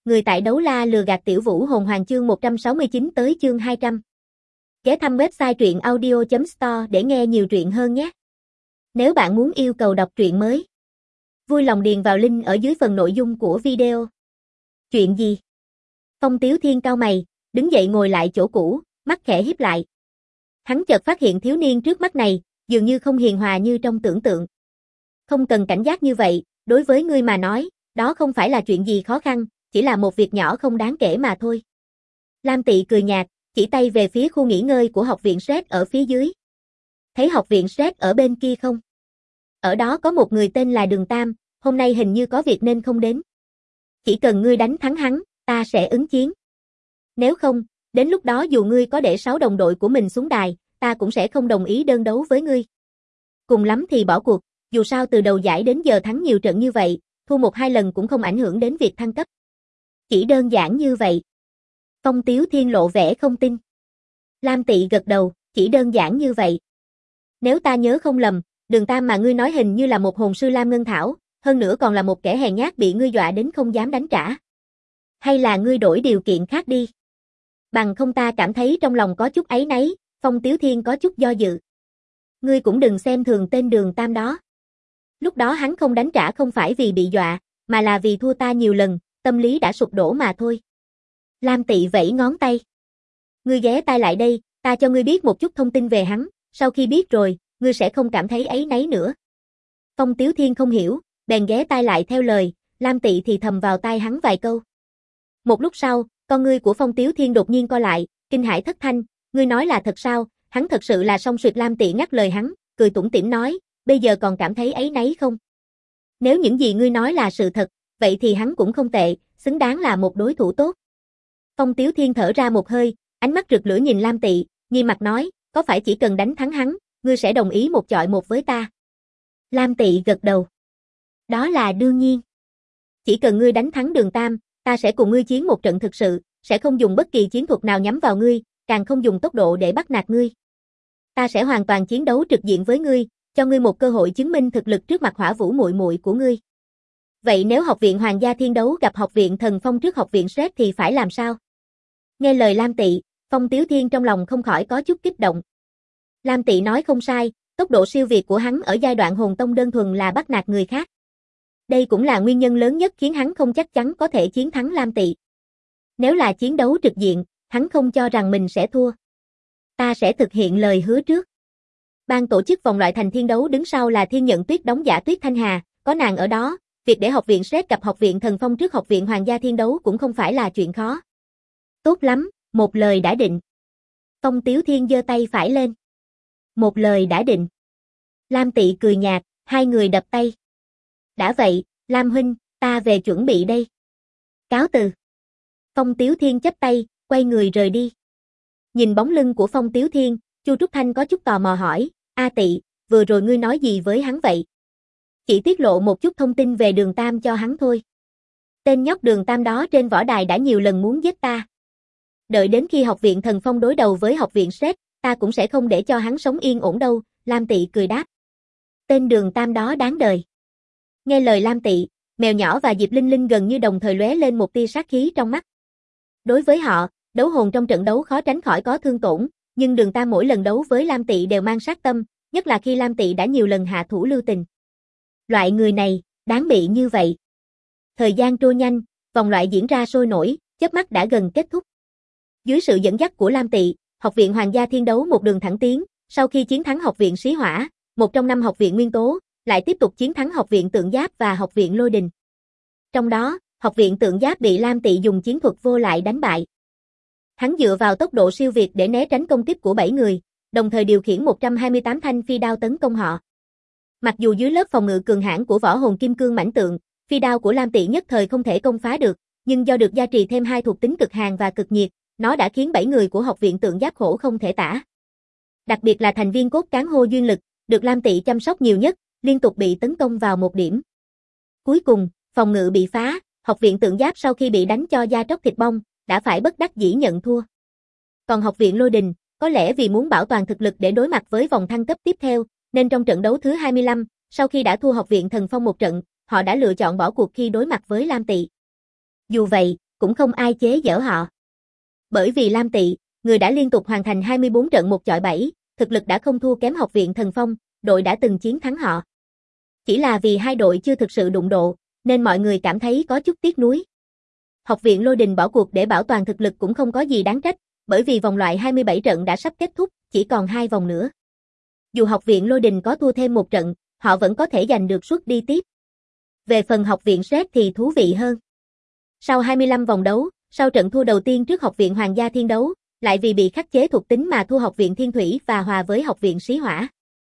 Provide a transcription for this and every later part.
Người tại đấu la lừa gạt tiểu vũ hồn hoàng chương 169 tới chương 200. Ghé thăm website truyện audio.store để nghe nhiều truyện hơn nhé. Nếu bạn muốn yêu cầu đọc truyện mới, vui lòng điền vào link ở dưới phần nội dung của video. Chuyện gì? Phong Tiếu Thiên cau mày, đứng dậy ngồi lại chỗ cũ, mắt khẽ híp lại. Hắn chợt phát hiện thiếu niên trước mắt này, dường như không hiền hòa như trong tưởng tượng. Không cần cảnh giác như vậy, đối với ngươi mà nói, đó không phải là chuyện gì khó khăn, chỉ là một việc nhỏ không đáng kể mà thôi. Lam Tị cười nhạt, chỉ tay về phía khu nghỉ ngơi của học viện Sret ở phía dưới. Thấy học viện Sret ở bên kia không? Ở đó có một người tên là Đường Tam, hôm nay hình như có việc nên không đến. Chỉ cần ngươi đánh thắng hắn, ta sẽ ứng chiến. Nếu không, đến lúc đó dù ngươi có để 6 đồng đội của mình xuống đài, ta cũng sẽ không đồng ý đơn đấu với ngươi. Cùng lắm thì bỏ cuộc, dù sao từ đầu giải đến giờ thắng nhiều trận như vậy, thua 1-2 lần cũng không ảnh hưởng đến việc thăng cấp. Chỉ đơn giản như vậy. Phong Tiếu Thiên lộ vẻ không tin. Lam Tị gật đầu, chỉ đơn giản như vậy. Nếu ta nhớ không lầm, Đường Tam mà ngươi nói hình như là một hồn sư Lam Ngân Thảo, hơn nữa còn là một kẻ hèn nhát bị ngươi dọa đến không dám đánh trả. Hay là ngươi đổi điều kiện khác đi? Bằng không ta cảm thấy trong lòng có chút áy náy, Phong Tiếu Thiên có chút do dự. Ngươi cũng đừng xem thường tên Đường Tam đó. Lúc đó hắn không đánh trả không phải vì bị dọa, mà là vì thua ta nhiều lần, tâm lý đã sụp đổ mà thôi. Lam Tị vẫy ngón tay. Ngươi ghé tai lại đây, ta cho ngươi biết một chút thông tin về hắn, sau khi biết rồi, ngươi sẽ không cảm thấy áy náy nữa. Phong Tiếu Thiên không hiểu, bèn ghé tai lại theo lời, Lam Tị thì thầm vào tai hắn vài câu. Một lúc sau, con ngươi của Phong Tiếu Thiên đột nhiên co lại, kinh hãi thất thanh, ngươi nói là thật sao? Hắn thật sự là song suyệt. Lam Tị ngắt lời hắn, cười tủm tỉm nói, bây giờ còn cảm thấy áy náy không? Nếu những gì ngươi nói là sự thật, vậy thì hắn cũng không tệ, xứng đáng là một đối thủ tốt. Phong Tiếu Thiên thở ra một hơi, ánh mắt rực lửa nhìn Lam Tị, nghiêm mặt nói, có phải chỉ cần đánh thắng hắn, ngươi sẽ đồng ý một chọi một với ta? Lam Tị gật đầu. Đó là đương nhiên. Chỉ cần ngươi đánh thắng Đường Tam, ta sẽ cùng ngươi chiến một trận thực sự, sẽ không dùng bất kỳ chiến thuật nào nhắm vào ngươi, càng không dùng tốc độ để bắt nạt ngươi. Ta sẽ hoàn toàn chiến đấu trực diện với ngươi, cho ngươi một cơ hội chứng minh thực lực trước mặt Hỏa Vũ muội muội của ngươi. Vậy nếu học viện Hoàng gia Thiên đấu gặp học viện Thần Phong trước học viện Sret thì phải làm sao? Nghe lời Lam Tị, Phong Tiếu Thiên trong lòng không khỏi có chút kích động. Lam Tị nói không sai, tốc độ siêu việt của hắn ở giai đoạn hồn tông đơn thuần là bắt nạt người khác. Đây cũng là nguyên nhân lớn nhất khiến hắn không chắc chắn có thể chiến thắng Lam Tị. Nếu là chiến đấu trực diện, hắn không cho rằng mình sẽ thua. Ta sẽ thực hiện lời hứa trước. Ban tổ chức vòng loại thành thiên đấu đứng sau là Thiên Nhận Tuyết đóng giả Tuyết Thanh Hà, có nàng ở đó, việc để học viện Sret gặp học viện Thần Phong trước học viện Hoàng gia Thiên đấu cũng không phải là chuyện khó. Tốt lắm, một lời đã định. Phong Tiếu Thiên giơ tay phải lên. Một lời đã định. Lam Tị cười nhạt, hai người đập tay. Đã vậy, Lam huynh, ta về chuẩn bị đây. Cáo từ. Phong Tiếu Thiên chắp tay, quay người rời đi. Nhìn bóng lưng của Phong Tiếu Thiên, Chu Trúc Thanh có chút tò mò hỏi, A Tị, vừa rồi ngươi nói gì với hắn vậy? Chỉ tiết lộ một chút thông tin về Đường Tam cho hắn thôi. Tên nhóc Đường Tam đó trên võ đài đã nhiều lần muốn giết ta. Đợi đến khi học viện Thần Phong đối đầu với học viện Sret, ta cũng sẽ không để cho hắn sống yên ổn đâu, Lam Tị cười đáp. Tên Đường Tam đó đáng đời. Nghe lời Lam Tị, Mèo Nhỏ và Diệp Linh Linh gần như đồng thời lóe lên một tia sát khí trong mắt. Đối với họ, đấu hồn trong trận đấu khó tránh khỏi có thương tổn, nhưng Đường Tam mỗi lần đấu với Lam Tị đều mang sát tâm, nhất là khi Lam Tị đã nhiều lần hạ thủ lưu tình. Loại người này, đáng bị như vậy. Thời gian trôi nhanh, vòng loại diễn ra sôi nổi, chớp mắt đã gần kết thúc. Dưới sự dẫn dắt của Lam Tị, học viện Hoàng gia Thiên đấu một đường thẳng tiến, sau khi chiến thắng học viện Xí Hỏa, một trong 5 học viện Nguyên tố, lại tiếp tục chiến thắng học viện Tượng Giáp và học viện Lôi Đình. Trong đó, học viện Tượng Giáp bị Lam Tị dùng chiến thuật vô lại đánh bại. Hắn dựa vào tốc độ siêu việt để né tránh công kích của 7 người, đồng thời điều khiển 128 thanh phi đao tấn công họ. Mặc dù dưới lớp phòng ngự cường hãn của võ hồn kim cương mãnh tượng, phi đao của Lam Tị nhất thời không thể công phá được, nhưng do được gia trì thêm 2 thuộc tính cực hàn và cực nhiệt, nó đã khiến 7 người của học viện Tượng Giáp khổ không thể tả. Đặc biệt là thành viên cốt cán Hô Duyên Lực, được Lam Tị chăm sóc nhiều nhất, liên tục bị tấn công vào một điểm. Cuối cùng, phòng ngự bị phá, học viện Tượng Giáp sau khi bị đánh cho da tróc thịt bong, đã phải bất đắc dĩ nhận thua. Còn học viện Lôi Đình, có lẽ vì muốn bảo toàn thực lực để đối mặt với vòng thăng cấp tiếp theo, nên trong trận đấu thứ 25, sau khi đã thua học viện Thần Phong một trận, họ đã lựa chọn bỏ cuộc khi đối mặt với Lam Tị. Dù vậy, cũng không ai chế giễu họ. Bởi vì Lam Tỵ, người đã liên tục hoàn thành 24 trận 1-7, thực lực đã không thua kém Học viện Thần Phong, đội đã từng chiến thắng họ. Chỉ là vì hai đội chưa thực sự đụng độ, nên mọi người cảm thấy có chút tiếc nuối. Học viện Lôi Đình bỏ cuộc để bảo toàn thực lực cũng không có gì đáng trách, bởi vì vòng loại 27 trận đã sắp kết thúc, chỉ còn 2 vòng nữa. Dù Học viện Lôi Đình có thua thêm một trận, họ vẫn có thể giành được suất đi tiếp. Về phần Học viện Sét thì thú vị hơn. Sau 25 vòng đấu, sau trận thua đầu tiên trước Học viện Hoàng gia Thiên Đấu, lại vì bị khắc chế thuộc tính mà thua Học viện Thiên Thủy và hòa với Học viện Xí Hỏa.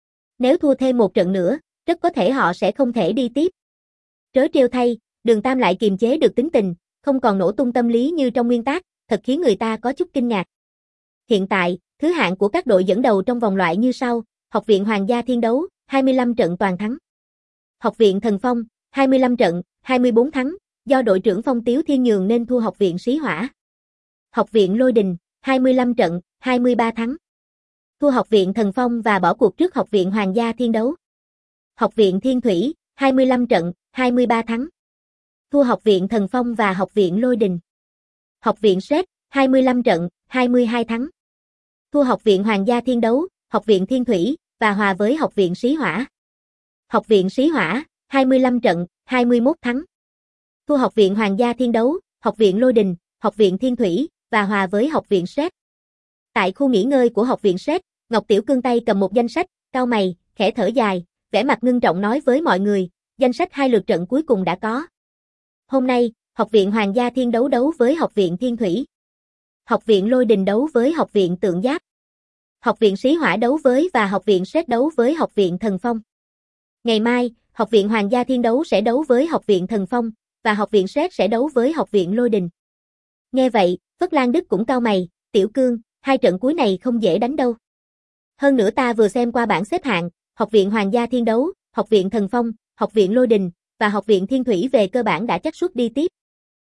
Nếu thua thêm một trận nữa, rất có thể họ sẽ không thể đi tiếp. Trớ trêu thay, Đường Tam lại kiềm chế được tính tình, không còn nổ tung tâm lý như trong nguyên tác, thật khiến người ta có chút kinh ngạc. Hiện tại, thứ hạng của các đội dẫn đầu trong vòng loại như sau: Học viện Hoàng gia Thiên Đấu, 25 trận toàn thắng. Học viện Thần Phong, 25 trận, 24 thắng, do đội trưởng Phong Tiếu Thiên nhường nên thua Học viện Xí Hỏa. Học viện Lôi Đình, 25 trận, 23 thắng. Thua Học viện Thần Phong và bỏ cuộc trước Học viện Hoàng gia Thiên Đấu. Học viện Thiên Thủy, 25 trận, 23 thắng. Thua Học viện Thần Phong và Học viện Lôi Đình. Học viện Sét, 25 trận, 22 thắng. Thua Học viện Hoàng gia Thiên Đấu, Học viện Thiên Thủy, và hòa với Học viện Xí Hỏa. Học viện Xí Hỏa, 25 trận, 21 thắng. Thua Học viện Hoàng gia Thiên Đấu, Học viện Lôi Đình, Học viện Thiên Thủy, và hòa với Học viện Sét. Tại khu nghỉ ngơi của Học viện Sét, Ngọc Tiểu Cương tay cầm một danh sách, cau mày, khẽ thở dài, vẻ mặt ngưng trọng nói với mọi người, danh sách 2 lượt trận cuối cùng đã có. Hôm nay, Học viện Hoàng gia Thiên Đấu đấu với Học viện Thiên Thủy. Học viện Lôi Đình đấu với Học viện Tượng Giáp. Học viện Xí Hỏa đấu với và Học viện Sét đấu với Học viện Thần Phong. Ngày mai, Học viện Hoàng gia Thiên Đấu sẽ đấu với Học viện Thần Phong, và Học viện Sét sẽ đấu với Học viện Lôi Đình. Nghe vậy, Phất Lan Đức cũng cau mày, Tiểu Cương, 2 trận cuối này không dễ đánh đâu. Hơn nữa ta vừa xem qua bảng xếp hạng, Học viện Hoàng gia Thiên Đấu, Học viện Thần Phong, Học viện Lôi Đình, và Học viện Thiên Thủy về cơ bản đã chắc suất đi tiếp.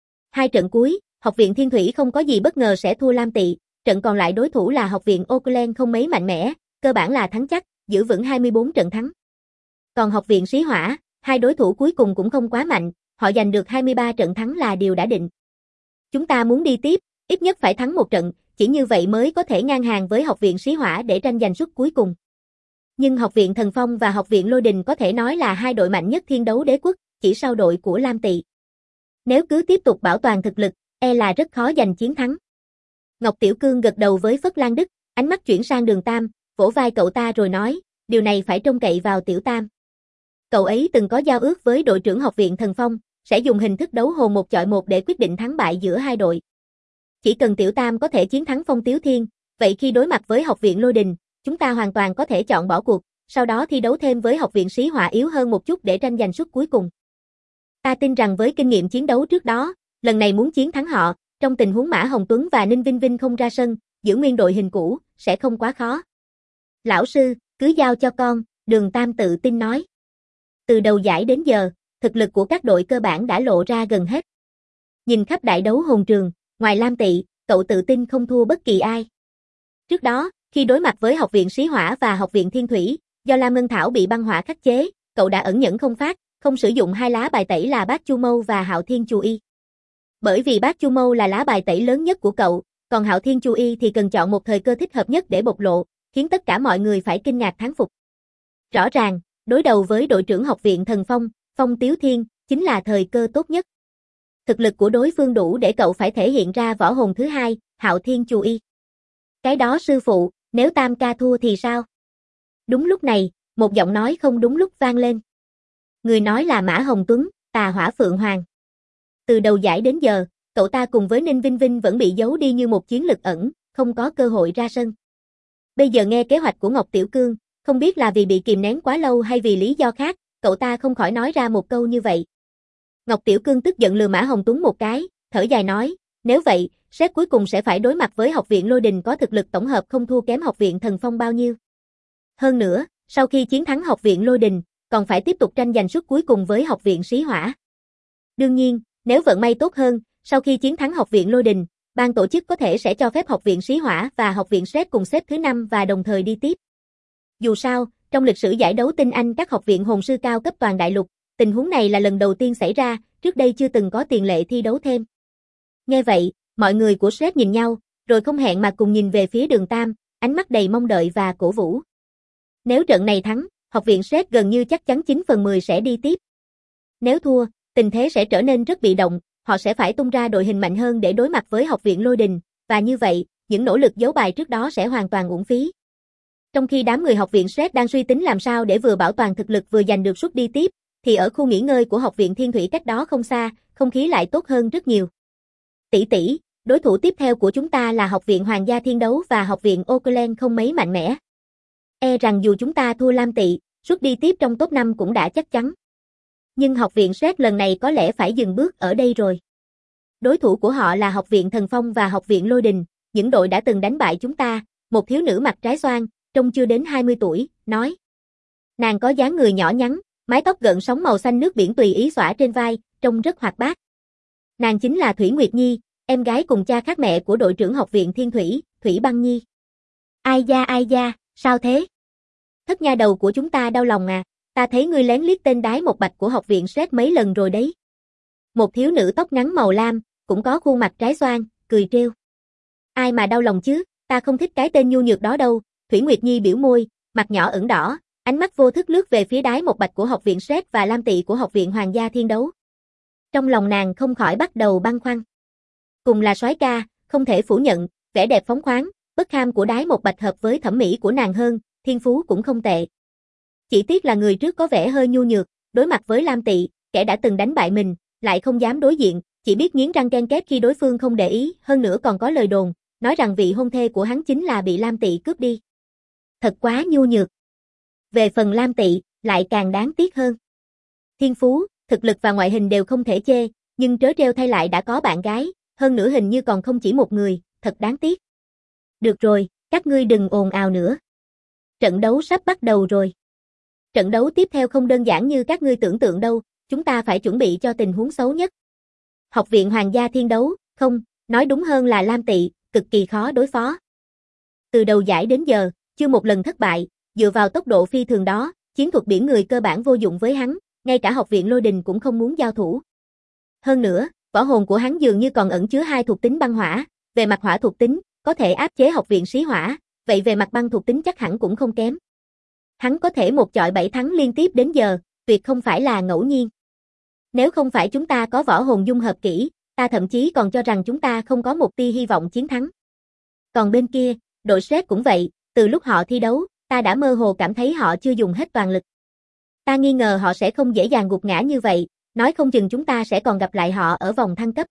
2 trận cuối, Học viện Thiên Thủy không có gì bất ngờ sẽ thua Lam Tỵ, trận còn lại đối thủ là Học viện Oakland không mấy mạnh mẽ, cơ bản là thắng chắc, giữ vững 24 trận thắng. Còn Học viện Xí Hỏa, 2 đối thủ cuối cùng cũng không quá mạnh, họ giành được 23 trận thắng là điều đã định. Chúng ta muốn đi tiếp, ít nhất phải thắng một trận, chỉ như vậy mới có thể ngang hàng với Học viện Xí Hỏa để tranh giành suất cuối cùng. Nhưng Học viện Thần Phong và Học viện Lôi Đình có thể nói là 2 đội mạnh nhất Thiên Đấu Đế Quốc, chỉ sau đội của Lam Tỵ. Nếu cứ tiếp tục bảo toàn thực lực, e là rất khó giành chiến thắng. Ngọc Tiểu Cương gật đầu với Phất Lan Đức, ánh mắt chuyển sang Đường Tam, vỗ vai cậu ta rồi nói, điều này phải trông cậy vào Tiểu Tam. Cậu ấy từng có giao ước với đội trưởng Học viện Thần Phong, sẽ dùng hình thức đấu hồn 1-1 để quyết định thắng bại giữa hai đội. Chỉ cần Tiểu Tam có thể chiến thắng Phong Tiếu Thiên, vậy khi đối mặt với Học viện Lôi Đình, chúng ta hoàn toàn có thể chọn bỏ cuộc, sau đó thi đấu thêm với Học viện Xí Hỏa yếu hơn một chút để tranh giành suất cuối cùng. Ta tin rằng với kinh nghiệm chiến đấu trước đó, lần này muốn chiến thắng họ, trong tình huống Mã Hồng Tuấn và Ninh Vinh Vinh không ra sân, giữ nguyên đội hình cũ, sẽ không quá khó. Lão sư, cứ giao cho con, Đường Tam tự tin nói. Từ đầu giải đến giờ, thực lực của các đội cơ bản đã lộ ra gần hết. Nhìn khắp đại đấu hồn trường, ngoài Lam Tỵ, cậu tự tin không thua bất kỳ ai. Trước đó, khi đối mặt với Học viện Xí Hỏa và Học viện Thiên Thủy, do Lam Ngân Thảo bị băng hỏa khắc chế, cậu đã ẩn nhẫn không phát, không sử dụng 2 lá bài tẩy là Bát Chu Mâu và Hạo Thiên Chu Y. Bởi vì Bát Chu Mâu là lá bài tẩy lớn nhất của cậu, còn Hạo Thiên Chu Y thì cần chọn một thời cơ thích hợp nhất để bộc lộ, khiến tất cả mọi người phải kinh ngạc thán phục. Rõ ràng, đối đầu với đội trưởng Học viện Thần Phong, Phong Tiếu Thiên, chính là thời cơ tốt nhất. Thực lực của đối phương đủ để cậu phải thể hiện ra võ hồn thứ hai, Hạo Thiên Chu Y. Cái đó sư phụ, nếu Tam ca thua thì sao? Đúng lúc này, một giọng nói không đúng lúc vang lên. Người nói là Mã Hồng Tuấn, Tà Hỏa Phượng Hoàng. Từ đầu giải đến giờ, cậu ta cùng với Ninh Vinh Vinh vẫn bị giấu đi như một chiến lực ẩn, không có cơ hội ra sân. Bây giờ nghe kế hoạch của Ngọc Tiểu Cương, không biết là vì bị kìm nén quá lâu hay vì lý do khác, cậu ta không khỏi nói ra một câu như vậy. Ngọc Tiểu Cương tức giận lườm Mã Hồng Tuấn một cái, thở dài nói, nếu vậy, xét cuối cùng sẽ phải đối mặt với Học viện Lôi Đình có thực lực tổng hợp không thua kém Học viện Thần Phong bao nhiêu. Hơn nữa, sau khi chiến thắng Học viện Lôi Đình, còn phải tiếp tục tranh giành suất cuối cùng với Học viện Xí Hỏa. Đương nhiên, nếu vận may tốt hơn, sau khi chiến thắng Học viện Lôi Đình, ban tổ chức có thể sẽ cho phép Học viện Xí Hỏa và Học viện Sét cùng xếp thứ 5 và đồng thời đi tiếp. Dù sao, trong lịch sử giải đấu tinh anh các học viện hồn sư cao cấp toàn đại lục, tình huống này là lần đầu tiên xảy ra, trước đây chưa từng có tiền lệ thi đấu thêm. Nghe vậy, mọi người của Sếp nhìn nhau, rồi không hẹn mà cùng nhìn về phía Đường Tam, ánh mắt đầy mong đợi và cổ vũ. Nếu trận này thắng, học viện Sếp gần như chắc chắn 9/10 sẽ đi tiếp. Nếu thua, tình thế sẽ trở nên rất bị động, họ sẽ phải tung ra đội hình mạnh hơn để đối mặt với học viện Lôi Đình, và như vậy, những nỗ lực giấu bài trước đó sẽ hoàn toàn uổng phí. Trong khi đám người học viện Sếp đang suy tính làm sao để vừa bảo toàn thực lực vừa giành được suất đi tiếp, thì ở khu nghỉ ngơi của học viện Thiên Thủy cách đó không xa, không khí lại tốt hơn rất nhiều. Tỷ tỷ, đối thủ tiếp theo của chúng ta là học viện Hoàng gia Thiên Đấu và học viện Oakland không mấy mạnh mẽ. E rằng dù chúng ta thua Lam Tị, suất đi tiếp trong top 5 cũng đã chắc chắn. Nhưng học viện Sét lần này có lẽ phải dừng bước ở đây rồi. Đối thủ của họ là học viện Thần Phong và học viện Lôi Đình, những đội đã từng đánh bại chúng ta, một thiếu nữ mặt trái xoan, trông chưa đến 20 tuổi, nói. Nàng có dáng người nhỏ nhắn, mái tóc gợn sóng màu xanh nước biển tùy ý xõa trên vai, trông rất hoạt bát. Nàng chính là Thủy Nguyệt Nhi, em gái cùng cha khác mẹ của đội trưởng học viện Thiên Thủy, Thủy Băng Nhi. Ai da, sao thế? Thất nha đầu của chúng ta đau lòng à, ta thấy ngươi lén liếc tên đái một bạch của học viện Sét mấy lần rồi đấy. Một thiếu nữ tóc ngắn màu lam, cũng có khuôn mặt trái xoan, cười trêu. Ai mà đau lòng chứ, ta không thích cái tên nhu nhược đó đâu, Thủy Nguyệt Nhi biểu môi, mặt nhỏ ửng đỏ, ánh mắt vô thức lướt về phía đái một bạch của học viện Sét và Lam Tị của học viện Hoàng gia Thiên Đấu. Trong lòng nàng không khỏi bắt đầu băn khoăn. Cùng là soái ca, không thể phủ nhận, vẻ đẹp phóng khoáng, bất kham của đái một bạch hợp với thẩm mỹ của nàng hơn, thiên phú cũng không tệ. Chỉ tiếc là người trước có vẻ hơi nhu nhược, đối mặt với Lam Tị, kẻ đã từng đánh bại mình, lại không dám đối diện, chỉ biết nghiến răng ken két khi đối phương không để ý, hơn nữa còn có lời đồn, nói rằng vị hôn thê của hắn chính là bị Lam Tị cướp đi. Thật quá nhu nhược. Về phần Lam Tị, lại càng đáng tiếc hơn. Thiên phú, thực lực và ngoại hình đều không thể chê, nhưng trớ trêu thay lại đã có bạn gái, hơn nữa hình như còn không chỉ một người, thật đáng tiếc. Được rồi, các ngươi đừng ồn ào nữa. Trận đấu sắp bắt đầu rồi. Trận đấu tiếp theo không đơn giản như các ngươi tưởng tượng đâu, chúng ta phải chuẩn bị cho tình huống xấu nhất. Học viện Hoàng gia Thiên Đấu, không, nói đúng hơn là Lam Tị, cực kỳ khó đối phó. Từ đầu giải đến giờ, chưa một lần thất bại, dựa vào tốc độ phi thường đó, chiến thuật biển người cơ bản vô dụng với hắn, ngay cả học viện Lôi Đình cũng không muốn giao thủ. Hơn nữa, võ hồn của hắn dường như còn ẩn chứa hai thuộc tính băng hỏa, về mặt hỏa thuộc tính, có thể áp chế học viện Xí Hỏa, vậy về mặt băng thuộc tính chắc hẳn cũng không kém. Hắn có thể một chọi 7 thắng liên tiếp đến giờ, tuyệt không phải là ngẫu nhiên. Nếu không phải chúng ta có võ hồn dung hợp kỹ, ta thậm chí còn cho rằng chúng ta không có một tia hy vọng chiến thắng. Còn bên kia, đội Sét cũng vậy, từ lúc họ thi đấu, ta đã mơ hồ cảm thấy họ chưa dùng hết toàn lực. Ta nghi ngờ họ sẽ không dễ dàng gục ngã như vậy, nói không chừng chúng ta sẽ còn gặp lại họ ở vòng thăng cấp.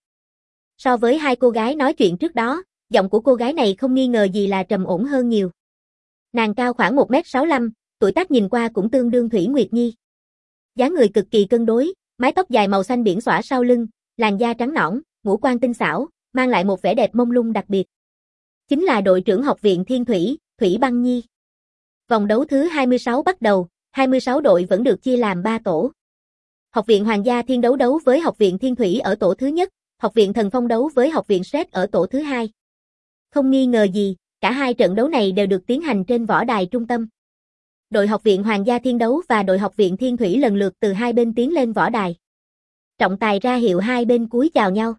So với hai cô gái nói chuyện trước đó, giọng của cô gái này không nghi ngờ gì là trầm ổn hơn nhiều. Nàng cao khoảng 1m65, tuổi tác nhìn qua cũng tương đương Thủy Nguyệt Nhi. Dáng người cực kỳ cân đối, mái tóc dài màu xanh biển xõa sau lưng, làn da trắng nõn, ngũ quan tinh xảo, mang lại một vẻ đẹp mông lung đặc biệt. Chính là đội trưởng học viện Thiên Thủy, Thủy Băng Nhi. Vòng đấu thứ 26 bắt đầu, 26 đội vẫn được chia làm 3 tổ. Học viện Hoàng gia Thiên Đấu đấu với học viện Thiên Thủy ở tổ thứ nhất, học viện Thần Phong đấu với học viện Sét ở tổ thứ hai. Không nghi ngờ gì, cả hai trận đấu này đều được tiến hành trên võ đài trung tâm. Đội học viện Hoàng gia Thiên Đấu và đội học viện Thiên Thủy lần lượt từ hai bên tiến lên võ đài. Trọng tài ra hiệu hai bên cúi chào nhau.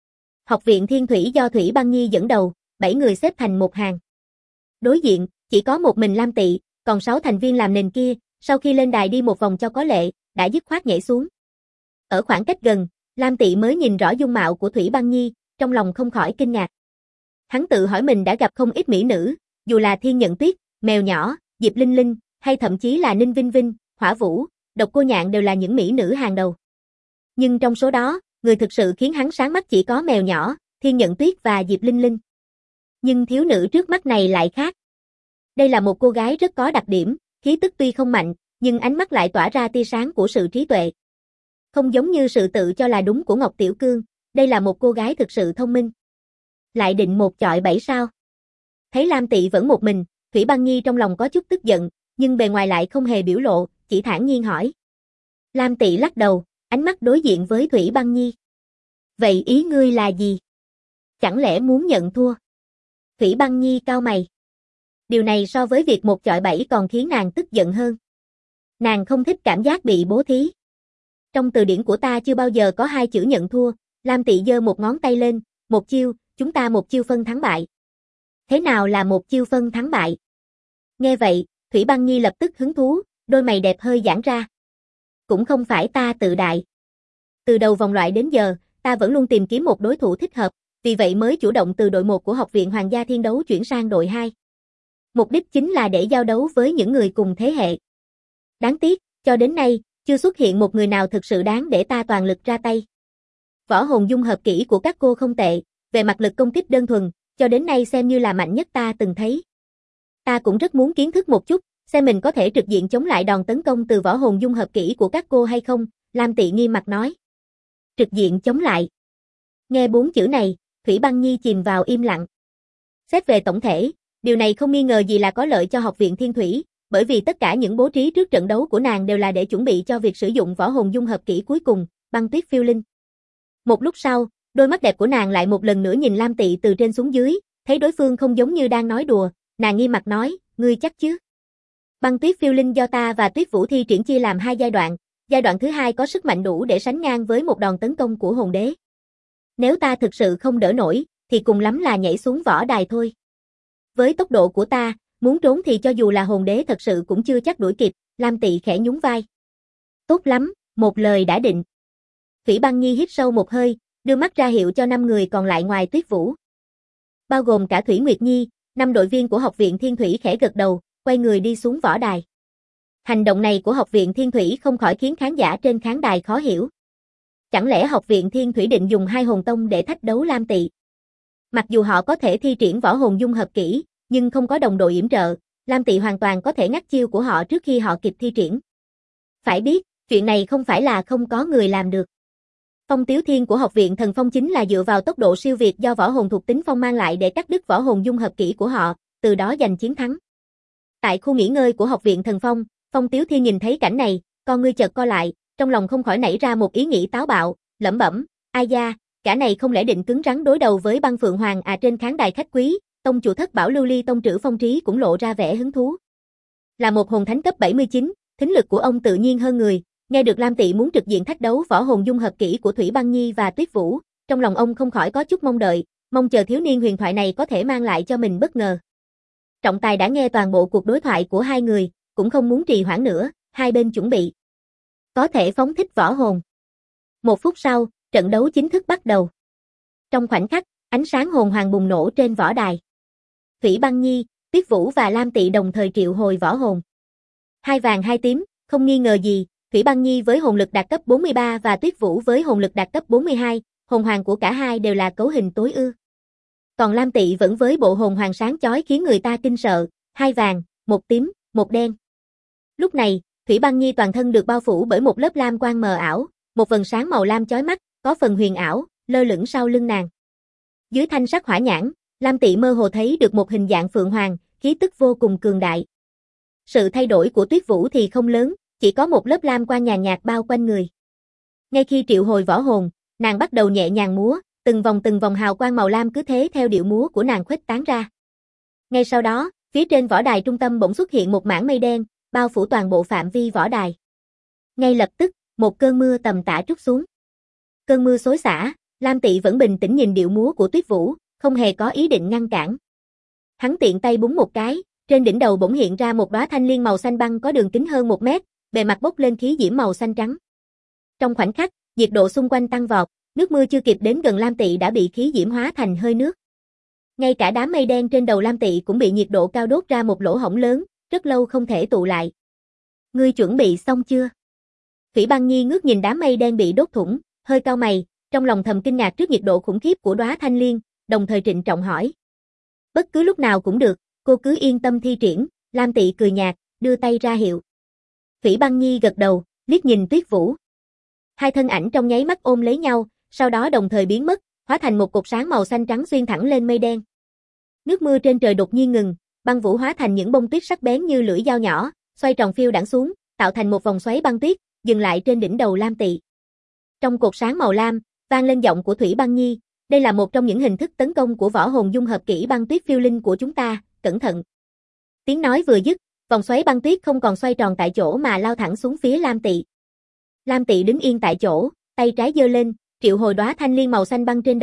Học viện Thiên Thủy do Thủy Băng Nhi dẫn đầu, 7 người xếp thành một hàng. Đối diện, chỉ có một mình Lam Tị, còn 6 thành viên làm nền kia, sau khi lên đài đi một vòng cho có lệ, đã dứt khoát nhảy xuống. Ở khoảng cách gần, Lam Tị mới nhìn rõ dung mạo của Thủy Băng Nhi, trong lòng không khỏi kinh ngạc. Hắn tự hỏi mình đã gặp không ít mỹ nữ, dù là Thiên Nhận Tuyết, Mèo Nhỏ, Diệp Linh Linh, hay thậm chí là Ninh Vinh Vinh, Hỏa Vũ, Độc Cô Nhạn đều là những mỹ nữ hàng đầu. Nhưng trong số đó, người thực sự khiến hắn sáng mắt chỉ có Mèo Nhỏ, Thiên Nhận Tuyết và Diệp Linh Linh. Nhưng thiếu nữ trước mắt này lại khác. Đây là một cô gái rất có đặc điểm, khí tức tuy không mạnh, nhưng ánh mắt lại tỏa ra tia sáng của sự trí tuệ. Không giống như sự tự cho là đúng của Ngọc Tiểu Cương, đây là một cô gái thực sự thông minh. Lại định một chọi 7 sao? Thấy Lam Tị vẫn một mình, Thủy Băng Nhi trong lòng có chút tức giận, nhưng bề ngoài lại không hề biểu lộ, chỉ thản nhiên hỏi. Lam Tị lắc đầu, ánh mắt đối diện với Thủy Băng Nhi. Vậy ý ngươi là gì? Chẳng lẽ muốn nhận thua? Thủy Băng Nhi cau mày. Điều này so với việc một chọi 7 còn khiến nàng tức giận hơn. Nàng không thích cảm giác bị bố thí. Trong từ điển của ta chưa bao giờ có hai chữ nhận thua, Lam Tị giơ một ngón tay lên, một chiêu, chúng ta một chiêu phân thắng bại. Thế nào là một chiêu phân thắng bại? Nghe vậy, Thủy Băng Nhi lập tức hứng thú, đôi mày đẹp hơi giãn ra. Cũng không phải ta tự đại. Từ đầu vòng loại đến giờ, ta vẫn luôn tìm kiếm một đối thủ thích hợp, vì vậy mới chủ động từ đội 1 của Học viện Hoàng gia Thiên Đấu chuyển sang đội 2. Mục đích chính là để giao đấu với những người cùng thế hệ. Đáng tiếc, cho đến nay, chưa xuất hiện một người nào thực sự đáng để ta toàn lực ra tay. Võ hồn dung hợp kỹ của các cô không tệ, về mặt lực công kích đơn thuần, cho đến nay xem như là mạnh nhất ta từng thấy. Ta cũng rất muốn kiến thức một chút, xem mình có thể trực diện chống lại đòn tấn công từ võ hồn dung hợp kỹ của các cô hay không, Lam Tị nghiêm mặt nói. Trực diện chống lại. Nghe 4 chữ này, Thủy Băng Nhi chìm vào im lặng. Xét về tổng thể, điều này không nghi ngờ gì là có lợi cho Học viện Thiên Thủy, bởi vì tất cả những bố trí trước trận đấu của nàng đều là để chuẩn bị cho việc sử dụng võ hồn dung hợp kỹ cuối cùng, Băng Tuyết Phiêu Linh. Một lúc sau, đôi mắt đẹp của nàng lại một lần nữa nhìn Lam Tị từ trên xuống dưới, thấy đối phương không giống như đang nói đùa, nàng nghiêm mặt nói, ngươi chắc chứ? Băng Tuyết Phiêu Linh do ta và Tuyết Vũ thi triển chia làm 2 giai đoạn thứ 2 có sức mạnh đủ để sánh ngang với một đòn tấn công của hồn đế. Nếu ta thực sự không đỡ nổi, thì cùng lắm là nhảy xuống võ đài thôi. Với tốc độ của ta, muốn trốn thì cho dù là hồn đế thật sự cũng chưa chắc đuổi kịp, Lam Tị khẽ nhún vai. Tốt lắm, một lời đã định. Thủy Băng Nhi hít sâu một hơi, đưa mắt ra hiệu cho 5 người còn lại ngoài Tuyết Vũ. Bao gồm cả Thủy Nguyệt Nhi, 5 đội viên của Học viện Thiên Thủy khẽ gật đầu, quay người đi xuống võ đài. Hành động này của Học viện Thiên Thủy không khỏi khiến khán giả trên khán đài khó hiểu. Chẳng lẽ Học viện Thiên Thủy định dùng 2 hồn tông để thách đấu Lam Tị? Mặc dù họ có thể thi triển võ hồn dung hợp kỹ, nhưng không có đồng đội yểm trợ, Lam Tị hoàn toàn có thể ngắt chiêu của họ trước khi họ kịp thi triển. Phải biết, chuyện này không phải là không có người làm được. Phong Tiếu Thiên của Học viện Thần Phong chính là dựa vào tốc độ siêu việt do võ hồn thuộc tính phong mang lại để cắt đứt võ hồn dung hợp kỹ của họ, từ đó giành chiến thắng. Tại khu nghỉ ngơi của Học viện Thần Phong, Phong Tiếu Thiên nhìn thấy cảnh này, con ngươi chợt co lại, trong lòng không khỏi nảy ra một ý nghĩ táo bạo, lẩm bẩm, ai da, cả này không lẽ định cứng rắn đối đầu với Băng Phượng Hoàng à? Trên khán đài khách quý, tông chủ thất bảo Lưu Ly tông trữ Phong Trí cũng lộ ra vẻ hứng thú. Là một hồn thánh cấp 79, thính lực của ông tự nhiên hơn người, nghe được Lam Tị muốn trực diện thách đấu võ hồn dung hợp kỹ của Thủy Băng Nhi và Tuyết Vũ, trong lòng ông không khỏi có chút mong đợi, mong chờ thiếu niên huyền thoại này có thể mang lại cho mình bất ngờ. Trọng tài đã nghe toàn bộ cuộc đối thoại của hai người, cũng không muốn trì hoãn nữa, hai bên chuẩn bị. Có thể phóng thích võ hồn. 1 phút sau, trận đấu chính thức bắt đầu. Trong khoảnh khắc, ánh sáng hồn hoàng bùng nổ trên võ đài. Thủy Băng Nhi, Tuyết Vũ và Lam Tị đồng thời triệu hồi võ hồn. 2 vàng 2 tím, không nghi ngờ gì, Thủy Băng Nhi với hồn lực đạt cấp 43 và Tuyết Vũ với hồn lực đạt cấp 42, hồn hoàng của cả hai đều là cấu hình tối ưu. Còn Lam Tị vẫn với bộ hồn hoàng sáng chói khiến người ta kinh sợ, 2 vàng, 1 tím, 1 đen. Lúc này, Thủy Băng Nhi toàn thân được bao phủ bởi một lớp lam quang mờ ảo, một vầng sáng màu lam chói mắt, có phần huyền ảo, lơ lửng sau lưng nàng. Dưới thanh sắc hỏa nhãn, Lam Tị mơ hồ thấy được một hình dạng phượng hoàng, khí tức vô cùng cường đại. Sự thay đổi của Tuyết Vũ thì không lớn, chỉ có một lớp lam quang nhàn nhạt bao quanh người. Ngay khi triệu hồi võ hồn, nàng bắt đầu nhẹ nhàng múa, từng vòng hào quang màu lam cứ thế theo điệu múa của nàng khuếch tán ra. Ngay sau đó, phía trên võ đài trung tâm bỗng xuất hiện một mảng mây đen, bao phủ toàn bộ phạm vi võ đài. Ngay lập tức, một cơn mưa tầm tã trút xuống. Cơn mưa xối xả, Lam Tị vẫn bình tĩnh nhìn điệu múa của Tuyết Vũ, không hề có ý định ngăn cản. Hắn tiện tay búng một cái, trên đỉnh đầu bỗng hiện ra một đóa thanh liên màu xanh băng có đường kính hơn 1 mét, bề mặt bốc lên khí diễm màu xanh trắng. Trong khoảnh khắc, nhiệt độ xung quanh tăng vọt, nước mưa chưa kịp đến gần Lam Tị đã bị khí diễm hóa thành hơi nước. Ngay cả đám mây đen trên đầu Lam Tị cũng bị nhiệt độ cao đốt ra một lỗ hổng lớn, rất lâu không thể tụ lại. Ngươi chuẩn bị xong chưa? Thủy Băng Nhi ngước nhìn đám mây đen bị đốt thủng, hơi cau mày, trong lòng thầm kinh ngạc trước nhiệt độ khủng khiếp của đóa thanh liên, đồng thời trịnh trọng hỏi. Bất cứ lúc nào cũng được, cô cứ yên tâm thi triển, Lam Tị cười nhạt, đưa tay ra hiệu. Thủy Băng Nhi gật đầu, liếc nhìn Tuyết Vũ. Hai thân ảnh trong nháy mắt ôm lấy nhau, sau đó đồng thời biến mất, hóa thành một cột sáng màu xanh trắng xuyên thẳng lên mây đen. Nước mưa trên trời đột nhiên ngừng, băng vũ hóa thành những bông tuyết sắc bén như lưỡi dao nhỏ, xoay tròn phiêu đãng xuống, tạo thành một vòng xoáy băng tuyết, dừng lại trên đỉnh đầu Lam Tị. Trong cột sáng màu lam, vang lên giọng của Thủy Băng Nhi, đây là một trong những hình thức tấn công của võ hồn dung hợp kỹ băng tuyết phiêu linh của chúng ta, cẩn thận. Tiếng nói vừa dứt, vòng xoáy băng tuyết không còn xoay tròn tại chỗ mà lao thẳng xuống phía Lam Tị. Lam Tị đứng yên tại chỗ, tay trái giơ lên, triệu hồi đóa thanh liên màu xanh băng trên đầu,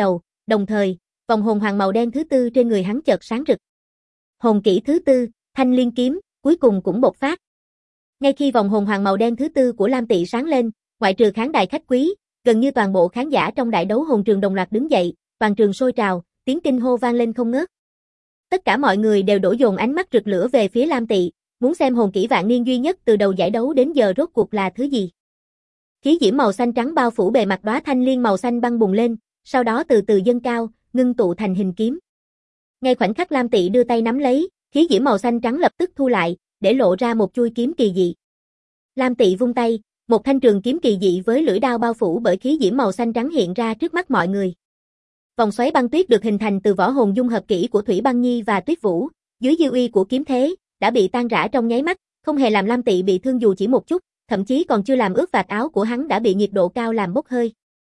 đồng thời, vòng hồn hoàng màu đen thứ tư trên người hắn chợt sáng rực. Hồn kỹ thứ tư, Thanh Liên kiếm, cuối cùng cũng bộc phát. Ngay khi vòng hồn hoàng màu đen thứ tư của Lam Tị sáng lên, ngoại trừ khán đài khách quý, gần như toàn bộ khán giả trong đại đấu hồn trường đồng loạt đứng dậy, toàn trường sôi trào, tiếng kinh hô vang lên không ngớt. Tất cả mọi người đều đổ dồn ánh mắt rực lửa về phía Lam Tị, muốn xem hồn kỹ vạn niên duy nhất từ đầu giải đấu đến giờ rốt cuộc là thứ gì. Khí diễm màu xanh trắng bao phủ bề mặt đóa thanh liên màu xanh băng bùng lên, sau đó từ từ dâng cao, ngưng tụ thành hình kiếm. Ngay khoảnh khắc Lam Tị đưa tay nắm lấy, khí diễm màu xanh trắng lập tức thu lại, để lộ ra một chuôi kiếm kỳ dị. Lam Tị vung tay, một thanh trường kiếm kỳ dị với lưỡi đao bao phủ bởi khí diễm màu xanh trắng hiện ra trước mắt mọi người. Vòng xoáy băng tuyết được hình thành từ võ hồn dung hợp kỹ của Thủy Băng Nhi và Tuyết Vũ, dưới dư uy của kiếm thế, đã bị tan rã trong nháy mắt, không hề làm Lam Tị bị thương dù chỉ một chút, thậm chí còn chưa làm ướt vạt áo của hắn đã bị nhiệt độ cao làm bốc hơi.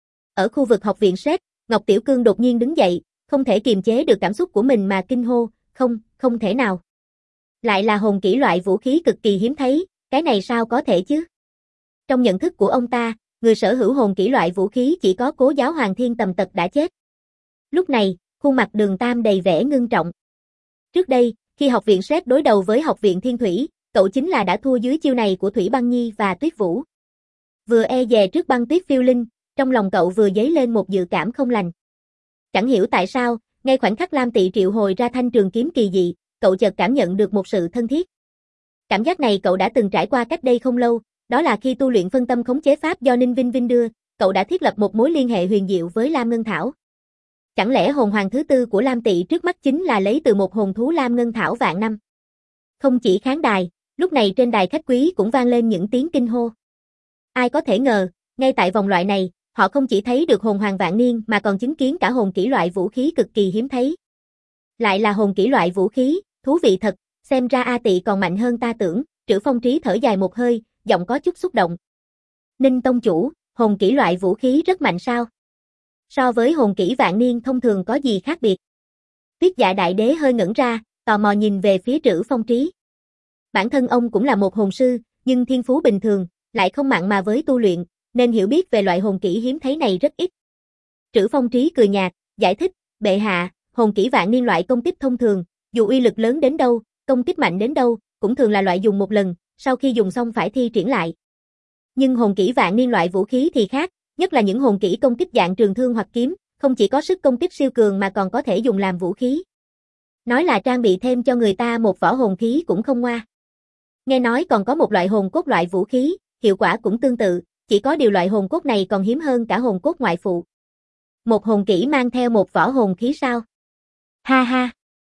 Ở khu vực học viện Sét, Ngọc Tiểu Cương đột nhiên đứng dậy, không thể kiềm chế được cảm xúc của mình mà kinh hô, không thể nào. Lại là hồn kỹ loại vũ khí cực kỳ hiếm thấy, cái này sao có thể chứ? Trong nhận thức của ông ta, người sở hữu hồn kỹ loại vũ khí chỉ có Cố Giáo Hoàng Thiên Tầm Tật đã chết. Lúc này, khuôn mặt Đường Tam đầy vẻ ngưng trọng. Trước đây, khi học viện Sét đối đầu với học viện Thiên Thủy, cậu chính là đã thua dưới chiêu này của Thủy Băng Nhi và Tuyết Vũ. Vừa e dè trước băng tuyết phiêu linh, trong lòng cậu vừa dấy lên một dự cảm không lành. Chẳng hiểu tại sao, ngay khoảnh khắc Lam Tị triệu hồi ra thanh trường kiếm kỳ dị, cậu chợt cảm nhận được một sự thân thiết. Cảm giác này cậu đã từng trải qua cách đây không lâu, đó là khi tu luyện phân tâm khống chế pháp do Ninh Vinh Vinh đưa, cậu đã thiết lập một mối liên hệ huyền diệu với Lam Ngân Thảo. Chẳng lẽ hồn hoàng thứ tư của Lam Tị trước mắt chính là lấy từ một hồn thú Lam Ngân Thảo vạn năm? Không chỉ khán đài, lúc này trên đài khách quý cũng vang lên những tiếng kinh hô. Ai có thể ngờ, ngay tại vòng loại này, họ không chỉ thấy được hồn hoàng vạn niên mà còn chứng kiến cả hồn kỹ loại vũ khí cực kỳ hiếm thấy. Lại là hồn kỹ loại vũ khí, thú vị thật, xem ra A Tị còn mạnh hơn ta tưởng, Trữ Phong Trí thở dài một hơi, giọng có chút xúc động. Ninh tông chủ, hồn kỹ loại vũ khí rất mạnh sao? So với hồn kỹ vạn niên thông thường có gì khác biệt? Tuyết Dạ Đại Đế hơi ngẩn ra, tò mò nhìn về phía Trữ Phong Trí. Bản thân ông cũng là một hồn sư, nhưng thiên phú bình thường, lại không mặn mà với tu luyện, nên hiểu biết về loại hồn kỹ hiếm thấy này rất ít. Trữ Phong Trí cười nhạt, giải thích, bệ hạ, hồn kỹ vạn niên loại công kích thông thường, dù uy lực lớn đến đâu, công kích mạnh đến đâu, cũng thường là loại dùng một lần, sau khi dùng xong phải thi triển lại. Nhưng hồn kỹ vạn niên loại vũ khí thì khác, nhất là những hồn kỹ công kích dạng trường thương hoặc kiếm, không chỉ có sức công kích siêu cường mà còn có thể dùng làm vũ khí. Nói là trang bị thêm cho người ta một võ hồn khí cũng không ngoa. Nghe nói còn có một loại hồn cốt loại vũ khí, hiệu quả cũng tương tự, chỉ có điều loại hồn cốt này còn hiếm hơn cả hồn cốt ngoại phụ. Một hồn kỹ mang theo một võ hồn khí sao? Ha ha!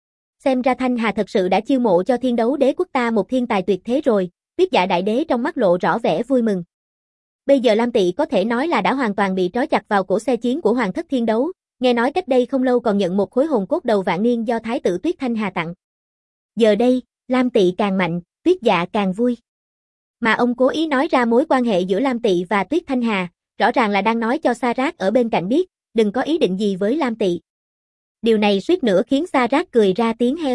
Xem ra Thanh Hà thật sự đã chiêu mộ cho Thiên Đấu Đế quốc ta một thiên tài tuyệt thế rồi, Tuyết Dạ Đại Đế trong mắt lộ rõ vẻ vui mừng. Bây giờ Lam Tị có thể nói là đã hoàn toàn bị trói chặt vào cổ xe chiến của Hoàng thất Thiên Đấu, nghe nói cách đây không lâu còn nhận một khối hồn cốt đầu vạn niên do Thái tử Tuyết Thanh Hà tặng. Giờ đây, Lam Tị càng mạnh, Tuyết Dạ càng vui. Mà ông cố ý nói ra mối quan hệ giữa Lam Tị và Tuyết Thanh Hà, rõ ràng là đang nói cho Sa Rác ở bên cạnh biết, đừng có ý định gì với Lam Tị. Điều này suýt nữa khiến Sa Rác cười ra tiếng heo.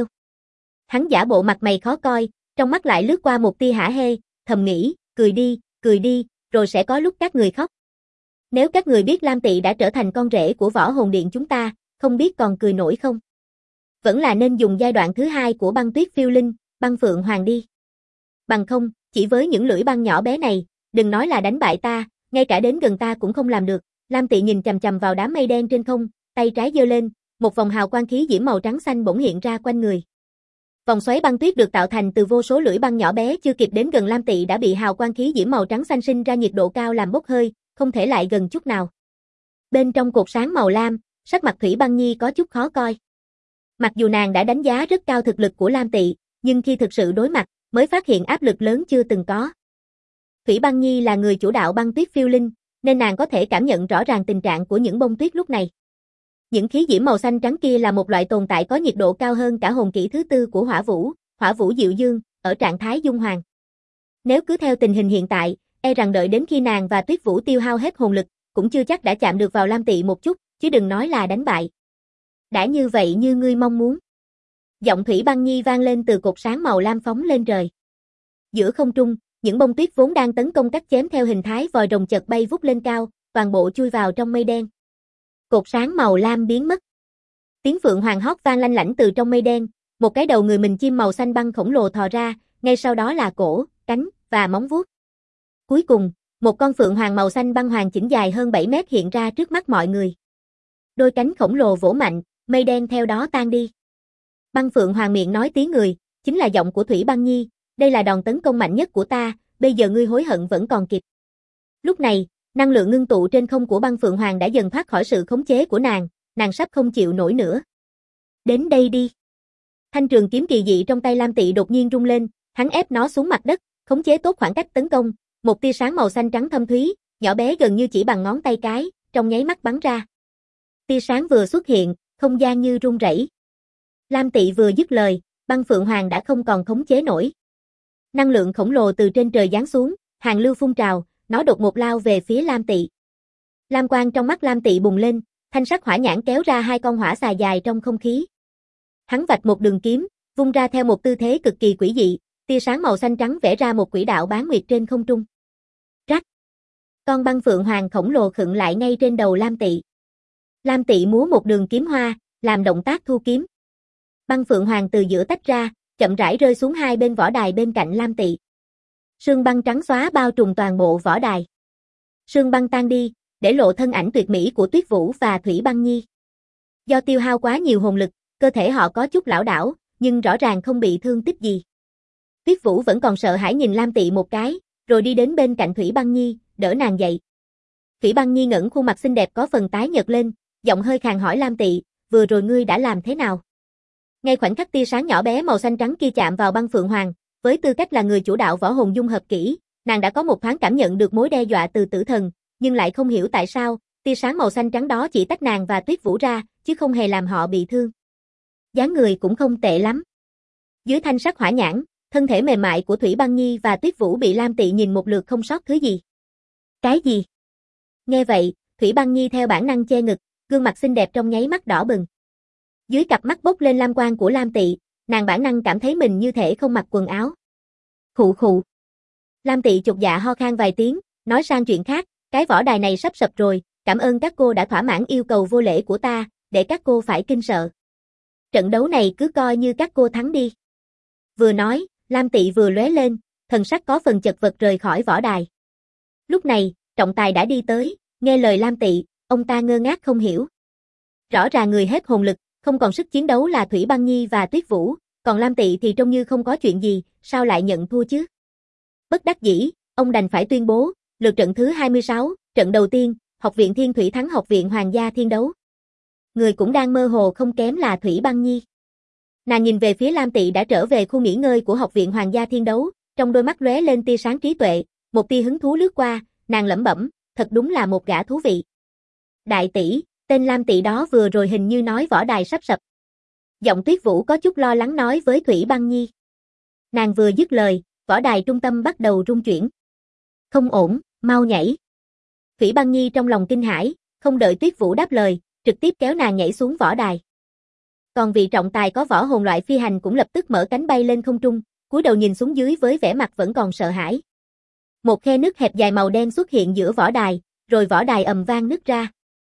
Hắn giả bộ mặt mày khó coi, trong mắt lại lướt qua một tia hả hê, thầm nghĩ, cười đi, rồi sẽ có lúc các người khóc. Nếu các người biết Lam Tị đã trở thành con rể của Võ Hồn Điện chúng ta, không biết còn cười nổi không? Vẫn là nên dùng giai đoạn thứ hai của băng tuyết phiêu linh, băng phượng hoàng đi. Bằng không, chỉ với những lưỡi băng nhỏ bé này, đừng nói là đánh bại ta, ngay cả đến gần ta cũng không làm được. Lam Tị nhìn chằm chằm vào đám mây đen trên không, tay trái giơ lên, một vòng hào quang khí diễm màu trắng xanh bỗng hiện ra quanh người. Vòng xoáy băng tuyết được tạo thành từ vô số lưỡi băng nhỏ bé chưa kịp đến gần Lam Tị đã bị hào quang khí diễm màu trắng xanh sinh ra nhiệt độ cao làm bốc hơi, không thể lại gần chút nào. Bên trong cột sáng màu lam, sắc mặt Thủy Băng Nhi có chút khó coi. Mặc dù nàng đã đánh giá rất cao thực lực của Lam Tị, nhưng khi thực sự đối mặt, mới phát hiện áp lực lớn chưa từng có. Thủy Băng Nhi là người chủ đạo băng tuyết phiêu linh, nên nàng có thể cảm nhận rõ ràng tình trạng của những bông tuyết lúc này. Những khí diễm màu xanh trắng kia là một loại tồn tại có nhiệt độ cao hơn cả hồn kỹ thứ tư của Hỏa Vũ Diệu Dương, ở trạng thái dung hoàng. Nếu cứ theo tình hình hiện tại, e rằng đợi đến khi nàng và Tuyết Vũ tiêu hao hết hồn lực, cũng chưa chắc đã chạm được vào Lam Tị một chút, chứ đừng nói là đánh bại. Đã như vậy như ngươi mong muốn. Giọng Thủy Băng Nhi vang lên từ cột sáng màu lam phóng lên trời. Giữa không trung, những bông tuyết vốn đang tấn công cắt chém theo hình thái vòi rồng chợt bay vút lên cao, toàn bộ chui vào trong mây đen. Cột sáng màu lam biến mất. Tiếng phượng hoàng hót vang lanh lảnh từ trong mây đen, một cái đầu người mình chim màu xanh băng khổng lồ thò ra, ngay sau đó là cổ, cánh và móng vuốt. Cuối cùng, một con phượng hoàng màu xanh băng hoàn chỉnh dài hơn 7 mét hiện ra trước mắt mọi người. Đôi cánh khổng lồ vỗ mạnh, mây đen theo đó tan đi. Băng phượng hoàng miệng nói tiếng người, chính là giọng của Thủy Băng Nhi, đây là đòn tấn công mạnh nhất của ta, bây giờ ngươi hối hận vẫn còn kịp. Lúc này, năng lượng ngưng tụ trên không của băng phượng hoàng đã dần thoát khỏi sự khống chế của nàng sắp không chịu nổi nữa. Đến đây đi. Thanh trường kiếm kỳ dị trong tay Lam Tị đột nhiên rung lên, hắn ép nó xuống mặt đất, khống chế tốt khoảng cách tấn công, một tia sáng màu xanh trắng thâm thúy, nhỏ bé gần như chỉ bằng ngón tay cái, trong nháy mắt bắn ra. Tia sáng vừa xuất hiện, không gian như rung rẩy. Lam Tị vừa dứt lời, băng phượng hoàng đã không còn khống chế nổi. Năng lượng khổng lồ từ trên trời giáng xuống, hàng lưu phun trào, nó đột ngột lao về phía Lam Tị. Lam quang trong mắt Lam Tị bùng lên, thanh sắc hỏa nhãn kéo ra hai con hỏa xà dài trong không khí. Hắn vạch một đường kiếm, vung ra theo một tư thế cực kỳ quỷ dị, tia sáng màu xanh trắng vẽ ra một quỹ đạo bán nguyệt trên không trung. Rắc. Con băng phượng hoàng khổng lồ khựng lại ngay trên đầu Lam Tị. Lam Tị múa một đường kiếm hoa, làm động tác thu kiếm. Băng phượng hoàng từ giữa tách ra, chậm rãi rơi xuống hai bên võ đài bên cạnh Lam Tị. Sương băng trắng xóa bao trùm toàn bộ võ đài. Sương băng tan đi, để lộ thân ảnh tuyệt mỹ của Tuyết Vũ và Thủy Băng Nhi. Do tiêu hao quá nhiều hồn lực, cơ thể họ có chút lảo đảo, nhưng rõ ràng không bị thương tích gì. Tuyết Vũ vẫn còn sợ hãi nhìn Lam Tị một cái, rồi đi đến bên cạnh Thủy Băng Nhi, đỡ nàng dậy. Thủy Băng Nhi ngẩng khuôn mặt xinh đẹp có phần tái nhợt lên, giọng hơi khàn hỏi Lam Tị, vừa rồi ngươi đã làm thế nào? Ngay khoảnh khắc tia sáng nhỏ bé màu xanh trắng kia chạm vào băng phượng hoàng, với tư cách là người chủ đạo võ hồn dung hợp kỹ, nàng đã có một thoáng cảm nhận được mối đe dọa từ tử thần, nhưng lại không hiểu tại sao, tia sáng màu xanh trắng đó chỉ tách nàng và Tuyết Vũ ra, chứ không hề làm họ bị thương. Dáng người cũng không tệ lắm. Dưới thanh sắc hỏa nhãn, thân thể mềm mại của Thủy Băng Nhi và Tuyết Vũ bị Lam Tị nhìn một lượt không sót thứ gì. Cái gì? Nghe vậy, Thủy Băng Nhi theo bản năng che ngực, gương mặt xinh đẹp trong nháy mắt đỏ bừng. Dưới cặp mắt bốc lên lam quang của Lam Tị, nàng bản năng cảm thấy mình như thể không mặc quần áo. Khụ khụ. Lam Tị chột dạ ho khan vài tiếng, nói sang chuyện khác, cái võ đài này sắp sập rồi, cảm ơn các cô đã thỏa mãn yêu cầu vô lễ của ta, để các cô phải kinh sợ. Trận đấu này cứ coi như các cô thắng đi. Vừa nói, Lam Tị vừa lóe lên, thần sắc có phần chật vật rời khỏi võ đài. Lúc này, trọng tài đã đi tới, nghe lời Lam Tị, ông ta ngơ ngác không hiểu. Rõ ràng người hết hồn lực, không còn sức chiến đấu là Thủy Băng Nhi và Tuyết Vũ, còn Lam Tị thì trông như không có chuyện gì, sao lại nhận thua chứ? Bất đắc dĩ, ông đành phải tuyên bố, lượt trận thứ 26, trận đầu tiên, Học viện Thiên Thủy thắng Học viện Hoàng gia Thiên đấu. Người cũng đang mơ hồ không kém là Thủy Băng Nhi. Nàng nhìn về phía Lam Tị đã trở về khu nghỉ ngơi của Học viện Hoàng gia Thiên đấu, trong đôi mắt lóe lên tia sáng trí tuệ, một tia hứng thú lướt qua, nàng lẩm bẩm, thật đúng là một gã thú vị. Đại tỷ, tên Lam Tị đó vừa rồi hình như nói võ đài sắp sập. Giọng Tuyết Vũ có chút lo lắng nói với Thủy Băng Nhi. Nàng vừa dứt lời, võ đài trung tâm bắt đầu rung chuyển. Không ổn, mau nhảy. Thủy Băng Nhi trong lòng kinh hãi, không đợi Tuyết Vũ đáp lời, trực tiếp kéo nàng nhảy xuống võ đài. Còn vị trọng tài có võ hồn loại phi hành cũng lập tức mở cánh bay lên không trung, cúi đầu nhìn xuống dưới với vẻ mặt vẫn còn sợ hãi. Một khe nứt hẹp dài màu đen xuất hiện giữa võ đài, rồi võ đài ầm vang nứt ra.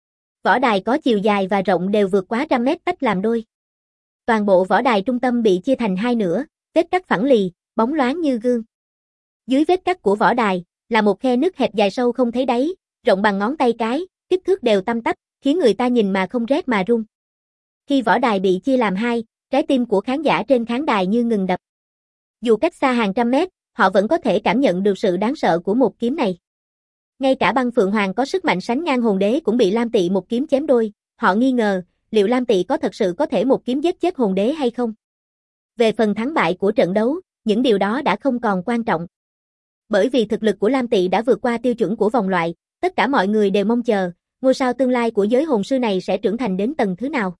Võ đài có chiều dài và rộng đều vượt quá 100 mét tách làm đôi. Toàn bộ võ đài trung tâm bị chia thành hai nửa, vết cắt phẳng lì, bóng loáng như gương. Dưới vết cắt của võ đài là một khe nứt hẹp dài sâu không thấy đáy, rộng bằng ngón tay cái, kích thước đều tăm tắp, khiến người ta nhìn mà không rét mà run. Khi võ đài bị chia làm hai, trái tim của khán giả trên khán đài như ngừng đập. Dù cách xa hàng trăm mét, họ vẫn có thể cảm nhận được sự đáng sợ của một kiếm này. Ngay cả băng phượng hoàng có sức mạnh sánh ngang hồn đế cũng bị Lam Tị một kiếm chém đôi, họ nghi ngờ, liệu Lam Tị có thật sự có thể một kiếm giết chết hồn đế hay không? Về phần thắng bại của trận đấu, những điều đó đã không còn quan trọng. Bởi vì thực lực của Lam Tị đã vượt qua tiêu chuẩn của vòng loại, tất cả mọi người đều mong chờ, ngôi sao tương lai của giới hồn sư này sẽ trưởng thành đến tầng thứ nào.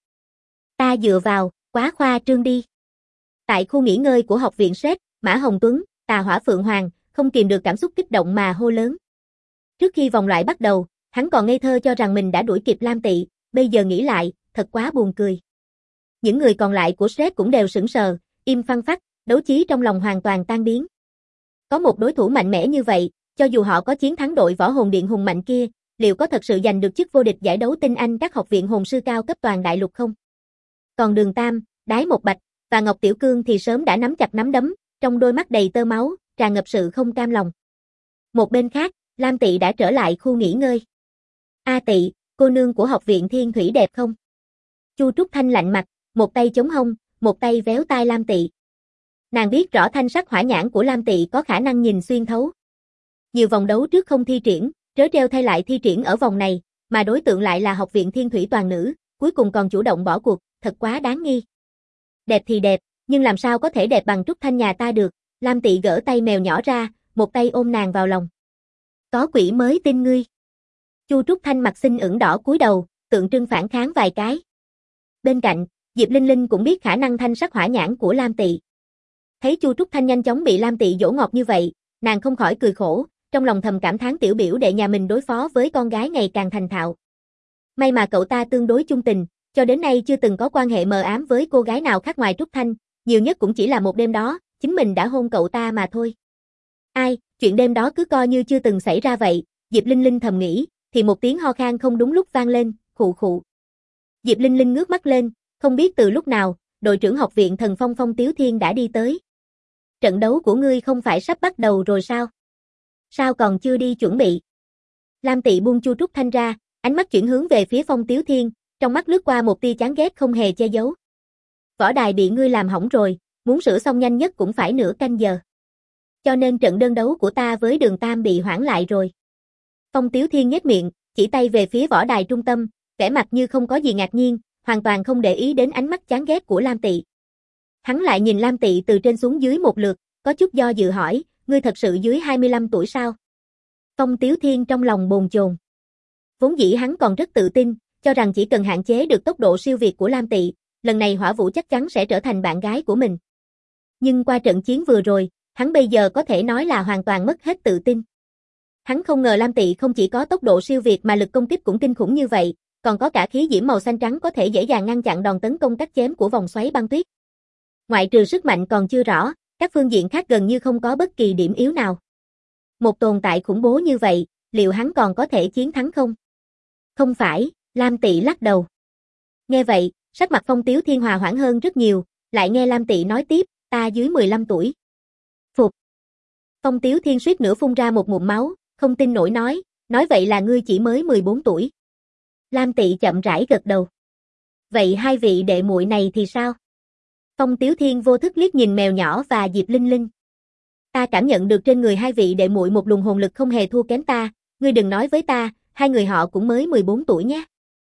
Ta dựa vào, quá khoa trương đi. Tại khu nghỉ ngơi của học viện Sét, Mã Hồng Tuấn, Tà Hỏa Phượng Hoàng, không kìm được cảm xúc kích động mà hô lớn. Trước khi vòng loại bắt đầu, hắn còn ngây thơ cho rằng mình đã đuổi kịp Lam Tị, bây giờ nghĩ lại, thật quá buồn cười. Những người còn lại của Sét cũng đều sững sờ, im phăng phắc, đấu trí trong lòng hoàn toàn tan biến. Có một đối thủ mạnh mẽ như vậy, cho dù họ có chiến thắng đội võ hồn điện hùng mạnh kia, liệu có thật sự giành được chức vô địch giải đấu tinh anh các học viện hồn sư cao cấp toàn đại lục không? Còn Đường Tam, Đái Một Bạch và Ngọc Tiểu Cương thì sớm đã nắm chặt nắm đấm, trong đôi mắt đầy tơ máu, tràn ngập sự không cam lòng. Một bên khác, Lam Tị đã trở lại khu nghỉ ngơi. A Tị, cô nương của học viện Thiên Thủy đẹp không? Chu Trúc Thanh lạnh mặt, một tay chống hông, một tay véo tai Lam Tị. Nàng biết rõ thanh sắc hỏa nhãn của Lam Tị có khả năng nhìn xuyên thấu. Nhiều vòng đấu trước không thi triển, trớ trêu thay lại thi triển ở vòng này, mà đối tượng lại là học viện Thiên Thủy toàn nữ, cuối cùng còn chủ động bỏ cuộc, thật quá đáng nghi. Đẹp thì đẹp, nhưng làm sao có thể đẹp bằng Trúc Thanh nhà ta được? Lam Tị gỡ tay mèo nhỏ ra, một tay ôm nàng vào lòng. Có quỷ mới tin ngươi. Chu Trúc Thanh mặt xinh ửng đỏ cúi đầu, tượng trưng phản kháng vài cái. Bên cạnh, Diệp Linh Linh cũng biết khả năng thanh sắc hỏa nhãn của Lam Tị. Thấy Chu Trúc Thanh nhanh chóng bị Lam Tị dỗ ngọt như vậy, nàng không khỏi cười khổ, trong lòng thầm cảm thán tiểu biểu đệ nhà mình đối phó với con gái ngày càng thành thạo. May mà cậu ta tương đối chung tình, cho đến nay chưa từng có quan hệ mờ ám với cô gái nào khác ngoài Trúc Thanh, nhiều nhất cũng chỉ là một đêm đó, chính mình đã hôn cậu ta mà thôi. Ai, chuyện đêm đó cứ coi như chưa từng xảy ra vậy, Diệp Linh Linh thầm nghĩ, thì một tiếng ho khan không đúng lúc vang lên, khụ khụ. Diệp Linh Linh ngước mắt lên, không biết từ lúc nào, đội trưởng học viện Thần Phong Phong Tiếu Thiên đã đi tới. Trận đấu của ngươi không phải sắp bắt đầu rồi sao? Sao còn chưa đi chuẩn bị? Lam Tị buông Chu Trúc Thanh ra, ánh mắt chuyển hướng về phía Phong Tiếu Thiên, trong mắt lướt qua một tia chán ghét không hề che giấu. Võ đài bị ngươi làm hỏng rồi, muốn sửa xong nhanh nhất cũng phải nửa canh giờ. Cho nên trận đơn đấu của ta với Đường Tam bị hoãn lại rồi. Phong Tiếu Thiên nhếch miệng, chỉ tay về phía võ đài trung tâm, vẻ mặt như không có gì ngạc nhiên, hoàn toàn không để ý đến ánh mắt chán ghét của Lam Tị. Hắn lại nhìn Lam Tị từ trên xuống dưới một lượt, có chút do dự hỏi, ngươi thật sự dưới 25 tuổi sao? Phong Tiếu Thiên trong lòng bồn chồn. Vốn dĩ hắn còn rất tự tin, cho rằng chỉ cần hạn chế được tốc độ siêu việt của Lam Tị, lần này Hỏa Vũ chắc chắn sẽ trở thành bạn gái của mình. Nhưng qua trận chiến vừa rồi, hắn bây giờ có thể nói là hoàn toàn mất hết tự tin. Hắn không ngờ Lam Tị không chỉ có tốc độ siêu việt mà lực công kích cũng kinh khủng như vậy, còn có cả khí diễm màu xanh trắng có thể dễ dàng ngăn chặn đòn tấn công cắt chém của vòng xoáy băng tuyết. Ngoại trừ sức mạnh còn chưa rõ, các phương diện khác gần như không có bất kỳ điểm yếu nào. Một tồn tại khủng bố như vậy, liệu hắn còn có thể chiến thắng không? Không phải, Lam Tị lắc đầu. Nghe vậy, sắc mặt Phong Tiếu Thiên hòa hoãn hơn rất nhiều, lại nghe Lam Tị nói tiếp, ta dưới 15 tuổi. Phục. Phong Tiếu Thiên suýt nữa phun ra một ngụm máu, không tin nổi nói vậy là ngươi chỉ mới 14 tuổi. Lam Tị chậm rãi gật đầu. Vậy hai vị đệ muội này thì sao? Phong Tiếu Thiên vô thức liếc nhìn mèo nhỏ và Diệp Linh Linh. Ta cảm nhận được trên người hai vị đệ muội một luồng hồn lực không hề thua kém ta, ngươi đừng nói với ta, hai người họ cũng mới 14 tuổi nhé.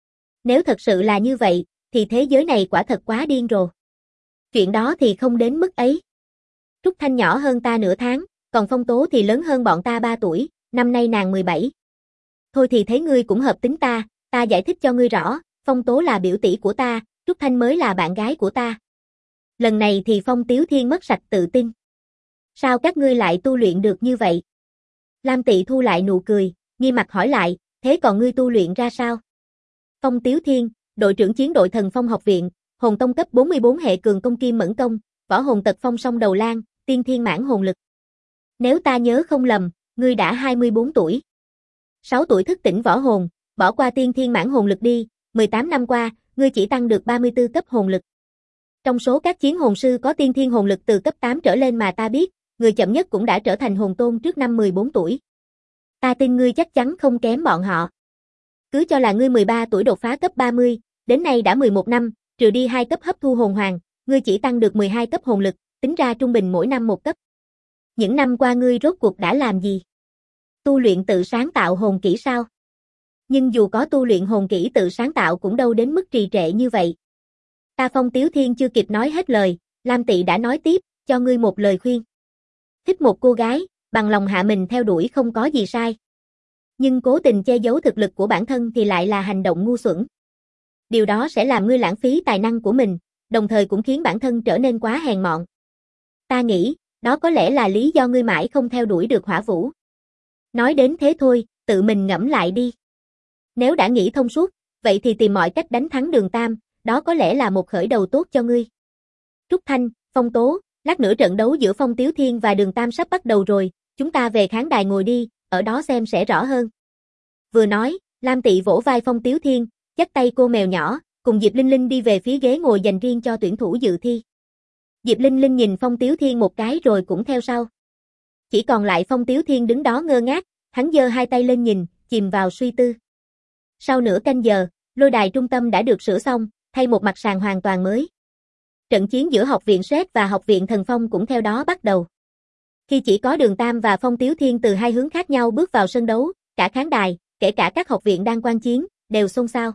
Nếu thật sự là như vậy, thì thế giới này quả thật quá điên rồ. Chuyện đó thì không đến mức ấy. Trúc Thanh nhỏ hơn ta nửa tháng, còn Phong Tố thì lớn hơn bọn ta 3 tuổi, năm nay nàng 17. Thôi thì thấy ngươi cũng hợp tính ta giải thích cho ngươi rõ, Phong Tố là biểu tỷ của ta, Trúc Thanh mới là bạn gái của ta. Lần này thì Phong Tiếu Thiên mất sạch tự tin. Sao các ngươi lại tu luyện được như vậy? Lam Tị thu lại nụ cười, nghi mặt hỏi lại, thế còn ngươi tu luyện ra sao? Phong Tiếu Thiên, đội trưởng chiến đội Thần Phong học viện, hồn tông cấp 44 hệ cường công kim mẫn công, võ hồn tật phong song đầu lan, tiên thiên mãn hồn lực. Nếu ta nhớ không lầm, ngươi đã 24 tuổi. 6 tuổi thức tỉnh võ hồn, bỏ qua tiên thiên mãn hồn lực đi, 18 năm qua, ngươi chỉ tăng được 34 cấp hồn lực. Trong số các chiến hồn sư có tiên thiên hồn lực từ cấp 8 trở lên mà ta biết, người chậm nhất cũng đã trở thành hồn tôn trước năm 14 tuổi. Ta tin ngươi chắc chắn không kém bọn họ. Cứ cho là ngươi 13 tuổi đột phá cấp 30, đến nay đã 11 năm, trừ đi 2 cấp hấp thu hồn hoàng, ngươi chỉ tăng được 12 cấp hồn lực, tính ra trung bình mỗi năm 1 cấp. Những năm qua ngươi rốt cuộc đã làm gì? Tu luyện tự sáng tạo hồn kỹ sao? Nhưng dù có tu luyện hồn kỹ tự sáng tạo cũng đâu đến mức trì trệ như vậy. Ta Phong Tiếu Thiên chưa kịp nói hết lời, Lam Tị đã nói tiếp, cho ngươi một lời khuyên. Thích một cô gái, bằng lòng hạ mình theo đuổi không có gì sai. Nhưng cố tình che giấu thực lực của bản thân thì lại là hành động ngu xuẩn. Điều đó sẽ làm ngươi lãng phí tài năng của mình, đồng thời cũng khiến bản thân trở nên quá hèn mọn. Ta nghĩ, đó có lẽ là lý do ngươi mãi không theo đuổi được Hỏa Vũ. Nói đến thế thôi, tự mình ngẫm lại đi. Nếu đã nghĩ thông suốt, vậy thì tìm mọi cách đánh thắng Đường Tam, đó có lẽ là một khởi đầu tốt cho ngươi. Trúc Thanh, Phong Tố, lát nữa trận đấu giữa Phong Tiếu Thiên và Đường Tam sắp bắt đầu rồi, chúng ta về khán đài ngồi đi, ở đó xem sẽ rõ hơn. Vừa nói, Lam Tị vỗ vai Phong Tiếu Thiên, dắt tay cô mèo nhỏ, cùng Diệp Linh Linh đi về phía ghế ngồi dành riêng cho tuyển thủ dự thi. Diệp Linh Linh nhìn Phong Tiếu Thiên một cái rồi cũng theo sau. Chỉ còn lại Phong Tiếu Thiên đứng đó ngơ ngác, hắn giơ hai tay lên nhìn, chìm vào suy tư. Sau nửa canh giờ, lôi đài trung tâm đã được sửa xong, thay một mặt sàn hoàn toàn mới. Trận chiến giữa học viện Sét và học viện Thần Phong cũng theo đó bắt đầu. Khi chỉ có Đường Tam và Phong Tiếu Thiên từ hai hướng khác nhau bước vào sân đấu, cả khán đài, kể cả các học viện đang quan chiến, đều xôn xao.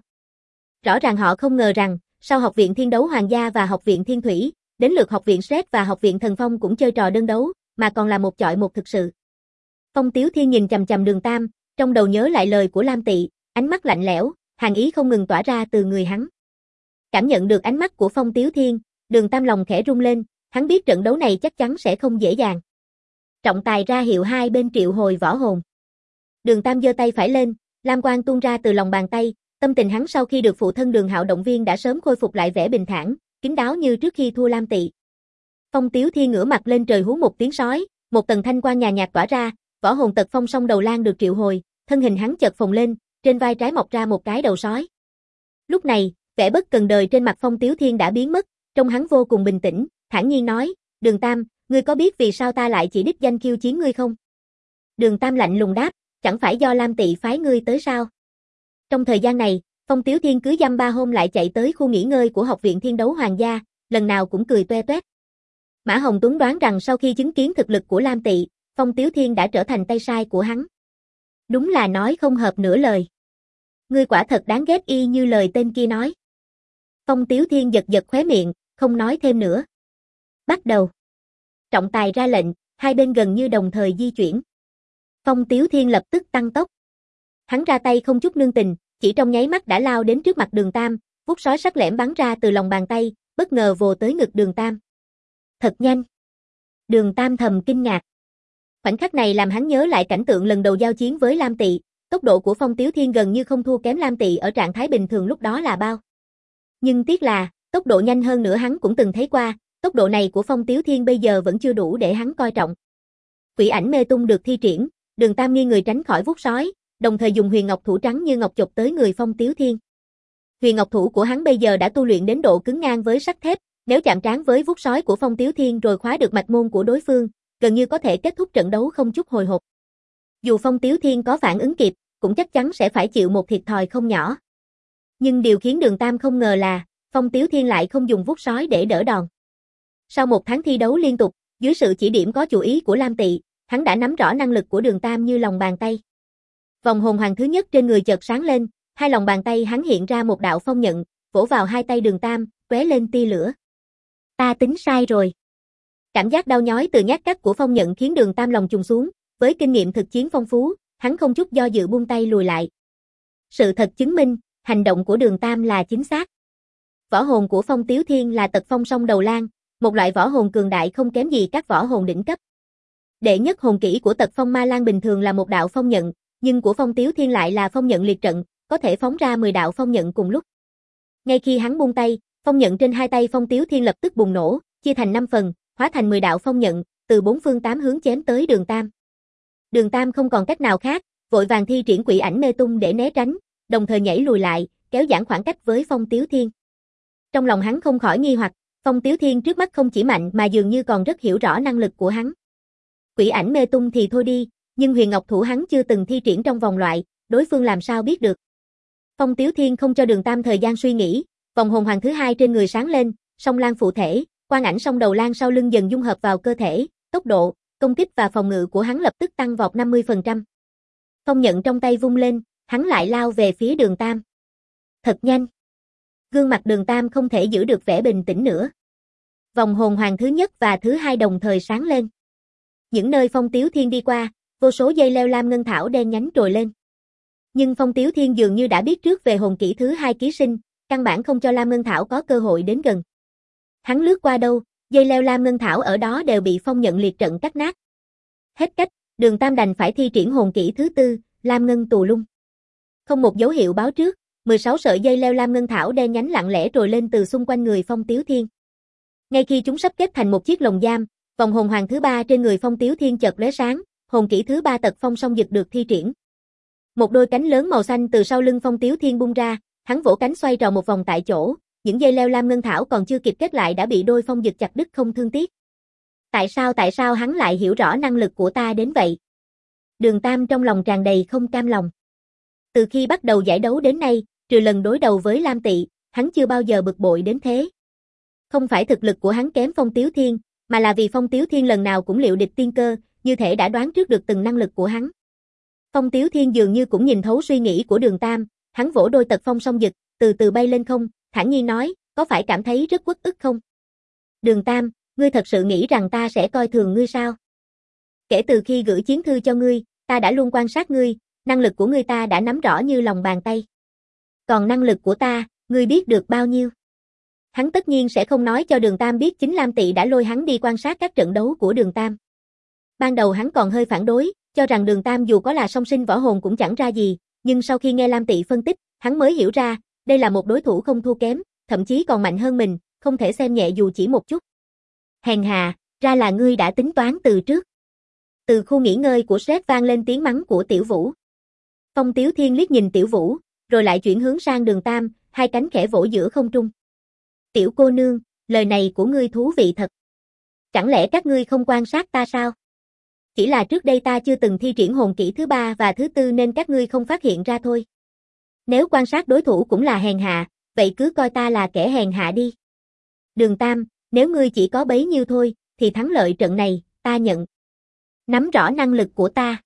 Rõ ràng họ không ngờ rằng, sau học viện Thiên Đấu Hoàng gia và học viện Thiên Thủy, đến lượt học viện Sét và học viện Thần Phong cũng chơi trò đơn đấu, mà còn là một chọi một thực sự. Phong Tiếu Thiên nhìn chằm chằm Đường Tam, trong đầu nhớ lại lời của Lam Tị, ánh mắt lạnh lẽo, hàn ý không ngừng tỏa ra từ người hắn. Cảm nhận được ánh mắt của Phong Tiếu Thiên, Đường Tam lòng khẽ rung lên, hắn biết trận đấu này chắc chắn sẽ không dễ dàng. Trọng tài ra hiệu hai bên triệu hồi võ hồn. Đường Tam giơ tay phải lên, lam quang tuôn ra từ lòng bàn tay, tâm tình hắn sau khi được phụ thân Đường Hạo động viên đã sớm khôi phục lại vẻ bình thản, kín đáo như trước khi thua Lam Tị. Phong Tiếu Thiên ngửa mặt lên trời hú một tiếng sói, một tầng thanh quang nhàn nhạt tỏa ra, võ hồn Tật Phong Song Đầu Lang được triệu hồi, thân hình hắn chợt phồng lên, trên vai trái mọc ra một cái đầu sói. Lúc này, vẻ bất cần đời trên mặt Phong Tiếu Thiên đã biến mất, trông hắn vô cùng bình tĩnh, thản nhiên nói, Đường Tam, ngươi có biết vì sao ta lại chỉ đích danh khiêu chiến ngươi không? Đường Tam lạnh lùng đáp, chẳng phải do Lam Tị phái ngươi tới sao? Trong thời gian này, Phong Tiếu Thiên cứ dăm ba hôm lại chạy tới khu nghỉ ngơi của học viện Thiên Đấu Hoàng gia, lần nào cũng cười toe toét. Mã Hồng Tuấn đoán rằng sau khi chứng kiến thực lực của Lam Tị, Phong Tiếu Thiên đã trở thành tay sai của hắn. Đúng là nói không hợp nửa lời. Ngươi quả thật đáng ghét y như lời tên kia nói. Phong Tiếu Thiên giật giật khóe miệng, không nói thêm nữa. Bắt đầu. Trọng tài ra lệnh, hai bên gần như đồng thời di chuyển. Phong Tiếu Thiên lập tức tăng tốc. Hắn ra tay không chút nương tình, chỉ trong nháy mắt đã lao đến trước mặt Đường Tam, vuốt sói sắc lẻm bắn ra từ lòng bàn tay, bất ngờ vồ tới ngực Đường Tam. Thật nhanh. Đường Tam thầm kinh ngạc. Khoảnh khắc này làm hắn nhớ lại cảnh tượng lần đầu giao chiến với Lam Tị, tốc độ của Phong Tiếu Thiên gần như không thua kém Lam Tị ở trạng thái bình thường lúc đó là bao. Nhưng tiếc là, tốc độ nhanh hơn nữa hắn cũng từng thấy qua, tốc độ này của Phong Tiếu Thiên bây giờ vẫn chưa đủ để hắn coi trọng. Quỷ ảnh mê tung được thi triển, Đường Tam nghiêng người tránh khỏi vuốt sói, đồng thời dùng huyền ngọc thủ trắng như ngọc chộp tới người Phong Tiếu Thiên. Huyền ngọc thủ của hắn bây giờ đã tu luyện đến độ cứng ngang với sắt thép, nếu chạm trán với vuốt sói của Phong Tiếu Thiên rồi khóa được mạch môn của đối phương, gần như có thể kết thúc trận đấu không chút hồi hộp. Dù Phong Tiếu Thiên có phản ứng kịp, cũng chắc chắn sẽ phải chịu một thiệt thòi không nhỏ. Nhưng điều khiến Đường Tam không ngờ là, Phong Tiếu Thiên lại không dùng vuốt sói để đỡ đòn. Sau một tháng thi đấu liên tục, dưới sự chỉ điểm có chủ ý của Lam Tị, hắn đã nắm rõ năng lực của Đường Tam như lòng bàn tay. Vòng hồn hoàng thứ nhất trên người chợt sáng lên, hai lòng bàn tay hắn hiện ra một đạo phong nhận, vỗ vào hai tay Đường Tam, tóe lên tia lửa. Ta tính sai rồi. Cảm giác đau nhói từ nhát cắt của phong nhận khiến Đường Tam lòng trùng xuống, với kinh nghiệm thực chiến phong phú, hắn không chút do dự buông tay lùi lại. Sự thật chứng minh, hành động của Đường Tam là chính xác. Võ hồn của Phong Tiếu Thiên là Tật Phong Song Đầu Lang, một loại võ hồn cường đại không kém gì các võ hồn đỉnh cấp. Đệ nhất hồn kỹ của Tật Phong Ma Lang bình thường là một đạo phong nhận, nhưng của Phong Tiếu Thiên lại là phong nhận liệt trận, có thể phóng ra 10 đạo phong nhận cùng lúc. Ngay khi hắn buông tay, phong nhận trên hai tay Phong Tiếu Thiên lập tức bùng nổ, chia thành 5 phần, hóa thành 10 đạo phong nhận, từ 4 phương 8 hướng chém tới Đường Tam. Đường Tam không còn cách nào khác, vội vàng thi triển quỷ ảnh mê tung để né tránh, đồng thời nhảy lùi lại, kéo giãn khoảng cách với Phong Tiếu Thiên. Trong lòng hắn không khỏi nghi hoặc, Phong Tiếu Thiên trước mắt không chỉ mạnh mà dường như còn rất hiểu rõ năng lực của hắn. Quỷ ảnh mê tung thì thôi đi, nhưng huyền ngọc thủ hắn chưa từng thi triển trong vòng loại, đối phương làm sao biết được. Phong Tiếu Thiên không cho Đường Tam thời gian suy nghĩ, vòng hồn hoàng thứ hai trên người sáng lên, song lang phụ thể, quang ảnh song đầu lang sau lưng dần dung hợp vào cơ thể, tốc độ, công kích và phòng ngự của hắn lập tức tăng vọt 50%. Phong nhận trong tay vung lên, hắn lại lao về phía Đường Tam. Thật nhanh. Gương mặt Đường Tam không thể giữ được vẻ bình tĩnh nữa. Vòng hồn hoàng thứ nhất và thứ hai đồng thời sáng lên. Những nơi Phong Tiếu Thiên đi qua, vô số dây leo lam ngân thảo đen nhánh trồi lên. Nhưng Phong Tiếu Thiên dường như đã biết trước về hồn kỹ thứ hai ký sinh, căn bản không cho lam ngân thảo có cơ hội đến gần. Hắn lướt qua đâu, dây leo lam ngân thảo ở đó đều bị phong nhận liệt trận cắt nát. Hết cách, Đường Tam đành phải thi triển hồn kỹ thứ tư, lam ngân tù lung. Không một dấu hiệu báo trước, 16 sợi dây leo lam ngân thảo đen nhánh lặng lẽ trồi lên từ xung quanh người Phong Tiếu Thiên. Ngay khi chúng sắp kết thành một chiếc lồng giam, vòng hồn hoàng thứ ba trên người Phong Tiếu Thiên chợt lóe sáng, hồn kỹ thứ ba Tật Phong Song Dực được thi triển. Một đôi cánh lớn màu xanh từ sau lưng Phong Tiếu Thiên bung ra, hắn vỗ cánh xoay tròn một vòng tại chỗ, những dây leo lam ngân thảo còn chưa kịp kết lại đã bị đôi phong dực chặt đứt không thương tiếc. Tại sao hắn lại hiểu rõ năng lực của ta đến vậy? Đường Tam trong lòng tràn đầy không cam lòng. Từ khi bắt đầu giải đấu đến nay, trừ lần đối đầu với Lam Tị, hắn chưa bao giờ bực bội đến thế. Không phải thực lực của hắn kém Phong Tiếu Thiên, mà là vì Phong Tiếu Thiên lần nào cũng liệu địch tiên cơ, như thể đã đoán trước được từng năng lực của hắn. Phong Tiếu Thiên dường như cũng nhìn thấu suy nghĩ của Đường Tam, hắn vỗ đôi tật phong song dực, từ từ bay lên không, thản nhiên nói, có phải cảm thấy rất uất ức không? Đường Tam, ngươi thật sự nghĩ rằng ta sẽ coi thường ngươi sao? Kể từ khi gửi chiến thư cho ngươi, ta đã luôn quan sát ngươi, năng lực của ngươi ta đã nắm rõ như lòng bàn tay. Còn năng lực của ta, ngươi biết được bao nhiêu? Hắn tất nhiên sẽ không nói cho Đường Tam biết chính Lam Tị đã lôi hắn đi quan sát các trận đấu của Đường Tam. Ban đầu hắn còn hơi phản đối, cho rằng Đường Tam dù có là song sinh võ hồn cũng chẳng ra gì, nhưng sau khi nghe Lam Tị phân tích, hắn mới hiểu ra, đây là một đối thủ không thua kém, thậm chí còn mạnh hơn mình, không thể xem nhẹ dù chỉ một chút. Hèn hà, ra là ngươi đã tính toán từ trước. Từ khu nghỉ ngơi của Shrek vang lên tiếng mắng của Tiểu Vũ. Phong Tiếu Thiên liếc nhìn Tiểu Vũ, rồi lại chuyển hướng sang Đường Tam, hai cánh khẽ vỗ giữa không trung. Tiểu cô nương, lời này của ngươi thú vị thật. Chẳng lẽ các ngươi không quan sát ta sao? Chỉ là trước đây ta chưa từng thi triển hồn kỹ thứ 3 và thứ 4 nên các ngươi không phát hiện ra thôi. Nếu quan sát đối thủ cũng là hèn hạ, vậy cứ coi ta là kẻ hèn hạ đi. Đường Tam, nếu ngươi chỉ có bấy nhiêu thôi, thì thắng lợi trận này, ta nhận. Nắm rõ năng lực của ta.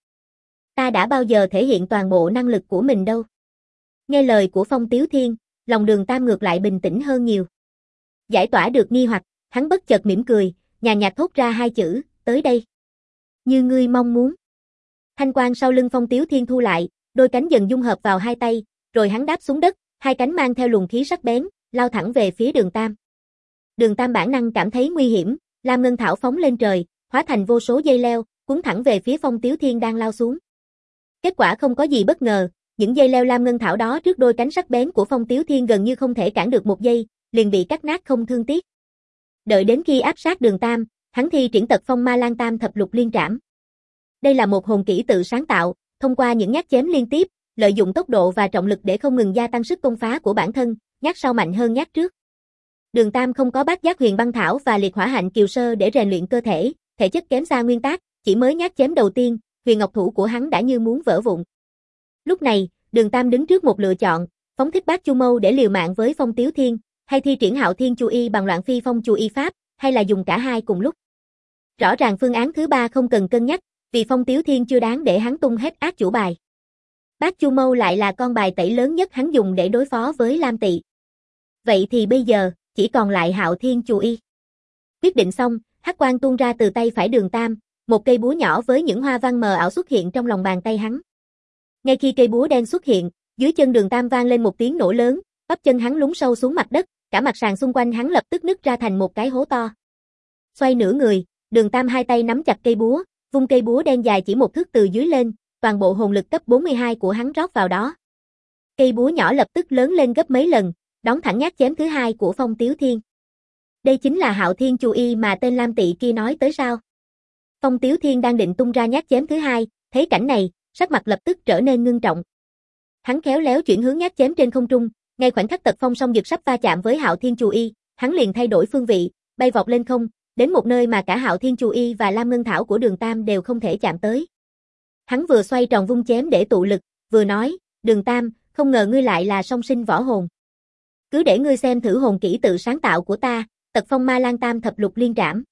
Ta đã bao giờ thể hiện toàn bộ năng lực của mình đâu. Nghe lời của Phong Tiếu Thiên, lòng Đường Tam ngược lại bình tĩnh hơn nhiều. Giải tỏa được nghi hoặc, hắn bất chợt mỉm cười, nhàn nhạt thốt ra hai chữ, tới đây. Như ngươi mong muốn. Thanh quang sau lưng Phong Tiếu Thiên thu lại, đôi cánh dần dung hợp vào hai tay, rồi hắn đáp xuống đất, hai cánh mang theo luồng khí sắc bén, lao thẳng về phía Đường Tam. Đường Tam bản năng cảm thấy nguy hiểm, lam ngân thảo phóng lên trời, hóa thành vô số dây leo, cuốn thẳng về phía Phong Tiếu Thiên đang lao xuống. Kết quả không có gì bất ngờ, những dây leo lam ngân thảo đó trước đôi cánh sắc bén của Phong Tiếu Thiên gần như không thể cản được một giây, liền bị cắt nát không thương tiếc. Đợi đến khi áp sát Đường Tam, hắn thi triển tật phong ma lan tam thập lục liên trảm. Đây là một hồn kỹ tự sáng tạo, thông qua những nhát chém liên tiếp, lợi dụng tốc độ và trọng lực để không ngừng gia tăng sức công phá của bản thân, nhát sau mạnh hơn nhát trước. Đường Tam không có bát giác huyền băng thảo và liệt hỏa hạnh kiều sơ để rèn luyện cơ thể chất kém xa nguyên tác, chỉ mới nhát chém đầu tiên, huyền ngọc thủ của hắn đã như muốn vỡ vụn. Lúc này, Đường Tam đứng trước một lựa chọn, phóng thích bát chu mâu để liều mạng với Phong Tiếu Thiên, hay thi triển hạo thiên chu y bằng loạn phi phong chu y pháp, hay là dùng cả hai cùng lúc. Rõ ràng phương án thứ 3 không cần cân nhắc, vì Phong Tiếu Thiên chưa đáng để hắn tung hết ác chủ bài. Bát chu mâu lại là con bài tẩy lớn nhất hắn dùng để đối phó với Lam Tị. Vậy thì bây giờ, chỉ còn lại hạo thiên chu y. Quyết định xong, hắc quang tuôn ra từ tay phải Đường Tam, một cây búa nhỏ với những hoa văn mờ ảo xuất hiện trong lòng bàn tay hắn. Ngay khi cây búa đen xuất hiện, dưới chân Đường Tam vang lên một tiếng nổ lớn, bắp chân hắn lún sâu xuống mặt đất, cả mặt sàn xung quanh hắn lập tức nứt ra thành một cái hố to. Xoay nửa người, Đường Tam hai tay nắm chặt cây búa, vung cây búa đen dài chỉ một thước từ dưới lên, toàn bộ hồn lực cấp 42 của hắn rót vào đó. Cây búa nhỏ lập tức lớn lên gấp mấy lần, đón thẳng nhát chém thứ 2 của Phong Tiếu Thiên. Đây chính là hạo thiên chu y mà tên Lam Tị kia nói tới sao? Phong Tiếu Thiên đang định tung ra nhát chém thứ 2, thấy cảnh này, sắc mặt lập tức trở nên ngưng trọng. Hắn khéo léo chuyển hướng nhát chém trên không trung, ngay khoảnh khắc tật phong song dực sắp va chạm với hạo thiên chu y, hắn liền thay đổi phương vị, bay vọt lên không, đến một nơi mà cả hạo thiên chu y và lam ngân thảo của Đường Tam đều không thể chạm tới. Hắn vừa xoay tròn vung chém để tụ lực, vừa nói, Đường Tam, không ngờ ngươi lại là song sinh võ hồn. Cứ để ngươi xem thử hồn kỹ tự sáng tạo của ta, tật phong ma lan tam thập lục liên trảm.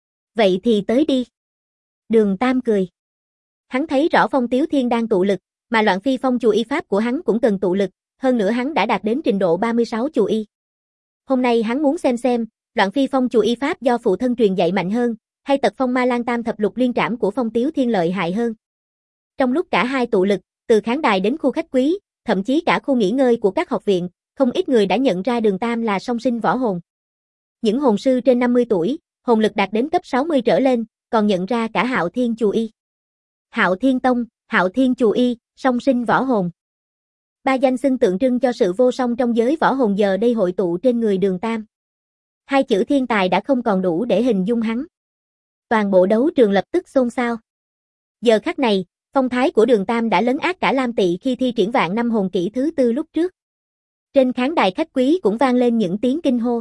Vậy thì tới đi. Đường Tam cười. Hắn thấy rõ Phong Tiếu Thiên đang tụ lực, mà loạn phi phong chù y pháp của hắn cũng cần tụ lực, hơn nữa hắn đã đạt đến trình độ 36 chù y. Hôm nay hắn muốn xem, loạn phi phong chù y pháp do phụ thân truyền dạy mạnh hơn, hay tật phong ma lan tam thập lục liên trảm của Phong Tiếu Thiên lợi hại hơn. Trong lúc cả hai tụ lực, từ khán đài đến khu khách quý, thậm chí cả khu nghỉ ngơi của các học viện, không ít người đã nhận ra Đường Tam là song sinh võ hồn. Những hồn sư trên 50 tuổi, hồn lực đạt đến cấp 60 trở lên, còn nhận ra cả Hạo Thiên Chù Y. Hạo Thiên Tông, Hạo Thiên Chù Y, song sinh võ hồn. Ba danh xưng tượng trưng cho sự vô song trong giới võ hồn giờ đây hội tụ trên người Đường Tam. Hai chữ thiên tài đã không còn đủ để hình dung hắn. Toàn bộ đấu trường lập tức xôn xao. Giờ khắc này, Phong thái của Đường Tam đã lấn át cả Lam Tị khi thi triển vạn năm hồn kỹ thứ tư lúc trước. Trên khán đài khách quý cũng vang lên những tiếng kinh hô.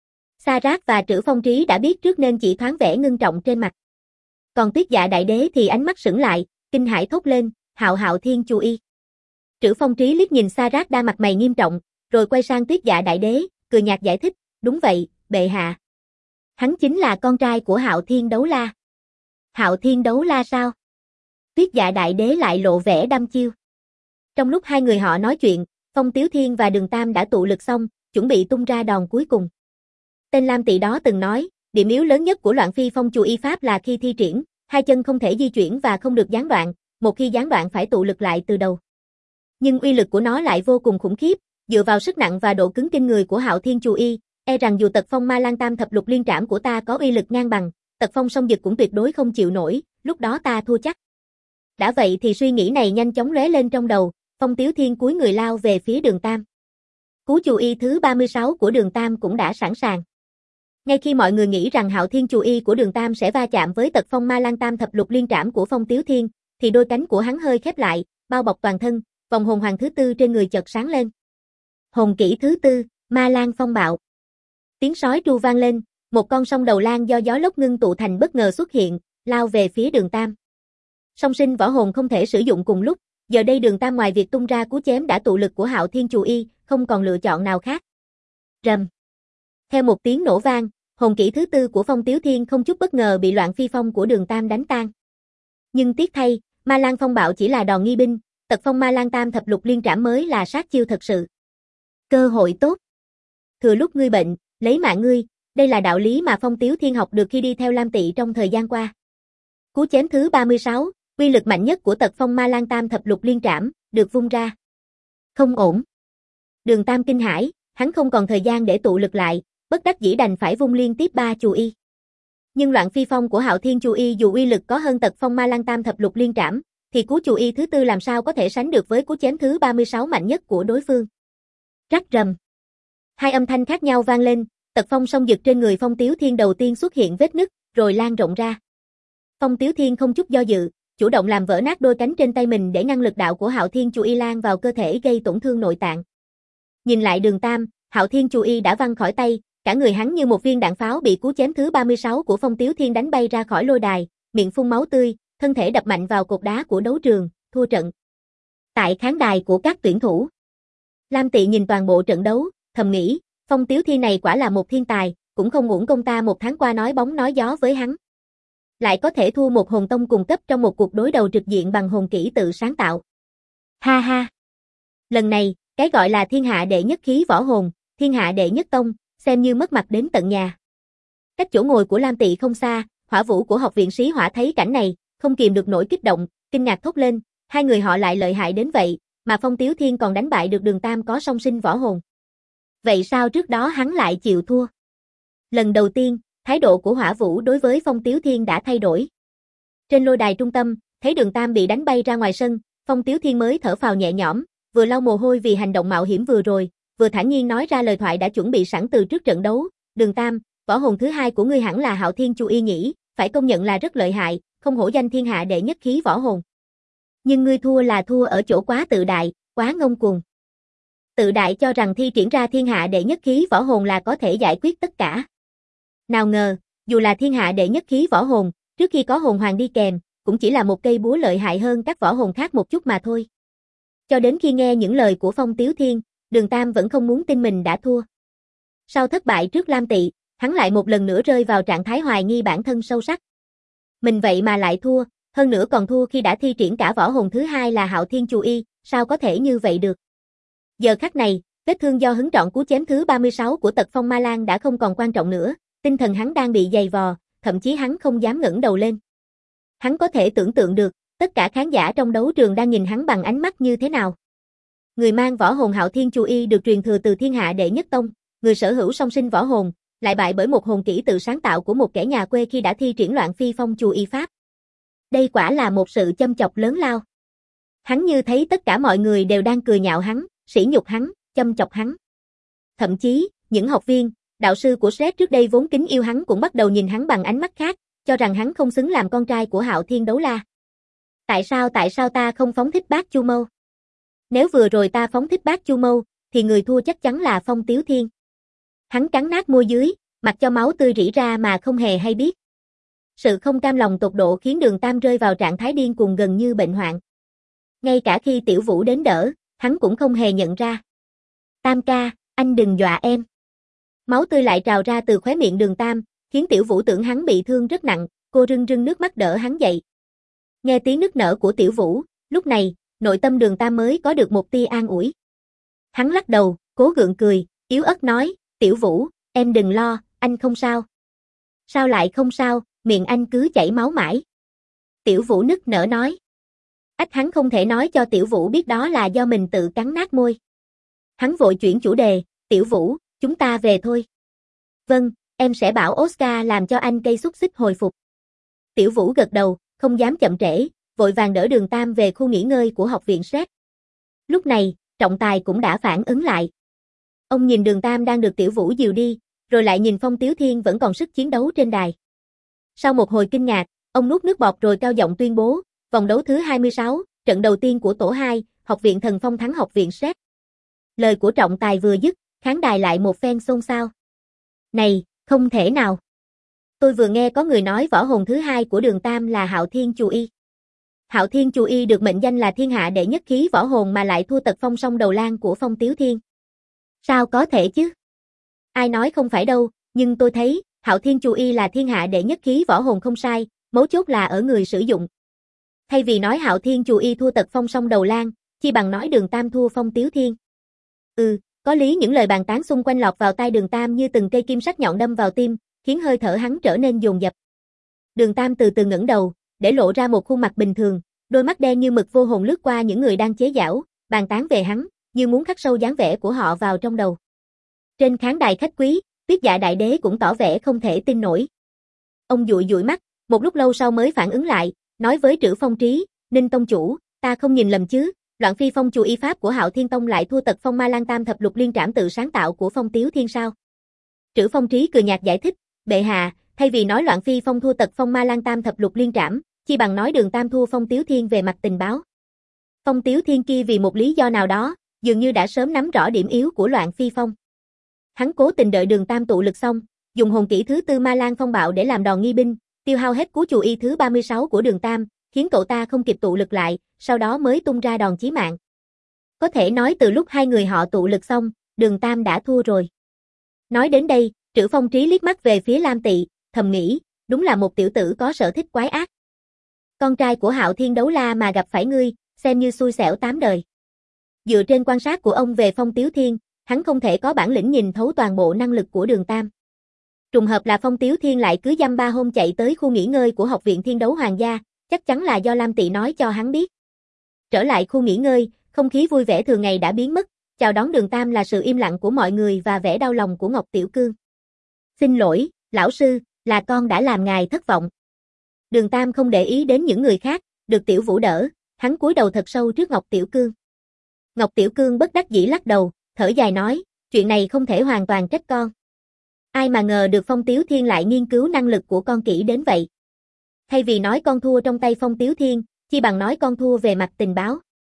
Sa Rát và Trữ Phong Trí đã biết trước nên chỉ thoáng vẻ ngưng trọng trên mặt. Còn Tuyết Dạ Đại Đế thì ánh mắt sững lại, kinh hãi thốt lên, Hạo Hạo Thiên Chu Y. Trữ Phong Trí liếc nhìn Sa Rát đa mặt mày nghiêm trọng, rồi quay sang Tuyết Dạ Đại Đế, cười nhạt giải thích, đúng vậy, bệ hạ. Hắn chính là con trai của Hạo Thiên Đấu La. Hạo Thiên Đấu La sao? Tuyết Dạ Đại Đế lại lộ vẻ đăm chiêu. Trong lúc hai người họ nói chuyện, Phong Tiếu Thiên và Đường Tam đã tụ lực xong, chuẩn bị tung ra đòn cuối cùng. Tên Lam Tị đó từng nói, điểm yếu lớn nhất của Loạn Phi Phong Chù Y Pháp là khi thi triển, hai chân không thể di chuyển và không được gián đoạn, một khi gián đoạn phải tụ lực lại từ đầu. Nhưng uy lực của nó lại vô cùng khủng khiếp, dựa vào sức nặng và độ cứng kinh người của Hạo Thiên Chù Y, e rằng dù Tật Phong Ma Lang Tam Thập Lục Liên Trảm của ta có uy lực ngang bằng, Tật Phong Song Dực cũng tuyệt đối không chịu nổi, lúc đó ta thua chắc. Đã vậy thì suy nghĩ này nhanh chóng lóe lên trong đầu, Phong Tiếu Thiên cúi người lao về phía Đường Tam. Cú Chù Y thứ 36 của Đường Tam cũng đã sẵn sàng. Ngay khi mọi người nghĩ rằng Hạo Thiên Chù Y của Đường Tam sẽ va chạm với Tật Phong Ma Lang Tam Thập Lục Liên Trảm của Phong Tiếu Thiên, thì đôi cánh của hắn hơi khép lại, bao bọc toàn thân, vòng hồn hoàng thứ tư trên người chợt sáng lên. Hồn kỹ thứ tư, Ma Lang Phong Bạo. Tiếng sói tru vang lên, một con song đầu lang do gió lốc ngưng tụ thành bất ngờ xuất hiện, lao về phía Đường Tam. Song sinh võ hồn không thể sử dụng cùng lúc, giờ đây Đường Tam ngoài việc tung ra cú chém đã tụ lực của Hạo Thiên Chù Y, không còn lựa chọn nào khác. Rầm. Theo một tiếng nổ vang, hồn kỹ thứ tư của Phong Tiếu Thiên không chút bất ngờ bị Loạn Phi Phong của Đường Tam đánh tan. Nhưng tiếc thay, Ma Lang Phong Bạo chỉ là đòn nghi binh, Tật Phong Ma Lang Tam Thập Lục Liên Trảm mới là sát chiêu thật sự. Cơ hội tốt. Thừa lúc ngươi bệnh, lấy mạng ngươi, đây là đạo lý mà Phong Tiếu Thiên học được khi đi theo Lam Tị trong thời gian qua. Cú chém thứ 36, uy lực mạnh nhất của Tật Phong Ma Lang Tam Thập Lục Liên Trảm, được vung ra. Không ổn. Đường Tam kinh hãi, hắn không còn thời gian để tụ lực lại, bất đắc dĩ đành phải vung liên tiếp 3 Chù Y. Nhưng Loạn Phi Phong của Hạo Thiên Chù Y dù uy lực có hơn Tật Phong Ma Lang Tam Thập Lục Liên Trảm, thì cú Chù Y thứ tư làm sao có thể sánh được với cú chém thứ 36 mạnh nhất của đối phương. Rắc rầm. Hai âm thanh khác nhau vang lên, Tật Phong Song Dực trên người Phong Tiếu Thiên đầu tiên xuất hiện vết nứt, rồi lan rộng ra. Phong Tiếu Thiên không chút do dự, chủ động làm vỡ nát đôi cánh trên tay mình để ngăn lực đạo của Hạo Thiên Chù Y lan vào cơ thể gây tổn thương nội tạng. Nhìn lại Đường Tam, Hạo Thiên Chù Y đã văng khỏi tay, cả người hắn như một viên đạn pháo bị cú chém thứ 36 của Phong Tiếu Thiên đánh bay ra khỏi lôi đài, miệng phun máu tươi, thân thể đập mạnh vào cột đá của đấu trường, thua trận. Tại khán đài của các tuyển thủ, Lam Tị nhìn toàn bộ trận đấu, thầm nghĩ, Phong Tiếu Thiên này quả là một thiên tài, cũng không uổng công ta một tháng qua nói bóng nói gió với hắn. Lại có thể thua một hồn tông cùng cấp trong một cuộc đối đầu trực diện bằng hồn kỹ tự sáng tạo. Ha ha! Lần này, cái gọi là thiên hạ đệ nhất khí võ hồn, thiên hạ đệ nhất tông, xem như mất mặt đến tận nhà. Cách chỗ ngồi của Lam Tị không xa, Hỏa Vũ của học viện Sĩ Hỏa thấy cảnh này, không kìm được nỗi kích động, kinh ngạc thốt lên, hai người họ lại lợi hại đến vậy, mà Phong Tiếu Thiên còn đánh bại được Đường Tam có song sinh võ hồn. Vậy sao trước đó hắn lại chịu thua? Lần đầu tiên, thái độ của Hỏa Vũ đối với Phong Tiếu Thiên đã thay đổi. Trên lôi đài trung tâm, thấy Đường Tam bị đánh bay ra ngoài sân, Phong Tiếu Thiên mới thở phào nhẹ nhõm, vừa lau mồ hôi vì hành động mạo hiểm vừa rồi, vừa thản nhiên nói ra lời thoại đã chuẩn bị sẵn từ trước trận đấu, Đường Tam, võ hồn thứ hai của ngươi hẳn là Hạo Thiên Chù Y nhỉ, phải công nhận là rất lợi hại, không hổ danh thiên hạ đệ nhất khí võ hồn. Nhưng ngươi thua là thua ở chỗ quá tự đại, quá ngông cuồng. Tự đại cho rằng thi triển ra thiên hạ đệ nhất khí võ hồn là có thể giải quyết tất cả. Nào ngờ, dù là thiên hạ đệ nhất khí võ hồn, trước khi có hồn hoàng đi kèm, cũng chỉ là một cây búa lợi hại hơn các võ hồn khác một chút mà thôi. Cho đến khi nghe những lời của Phong Tiếu Thiên, Đường Tam vẫn không muốn tin mình đã thua. Sau thất bại trước Lam Tị, hắn lại một lần nữa rơi vào trạng thái hoài nghi bản thân sâu sắc. Mình vậy mà lại thua, hơn nữa còn thua khi đã thi triển cả võ hồn thứ hai là Hạo Thiên Chù Y, sao có thể như vậy được. Giờ khắc này, vết thương do hứng trọn cú chém thứ 36 của Tật Phong Ma Lang đã không còn quan trọng nữa, tinh thần hắn đang bị dày vò, thậm chí hắn không dám ngẩng đầu lên. Hắn có thể tưởng tượng được, tất cả khán giả trong đấu trường đang nhìn hắn bằng ánh mắt như thế nào. Người mang võ hồn Hạo Thiên Chù Y được truyền thừa từ thiên hạ đệ nhất tông, người sở hữu song sinh võ hồn, lại bại bởi một hồn kỹ tự sáng tạo của một kẻ nhà quê khi đã thi triển Loạn Phi Phong Chù Y pháp. Đây quả là một sự châm chọc lớn lao. Hắn như thấy tất cả mọi người đều đang cười nhạo hắn, sỉ nhục hắn, châm chọc hắn. Thậm chí, những học viên, đạo sư của Sret trước đây vốn kính yêu hắn cũng bắt đầu nhìn hắn bằng ánh mắt khác, cho rằng hắn không xứng làm con trai của Hạo Thiên Đấu La. Tại sao ta không phóng thích Bát Chu Mâu? Nếu vừa rồi ta phóng thích Bát Chu Mâu, thì người thua chắc chắn là Phong Tiếu Thiên. Hắn cắn nát môi dưới, mặc cho máu tươi rỉ ra mà không hề hay biết. Sự không cam lòng tột độ khiến Đường Tam rơi vào trạng thái điên cuồng gần như bệnh hoạn. Ngay cả khi Tiểu Vũ đến đỡ, hắn cũng không hề nhận ra. Tam ca, anh đừng dọa em. Máu tươi lại trào ra từ khóe miệng Đường Tam, khiến Tiểu Vũ tưởng hắn bị thương rất nặng, cô rưng rưng nước mắt đỡ hắn dậy. Nghe tiếng nức nở của Tiểu Vũ, lúc này, nội tâm Đường Tam mới có được một tia an ủi. Hắn lắc đầu, cố gượng cười, yếu ớt nói, Tiểu Vũ, em đừng lo, anh không sao. Sao lại không sao, miệng anh cứ chảy máu mãi. Tiểu Vũ nức nở nói. Hắn không thể nói cho Tiểu Vũ biết đó là do mình tự cắn nát môi. Hắn vội chuyển chủ đề, Tiểu Vũ, chúng ta về thôi. Vâng, em sẽ bảo Oscar làm cho anh cây xúc xích hồi phục. Tiểu Vũ gật đầu, không dám chậm trễ, vội vàng đỡ Đường Tam về khu nghỉ ngơi của học viện SRED. Lúc này, trọng tài cũng đã phản ứng lại. Ông nhìn Đường Tam đang được Tiểu Vũ dìu đi, rồi lại nhìn Phong Tiếu Thiên vẫn còn sức chiến đấu trên đài. Sau một hồi kinh ngạc, ông nuốt nước bọt rồi cao giọng tuyên bố, vòng đấu thứ 26, trận đầu tiên của tổ 2, học viện Thần Phong thắng học viện SRED. Lời của trọng tài vừa dứt, khán đài lại một phen xôn xao. Này, không thể nào. Tôi vừa nghe có người nói võ hồn thứ 2 của Đường Tam là Hạo Thiên Chù Y. Hạo Thiên Chù Y được mệnh danh là thiên hạ đệ nhất khí võ hồn mà lại thua Tật Phong Song Đầu Lang của Phong Tiếu Thiên. Sao có thể chứ? Ai nói không phải đâu, nhưng tôi thấy, Hạo Thiên Chù Y là thiên hạ đệ nhất khí võ hồn không sai, mấu chốt là ở người sử dụng. Thay vì nói Hạo Thiên Chù Y thua Tật Phong Song Đầu Lang, chi bằng nói Đường Tam thua Phong Tiếu Thiên. Có lý. Những lời bàn tán xung quanh lọt vào tai Đường Tam như từng cây kim sắc nhọn đâm vào tim, khiến hơi thở hắn trở nên dồn dập. Đường Tam từ từ ngẩng đầu, để lộ ra một khuôn mặt bình thường, đôi mắt đen như mực vô hồn lướt qua những người đang chế giễu, bàn tán về hắn, như muốn khắc sâu dáng vẻ của họ vào trong đầu. Trên khán đài khách quý, Tuyết Dạ Đại Đế cũng tỏ vẻ không thể tin nổi. Ông dụi dụi mắt, một lúc lâu sau mới phản ứng lại, nói với Trữ Phong Trí, Ninh tông chủ, ta không nhìn lầm chứ, Loạn Phi Phong Chù Y pháp của Hạo Thiên Tông lại thua Tật Phong Ma Lang Tam Thập Lục Liên Trảm tự sáng tạo của Phong Tiếu Thiên sao? Trữ Phong Trí cười nhạt giải thích, bệ hạ, thay vì nói Loạn Phi Phong thua Tật Phong Ma Lang Tam Thập Lục Liên Trảm, chi bằng nói Đường Tam thua Phong Tiếu Thiên về mặt tình báo. Phong Tiếu Thiên kia vì một lý do nào đó, dường như đã sớm nắm rõ điểm yếu của Loạn Phi Phong. Hắn cố tình đợi Đường Tam tụ lực xong, dùng hồn kỹ thứ 4 Ma Lang Phong Bạo để làm đòn nghi binh, tiêu hao hết cú Chù Y thứ 36 của Đường Tam, khiến cậu ta không kịp tụ lực lại, sau đó mới tung ra đòn chí mạng. Có thể nói từ lúc hai người họ tụ lực xong, Đường Tam đã thua rồi. Nói đến đây, Trữ Phong Trí liếc mắt về phía Lam Tị, thầm nghĩ, đúng là một tiểu tử có sở thích quái ác. Con trai của Hạo Thiên Đấu La mà gặp phải ngươi, xem như xui xẻo 8 đời. Dựa trên quan sát của ông về Phong Tiếu Thiên, hắn không thể có bản lĩnh nhìn thấu toàn bộ năng lực của Đường Tam. Trùng hợp là Phong Tiếu Thiên lại cứ dăm ba hôm chạy tới khu nghỉ ngơi của Học viện Thiên Đấu Hoàng gia, chắc chắn là do Lam Tị nói cho hắn biết. Trở lại khu nghỉ ngơi, không khí vui vẻ thường ngày đã biến mất, chào đón Đường Tam là sự im lặng của mọi người và vẻ đau lòng của Ngọc Tiểu Cương. Xin lỗi, lão sư, là con đã làm ngài thất vọng. Đường Tam không để ý đến những người khác, được Tiểu Vũ đỡ, hắn cúi đầu thật sâu trước Ngọc Tiểu Cương. Ngọc Tiểu Cương bất đắc dĩ lắc đầu, thở dài nói, chuyện này không thể hoàn toàn trách con. Ai mà ngờ được Phong Tiếu Thiên lại nghiên cứu năng lực của con kỹ đến vậy. Thay vì nói con thua trong tay Phong Tiếu Thiên, chi bằng nói con thua về mặt tình báo.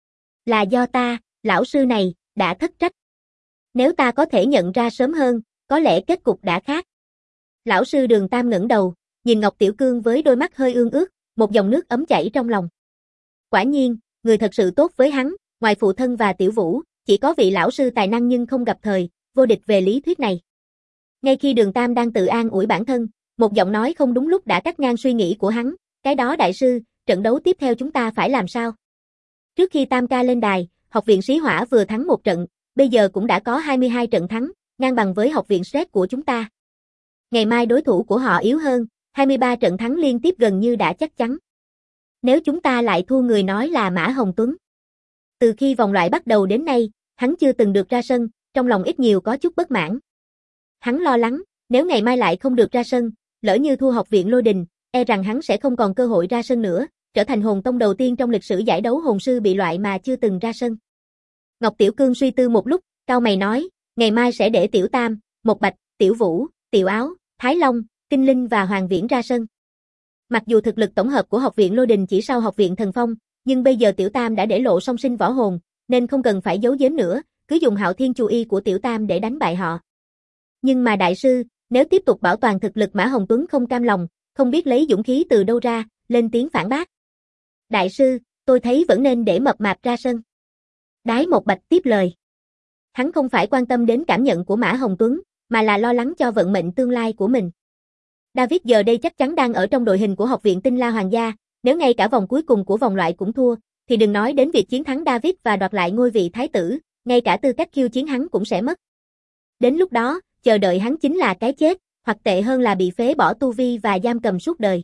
Là do ta, lão sư này, đã thất trách. Nếu ta có thể nhận ra sớm hơn, có lẽ kết cục đã khác. Lão sư Đường Tam ngẩng đầu, nhìn Ngọc Tiểu Cương với đôi mắt hơi ương ướt, một dòng nước ấm chảy trong lòng. Quả nhiên, người thật sự tốt với hắn, ngoài phụ thân và Tiểu Vũ, chỉ có vị lão sư tài năng nhưng không gặp thời, vô địch về lý thuyết này. Ngay khi Đường Tam đang tự an ủi bản thân, một giọng nói không đúng lúc đã cắt ngang suy nghĩ của hắn, cái đó đại sư, trận đấu tiếp theo chúng ta phải làm sao? Trước khi Tam ca lên đài, Học viện Sĩ Hỏa vừa thắng một trận, bây giờ cũng đã có 22 trận thắng, ngang bằng với Học viện SRED của chúng ta. Ngày mai đối thủ của họ yếu hơn, 23 trận thắng liên tiếp gần như đã chắc chắn. Nếu chúng ta lại thua người nói là Mã Hồng Tuấn. Từ khi vòng loại bắt đầu đến nay, hắn chưa từng được ra sân, trong lòng ít nhiều có chút bất mãn. Hắn lo lắng, nếu ngày mai lại không được ra sân, lỡ như thua Học viện Lôi Đình, e rằng hắn sẽ không còn cơ hội ra sân nữa, trở thành hồn tông đầu tiên trong lịch sử giải đấu hồn sư bị loại mà chưa từng ra sân. Ngọc Tiểu Cương suy tư một lúc, cau mày nói, ngày mai sẽ để Tiểu Tam, Mộc Bạch, Tiểu Vũ, Tiểu Áo, Thái Long, Kinh Linh và Hoàng Viễn ra sân. Mặc dù thực lực tổng hợp của học viện Lôi Đình chỉ sau học viện Thần Phong, nhưng bây giờ Tiểu Tam đã để lộ song sinh võ hồn, nên không cần phải giấu giếm nữa, cứ dùng Hạo Thiên Chu Y của Tiểu Tam để đánh bại họ. Nhưng mà đại sư, nếu tiếp tục bảo toàn thực lực Mã Hồng Tuấn không cam lòng, không biết lấy dũng khí từ đâu ra, lên tiếng phản bác. Đại sư, tôi thấy vẫn nên để mập mạp ra sân. Đái Một Bạch tiếp lời. Hắn không phải quan tâm đến cảm nhận của Mã Hồng Tuấn, mà là lo lắng cho vận mệnh tương lai của mình. David giờ đây chắc chắn đang ở trong đội hình của học viện Tinh La Hoàng gia, nếu ngay cả vòng cuối cùng của vòng loại cũng thua, thì đừng nói đến việc chiến thắng David và đoạt lại ngôi vị thái tử, ngay cả tư cách khiêu chiến hắn cũng sẽ mất. Đến lúc đó, chờ đợi hắn chính là cái chết, hoặc tệ hơn là bị phế bỏ tu vi và giam cầm suốt đời.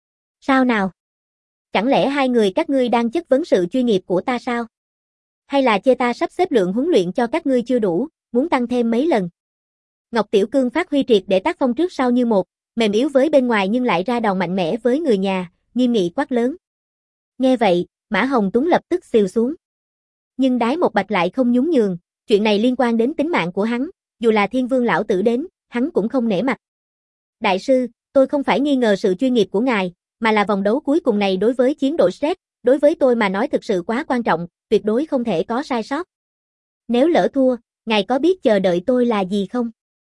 Sao nào? Chẳng lẽ hai người các ngươi đang chất vấn sự chuyên nghiệp của ta sao? Hay là chê ta sắp xếp lượng huấn luyện cho các ngươi chưa đủ, muốn tăng thêm mấy lần? Ngọc Tiểu Cương phát huy triệt để tác phong trước sau như một, mềm yếu với bên ngoài nhưng lại ra đòn mạnh mẽ với người nhà, nghiêm nghị quát lớn. Nghe vậy, Mã Hồng Tuấn lập tức xìu xuống. Nhưng Đái Một Bạch lại không nhún nhường, chuyện này liên quan đến tính mạng của hắn, dù là Thiên Vương lão tử đến, hắn cũng không nể mặt. Đại sư, tôi không phải nghi ngờ sự chuyên nghiệp của ngài, mà là vòng đấu cuối cùng này đối với chiến đội Stress, đối với tôi mà nói thực sự quá quan trọng, tuyệt đối không thể có sai sót. Nếu lỡ thua, ngài có biết chờ đợi tôi là gì không?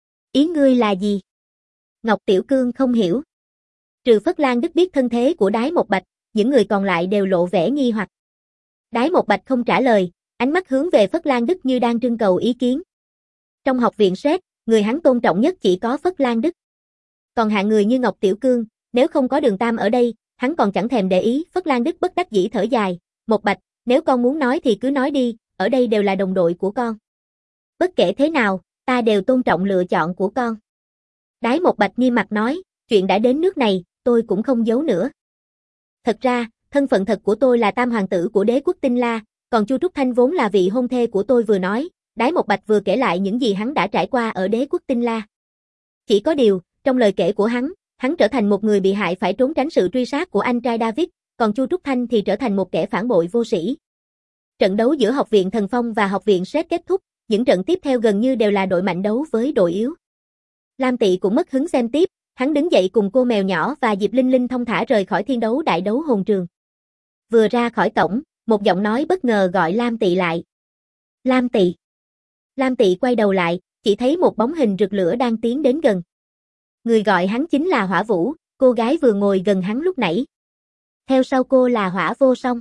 Ý ngươi là gì? Ngọc Tiểu Cương không hiểu. Trừ Phất Lan Đức biết thân thế của Đái Một Bạch, những người còn lại đều lộ vẻ nghi hoặc. Đái Một Bạch không trả lời, ánh mắt hướng về Phất Lan Đức như đang trưng cầu ý kiến. Trong học viện Stress, người hắn tôn trọng nhất chỉ có Phất Lan Đức. Còn hạng người như Ngọc Tiểu Cương, nếu không có Đường Tam ở đây, hắn còn chẳng thèm để ý. Phất Lan Đức bất đắc dĩ thở dài. Một Bạch, nếu con muốn nói thì cứ nói đi, ở đây đều là đồng đội của con. Bất kể thế nào, ta đều tôn trọng lựa chọn của con. Đái Một Bạch nghiêm mặt nói, chuyện đã đến nước này, tôi cũng không giấu nữa. Thật ra, thân phận thật của tôi là tam hoàng tử của đế quốc Tinh La, còn Chu Trúc Thanh vốn là vị hôn thê của tôi vừa nói. Đái Một Bạch vừa kể lại những gì hắn đã trải qua ở đế quốc Tinh La. Chỉ có điều, trong lời kể của hắn trở thành một người bị hại phải trốn tránh sự truy sát của anh trai David, còn Chu Trúc Thanh thì trở thành một kẻ phản bội vô sĩ. Trận đấu giữa học viện Thần Phong và học viện Stress kết thúc, những trận tiếp theo gần như đều là đội mạnh đấu với đội yếu. Lam Tị cũng mất hứng xem tiếp, hắn đứng dậy cùng cô mèo nhỏ và Diệp Linh Linh thong thả rời khỏi thiên đấu đại đấu hồn trường. Vừa ra khỏi cổng, một giọng nói bất ngờ gọi Lam Tị lại. Lam Tị. Lam Tị quay đầu lại, chỉ thấy một bóng hình rực lửa đang tiến đến gần. Người gọi hắn chính là Hỏa Vũ, cô gái vừa ngồi gần hắn lúc nãy. Theo sau cô là Hỏa Vô Song.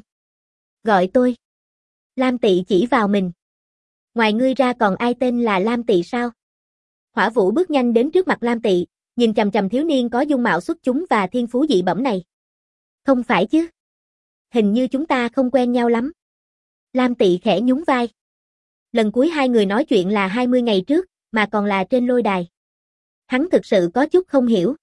Gọi tôi. Lam Tị chỉ vào mình. Ngoài ngươi ra còn ai tên là Lam Tị sao? Hỏa Vũ bước nhanh đến trước mặt Lam Tị, nhìn chằm chằm thiếu niên có dung mạo xuất chúng và thiên phú dị bẩm này. Không phải chứ? Hình như chúng ta không quen nhau lắm. Lam Tị khẽ nhún vai. Lần cuối hai người nói chuyện là 20 ngày trước, mà còn là trên lôi đài. Hắn thực sự có chút không hiểu.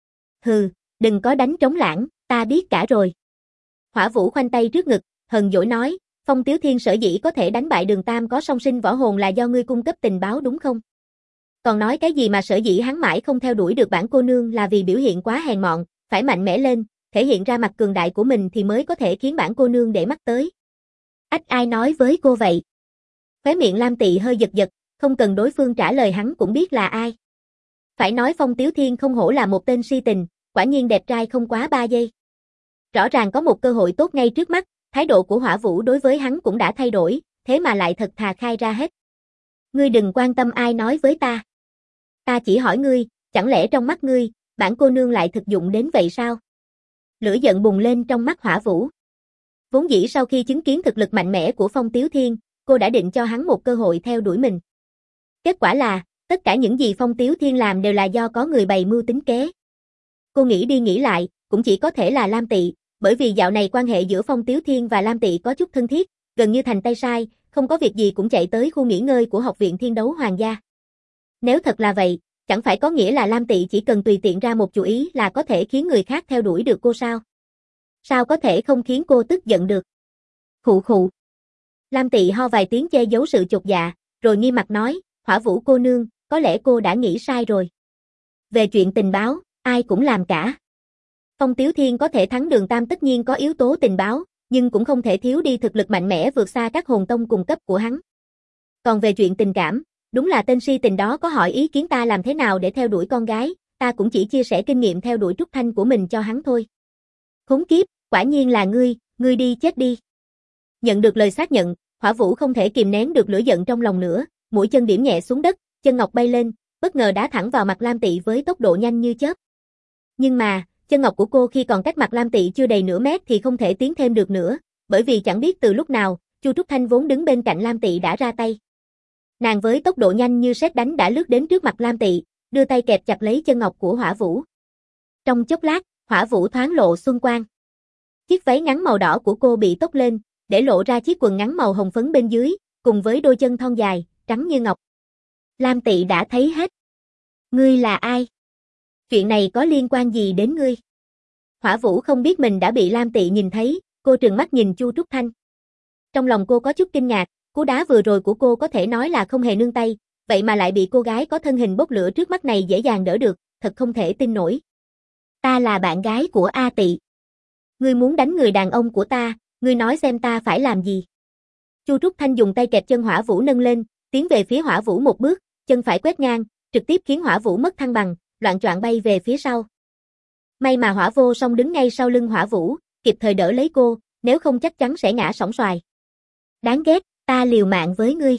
Hừ, đừng có đánh trống lãng, ta biết cả rồi. Hỏa Vũ khoanh tay trước ngực, hờn dỗi nói, Phong Tiếu Thiên sở dĩ có thể đánh bại Đường Tam có song sinh võ hồn là do ngươi cung cấp tình báo đúng không? Còn nói cái gì mà sở dĩ hắn mãi không theo đuổi được bản cô nương là vì biểu hiện quá hèn mọn, phải mạnh mẽ lên, thể hiện ra mặt cường đại của mình thì mới có thể khiến bản cô nương để mắt tới. Ách, ai nói với cô vậy? Khóe miệng Lam Tị hơi giật giật, không cần đối phương trả lời hắn cũng biết là ai. Phải nói Phong Tiếu Thiên không hổ là một tên si tình, quả nhiên đẹp trai không quá 3 giây. Rõ ràng có một cơ hội tốt ngay trước mắt, thái độ của Hỏa Vũ đối với hắn cũng đã thay đổi, thế mà lại thật thà khai ra hết. Ngươi đừng quan tâm ai nói với ta. Ta chỉ hỏi ngươi, chẳng lẽ trong mắt ngươi, bản cô nương lại thực dụng đến vậy sao? Lửa giận bùng lên trong mắt Hỏa Vũ. Vốn dĩ sau khi chứng kiến thực lực mạnh mẽ của Phong Tiếu Thiên, cô đã định cho hắn một cơ hội theo đuổi mình. Kết quả là, tất cả những gì Phong Tiếu Thiên làm đều là do có người bày mưu tính kế. Cô nghĩ đi nghĩ lại, cũng chỉ có thể là Lam Tị, bởi vì dạo này quan hệ giữa Phong Tiếu Thiên và Lam Tị có chút thân thiết, gần như thành tay sai, không có việc gì cũng chạy tới khu nghỉ ngơi của học viện Thiên Đấu Hoàng gia. Nếu thật là vậy, chẳng phải có nghĩa là Lam Tị chỉ cần tùy tiện ra một chủ ý là có thể khiến người khác theo đuổi được cô sao? Sao có thể không khiến cô tức giận được? Khụ khụ. Lam Tị ho vài tiếng che giấu sự chột dạ, rồi nghiêm mặt nói, Hỏa Vũ cô nương, có lẽ cô đã nghĩ sai rồi. Về chuyện tình báo, ai cũng làm cả. Phong Tiếu Thiên có thể thắng Đường Tam tất nhiên có yếu tố tình báo, nhưng cũng không thể thiếu đi thực lực mạnh mẽ vượt xa các hồn tông cùng cấp của hắn. Còn về chuyện tình cảm, đúng là tên si tình đó có hỏi ý kiến ta làm thế nào để theo đuổi con gái, ta cũng chỉ chia sẻ kinh nghiệm theo đuổi Trúc Thanh của mình cho hắn thôi. Khốn kiếp, quả nhiên là ngươi đi chết đi. Nhận được lời xác nhận, Hỏa Vũ không thể kìm nén được lửa giận trong lòng nữa, mũi chân điểm nhẹ xuống đất, chân ngọc bay lên, bất ngờ đá thẳng vào mặt Lam Tị với tốc độ nhanh như chớp. Nhưng mà, chân ngọc của cô khi còn cách mặt Lam Tị chưa đầy nửa mét thì không thể tiến thêm được nữa, bởi vì chẳng biết từ lúc nào, Chu Trúc Thanh vốn đứng bên cạnh Lam Tị đã ra tay. Nàng với tốc độ nhanh như sét đánh đã lướt đến trước mặt Lam Tị, đưa tay kẹp chặt lấy chân ngọc của Hỏa Vũ. Trong chốc lát, Hỏa Vũ thoáng lộ xuân quang. Chiếc váy ngắn màu đỏ của cô bị tốc lên, để lộ ra chiếc quần ngắn màu hồng phấn bên dưới, cùng với đôi chân thon dài, trắng như ngọc. Lam Tị đã thấy hết. Ngươi là ai? Chuyện này có liên quan gì đến ngươi? Hỏa Vũ không biết mình đã bị Lam Tị nhìn thấy, cô trừng mắt nhìn Chu Trúc Thanh. Trong lòng cô có chút kinh ngạc, cú đá vừa rồi của cô có thể nói là không hề nương tay, vậy mà lại bị cô gái có thân hình bốc lửa trước mắt này dễ dàng đỡ được, thật không thể tin nổi. Ta là bạn gái của A Tị. Ngươi muốn đánh người đàn ông của ta, ngươi nói xem ta phải làm gì? Chu Trúc Thanh dùng tay kẹp chân Hỏa Vũ nâng lên, tiến về phía Hỏa Vũ một bước, chân phải quét ngang, trực tiếp khiến Hỏa Vũ mất thăng bằng, loạng choạng bay về phía sau. May mà Hỏa Vô Song đứng ngay sau lưng Hỏa Vũ, kịp thời đỡ lấy cô, nếu không chắc chắn sẽ ngã sóng xoài. Đáng ghét, ta liều mạng với ngươi.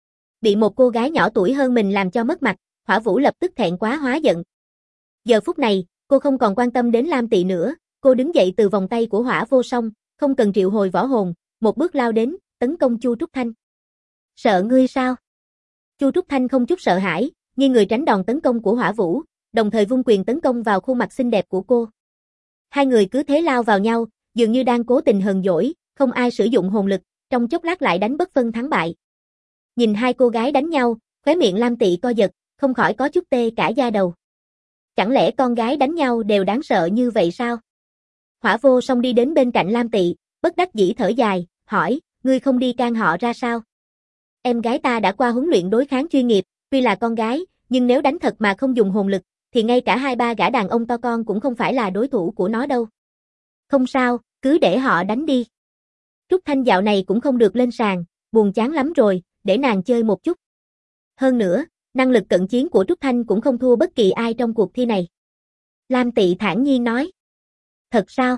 Bị một cô gái nhỏ tuổi hơn mình làm cho mất mặt, Hỏa Vũ lập tức thẹn quá hóa giận. Giờ phút này, cô không còn quan tâm đến Lam Tị nữa, cô đứng dậy từ vòng tay của Hỏa Vô Song, không cần triệu hồi võ hồn, một bước lao đến, tấn công Chu Trúc Thanh. Sợ ngươi sao? Chu Trúc Thanh không chút sợ hãi, nghiêng người tránh đòn tấn công của Hỏa Vũ, đồng thời vung quyền tấn công vào khuôn mặt xinh đẹp của cô. Hai người cứ thế lao vào nhau, dường như đang cố tình hờn dỗi, không ai sử dụng hồn lực, trong chốc lát lại đánh bất phân thắng bại. Nhìn hai cô gái đánh nhau, khóe miệng Lam Tị co giật, không khỏi có chút tê cả da đầu. Chẳng lẽ con gái đánh nhau đều đáng sợ như vậy sao? Hỏa Vô Song đi đến bên cạnh Lam Tị, bất đắc dĩ thở dài, hỏi, ngươi không đi can họ ra sao? Em gái ta đã qua huấn luyện đối kháng chuyên nghiệp, tuy là con gái, nhưng nếu đánh thật mà không dùng hồn lực, thì ngay cả hai ba gã đàn ông to con cũng không phải là đối thủ của nó đâu. Không sao, cứ để họ đánh đi. Trúc Thanh dạo này cũng không được lên sàn, buồn chán lắm rồi, để nàng chơi một chút. Hơn nữa, năng lực cận chiến của Trúc Thanh cũng không thua bất kỳ ai trong cuộc thi này. Lam Tị thản nhiên nói. Thật sao?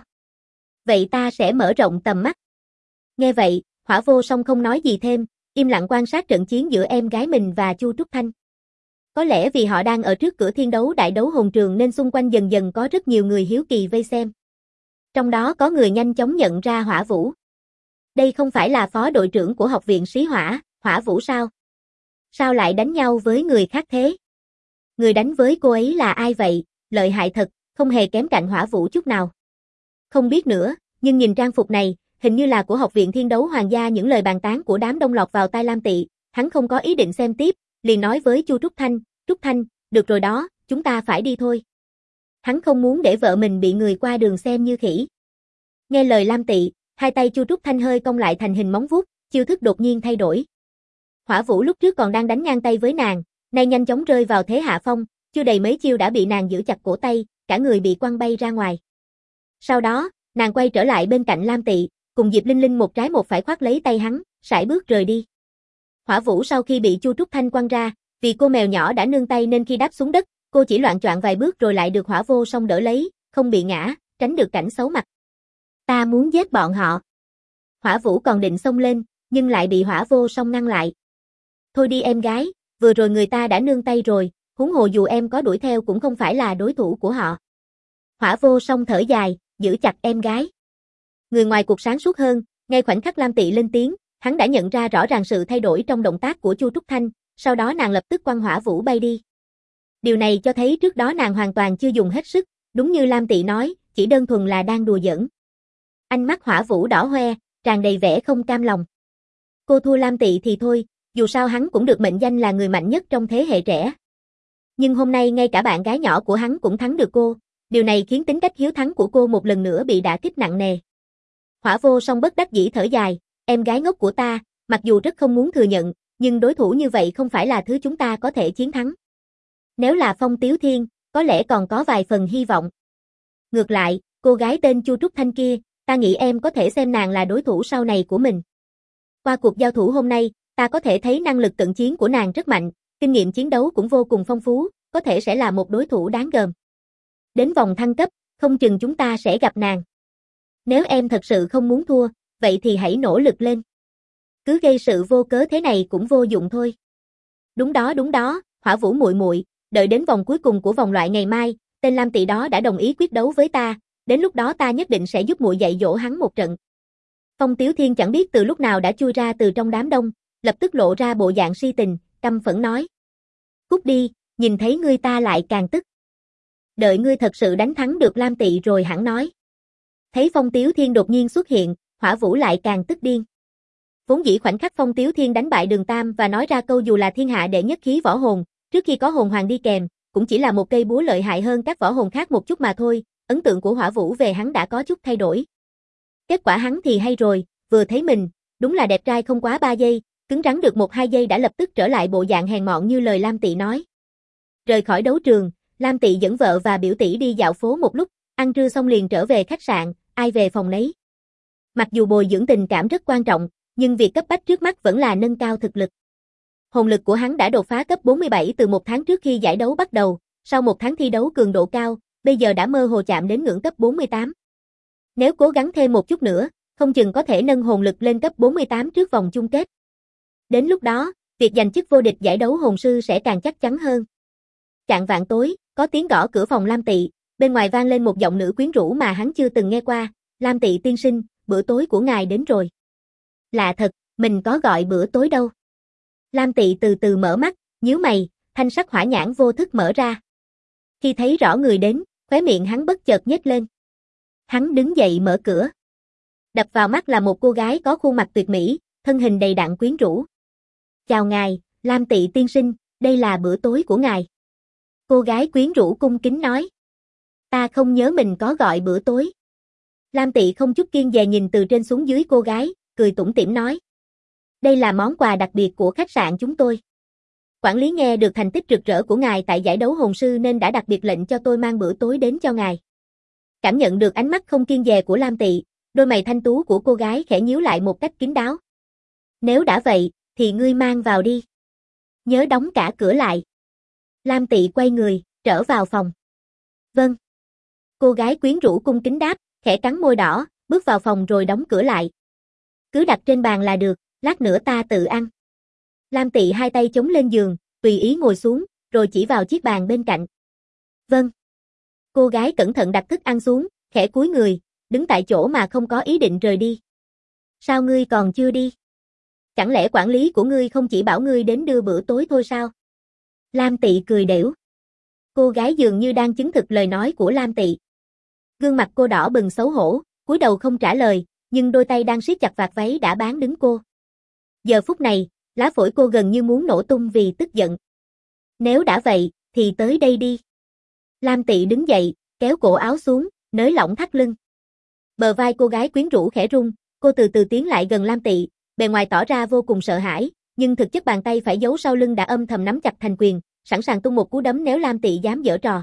Vậy ta sẽ mở rộng tầm mắt. Nghe vậy, Hỏa Vô Song không nói gì thêm, im lặng quan sát trận chiến giữa em gái mình và Chu Trúc Thanh. Có lẽ vì họ đang ở trước cửa thiên đấu đại đấu hồn trường nên xung quanh dần dần có rất nhiều người hiếu kỳ vây xem. Trong đó có người nhanh chóng nhận ra Hỏa Vũ. Đây không phải là phó đội trưởng của học viện Sĩ Hỏa, Hỏa Vũ sao? Sao lại đánh nhau với người khác thế? Người đánh với cô ấy là ai vậy? Lợi hại thật, không hề kém cạnh Hỏa Vũ chút nào. Không biết nữa, nhưng nhìn trang phục này, hình như là của học viện Thiên Đấu Hoàng gia. Những lời bàn tán của đám đông lọt vào tai Lam Tị, hắn không có ý định xem tiếp, liền nói với Chu Trúc Thanh, được rồi đó, chúng ta phải đi thôi. Hắn không muốn để vợ mình bị người qua đường xem như khỉ. Nghe lời Lam Tị, hai tay Chu Trúc Thanh hơi cong lại thành hình móng vuốt, chiêu thức đột nhiên thay đổi. Hỏa Vũ lúc trước còn đang đánh ngang tay với nàng, nay nhanh chóng rơi vào thế hạ phong, chưa đầy mấy chiêu đã bị nàng giữ chặt cổ tay, cả người bị quăng bay ra ngoài. Sau đó, nàng quay trở lại bên cạnh Lam Tị, cùng Diệp Linh Linh một trái một phải khoác lấy tay hắn, sải bước rời đi. Hỏa Vũ sau khi bị Chu Trúc Thanh quăng ra, vì cô mèo nhỏ đã nương tay nên khi đáp xuống đất, cô chỉ loạng choạng vài bước rồi lại được Hỏa Vô Song đỡ lấy, không bị ngã, tránh được cảnh xấu mặt. Ta muốn giết bọn họ. Hỏa Vũ còn định xông lên, nhưng lại bị Hỏa Vô Song ngăn lại. Thôi đi em gái, vừa rồi người ta đã nương tay rồi, huống hồ dù em có đuổi theo cũng không phải là đối thủ của họ. Hỏa Vô Song thở dài, giữ chặt em gái. Người ngoài cuộc sáng suốt hơn, ngay khoảnh khắc Lam Tị lên tiếng, hắn đã nhận ra rõ ràng sự thay đổi trong động tác của Chu Trúc Thanh, sau đó nàng lập tức quăng Hỏa Vũ bay đi. Điều này cho thấy trước đó nàng hoàn toàn chưa dùng hết sức, đúng như Lam Tị nói, chỉ đơn thuần là đang đùa giỡn. Ánh mắt Hỏa Vũ đỏ hoe, tràn đầy vẻ không cam lòng. Cô thua Lam Tị thì thôi, dù sao hắn cũng được mệnh danh là người mạnh nhất trong thế hệ trẻ. Nhưng hôm nay ngay cả bạn gái nhỏ của hắn cũng thắng được cô, điều này khiến tính cách hiếu thắng của cô một lần nữa bị đả kích nặng nề. Hỏa Vô Song bất đắc dĩ thở dài, em gái ngốc của ta, mặc dù rất không muốn thừa nhận, nhưng đối thủ như vậy không phải là thứ chúng ta có thể chiến thắng. Nếu là Phong Tiếu Thiên, có lẽ còn có vài phần hy vọng. Ngược lại, cô gái tên Chu Trúc Thanh kia, ta nghĩ em có thể xem nàng là đối thủ sau này của mình. Qua cuộc giao thủ hôm nay, ta có thể thấy năng lực cận chiến của nàng rất mạnh, kinh nghiệm chiến đấu cũng vô cùng phong phú, có thể sẽ là một đối thủ đáng gờm. Đến vòng thăng cấp, không chừng chúng ta sẽ gặp nàng. Nếu em thật sự không muốn thua, vậy thì hãy nỗ lực lên. Cứ gây sự vô cớ thế này cũng vô dụng thôi. Đúng đó, Hỏa Vũ muội muội, đợi đến vòng cuối cùng của vòng loại ngày mai, tên Lam Tị đó đã đồng ý quyết đấu với ta, đến lúc đó ta nhất định sẽ giúp muội dạy dỗ hắn một trận. Phong Tiếu Thiên chẳng biết từ lúc nào đã chui ra từ trong đám đông, lập tức lộ ra bộ dạng si tình, căm phẫn nói. Cút đi, nhìn thấy ngươi ta lại càng tức. Đợi ngươi thật sự đánh thắng được Lam Tị rồi hẳn nói. Thấy Phong Tiếu Thiên đột nhiên xuất hiện, Hỏa Vũ lại càng tức điên. Vốn dĩ khoảnh khắc Phong Tiếu Thiên đánh bại Đường Tam và nói ra câu dù là thiên hạ đệ nhất khí võ hồn, trước khi có hồn hoàng đi kèm, cũng chỉ là một cây búa lợi hại hơn các võ hồn khác một chút mà thôi, ấn tượng của Hỏa Vũ về hắn đã có chút thay đổi. Kết quả hắn thì hay rồi, vừa thấy mình, đúng là đẹp trai không quá 3 giây, cứng rắn được 1-2 giây đã lập tức trở lại bộ dạng hèn mọn như lời Lam Tị nói. Rời khỏi đấu trường, Lam Tị dẫn vợ và biểu tỷ đi dạo phố một lúc, ăn trưa xong liền trở về khách sạn, ai về phòng nấy. Mặc dù bồi dưỡng tình cảm rất quan trọng, nhưng việc cấp bách trước mắt vẫn là nâng cao thực lực. Hồn lực của hắn đã đột phá cấp 47 từ 1 tháng trước khi giải đấu bắt đầu, sau 1 tháng thi đấu cường độ cao, bây giờ đã mơ hồ chạm đến ngưỡng cấp 48. Nếu cố gắng thêm một chút nữa, không chừng có thể nâng hồn lực lên cấp 48 trước vòng chung kết. Đến lúc đó, việc giành chức vô địch giải đấu hồn sư sẽ càng chắc chắn hơn. Chạng vạng tối, có tiếng gõ cửa phòng Lam Tị, bên ngoài vang lên một giọng nữ quyến rũ mà hắn chưa từng nghe qua, Lam Tị tiên sinh, bữa tối của ngài đến rồi. Lạ thật, mình có gọi bữa tối đâu. Lam Tị từ từ mở mắt, nhíu mày, thanh sắc hỏa nhãn vô thức mở ra. Khi thấy rõ người đến, khóe miệng hắn bất chợt nhếch lên. Hắn đứng dậy mở cửa. Đập vào mắt là một cô gái có khuôn mặt tuyệt mỹ, thân hình đầy đặn quyến rũ. Chào ngài, Lam Tị tiên sinh, đây là bữa tối của ngài. Cô gái quyến rũ cung kính nói. Ta không nhớ mình có gọi bữa tối. Lam Tị không chút kiêng dè nhìn từ trên xuống dưới cô gái, cười tủm tỉm nói. Đây là món quà đặc biệt của khách sạn chúng tôi. Quản lý nghe được thành tích rực rỡ của ngài tại giải đấu hồn sư nên đã đặc biệt lệnh cho tôi mang bữa tối đến cho ngài. Cảm nhận được ánh mắt không kiêng dè của Lam Tị, đôi mày thanh tú của cô gái khẽ nhíu lại một cách kín đáo. Nếu đã vậy, thì ngươi mang vào đi. Nhớ đóng cả cửa lại. Lam Tị quay người, trở vào phòng. Vâng. Cô gái quyến rũ cung kính đáp, khẽ cắn môi đỏ, bước vào phòng rồi đóng cửa lại. Cứ đặt trên bàn là được, lát nữa ta tự ăn. Lam Tị hai tay chống lên giường, tùy ý ngồi xuống, rồi chỉ vào chiếc bàn bên cạnh. Vâng. Cô gái cẩn thận đặt thức ăn xuống, khẽ cúi người, đứng tại chỗ mà không có ý định rời đi. Sao ngươi còn chưa đi? Chẳng lẽ quản lý của ngươi không chỉ bảo ngươi đến đưa bữa tối thôi sao? Lam Tị cười đểu. Cô gái dường như đang chứng thực lời nói của Lam Tị. Gương mặt cô đỏ bừng xấu hổ, cúi đầu không trả lời, nhưng đôi tay đang siết chặt vạt váy đã bán đứng cô. Giờ phút này, lá phổi cô gần như muốn nổ tung vì tức giận. Nếu đã vậy, thì tới đây đi. Lam Tị đứng dậy, kéo cổ áo xuống, nới lỏng thắt lưng. Bờ vai cô gái quyến rũ khẽ rung, cô từ từ tiến lại gần Lam Tị, bề ngoài tỏ ra vô cùng sợ hãi, nhưng thực chất bàn tay phải giấu sau lưng đã âm thầm nắm chặt thành quyền, sẵn sàng tung một cú đấm nếu Lam Tị dám giở trò.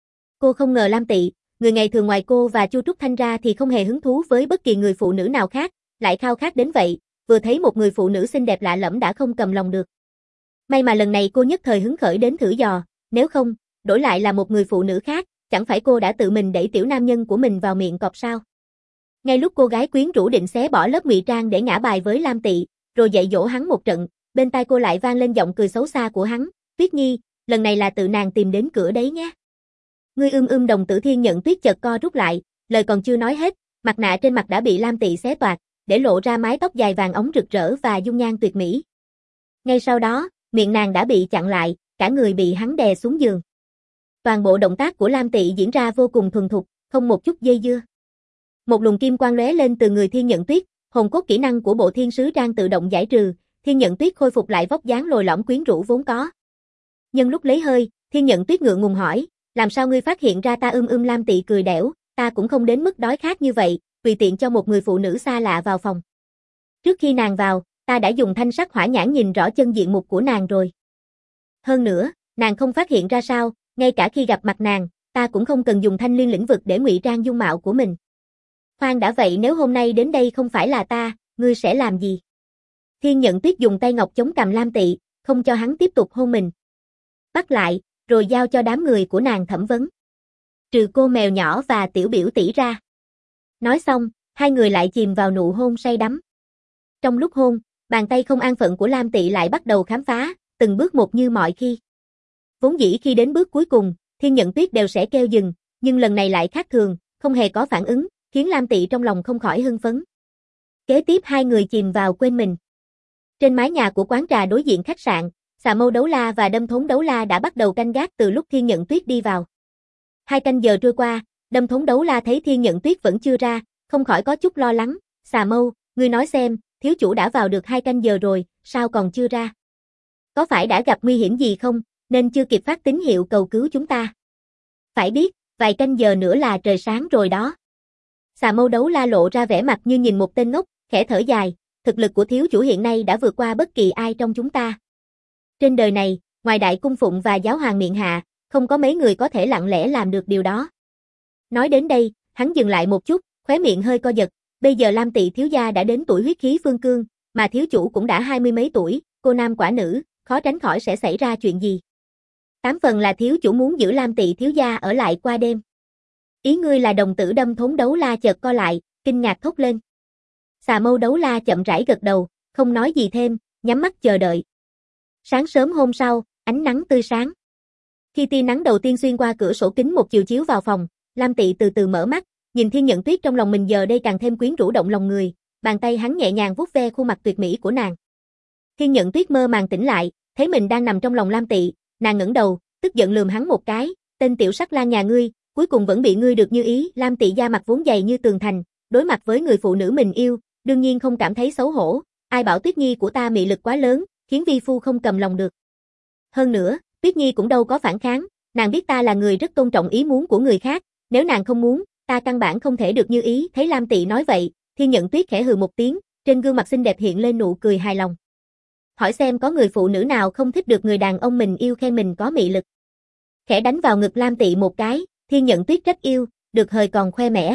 Cô không ngờ Lam Tị, người ngày thường ngoài cô và Chu Trúc Thanh ra thì không hề hứng thú với bất kỳ người phụ nữ nào khác, lại khao khát đến vậy, vừa thấy một người phụ nữ xinh đẹp lạ lẫm đã không cầm lòng được. May mà lần này cô nhất thời hứng khởi đến thử dò, nếu không, đổi lại là một người phụ nữ khác, chẳng phải cô đã tự mình đẩy tiểu nam nhân của mình vào miệng cọp sao? Ngay lúc cô gái quyến rũ định xé bỏ lớp ngụy trang để ngã bài với Lam Tị, rồi dạy dỗ hắn một trận, bên tai cô lại vang lên giọng cười xấu xa của hắn, Tuyết Nhi, lần này là tự nàng tìm đến cửa đấy nhé. Ngươi Đồng Tử Thiên Nhận Tuyết chợt co rút lại, lời còn chưa nói hết, mặt nạ trên mặt đã bị Lam Tị xé toạc, để lộ ra mái tóc dài vàng óng rực rỡ và dung nhan tuyệt mỹ. Ngay sau đó, miệng nàng đã bị chặn lại, cả người bị hắn đè xuống giường. Toàn bộ động tác của Lam Tị diễn ra vô cùng thuần thục, không một chút dây dưa. Một luồng kim quang lóe lên từ người Thiên Nhận Tuyết, hồn cốt kỹ năng của bộ thiên sứ trang tự động giải trừ, Thiên Nhận Tuyết khôi phục lại vóc dáng lồi lõm quyến rũ vốn có. Nhân lúc lấy hơi, Thiên Nhận Tuyết ngượng ngùng hỏi, làm sao ngươi phát hiện ra ta? Lam Tị cười đẻo, ta cũng không đến mức đói khát như vậy, tùy tiện cho một người phụ nữ xa lạ vào phòng. Trước khi nàng vào, ta đã dùng thanh sắc hỏa nhãn nhìn rõ chân diện mục của nàng rồi. Hơn nữa, nàng không phát hiện ra sao, ngay cả khi gặp mặt nàng, ta cũng không cần dùng thanh liên lĩnh vực để ngụy trang dung mạo của mình. Khoan đã, vậy nếu hôm nay đến đây không phải là ta, ngươi sẽ làm gì? Thiên Nhận Tuyết dùng tay ngọc chống cằm Lam Tị, không cho hắn tiếp tục hôn mình. Bắt lại, rồi giao cho đám người của nàng thẩm vấn. Trừ cô mèo nhỏ và tiểu biểu tỷ ra. Nói xong, Hai người lại chìm vào nụ hôn say đắm. Trong lúc hôn, bàn tay không an phận của Lam Tị lại bắt đầu khám phá, từng bước một như mọi khi. Vốn dĩ khi đến bước cuối cùng, Thiên Nhận Tuyết đều sẽ kêu dừng, nhưng lần này lại khác thường, không hề có phản ứng, khiến Lam Tị trong lòng không khỏi hưng phấn. Kế tiếp hai người chìm vào quên mình. Trên mái nhà của quán trà đối diện khách sạn, Xà Mâu Đấu La và Đâm Thốn Đấu La đã bắt đầu canh gác từ lúc Thiên Nhận Tuyết đi vào. 2 canh giờ trôi qua, Đâm Thốn Đấu La thấy Thiên Nhận Tuyết vẫn chưa ra, không khỏi có chút lo lắng. Xà Mâu, ngươi nói xem, thiếu chủ đã vào được 2 canh giờ rồi, sao còn chưa ra? Có phải đã gặp nguy hiểm gì không, nên chưa kịp phát tín hiệu cầu cứu chúng ta? Phải biết, vài canh giờ nữa là trời sáng rồi đó. Xà Mâu Đấu La lộ ra vẻ mặt như nhìn một tên ngốc, khẽ thở dài, thực lực của thiếu chủ hiện nay đã vượt qua bất kỳ ai trong chúng ta. Trên đời này, ngoài Đại Cung Phụng và Giáo Hoàng Miện Hạ, không có mấy người có thể lặng lẽ làm được điều đó. Nói đến đây, hắn dừng lại một chút, khóe miệng hơi co giật, bây giờ Lam Tị thiếu gia đã đến tuổi huyết khí phương cương, mà thiếu chủ cũng đã 20 mấy tuổi, cô nam quả nữ, khó tránh khỏi sẽ xảy ra chuyện gì. 8 phần là thiếu chủ muốn giữ Lam Tị thiếu gia ở lại qua đêm. Ý ngươi là đồng tử Đâm Thốn Đấu La chợt co lại, kinh ngạc thốt lên. Xà Mâu Đấu La chậm rãi gật đầu, không nói gì thêm, nhắm mắt chờ đợi. Sáng sớm hôm sau, ánh nắng tươi sáng. Khi tia nắng đầu tiên xuyên qua cửa sổ kính một chiều chiếu vào phòng, Lam Tị từ từ mở mắt, nhìn Thiên Nhận Tuyết trong lòng mình giờ đây càng thêm quyến rũ động lòng người, bàn tay hắn nhẹ nhàng vuốt ve khuôn mặt tuyệt mỹ của nàng. Thiên Nhận Tuyết mơ màng tỉnh lại, thấy mình đang nằm trong lòng Lam Tị, nàng ngẩng đầu, tức giận lườm hắn một cái, tên tiểu sắc lang nhà ngươi, cuối cùng vẫn bị ngươi được như ý. Lam Tị da mặt vốn dày như tường thành, đối mặt với người phụ nữ mình yêu, đương nhiên không cảm thấy xấu hổ, ai bảo Tuyết Nhi của ta mị lực quá lớn, khiến vi phu không cầm lòng được. Hơn nữa, Tuyết Nhi cũng đâu có phản kháng, nàng biết ta là người rất tôn trọng ý muốn của người khác, nếu nàng không muốn, ta căn bản không thể được như ý. Thấy Lam Tị nói vậy, Thiên Nhận Tuyết khẽ hừ một tiếng, trên gương mặt xinh đẹp hiện lên nụ cười hài lòng. Hỏi xem có người phụ nữ nào không thích được người đàn ông mình yêu khen mình có mị lực. Khẽ đánh vào ngực Lam Tị một cái, Thiên Nhận Tuyết rất yêu, được hời còn khoe mẽ.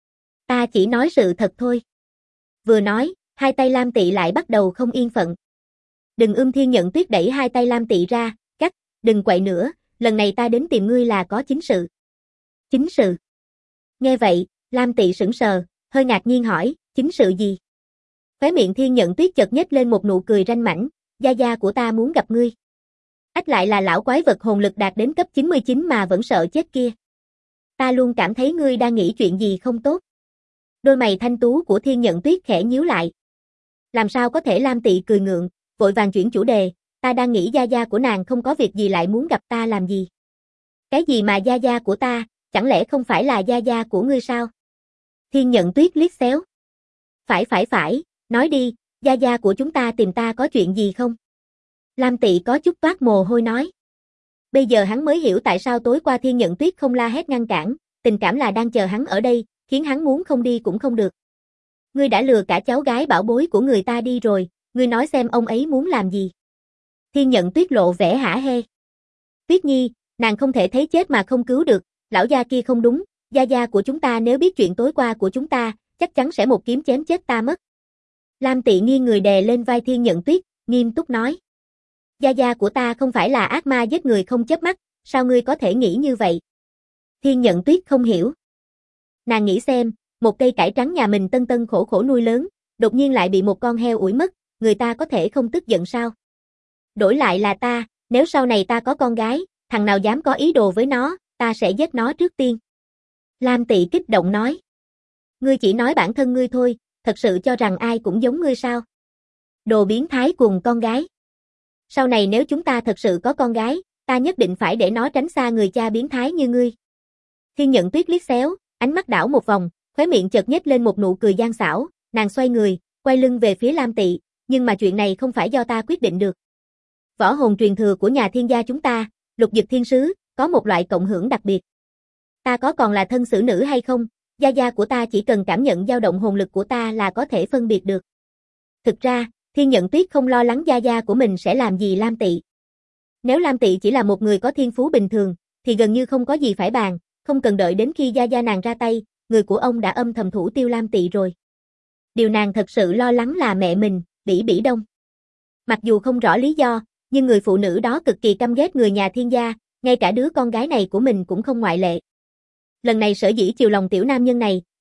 Ta chỉ nói sự thật thôi. Vừa nói, hai tay Lam Tị lại bắt đầu không yên phận. Đừng Thiên Nhận Tuyết đẩy hai tay Lam Tị ra, cắt, đừng quậy nữa, lần này ta đến tìm ngươi là có chính sự. Chính sự? Nghe vậy, Lam Tị sững sờ, hơi ngạc nhiên hỏi, chính sự gì? Khóe miệng Thiên Nhận Tuyết chợt nhếch lên một nụ cười ranh mãnh, gia gia của ta muốn gặp ngươi. Ách lại là lão quái vật hồn lực đạt đến cấp 99 mà vẫn sợ chết kia. Ta luôn cảm thấy ngươi đang nghĩ chuyện gì không tốt. Đôi mày thanh tú của Thiên Nhận Tuyết khẽ nhíu lại. Làm sao có thể? Lam Tị cười ngượng, vội vàng chuyển chủ đề, ta đang nghĩ gia gia của nàng không có việc gì lại muốn gặp ta làm gì. Cái gì mà gia gia của ta, chẳng lẽ không phải là gia gia của ngươi sao? Thiên Nhận Tuyết liếc xéo. Phải, nói đi, gia gia của chúng ta tìm ta có chuyện gì không? Lam Tị có chút toát mồ hôi nói. Bây giờ hắn mới hiểu tại sao tối qua Thiên Nhận Tuyết không la hét ngăn cản, tình cảm là đang chờ hắn ở đây, khiến hắn muốn không đi cũng không được. Ngươi đã lừa cả cháu gái bảo bối của người ta đi rồi, ngươi nói xem ông ấy muốn làm gì? Thiên Nhận Tuyết lộ vẻ hả hê. Tuyết Nhi, nàng không thể thấy chết mà không cứu được, lão gia kia không đúng, gia gia của chúng ta nếu biết chuyện tối qua của chúng ta, chắc chắn sẽ một kiếm chém chết ta mất. Lam Tị nghiêng người đè lên vai Thiên Nhận Tuyết, nghiêm túc nói. Gia gia của ta không phải là ác ma giết người không chớp mắt, sao ngươi có thể nghĩ như vậy? Thiên Nhận Tuyết không hiểu. Nàng nghĩ xem, một cây cải trắng nhà mình tân tân khổ khổ nuôi lớn, đột nhiên lại bị một con heo ủi mất, người ta có thể không tức giận sao? Đổi lại là ta, nếu sau này ta có con gái, thằng nào dám có ý đồ với nó, ta sẽ giết nó trước tiên. Lam Tị kích động nói. Ngươi chỉ nói bản thân ngươi thôi, thật sự cho rằng ai cũng giống ngươi sao? Đồ biến thái cùng con gái. Sau này nếu chúng ta thật sự có con gái, ta nhất định phải để nó tránh xa người cha biến thái như ngươi. Thiên Nhận Tuyết liếc xéo, ánh mắt đảo một vòng, khóe miệng chợt nhếch lên một nụ cười gian xảo, nàng xoay người, quay lưng về phía Lam Tị, nhưng mà chuyện này không phải do ta quyết định được. Võ hồn truyền thừa của nhà Thiên gia chúng ta, Lục Dực Thiên Sứ, có một loại cộng hưởng đặc biệt. Ta có còn là thân xử nữ hay không, gia gia của ta chỉ cần cảm nhận dao động hồn lực của ta là có thể phân biệt được. Thực ra, Thiên Nhận Tuyết không lo lắng gia gia của mình sẽ làm gì Lam Tị. Nếu Lam Tị chỉ là một người có thiên phú bình thường, thì gần như không có gì phải bàn, không cần đợi đến khi gia gia nàng ra tay, người của ông đã âm thầm thủ tiêu Lam Tị rồi. Điều nàng thật sự lo lắng là mẹ mình, Bỉ Bỉ Đông. Mặc dù không rõ lý do, nhưng người phụ nữ đó cực kỳ căm ghét người nhà Thiên gia, ngay cả đứa con gái này của mình cũng không ngoại lệ. Lần này sở dĩ chiều lòng tiểu nam nhân này,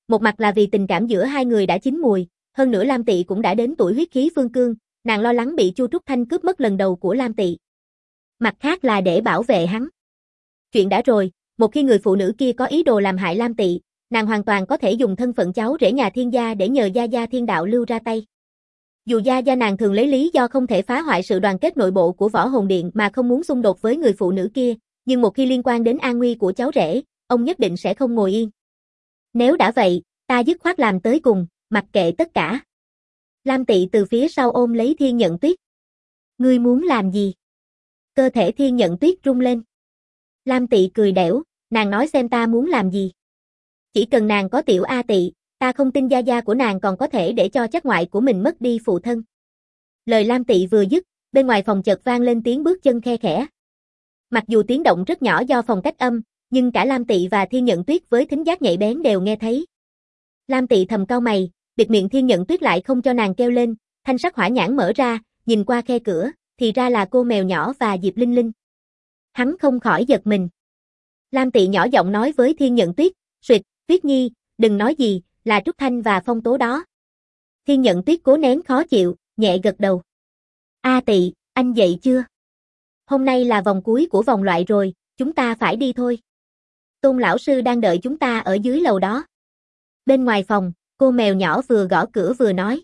Một mặt là vì tình cảm giữa hai người đã chín mùi, hơn nữa Lam Tị cũng đã đến tuổi huyết khí phương cương, nàng lo lắng bị Chu Trúc Thanh cướp mất lần đầu của Lam Tị. Mặt khác là để bảo vệ hắn. Chuyện đã rồi, một khi người phụ nữ kia có ý đồ làm hại Lam Tị, nàng hoàn toàn có thể dùng thân phận cháu rể nhà Thiên gia để nhờ Gia Gia Thiên Đạo Lưu ra tay. Dù Gia Gia nàng thường lấy lý do không thể phá hoại sự đoàn kết nội bộ của Võ Hồn Điện mà không muốn xung đột với người phụ nữ kia, nhưng một khi liên quan đến an nguy của cháu rể, ông nhất định sẽ không ngồi yên. Nếu đã vậy, ta dứt khoát làm tới cùng, mặc kệ tất cả. Lam Tị từ phía sau ôm lấy Thiên Nhận Tuyết. Ngươi muốn làm gì? Cơ thể Thiên Nhận Tuyết rung lên. Lam Tị cười đẻo, nàng nói xem ta muốn làm gì. Chỉ cần nàng có tiểu A Tị, ta không tin Gia Gia của nàng còn có thể để cho chắc ngoại của mình mất đi phụ thân. Lời Lam Tị vừa dứt, bên ngoài phòng chợt vang lên tiếng bước chân khe khẽ. Mặc dù tiếng động rất nhỏ do phòng cách âm, nhưng cả Lam Tị và Thiên Nhận Tuyết với thính giác nhạy bén đều nghe thấy. Lam Tị thầm cau mày, bịt miệng Thiên Nhận Tuyết lại không cho nàng kêu lên, thanh sắc hỏa nhãn mở ra, nhìn qua khe cửa, thì ra là cô mèo nhỏ và Diệp Linh Linh. Hắn không khỏi giật mình. Lam Tị nhỏ giọng nói với Thiên Nhận Tuyết, "Suyệt, Tuyết Nhi, đừng nói gì, là Trúc Thanh và Phong Tố đó." Thiên Nhận Tuyết cố nén khó chịu, nhẹ gật đầu. "A Tị, anh dậy chưa? Hôm nay là vòng cuối của vòng loại rồi, chúng ta phải đi thôi. Tôn lão sư đang đợi chúng ta ở dưới lầu đó." Bên ngoài phòng, cô mèo nhỏ vừa gõ cửa vừa nói.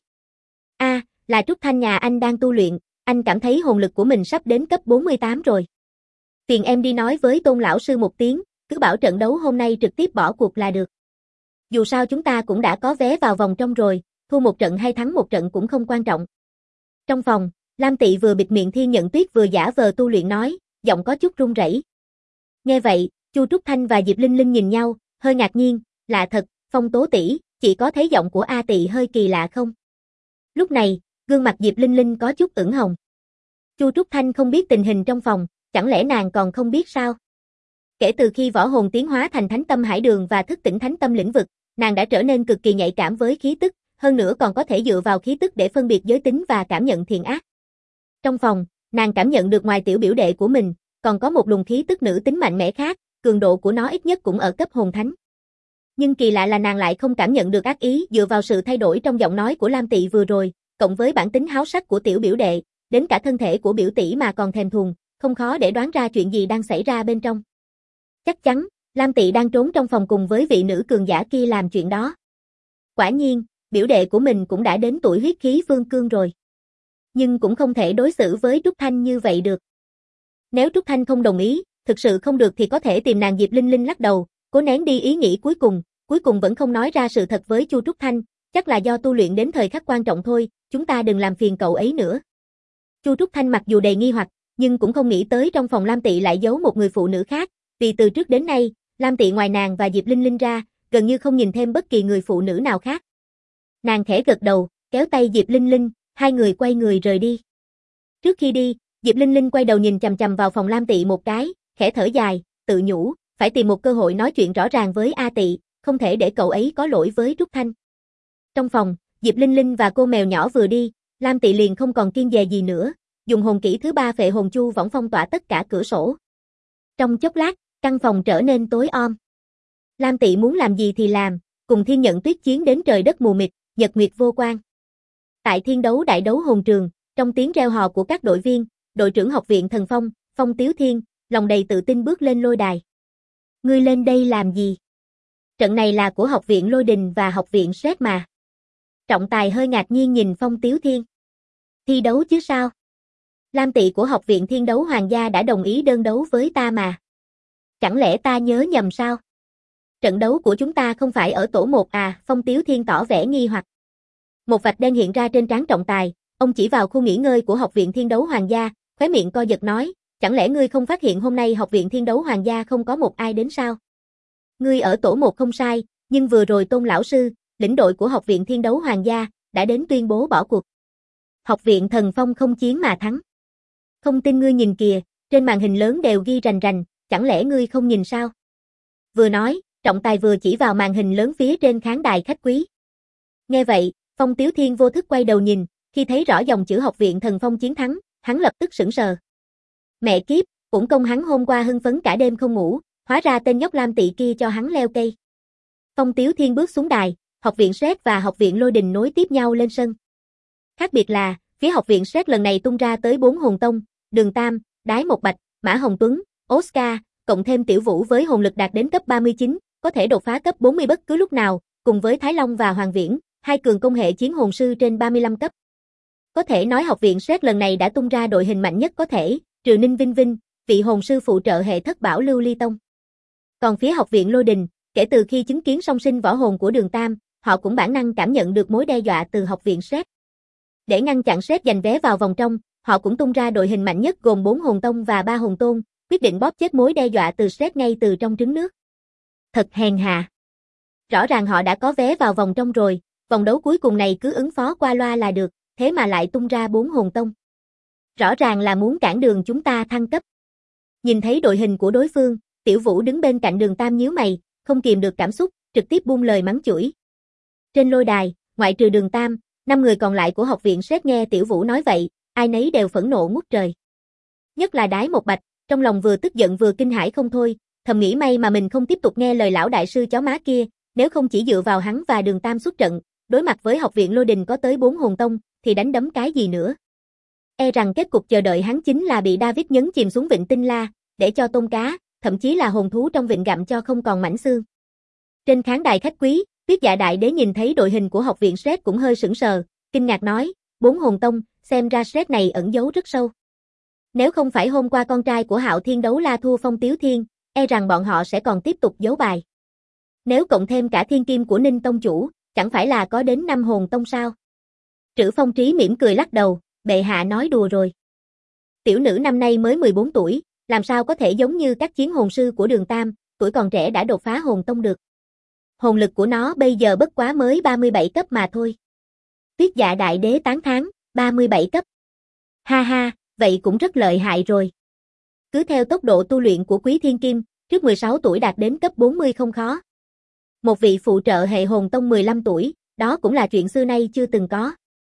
Là Trúc Thanh nhà anh đang tu luyện, anh cảm thấy hồn lực của mình sắp đến cấp 48 rồi. Phiền em đi nói với Tôn lão sư một tiếng, cứ bảo trận đấu hôm nay trực tiếp bỏ cuộc là được. Dù sao chúng ta cũng đã có vé vào vòng trong rồi, thua một trận hay thắng một trận cũng không quan trọng. Trong phòng, Lam Tị vừa bịt miệng Thiên Nhận Tuyết vừa giả vờ tu luyện nói, giọng có chút run rẩy. Nghe vậy, Chu Trúc Thanh và Diệp Linh Linh nhìn nhau, hơi ngạc nhiên, lạ thật, Phong Tố tỷ, chị có thấy giọng của A Tị hơi kỳ lạ không? Lúc này, gương mặt Diệp Linh Linh có chút ửng hồng. Chu Trúc Thanh không biết tình hình trong phòng, chẳng lẽ nàng còn không biết sao? Kể từ khi võ hồn tiến hóa thành Thánh Tâm Hải Đường và thức tỉnh Thánh Tâm lĩnh vực, nàng đã trở nên cực kỳ nhạy cảm với khí tức, hơn nữa còn có thể dựa vào khí tức để phân biệt giới tính và cảm nhận thiện ác. Trong phòng, nàng cảm nhận được ngoài tiểu biểu đệ của mình, còn có một luồng khí tức nữ tính mạnh mẽ khác, cường độ của nó ít nhất cũng ở cấp hồn thánh. Nhưng kỳ lạ là nàng lại không cảm nhận được ác ý dựa vào sự thay đổi trong giọng nói của Lam Tị vừa rồi, cộng với bản tính háo sắc của tiểu biểu đệ, đến cả thân thể của biểu tỷ mà còn thèm thuồng, không khó để đoán ra chuyện gì đang xảy ra bên trong. Chắc chắn, Lam Tị đang trốn trong phòng cùng với vị nữ cường giả kia làm chuyện đó. Quả nhiên, biểu đệ của mình cũng đã đến tuổi huyết khí phương cương rồi. Nhưng cũng không thể đối xử với Trúc Thanh như vậy được. Nếu Trúc Thanh không đồng ý, thực sự không được thì có thể tìm nàng. Diệp Linh Linh lắc đầu, cố nén đi ý nghĩ cuối cùng vẫn không nói ra sự thật với Chu Trúc Thanh, chắc là do tu luyện đến thời khắc quan trọng thôi, chúng ta đừng làm phiền cậu ấy nữa. Chu Trúc Thanh mặc dù đầy nghi hoặc, nhưng cũng không nghĩ tới trong phòng Lam Tị lại giấu một người phụ nữ khác, vì từ trước đến nay, Lam Tị ngoài nàng và Diệp Linh Linh ra, gần như không nhìn thêm bất kỳ người phụ nữ nào khác. Nàng khẽ gật đầu, kéo tay Diệp Linh Linh, hai người quay người rời đi. Trước khi đi, Diệp Linh Linh quay đầu nhìn chằm chằm vào phòng Lam Tị một cái, khẽ thở dài, tự nhủ, phải tìm một cơ hội nói chuyện rõ ràng với A Tị, không thể để cậu ấy có lỗi với Trúc Thanh. Trong phòng, Diệp Linh Linh và cô mèo nhỏ vừa đi, Lam Tị liền không còn kiêng dè gì nữa, dùng hồn kỹ thứ 3 Phệ Hồn Chu võng phong tỏa tất cả cửa sổ. Trong chốc lát, căn phòng trở nên tối om. Lam Tị muốn làm gì thì làm, cùng Thiên Nhận Tuyết chiến đến trời đất mù mịt, nhật nguyệt vô quang. Tại thiên đấu đại đấu hồn trường, trong tiếng reo hò của các đội viên, đội trưởng học viện Thần Phong, Phong Tiếu Thiên, lòng đầy tự tin bước lên lôi đài. Ngươi lên đây làm gì? Trận này là của học viện Lôi Đình và học viện Sét mà. Trọng tài hơi ngạc nhiên nhìn Phong Tiếu Thiên. Thi đấu chứ sao? Lam Tị của học viện Thiên Đấu Hoàng gia đã đồng ý đơn đấu với ta mà. Chẳng lẽ ta nhớ nhầm sao? Trận đấu của chúng ta không phải ở tổ 1 à? Phong Tiếu Thiên tỏ vẻ nghi hoặc. Một vạch đen hiện ra trên trán trọng tài, ông chỉ vào khu nghỉ ngơi của học viện Thiên Đấu Hoàng gia, khóe miệng co giật nói, chẳng lẽ ngươi không phát hiện hôm nay học viện Thiên Đấu Hoàng gia không có một ai đến sao? Ngươi ở tổ 1 không sai, nhưng vừa rồi Tôn lão sư, lĩnh đội của học viện Thiên Đấu Hoàng gia, đã đến tuyên bố bỏ cuộc. Học viện Thần Phong không chiến mà thắng. Không tin ngươi nhìn kìa, trên màn hình lớn đều ghi rành rành, chẳng lẽ ngươi không nhìn sao? Vừa nói, trọng tài vừa chỉ vào màn hình lớn phía trên khán đài khách quý. Nghe vậy, Phong Tiếu Thiên vô thức quay đầu nhìn, khi thấy rõ dòng chữ học viện Thần Phong chiến thắng, hắn lập tức sững sờ. Mẹ kiếp, cũng công hắn hôm qua hưng phấn cả đêm không ngủ, hóa ra tên nhóc Lam Tị kia cho hắn leo cây. Phong Tiếu Thiên bước xuống đài, học viện Sét và học viện Lôi Đình nối tiếp nhau lên sân. Khác biệt là, phía học viện Sét lần này tung ra tới 4 hồn tông, Đường Tam, Đái Một Bạch, Mã Hồng Tuấn, Oscar, cộng thêm Tiểu Vũ với hồn lực đạt đến cấp 39, có thể đột phá cấp 40 bất cứ lúc nào, cùng với Thái Long và Hoàng Viễn, hai cường công hệ chiến hồn sư trên 35 cấp. Có thể nói học viện Sét lần này đã tung ra đội hình mạnh nhất có thể, trừ Ninh Vinh Vinh, vị hồn sư phụ trợ hệ thất bảo Lưu Ly Tông. Còn phía học viện Lôi Đình, kể từ khi chứng kiến song sinh võ hồn của Đường Tam, họ cũng bản năng cảm nhận được mối đe dọa từ học viện Sét. Để ngăn chặn Sét giành vé vào vòng trong, họ cũng tung ra đội hình mạnh nhất gồm 4 hồn tông và 3 hồn tôn, quyết định bóp chết mối đe dọa từ Sét ngay từ trong trứng nước. Thật hèn hạ. Rõ ràng họ đã có vé vào vòng trong rồi, vòng đấu cuối cùng này cứ ứng phó qua loa là được, thế mà lại tung ra 4 hồn tông. Rõ ràng là muốn cản đường chúng ta thăng cấp. Nhìn thấy đội hình của đối phương, Tiểu Vũ đứng bên cạnh Đường Tam nhíu mày, không kìm được cảm xúc, trực tiếp buông lời mắng chửi. Trên lôi đài, ngoại trừ Đường Tam, 5 người còn lại của học viện Sét nghe Tiểu Vũ nói vậy, ai nấy đều phẫn nộ ngút trời. Nhất là Đái Một Bạch, trong lòng vừa tức giận vừa kinh hãi không thôi, thầm nghĩ may mà mình không tiếp tục nghe lời lão đại sư chó má kia, nếu không chỉ dựa vào hắn và Đường Tam xuất trận, đối mặt với học viện Lôi Đình có tới 4 hồn tông, thì đánh đấm cái gì nữa. E rằng kết cục chờ đợi hắn chính là bị David nhấn chìm xuống vịnh Tinh La, để cho tôm cá, thậm chí là hồn thú trong vịnh gặm cho không còn mảnh xương. Trên khán đài khách quý, Tuyết Dạ Đại Đế nhìn thấy đội hình của học viện Sét cũng hơi sững sờ, kinh ngạc nói, 4 hồn tông, xem ra Sét này ẩn giấu rất sâu. Nếu không phải hôm qua con trai của Hạo Thiên đấu la thua Phong Tiếu Thiên, e rằng bọn họ sẽ còn tiếp tục giấu bài. Nếu cộng thêm cả thiên kim của Ninh tông chủ, chẳng phải là có đến 5 hồn tông sao? Trữ Phong Trí mỉm cười lắc đầu, bệ hạ nói đùa rồi. Tiểu nữ năm nay mới 14 tuổi, làm sao có thể giống như các chiến hồn sư của Đường Tam, tuổi còn trẻ đã đột phá hồn tông được. Hồn lực của nó bây giờ bất quá mới 37 cấp mà thôi. Tuyết Dạ Đại Đế tán thán, 37 cấp. Ha ha, vậy cũng rất lợi hại rồi. Cứ theo tốc độ tu luyện của Quý Thiên Kim, trước 16 tuổi đạt đến cấp 40 không khó. Một vị phụ trợ hệ hồn tông 15 tuổi, đó cũng là chuyện xưa nay chưa từng có.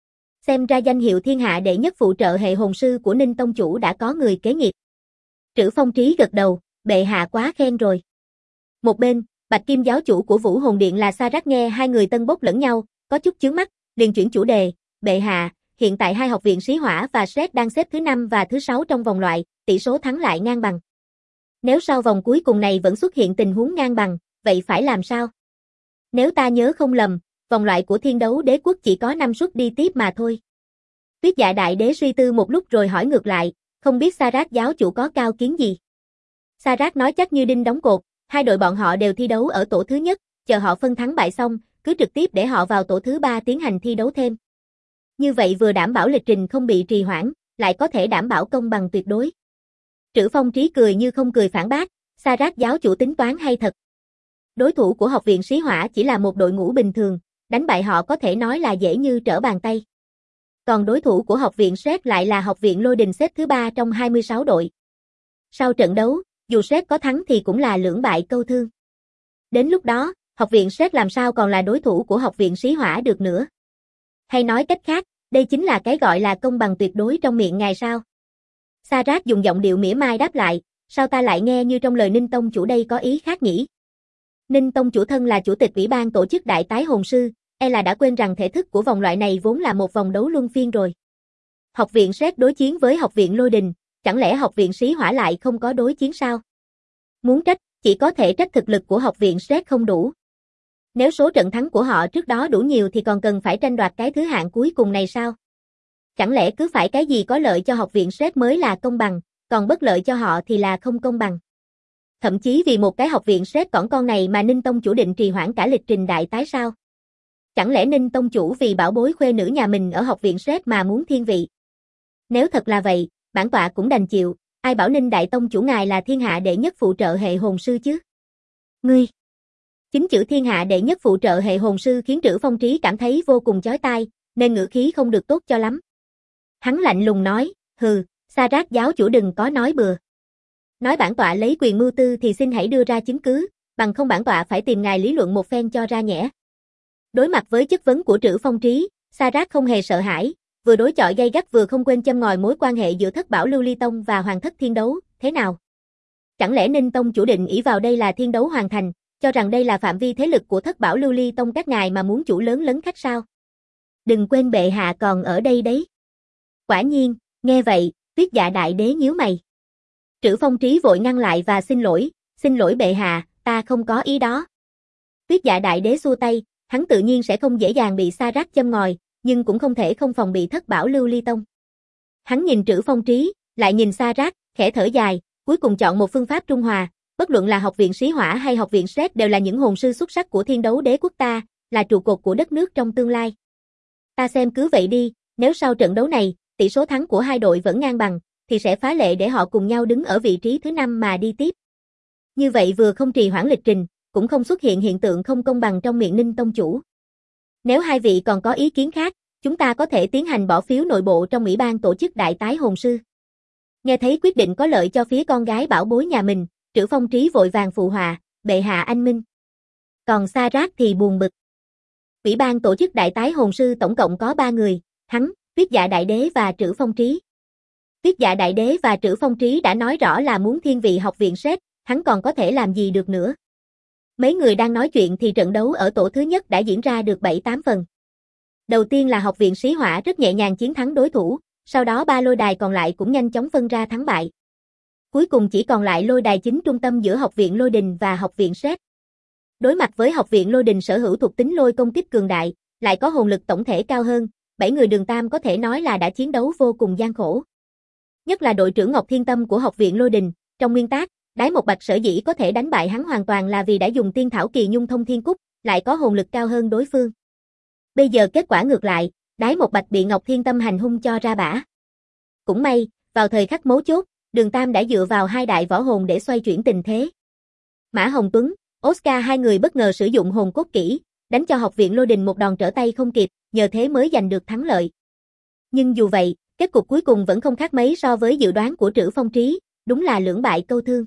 Xem ra danh hiệu thiên hạ đệ nhất phụ trợ hệ hồn sư của Ninh tông chủ đã có người kế nghiệp. Trữ Phong Trí gật đầu, bệ hạ quá khen rồi. Một bên, Bạch Kim giáo chủ của Vũ Hồn Điện là Sarat nghe hai người tân bốc lẫn nhau, có chút chướng mắt, liền chuyển chủ đề, bệ hạ, hiện tại hai học viện Xí Hỏa và Sét đang xếp thứ 5 và thứ 6 trong vòng loại, tỷ số thắng lại ngang bằng. Nếu sau vòng cuối cùng này vẫn xuất hiện tình huống ngang bằng, vậy phải làm sao? Nếu ta nhớ không lầm, vòng loại của Thiên Đấu Đế Quốc chỉ có 5 suất đi tiếp mà thôi. Tuyết Dạ Đại Đế suy tư một lúc rồi hỏi ngược lại, không biết Sarat giáo chủ có cao kiến gì? Sarat nói chắc như đinh đóng cột, hai đội bọn họ đều thi đấu ở tổ thứ nhất, chờ họ phân thắng bại xong, cứ trực tiếp để họ vào tổ thứ 3 tiến hành thi đấu thêm. Như vậy vừa đảm bảo lịch trình không bị trì hoãn, lại có thể đảm bảo công bằng tuyệt đối. Trữ Phong Trí cười như không cười phản bác, Sarat giáo chủ tính toán hay thật. Đối thủ của học viện Xí Hỏa chỉ là một đội ngũ bình thường, đánh bại họ có thể nói là dễ như trở bàn tay. Còn đối thủ của học viện Sét lại là học viện Lôi Đình xếp thứ 3 trong 26 đội. Sau trận đấu, dù Sét có thắng thì cũng là lưỡng bại câu thương. Đến lúc đó, học viện Sét làm sao còn là đối thủ của học viện Xí Hỏa được nữa. Hay nói cách khác, đây chính là cái gọi là công bằng tuyệt đối trong miệng ngài sao. Sarat dùng giọng điệu mỉa mai đáp lại, sao ta lại nghe như trong lời Ninh tông chủ đây có ý khác nhỉ? Ninh tông chủ thân là chủ tịch ủy ban tổ chức đại tái hồn sư, e là đã quên rằng thể thức của vòng loại này vốn là một vòng đấu luân phiên rồi. Học viện Sét đối chiến với học viện Lôi Đình, chẳng lẽ học viện Xí Hỏa lại không có đối chiến sao? Muốn trách, chỉ có thể trách thực lực của học viện Sét không đủ. Nếu số trận thắng của họ trước đó đủ nhiều thì còn cần phải tranh đoạt cái thứ hạng cuối cùng này sao? Chẳng lẽ cứ phải cái gì có lợi cho học viện Sét mới là công bằng, còn bất lợi cho họ thì là không công bằng. Thậm chí vì một cái học viện Sét cỏn con này mà Ninh tông chủ định trì hoãn cả lịch trình đại tái sao? Chẳng lẽ Ninh tông chủ vì bảo bối khuê nữ nhà mình ở học viện Sét mà muốn thiên vị? Nếu thật là vậy, bản tọa cũng đành chịu, ai bảo Ninh đại tông chủ ngài là thiên hạ đệ nhất phụ trợ hệ hồn sư chứ? Ngươi! Chính chữ thiên hạ đệ nhất phụ trợ hệ hồn sư khiến Trữ Phong Trí cảm thấy vô cùng chói tai, nên ngữ khí không được tốt cho lắm. Hắn lạnh lùng nói, hừ, Sarat giáo chủ đừng có nói bừa. Nói bản tọa lấy quyền mưu tư thì xin hãy đưa ra chứng cứ, bằng không bản tọa phải tìm ngài lý luận một phen cho ra nhẽ. Đối mặt với chất vấn của Trữ Phong Trí, Sarat không hề sợ hãi, vừa đối chọi gay gắt vừa không quên châm ngòi mối quan hệ giữa Thất Bảo Lưu Ly Tông và Hoàng Thất Thiên Đấu, thế nào? Chẳng lẽ Ninh tông chủ định ỷ vào đây là Thiên Đấu hoàn thành, cho rằng đây là phạm vi thế lực của Thất Bảo Lưu Ly Tông các ngài mà muốn chủ lớn lấn khách sao? Đừng quên bệ hạ còn ở đây đấy. Quả nhiên, nghe vậy, Tuyết Dạ Đại Đế nhíu mày. Trữ Phong Trí vội ngăn lại và xin lỗi bệ hạ, ta không có ý đó. Tuyết Dạ Đại Đế xua tay, hắn tự nhiên sẽ không dễ dàng bị Sa Rác châm ngòi, nhưng cũng không thể không phòng bị Thất Bảo Lưu Ly Tông. Hắn nhìn Trữ Phong Trí, lại nhìn Sa Rác, khẽ thở dài, cuối cùng chọn một phương pháp trung hòa, bất luận là Học viện Sĩ Hỏa hay Học viện Sét đều là những hồn sư xuất sắc của Thiên Đấu Đế quốc ta, là trụ cột của đất nước trong tương lai. Ta xem cứ vậy đi, nếu sau trận đấu này, tỷ số thắng của hai đội vẫn ngang bằng, thì sẽ phá lệ để họ cùng nhau đứng ở vị trí thứ 5 mà đi tiếp. Như vậy vừa không trì hoãn lịch trình, cũng không xuất hiện hiện tượng không công bằng trong miệng Ninh tông chủ. Nếu hai vị còn có ý kiến khác, chúng ta có thể tiến hành bỏ phiếu nội bộ trong ủy ban tổ chức đại tái hồn sư. Nghe thấy quyết định có lợi cho phía con gái bảo bối nhà mình, Trữ Phong Trí vội vàng phụ họa, bệ hạ anh minh. Còn Sa Rác thì buồn bực. Ủy ban tổ chức đại tái hồn sư tổng cộng có 3 người, hắn, Tuyết Dạ Đại Đế và Trữ Phong Trí. Tuyết Dạ Đại Đế và Trữ Phong Trí đã nói rõ là muốn thiên vị Học viện Sét, hắn còn có thể làm gì được nữa. Mấy người đang nói chuyện thì trận đấu ở tổ thứ nhất đã diễn ra được 7-8 phần. Đầu tiên là Học viện Sĩ Hỏa rất nhẹ nhàng chiến thắng đối thủ, sau đó 3 lôi đài còn lại cũng nhanh chóng phân ra thắng bại. Cuối cùng chỉ còn lại lôi đài chính trung tâm giữa Học viện Lôi Đình và Học viện Sét. Đối mặt với Học viện Lôi Đình sở hữu thuộc tính lôi công kích cường đại, lại có hồn lực tổng thể cao hơn, 7 người Đường Tam có thể nói là đã chiến đấu vô cùng gian khổ. Nhất là đội trưởng Ngọc Thiên Tâm của Học viện Lôi Đình, trong nguyên tắc, Đái Một Bạch sở dĩ có thể đánh bại hắn hoàn toàn là vì đã dùng tiên thảo kỳ nhung thông thiên cúc, lại có hồn lực cao hơn đối phương. Bây giờ kết quả ngược lại, Đái Một Bạch bị Ngọc Thiên Tâm hành hung cho ra bả. Cũng may, vào thời khắc mấu chốt, Đường Tam đã dựa vào hai đại võ hồn để xoay chuyển tình thế. Mã Hồng Tuấn, Oscar hai người bất ngờ sử dụng hồn cốt kỹ, đánh cho Học viện Lôi Đình một đòn trở tay không kịp, nhờ thế mới giành được thắng lợi. Nhưng dù vậy, kết cục cuối cùng vẫn không khác mấy so với dự đoán của Trữ Phong Trí, đúng là lưỡng bại câu thương.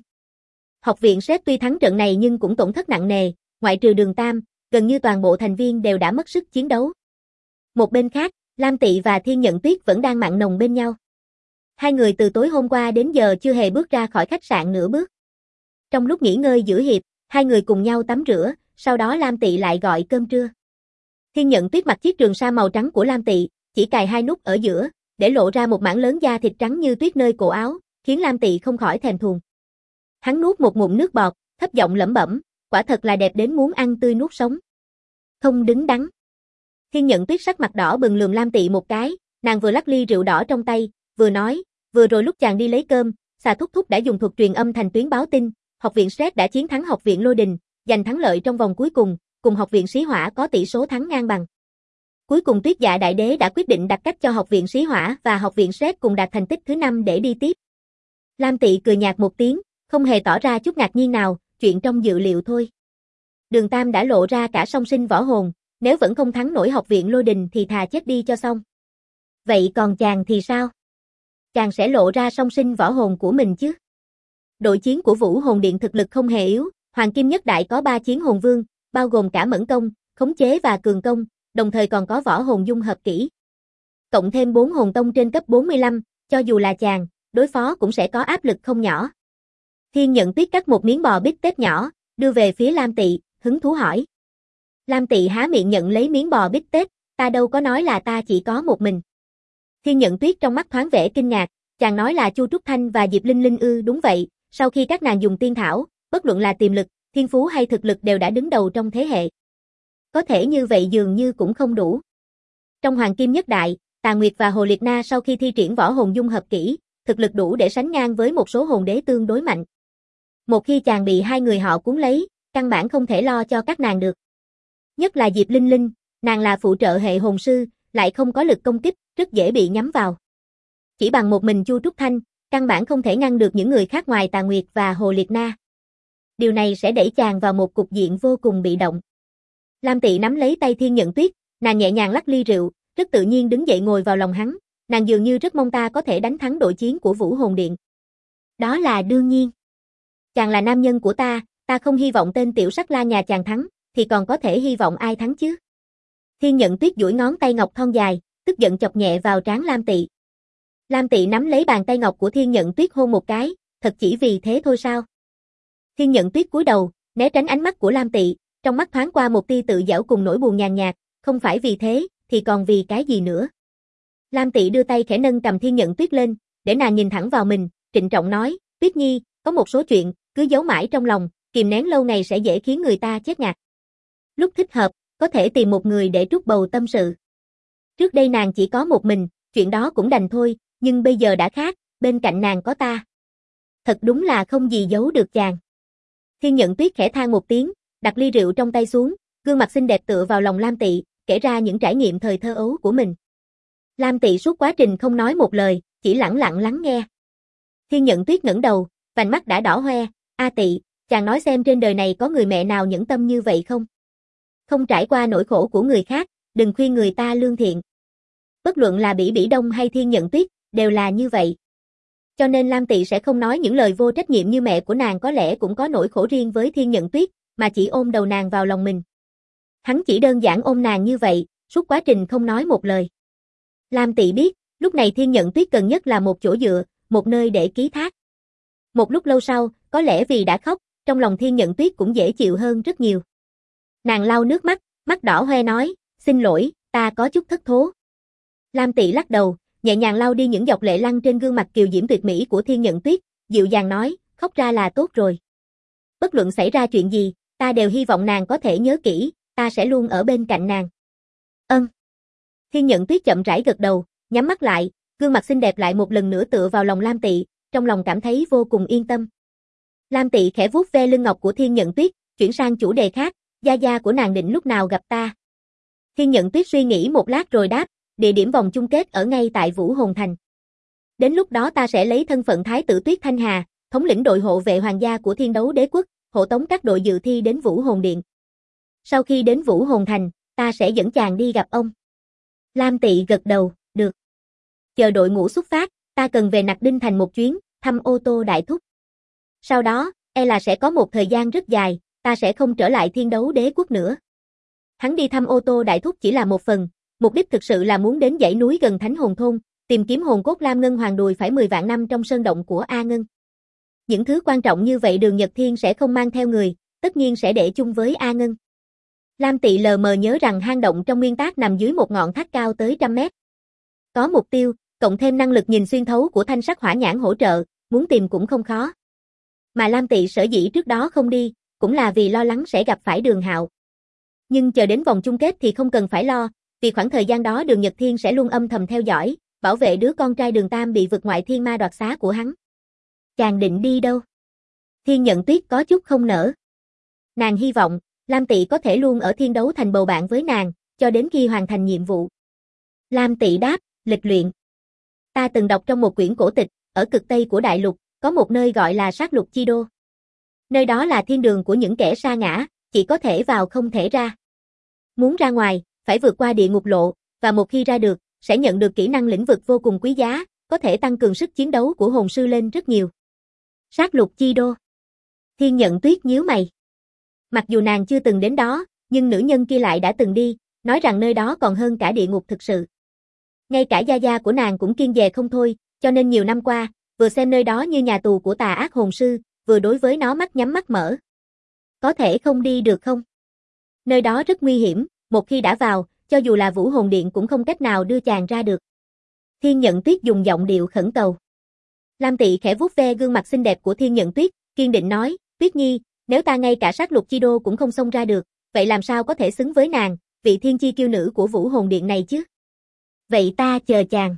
Học viện Sét tuy thắng trận này nhưng cũng tổn thất nặng nề, ngoại trừ Đường Tam, gần như toàn bộ thành viên đều đã mất sức chiến đấu. Một bên khác, Lam Tị và Thiên Nhận Tuyết vẫn đang mặn nồng bên nhau. Hai người từ tối hôm qua đến giờ chưa hề bước ra khỏi khách sạn nửa bước. Trong lúc nghỉ ngơi giữa hiệp, hai người cùng nhau tắm rửa, sau đó Lam Tị lại gọi cơm trưa. Thiên Nhận Tuyết mặc chiếc trường sa màu trắng của Lam Tị, chỉ cài hai nút ở giữa, để lộ ra một mảng lớn da thịt trắng như tuyết nơi cổ áo, khiến Lam Tị không khỏi thèm thuồng. Hắn nuốt một ngụm nước bọt, thấp giọng lẩm bẩm, quả thật là đẹp đến muốn ăn tươi nuốt sống. Không đứng đắn. Thiên Nhận Tuyết sắc mặt đỏ bừng lườm Lam Tị một cái, nàng vừa lắc ly rượu đỏ trong tay, vừa nói, vừa rồi lúc chàng đi lấy cơm, Xà Thúc Thúc đã dùng thuật truyền âm thành tuyến báo tin, Học viện Sét đã chiến thắng Học viện Lôi Đình, giành thắng lợi trong vòng cuối cùng Học viện Sĩ Hỏa có tỷ số thắng ngang bằng. Cuối cùng Tuyết Dạ Đại Đế đã quyết định đặt cách cho Học viện Sĩ Hỏa và Học viện Sét cùng đạt thành tích thứ 5 để đi tiếp. Lam Tị cười nhạt một tiếng, không hề tỏ ra chút ngạc nhiên nào, chuyện trong dự liệu thôi. Đường Tam đã lộ ra cả song sinh võ hồn, nếu vẫn không thắng nổi Học viện Lôi Đình thì thà chết đi cho xong. Vậy còn chàng thì sao? Chàng sẽ lộ ra song sinh võ hồn của mình chứ? Đội chiến của Vũ Hồn Điện thực lực không hề yếu, Hoàng Kim Nhất Đại có 3 chiến hồn vương, bao gồm cả mẫn công, khống chế và cường công, đồng thời còn có võ hồn dung hợp kỹ. Cộng thêm 4 hồn tông trên cấp 45, cho dù là chàng, đối phó cũng sẽ có áp lực không nhỏ. Thiên Nhận Tuyết cắt một miếng bò bít tết nhỏ, đưa về phía Lam Tị, hứng thú hỏi. Lam Tị há miệng nhận lấy miếng bò bít tết, ta đâu có nói là ta chỉ có một mình. Thiên Nhận Tuyết trong mắt thoáng vẻ kinh ngạc, chàng nói là Chu Trúc Thanh và Diệp Linh Linh ư? Đúng vậy, sau khi các nàng dùng tiên thảo, bất luận là tiềm lực, thiên phú hay thực lực đều đã đứng đầu trong thế hệ. Có thể như vậy dường như cũng không đủ. Trong Hoàng Kim Nhất Đại, Tà Nguyệt và Hồ Liệt Na sau khi thi triển võ hồn dung hợp kỹ, thực lực đủ để sánh ngang với một số hồn đế tương đối mạnh. Một khi chàng bị hai người họ cuốn lấy, căn bản không thể lo cho các nàng được. Nhất là Diệp Linh Linh, nàng là phụ trợ hệ hồn sư, lại không có lực công kích, rất dễ bị nhắm vào. Chỉ bằng một mình Chu Trúc Thanh, căn bản không thể ngăn được những người khác ngoài Tà Nguyệt và Hồ Liệt Na. Điều này sẽ đẩy chàng vào một cục diện vô cùng bị động. Lam Tị nắm lấy tay Thiên Nhận Tuyết, nàng nhẹ nhàng lắc ly rượu, rất tự nhiên đứng dậy ngồi vào lòng hắn, nàng dường như rất mong ta có thể đánh thắng đội chiến của Vũ Hồn Điện. Đó là đương nhiên. Chàng là nam nhân của ta không hy vọng tên tiểu sắc la nhà chàng thắng, thì còn có thể hy vọng ai thắng chứ? Thiên Nhận Tuyết duỗi ngón tay ngọc thon dài, tức giận chọc nhẹ vào trán Lam Tị. Lam Tị nắm lấy bàn tay ngọc của Thiên Nhận Tuyết hôn một cái, thật chỉ vì thế thôi sao? Thiên Nhận Tuyết cúi đầu, Né tránh ánh mắt của Lam Tị, trong mắt thoáng qua một tia tự giễu cùng nỗi buồn nhàn nhạt, không phải vì thế, thì còn vì cái gì nữa. Lam Tị đưa tay khẽ nâng cầm Thiên Nhận Tuyết lên, để nàng nhìn thẳng vào mình, trịnh trọng nói, Tuyết Nhi, có một số chuyện, cứ giấu mãi trong lòng, kìm nén lâu ngày sẽ dễ khiến người ta chết ngạt. Lúc thích hợp, có thể tìm một người để trút bầu tâm sự. Trước đây nàng chỉ có một mình, chuyện đó cũng đành thôi, nhưng bây giờ đã khác, bên cạnh nàng có ta. Thật đúng là không gì giấu được chàng. Thiên Nhận Tuyết khẽ than một tiếng, đặt ly rượu trong tay xuống, gương mặt xinh đẹp tựa vào lòng Lam Tị, kể ra những trải nghiệm thời thơ ấu của mình. Lam Tị suốt quá trình không nói một lời, chỉ lẳng lặng lắng nghe. Thiên Nhận Tuyết ngẩng đầu, vành mắt đã đỏ hoe, "A Tị, chàng nói xem trên đời này có người mẹ nào nhẫn tâm như vậy không? Không trải qua nỗi khổ của người khác, đừng khuyên người ta lương thiện." Bất luận là Bỉ Bỉ Đông hay Thiên Nhận Tuyết, đều là như vậy. Cho nên Lam Tị sẽ không nói những lời vô trách nhiệm như mẹ của nàng có lẽ cũng có nỗi khổ riêng với Thiên Nhận Tuyết, mà chỉ ôm đầu nàng vào lòng mình. Hắn chỉ đơn giản ôm nàng như vậy, suốt quá trình không nói một lời. Lam Tị biết, lúc này Thiên Nhận Tuyết cần nhất là một chỗ dựa, một nơi để ký thác. Một lúc lâu sau, có lẽ vì đã khóc, trong lòng Thiên Nhận Tuyết cũng dễ chịu hơn rất nhiều. Nàng lau nước mắt, mắt đỏ hoe nói, "Xin lỗi, ta có chút thất thố." Lam Tị lắc đầu, nhẹ nhàng lau đi những giọt lệ lăn trên gương mặt kiều diễm tuyệt mỹ của Thiên Nhận Tuyết, dịu dàng nói, "Khóc ra là tốt rồi. Bất luận xảy ra chuyện gì, ta đều hy vọng nàng có thể nhớ kỹ, ta sẽ luôn ở bên cạnh nàng." Ân. Thiên Nhận Tuyết chậm rãi gật đầu, nhắm mắt lại, gương mặt xinh đẹp lại một lần nữa tựa vào lòng Lam Tị, trong lòng cảm thấy vô cùng yên tâm. Lam Tị khẽ vuốt ve lưng ngọc của Thiên Nhận Tuyết, chuyển sang chủ đề khác, "Gia gia của nàng định lúc nào gặp ta?" Thiên Nhận Tuyết suy nghĩ một lát rồi đáp, "Địa điểm vòng chung kết ở ngay tại Vũ Hồn Thành. Đến lúc đó ta sẽ lấy thân phận Thái tử Tuyết Thanh Hà, thống lĩnh đội hộ vệ hoàng gia của Thiên Đấu Đế Quốc, hộ tống các đội dự thi đến Vũ Hồn Điện. Sau khi đến Vũ Hồn Thành, ta sẽ dẫn chàng đi gặp ông." Lam Tị gật đầu, "Được. Chờ đội ngũ xuất phát, ta cần về Nặc Đinh Thành một chuyến, thăm ô tô đại thúc. Sau đó, là sẽ có một thời gian rất dài, ta sẽ không trở lại Thiên Đấu Đế Quốc nữa." Hắn đi thăm ô tô đại thúc chỉ là một phần, mục đích thực sự là muốn đến dãy núi gần Thánh Hồn Thôn, tìm kiếm hồn cốt Lam Ngân Hoàng đùi phải 10 vạn năm trong sơn động của A Ngân. Những thứ quan trọng như vậy Đường Nhật Thiên sẽ không mang theo người, tất nhiên sẽ để chung với A Ngân. Lam Tị lờ mờ nhớ rằng hang động trong nguyên tác nằm dưới một ngọn tháp cao tới 100 mét. Có mục tiêu, cộng thêm năng lực nhìn xuyên thấu của thanh sắc hỏa nhãn hỗ trợ, muốn tìm cũng không khó. Mà Lam Tị sở dĩ trước đó không đi, cũng là vì lo lắng sẽ gặp phải Đường Hạo. Nhưng chờ đến vòng chung kết thì không cần phải lo, vì khoảng thời gian đó Đường Nhật Thiên sẽ luôn âm thầm theo dõi, bảo vệ đứa con trai Đường Tam bị vực ngoại thiên ma đoạt xá của hắn. Chàng định đi đâu? Thiên Nhận Tuyết có chút không nỡ. Nàng hy vọng, Lam Tị có thể luôn ở Thiên Đấu Thành bầu bạn với nàng, cho đến khi hoàn thành nhiệm vụ. Lam Tị đáp, lịch luyện. Ta từng đọc trong một quyển cổ tịch, ở cực Tây của Đại Lục, có một nơi gọi là Sát Lục Chi Đô. Nơi đó là thiên đường của những kẻ sa ngã, chỉ có thể vào không thể ra. Muốn ra ngoài, phải vượt qua địa ngục lộ, và một khi ra được, sẽ nhận được kỹ năng lĩnh vực vô cùng quý giá, có thể tăng cường sức chiến đấu của hồn sư lên rất nhiều. Sát Lục Chi Đô. Thiên Nhận Tuyết nhíu mày. Mặc dù nàng chưa từng đến đó, nhưng nữ nhân kia lại đã từng đi, nói rằng nơi đó còn hơn cả địa ngục thực sự. Ngay cả gia gia của nàng cũng kiêng dè không thôi, cho nên nhiều năm qua, vừa xem nơi đó như nhà tù của tà ác hồn sư, vừa đối với nó mắt nhắm mắt mở. Có thể không đi được không? Nơi đó rất nguy hiểm, một khi đã vào, cho dù là Vũ Hồn Điện cũng không cách nào đưa chàng ra được. Thiên Nhận Tuyết dùng giọng điệu khẩn cầu. Lam Tị khẽ vuốt ve gương mặt xinh đẹp của Thiên Nhận Tuyết, kiên định nói, "Tuyết Nhi, nếu ta ngay cả Sát Lục Chi Đô cũng không xông ra được, vậy làm sao có thể xứng với nàng, vị thiên chi kiêu nữ của Vũ Hồn Điện này chứ? Vậy ta chờ chàng.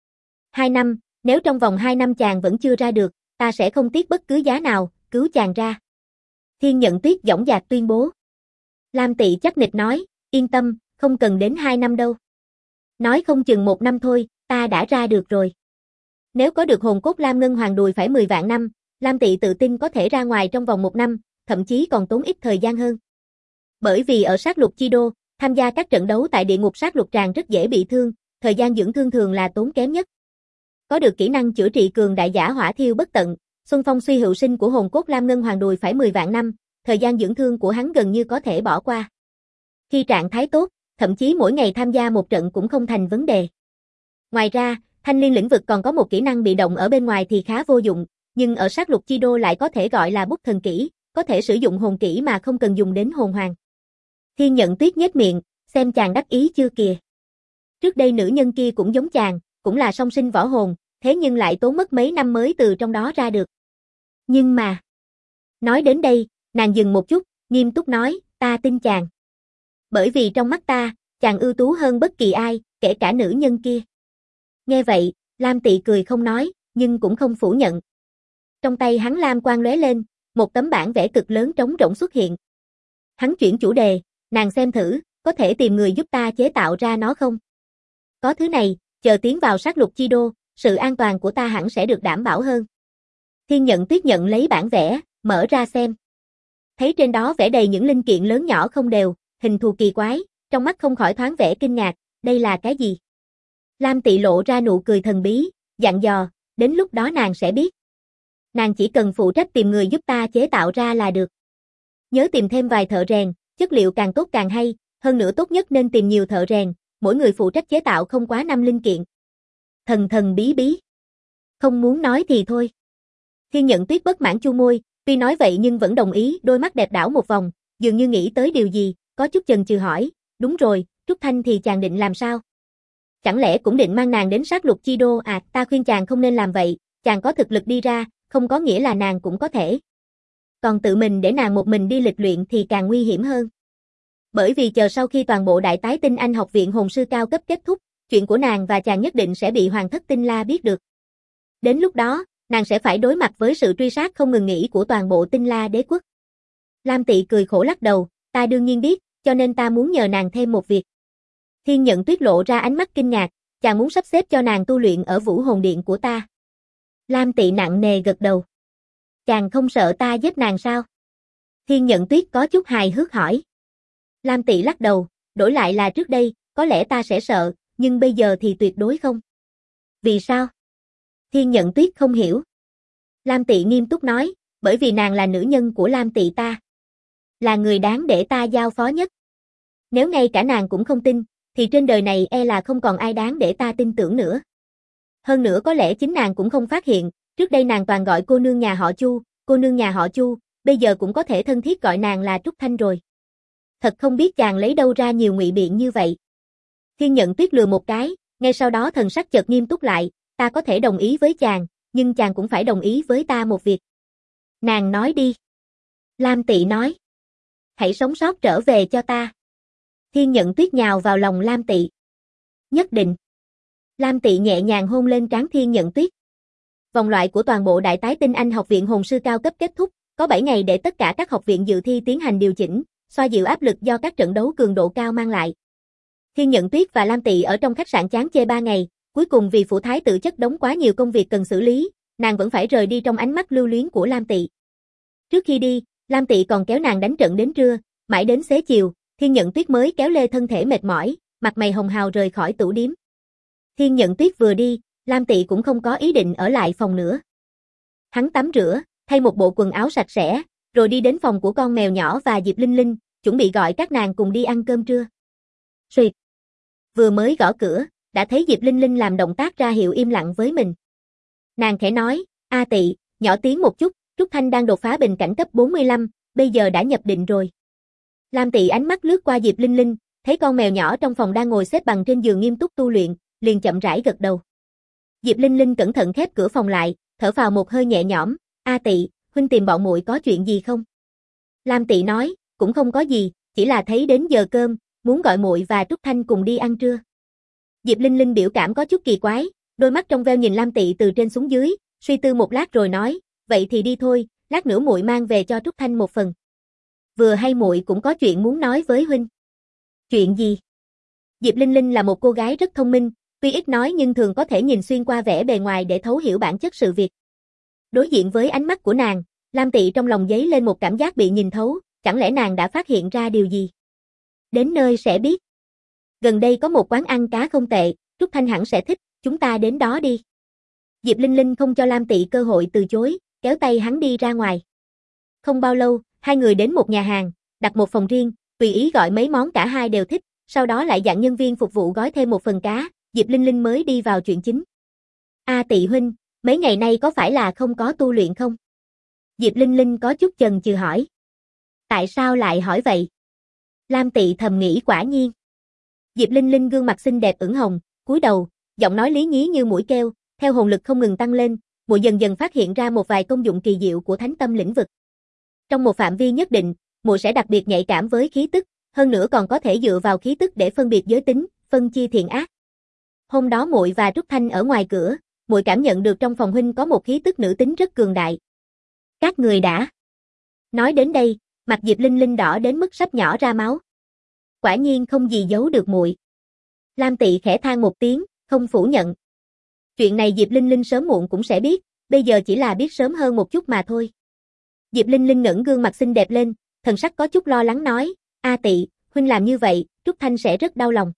2 năm, nếu trong vòng 2 năm chàng vẫn chưa ra được, ta sẽ không tiếc bất cứ giá nào, cứu chàng ra." Thiên Nhận Tuyết dõng dạc tuyên bố. Lam Tị chắc nịch nói, "Yên tâm, không cần đến 2 năm đâu. Nói không chừng 1 năm thôi, ta đã ra được rồi." Nếu có được hồn cốt Lam Ngân Hoàng đùi phải 10 vạn năm, Lam Tị tự tin có thể ra ngoài trong vòng 1 năm, thậm chí còn tốn ít thời gian hơn. Bởi vì ở Sát Lục Chi Đô, tham gia các trận đấu tại địa ngục sát lục tràng rất dễ bị thương, thời gian dưỡng thương thường là tốn kém nhất. Có được kỹ năng chữa trị cường đại giả hỏa thiêu bất tận, xuân phong suy hữu sinh của hồn cốt Lam Ngân Hoàng đùi phải 10 vạn năm, thời gian dưỡng thương của hắn gần như có thể bỏ qua. Khi trạng thái tốt, thậm chí mỗi ngày tham gia một trận cũng không thành vấn đề. Ngoài ra, Thanh Liên lĩnh vực còn có một kỹ năng bị động ở bên ngoài thì khá vô dụng, nhưng ở Sát Lục Chi Đô lại có thể gọi là bút thần kỹ, có thể sử dụng hồn kỹ mà không cần dùng đến hồn hoàng. Thiên Nhận Tuyết nhếch miệng, xem chàng đắc ý chưa kìa. Trước đây nữ nhân kia cũng giống chàng, cũng là song sinh võ hồn, thế nhưng lại tốn mất mấy năm mới từ trong đó ra được. Nhưng mà... Nói đến đây, nàng dừng một chút, nghiêm túc nói, ta tin chàng. Bởi vì trong mắt ta, chàng ưu tú hơn bất kỳ ai, kể cả nữ nhân kia. Nghe vậy, Lam Tị cười không nói, nhưng cũng không phủ nhận. Trong tay hắn lam quang lóe lên, một tấm bản vẽ cực lớn trống rỗng xuất hiện. Hắn chuyển chủ đề, nàng xem thử, có thể tìm người giúp ta chế tạo ra nó không? Có thứ này, chờ tiến vào sát lục chi đô, sự an toàn của ta hẳn sẽ được đảm bảo hơn. Thiên Nhận Tuyết nhận lấy bản vẽ, mở ra xem. Thấy trên đó vẽ đầy những linh kiện lớn nhỏ không đều, hình thù kỳ quái, trong mắt không khỏi thoáng vẻ kinh ngạc, đây là cái gì? Lam Tị lộ ra nụ cười thần bí, dặn dò, đến lúc đó nàng sẽ biết. Nàng chỉ cần phụ trách tìm người giúp ta chế tạo ra là được. Nhớ tìm thêm vài thợ rèn, chất liệu càng tốt càng hay, hơn nữa tốt nhất nên tìm nhiều thợ rèn, mỗi người phụ trách chế tạo không quá 5 linh kiện. Thần thần bí bí. Không muốn nói thì thôi. Thiên Nhận Tuyết bất mãn chu môi, tuy nói vậy nhưng vẫn đồng ý, đôi mắt đẹp đảo một vòng, dường như nghĩ tới điều gì, có chút chần chừ hỏi, đúng rồi, Trúc Thanh thì chàng định làm sao? Chẳng lẽ cũng định mang nàng đến sát lục chi đô à? Ta khuyên chàng không nên làm vậy, chàng có thực lực đi ra, không có nghĩa là nàng cũng có thể. Còn tự mình để nàng một mình đi lịch luyện thì càng nguy hiểm hơn. Bởi vì chờ sau khi toàn bộ đại tái tinh anh học viện hồn sư cao cấp kết thúc, chuyện của nàng và chàng nhất định sẽ bị Hoàng thất Tinh La biết được. Đến lúc đó, nàng sẽ phải đối mặt với sự truy sát không ngừng nghỉ của toàn bộ Tinh La đế quốc. Lam Tị cười khổ lắc đầu, ta đương nhiên biết, cho nên ta muốn nhờ nàng thêm một việc. Thiên Nhận Tuyết lộ ra ánh mắt kinh ngạc, chàng muốn sắp xếp cho nàng tu luyện ở Vũ Hồn Điện của ta. Lam Tị nặng nề gật đầu. Chàng không sợ ta giết nàng sao? Thiên Nhận Tuyết có chút hài hước hỏi. Lam Tị lắc đầu, đổi lại là trước đây, có lẽ ta sẽ sợ, nhưng bây giờ thì tuyệt đối không. Vì sao? Thiên Nhận Tuyết không hiểu. Lam Tị nghiêm túc nói, bởi vì nàng là nữ nhân của Lam Tị ta. Là người đáng để ta giao phó nhất. Nếu ngay cả nàng cũng không tin, thì trên đời này e là không còn ai đáng để ta tin tưởng nữa. Hơn nữa có lẽ chính nàng cũng không phát hiện, trước đây nàng toàn gọi cô nương nhà họ Chu, cô nương nhà họ Chu, bây giờ cũng có thể thân thiết gọi nàng là Trúc Thanh rồi. Thật không biết chàng lấy đâu ra nhiều ngụy biện như vậy. Thiên Nhận Tuyết lừa một cái, ngay sau đó thần sắc chợt nghiêm túc lại, ta có thể đồng ý với chàng, nhưng chàng cũng phải đồng ý với ta một việc. Nàng nói đi. Lam Tị nói. Hãy sống sót trở về cho ta. Thiên Nhận Tuyết nhào vào lòng Lam Tị. Nhất định. Lam Tị nhẹ nhàng hôn lên trán Thiên Nhận Tuyết. Vòng loại của toàn bộ đại tái tinh anh học viện hồn sư cao cấp kết thúc, có 7 ngày để tất cả các học viện dự thi tiến hành điều chỉnh, xoa dịu áp lực do các trận đấu cường độ cao mang lại. Thiên Nhận Tuyết và Lam Tị ở trong khách sạn chán chê 3 ngày, cuối cùng vì phủ thái tử chất đống quá nhiều công việc cần xử lý, nàng vẫn phải rời đi trong ánh mắt lưu luyến của Lam Tị. Trước khi đi, Lam Tị còn kéo nàng đánh trận đến trưa, mãi đến xế chiều, Thiên Nhận Tuyết mới kéo lê thân thể mệt mỏi, mặt mày hồng hào rời khỏi tủ điếm. Thiên Nhận Tuyết vừa đi, Lam Tị cũng không có ý định ở lại phòng nữa. Hắn tắm rửa, thay một bộ quần áo sạch sẽ, rồi đi đến phòng của con mèo nhỏ và Diệp Linh Linh, chuẩn bị gọi các nàng cùng đi ăn cơm trưa. Xuyệt. Vừa mới gõ cửa, đã thấy Diệp Linh Linh làm động tác ra hiệu im lặng với mình. Nàng khẽ nói, A Tị, nhỏ tiếng một chút, Trúc Thanh đang đột phá bình cảnh cấp 45, bây giờ đã nhập định rồi. Lam Tị ánh mắt lướt qua Diệp Linh Linh, thấy con mèo nhỏ trong phòng đang ngồi xếp bằng trên giường nghiêm túc tu luyện, liền chậm rãi gật đầu. Diệp Linh Linh cẩn thận khép cửa phòng lại, thở phào một hơi nhẹ nhõm, A Tị, huynh tìm bọn muội có chuyện gì không? Lam Tị nói, cũng không có gì, chỉ là thấy đến giờ cơm, muốn gọi muội và Trúc Thanh cùng đi ăn trưa. Diệp Linh Linh biểu cảm có chút kỳ quái, đôi mắt trong veo nhìn Lam Tị từ trên xuống dưới, suy tư một lát rồi nói, vậy thì đi thôi, lát nữa muội mang về cho Trúc Thanh một phần. Vừa hay muội cũng có chuyện muốn nói với huynh. Chuyện gì? Diệp Linh Linh là một cô gái rất thông minh, tuy ít nói nhưng thường có thể nhìn xuyên qua vẻ bề ngoài để thấu hiểu bản chất sự việc. Đối diện với ánh mắt của nàng, Lam Tị trong lòng dấy lên một cảm giác bị nhìn thấu, chẳng lẽ nàng đã phát hiện ra điều gì? Đến nơi sẽ biết. Gần đây có một quán ăn cá không tệ, Trúc Thanh hẳn sẽ thích, chúng ta đến đó đi. Diệp Linh Linh không cho Lam Tị cơ hội từ chối, kéo tay hắn đi ra ngoài. Không bao lâu, hai người đến một nhà hàng, đặt một phòng riêng, tùy ý gọi mấy món cả hai đều thích, sau đó lại dặn nhân viên phục vụ gói thêm một phần cá, Diệp Linh Linh mới đi vào chuyện chính. A Tị huynh, mấy ngày nay có phải là không có tu luyện không? Diệp Linh Linh có chút chần chừ hỏi. Tại sao lại hỏi vậy? Lam Tị thầm nghĩ quả nhiên. Diệp Linh Linh gương mặt xinh đẹp ửng hồng, cúi đầu, giọng nói lý nhí như mũi keo, theo hồn lực không ngừng tăng lên, muội dần dần phát hiện ra một vài công dụng kỳ diệu của thánh tâm lĩnh vực. Trong một phạm vi nhất định, muội sẽ đặc biệt nhạy cảm với khí tức, hơn nữa còn có thể dựa vào khí tức để phân biệt giới tính, phân chia thiện ác. Hôm đó muội và Trúc Thanh ở ngoài cửa, muội cảm nhận được trong phòng huynh có một khí tức nữ tính rất cường đại. Các người đã. Nói đến đây, mặt Diệp Linh Linh đỏ đến mức sắp nhỏ ra máu. Quả nhiên không gì giấu được muội. Lam Tị khẽ than một tiếng, không phủ nhận. Chuyện này Diệp Linh Linh sớm muộn cũng sẽ biết, bây giờ chỉ là biết sớm hơn một chút mà thôi. Diệp Linh Linh ngẩng gương mặt xinh đẹp lên, thần sắc có chút lo lắng nói, A Tị, huynh làm như vậy, Trúc Thanh sẽ rất đau lòng.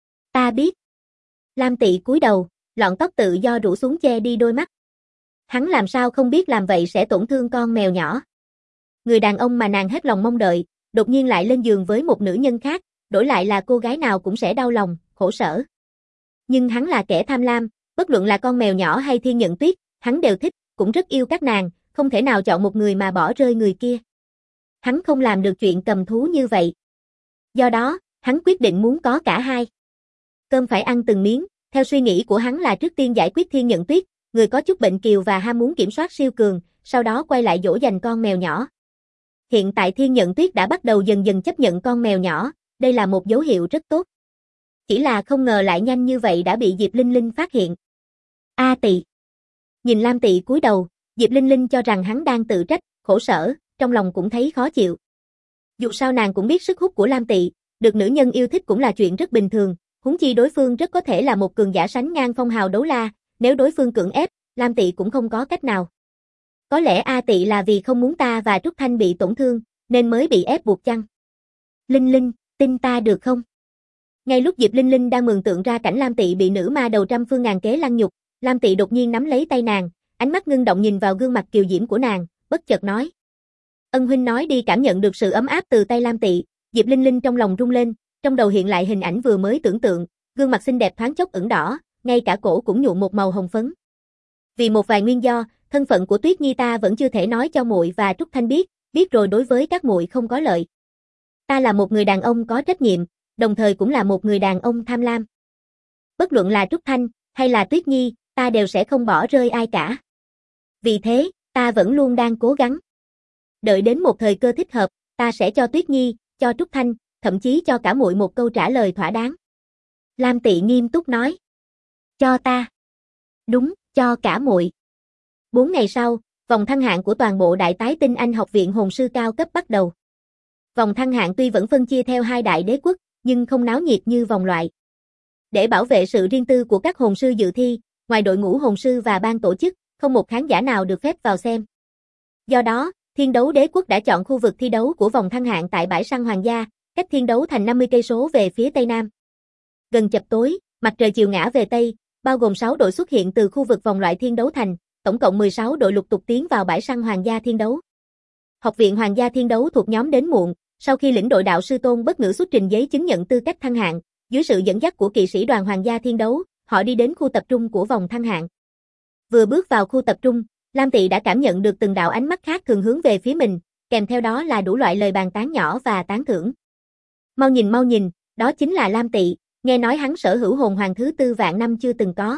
Ta biết. Lam Tị cúi đầu, lọn tóc tự do rủ xuống che đi đôi mắt. Hắn làm sao không biết làm vậy sẽ tổn thương con mèo nhỏ. Người đàn ông mà nàng hết lòng mong đợi, đột nhiên lại lên giường với một nữ nhân khác, đổi lại là cô gái nào cũng sẽ đau lòng, khổ sở. Nhưng hắn là kẻ tham lam, bất luận là con mèo nhỏ hay Thiên Nhận Tuyết, hắn đều thích, cũng rất yêu các nàng, không thể nào chọn một người mà bỏ rơi người kia. Hắn không làm được chuyện cầm thú như vậy. Do đó, hắn quyết định muốn có cả hai. Cơm phải ăn từng miếng, theo suy nghĩ của hắn là trước tiên giải quyết Thiên Nhận Tuyết, người có chút bệnh kiều và ham muốn kiểm soát siêu cường, sau đó quay lại dỗ dành con mèo nhỏ. Hiện tại Thiên Nhận Tuyết đã bắt đầu dần dần chấp nhận con mèo nhỏ, đây là một dấu hiệu rất tốt. Chỉ là không ngờ lại nhanh như vậy đã bị Diệp Linh Linh phát hiện. A Tị. Nhìn Lam Tị cúi đầu, Diệp Linh Linh cho rằng hắn đang tự trách, khổ sở, trong lòng cũng thấy khó chịu. Dù sao nàng cũng biết sức hút của Lam Tị, được nữ nhân yêu thích cũng là chuyện rất bình thường, huống chi đối phương rất có thể là một cường giả sánh ngang phong hào đấu la, nếu đối phương cưỡng ép, Lam Tị cũng không có cách nào. Có lẽ A Tị là vì không muốn ta và Trúc Thanh bị tổn thương, nên mới bị ép buộc chăng? Linh Linh, tin ta được không? Ngay lúc Diệp Linh Linh đang mường tượng ra cảnh Lam Tị bị nữ ma đầu trăm phương ngàn kế lăng nhục, Lam Tị đột nhiên nắm lấy tay nàng, ánh mắt ngưng động nhìn vào gương mặt kiều diễm của nàng, bất chợt nói. Ân huynh nói đi. Cảm nhận được sự ấm áp từ tay Lam Tị, Diệp Linh Linh trong lòng rung lên, trong đầu hiện lại hình ảnh vừa mới tưởng tượng, gương mặt xinh đẹp thoáng chốc ửng đỏ, ngay cả cổ cũng nhuộm một màu hồng phấn. Vì một vài nguyên do, thân phận của Tuyết Nhi ta vẫn chưa thể nói cho muội và Trúc Thanh biết rồi đối với các muội không có lợi. Ta là một người đàn ông có trách nhiệm, đồng thời cũng là một người đàn ông tham lam. Bất luận là Trúc Thanh hay là Tuyết Nhi, ta đều sẽ không bỏ rơi ai cả. Vì thế, ta vẫn luôn đang cố gắng. Đợi đến một thời cơ thích hợp, ta sẽ cho Tuyết Nhi, cho Trúc Thanh, thậm chí cho cả muội một câu trả lời thỏa đáng. Lam Tị nghiêm túc nói. Cho ta. Đúng, cho cả muội. 4 ngày sau, vòng thăng hạng của toàn bộ Đại Tái Tinh Anh Học viện hồn sư cao cấp bắt đầu. Vòng thăng hạng tuy vẫn phân chia theo 2 đại đế quốc, nhưng không náo nhiệt như vòng loại. Để bảo vệ sự riêng tư của các hồn sư dự thi, ngoài đội ngũ hồn sư và ban tổ chức, không một khán giả nào được phép vào xem. Do đó, Thiên Đấu Đế quốc đã chọn khu vực thi đấu của vòng thăng hạng tại bãi săn Hoàng gia, cách Thiên Đấu Thành 50 cây số về phía tây nam. Gần chập tối, mặt trời chiều ngã về tây, bao gồm 6 đội xuất hiện từ khu vực vòng loại Thiên Đấu Thành, tổng cộng 16 đội lục tục tiến vào bãi săn Hoàng gia Thiên Đấu. Học viện Hoàng gia Thiên Đấu thuộc nhóm đến muộn, sau khi lĩnh đội đạo sư Tôn Bất Ngữ xuất trình giấy chứng nhận tư cách thăng hạng, dưới sự dẫn dắt của kỵ sĩ đoàn Hoàng gia Thiên Đấu, họ đi đến khu tập trung của vòng thăng hạng. Vừa bước vào khu tập trung, Lam Tị đã cảm nhận được từng đạo ánh mắt khác thường hướng về phía mình, kèm theo đó là đủ loại lời bàn tán nhỏ và tán thưởng. Mau nhìn, đó chính là Lam Tị, nghe nói hắn sở hữu hồn hoàng thứ 4 vạn năm chưa từng có.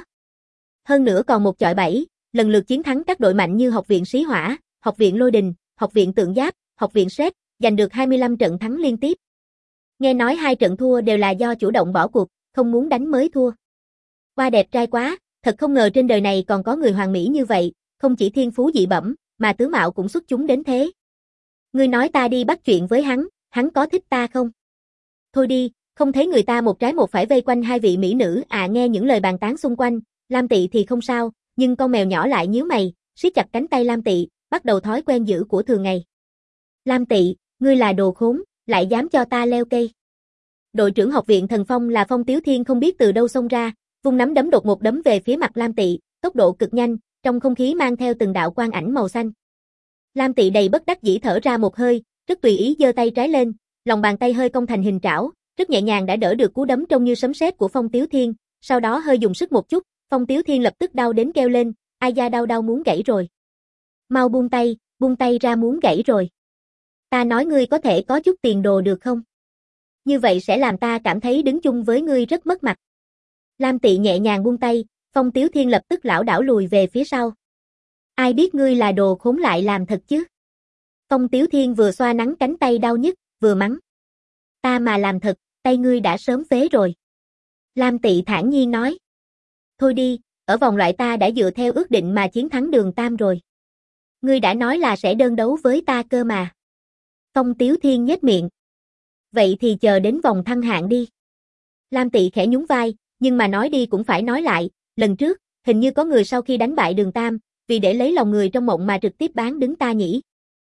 Hơn nữa còn một chọi 7, lần lượt chiến thắng các đội mạnh như Học viện Xí Hỏa, Học viện Lôi Đình, Học viện Tượng Giáp, Học viện Sét, giành được 25 trận thắng liên tiếp. Nghe nói 2 trận thua đều là do chủ động bỏ cuộc, không muốn đánh mới thua. Qua đẹp trai quá, thật không ngờ trên đời này còn có người hoàn mỹ như vậy, không chỉ thiên phú dị bẩm, mà tướng mạo cũng xuất chúng đến thế. Ngươi nói ta đi bắt chuyện với hắn có thích ta không? Thôi đi, không thấy người ta một trái một phải vây quanh 2 vị mỹ nữ nghe những lời bàn tán xung quanh, Lam Tị thì không sao, nhưng con mèo nhỏ lại nhíu mày, siết chặt cánh tay Lam Tị, bắt đầu thói quen dữ của thường ngày. Lam Tị, ngươi là đồ khốn, lại dám cho ta leo cây. Đội trưởng học viện Thần Phong là Phong Tiếu Thiên không biết từ đâu xông ra, vung nắm đấm đột một đấm về phía mặt Lam Tị, tốc độ cực nhanh, trong không khí mang theo từng đạo quang ảnh màu xanh. Lam Tị đầy bất đắc dĩ thở ra một hơi, rất tùy ý giơ tay trái lên, lòng bàn tay hơi cong thành hình trảo, rất nhẹ nhàng đã đỡ được cú đấm trông như sấm sét của Phong Tiếu Thiên, sau đó hơi dùng sức một chút, Phong Tiếu Thiên lập tức đau đến kêu lên, ai da đau muốn gãy rồi. Mau buông tay, buông tay ra muốn gãy rồi. Ta nói ngươi có thể có chút tiền đồ được không? Như vậy sẽ làm ta cảm thấy đứng chung với ngươi rất mất mặt. Lam Tị nhẹ nhàng buông tay, Phong Tiếu Thiên lập tức lảo đảo lùi về phía sau. Ai biết ngươi là đồ khốn lại làm thật chứ? Phong Tiếu Thiên vừa xoa nắng cánh tay đau nhức, vừa mắng. Ta mà làm thật, tay ngươi đã sớm phế rồi. Lam Tị thản nhiên nói. Thôi đi, ở vòng loại ta đã dựa theo ước định mà chiến thắng Đường Tam rồi. Ngươi đã nói là sẽ đơn đấu với ta cơ mà. Phong Tiếu Thiên nhếch miệng. Vậy thì chờ đến vòng thăng hạng đi. Lam Tị khẽ nhún vai, nhưng mà nói đi cũng phải nói lại, lần trước, hình như có người sau khi đánh bại Đường Tam, vì để lấy lòng người trong mộng mà trực tiếp bán đứng ta nhỉ.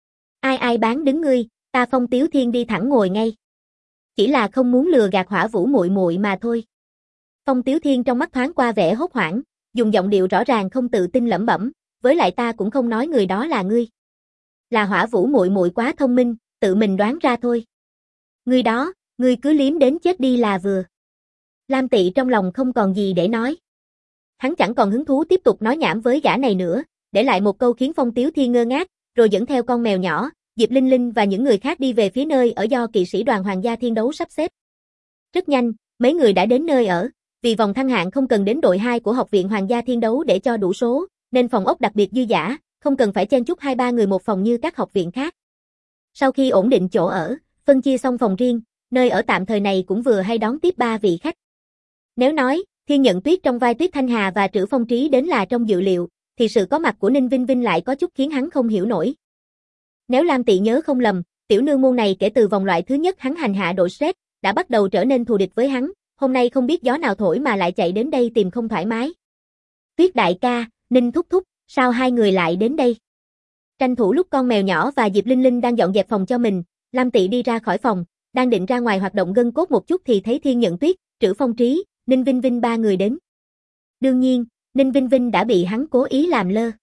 Ai bán đứng ngươi, ta Phong Tiếu Thiên đi thẳng ngồi ngay. Chỉ là không muốn lừa gạt Hỏa Vũ muội muội mà thôi. Phong Tiếu Thiên trong mắt thoáng qua vẻ hốt hoảng, dùng giọng điệu rõ ràng không tự tin lẩm bẩm, với lại ta cũng không nói người đó là ngươi. Là Hỏa Vũ muội muội quá thông minh, tự mình đoán ra thôi. Ngươi đó, ngươi cứ liếm đến chết đi là vừa. Lam Tị trong lòng không còn gì để nói. Hắn chẳng còn hứng thú tiếp tục nói nhảm với gã này nữa, để lại một câu khiến Phong Tiếu Thiên ngơ ngác, rồi dẫn theo con mèo nhỏ, Diệp Linh Linh và những người khác đi về phía nơi ở do kỵ sĩ đoàn Hoàng gia Thiên Đấu sắp xếp. Rất nhanh, mấy người đã đến nơi ở, vì vòng thăng hạng không cần đến đội 2 của Học viện Hoàng gia Thiên Đấu để cho đủ số, nên phòng ốc đặc biệt dư dả, không cần phải chen chúc 2-3 người một phòng như các học viện khác. Sau khi ổn định chỗ ở, phân chia xong phòng riêng, nơi ở tạm thời này cũng vừa hay đón tiếp 3 vị khách. Nếu nói, Thiên Nhận Tuyết trong vai Tuyết Thanh Hà và Trữ Phong Trí đến là trong dự liệu, thì sự có mặt của Ninh Vinh Vinh lại có chút khiến hắn không hiểu nổi. Nếu Lam Tị nhớ không lầm, tiểu nương môn này kể từ vòng loại thứ nhất hắn hành hạ đội stress, đã bắt đầu trở nên thù địch với hắn, hôm nay không biết gió nào thổi mà lại chạy đến đây tìm không thoải mái. Tuyết đại ca, Ninh thúc thúc, sao hai người lại đến đây? Tranh thủ lúc con mèo nhỏ và Diệp Linh Linh đang dọn dẹp phòng cho mình, Lam Tị đi ra khỏi phòng, đang định ra ngoài hoạt động gân cốt một chút thì thấy Thiên Nhận Tuyết, Trữ Phong Trí, Ninh Vinh Vinh 3 người đến. Đương nhiên, Ninh Vinh Vinh đã bị hắn cố ý làm lơ.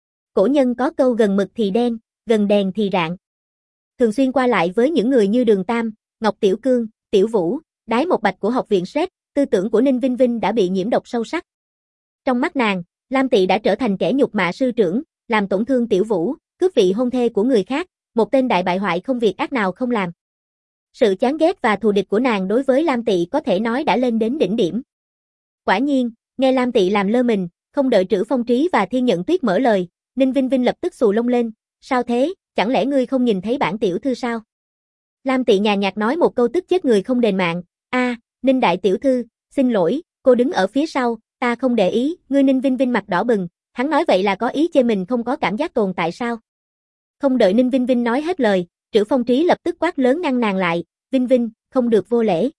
Cổ nhân có câu gần mực thì đen, gần đèn thì rạng. Thường xuyên qua lại với những người như Đường Tam, Ngọc Tiểu Cương, Tiểu Vũ, Đái Một Bạch của học viện SET, tư tưởng của Ninh Vinh Vinh đã bị nhiễm độc sâu sắc. Trong mắt nàng, Lam Tị đã trở thành kẻ nhục mạ sư trưởng, làm tổn thương Tiểu Vũ, cướp vị hôn thê của người khác, một tên đại bại hoại không việc ác nào không làm. Sự chán ghét và thù địch của nàng đối với Lam Tị có thể nói đã lên đến đỉnh điểm. Quả nhiên, nghe Lam Tị làm lơ mình, không đợi Trữ Phong Trí và Thiên Nhận Tuyết mở lời, Ninh Vinh Vinh lập tức xù lông lên, sao thế, chẳng lẽ ngươi không nhìn thấy bản tiểu thư sao? Lam Tị nhàn nhạt nói một câu tức chết người không đền mạng, Ninh đại tiểu thư, xin lỗi, cô đứng ở phía sau, ta không để ý, ngươi. Ninh Vinh Vinh mặt đỏ bừng, hắn nói vậy là có ý chê mình không có cảm giác tồn tại sao? Không đợi Ninh Vinh Vinh nói hết lời, Trữ Phong Trí lập tức quát lớn ngăn nàng lại, Vinh Vinh, không được vô lễ.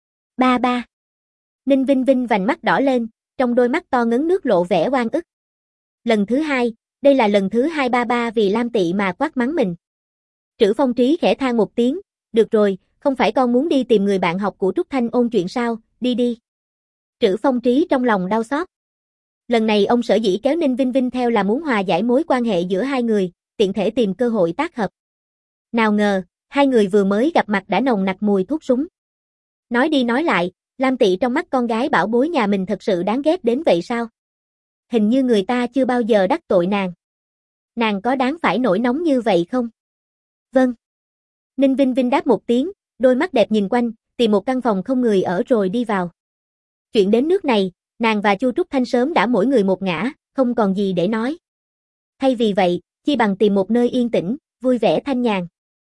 Ba ba. Ninh Vinh Vinh vành mắt đỏ lên, trong đôi mắt to ngấn nước lộ vẻ oan ức. Lần thứ hai, đây là lần thứ hai ba ba vì Lam Tị mà quát mắng mình. Trữ Phong Trí khẽ than một tiếng, được rồi, không phải con muốn đi tìm người bạn học của Trúc Thanh ôn chuyện sao, đi đi. Trữ Phong Trí trong lòng đau xót. Lần này ông sở dĩ kéo Ninh Vinh Vinh theo là muốn hòa giải mối quan hệ giữa hai người, tiện thể tìm cơ hội tác hợp. Nào ngờ, hai người vừa mới gặp mặt đã nồng nặc mùi thuốc súng. Nói đi nói lại, Lam Tị trong mắt con gái bảo bối nhà mình thật sự đáng ghét đến vậy sao? Hình như người ta chưa bao giờ đắc tội nàng. Nàng có đáng phải nổi nóng như vậy không? Vâng. Ninh Vinh Vinh đáp một tiếng, đôi mắt đẹp nhìn quanh, tìm một căn phòng không người ở rồi đi vào. Chuyện đến nước này, nàng và Chu Trúc Thanh sớm đã mỗi người một ngả, không còn gì để nói. Thay vì vậy, chi bằng tìm một nơi yên tĩnh, vui vẻ thanh nhàn.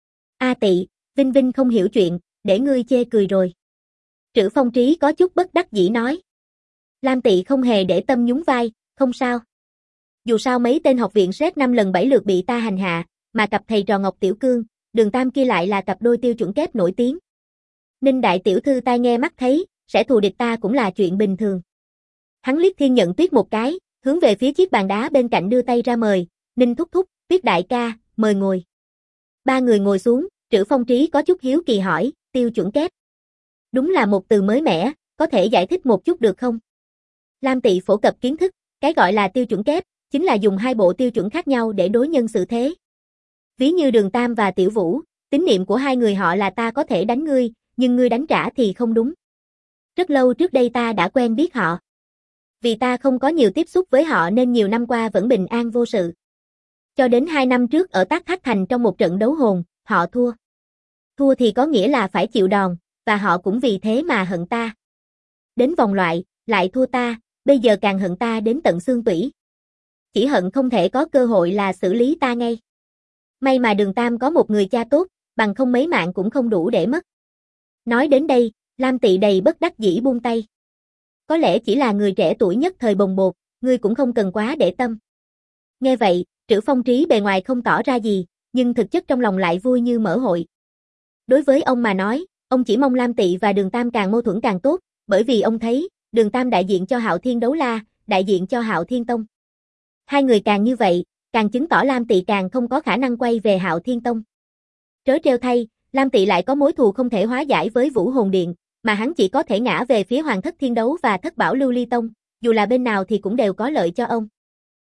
Tị, Vinh Vinh không hiểu chuyện, để ngươi chê cười rồi. Trữ Phong Trí có chút bất đắc dĩ nói. Lam Tị không hề để tâm nhún vai, không sao. Dù sao mấy tên học viện SET 5 lần 7 lượt bị ta hành hạ, mà cặp thầy trò Ngọc Tiểu Cương, Đường Tam kia lại là cặp đôi tiêu chuẩn kép nổi tiếng. Ninh đại tiểu thư tai nghe mắt thấy, sẽ thù địch ta cũng là chuyện bình thường. Hắn liếc Thiên Nhận Tuyết một cái, hướng về phía chiếc bàn đá bên cạnh đưa tay ra mời, Ninh thúc thúc, Tuyết đại ca, mời ngồi. Ba người ngồi xuống, Trữ Phong Trí có chút hiếu kỳ hỏi, tiêu chuẩn kép. Đúng là một từ mới mẻ, có thể giải thích một chút được không? Lam Tị phổ cập kiến thức, cái gọi là tiêu chuẩn kép, chính là dùng hai bộ tiêu chuẩn khác nhau để đối nhân xử thế. Ví như Đường Tam và Tiểu Vũ, tín niệm của hai người họ là ta có thể đánh ngươi, nhưng ngươi đánh trả thì không đúng. Rất lâu trước đây ta đã quen biết họ. Vì ta không có nhiều tiếp xúc với họ nên nhiều năm qua vẫn bình an vô sự. Cho đến 2 năm trước ở Tác Thác Thành trong một trận đấu hồn, họ thua. Thua thì có nghĩa là phải chịu đòn, và họ cũng vì thế mà hận ta. Đến vòng loại, lại thua ta, bây giờ càng hận ta đến tận xương tủy. Chỉ hận không thể có cơ hội là xử lý ta ngay. May mà Đường Tam có một người cha tốt, bằng không mấy mạng cũng không đủ để mất. Nói đến đây, Lam Tị đầy bất đắc dĩ buông tay. Có lẽ chỉ là người trẻ tuổi nhất thời bồng bột, ngươi cũng không cần quá để tâm. Nghe vậy, Trữ Phong Trí bề ngoài không tỏ ra gì, nhưng thực chất trong lòng lại vui như mở hội. Đối với ông mà nói, ông chỉ mong Lam Tị và Đường Tam càng mâu thuẫn càng tốt, bởi vì ông thấy, Đường Tam đại diện cho Hạo Thiên Đấu La, đại diện cho Hạo Thiên Tông. Hai người càng như vậy, càng chứng tỏ Lam Tị càng không có khả năng quay về Hạo Thiên Tông. Trớ trêu thay, Lam Tị lại có mối thù không thể hóa giải với Vũ Hồn Điện, mà hắn chỉ có thể ngã về phía Hoàng Thất Thiên Đấu và Thất Bảo Lưu Ly Tông, dù là bên nào thì cũng đều có lợi cho ông.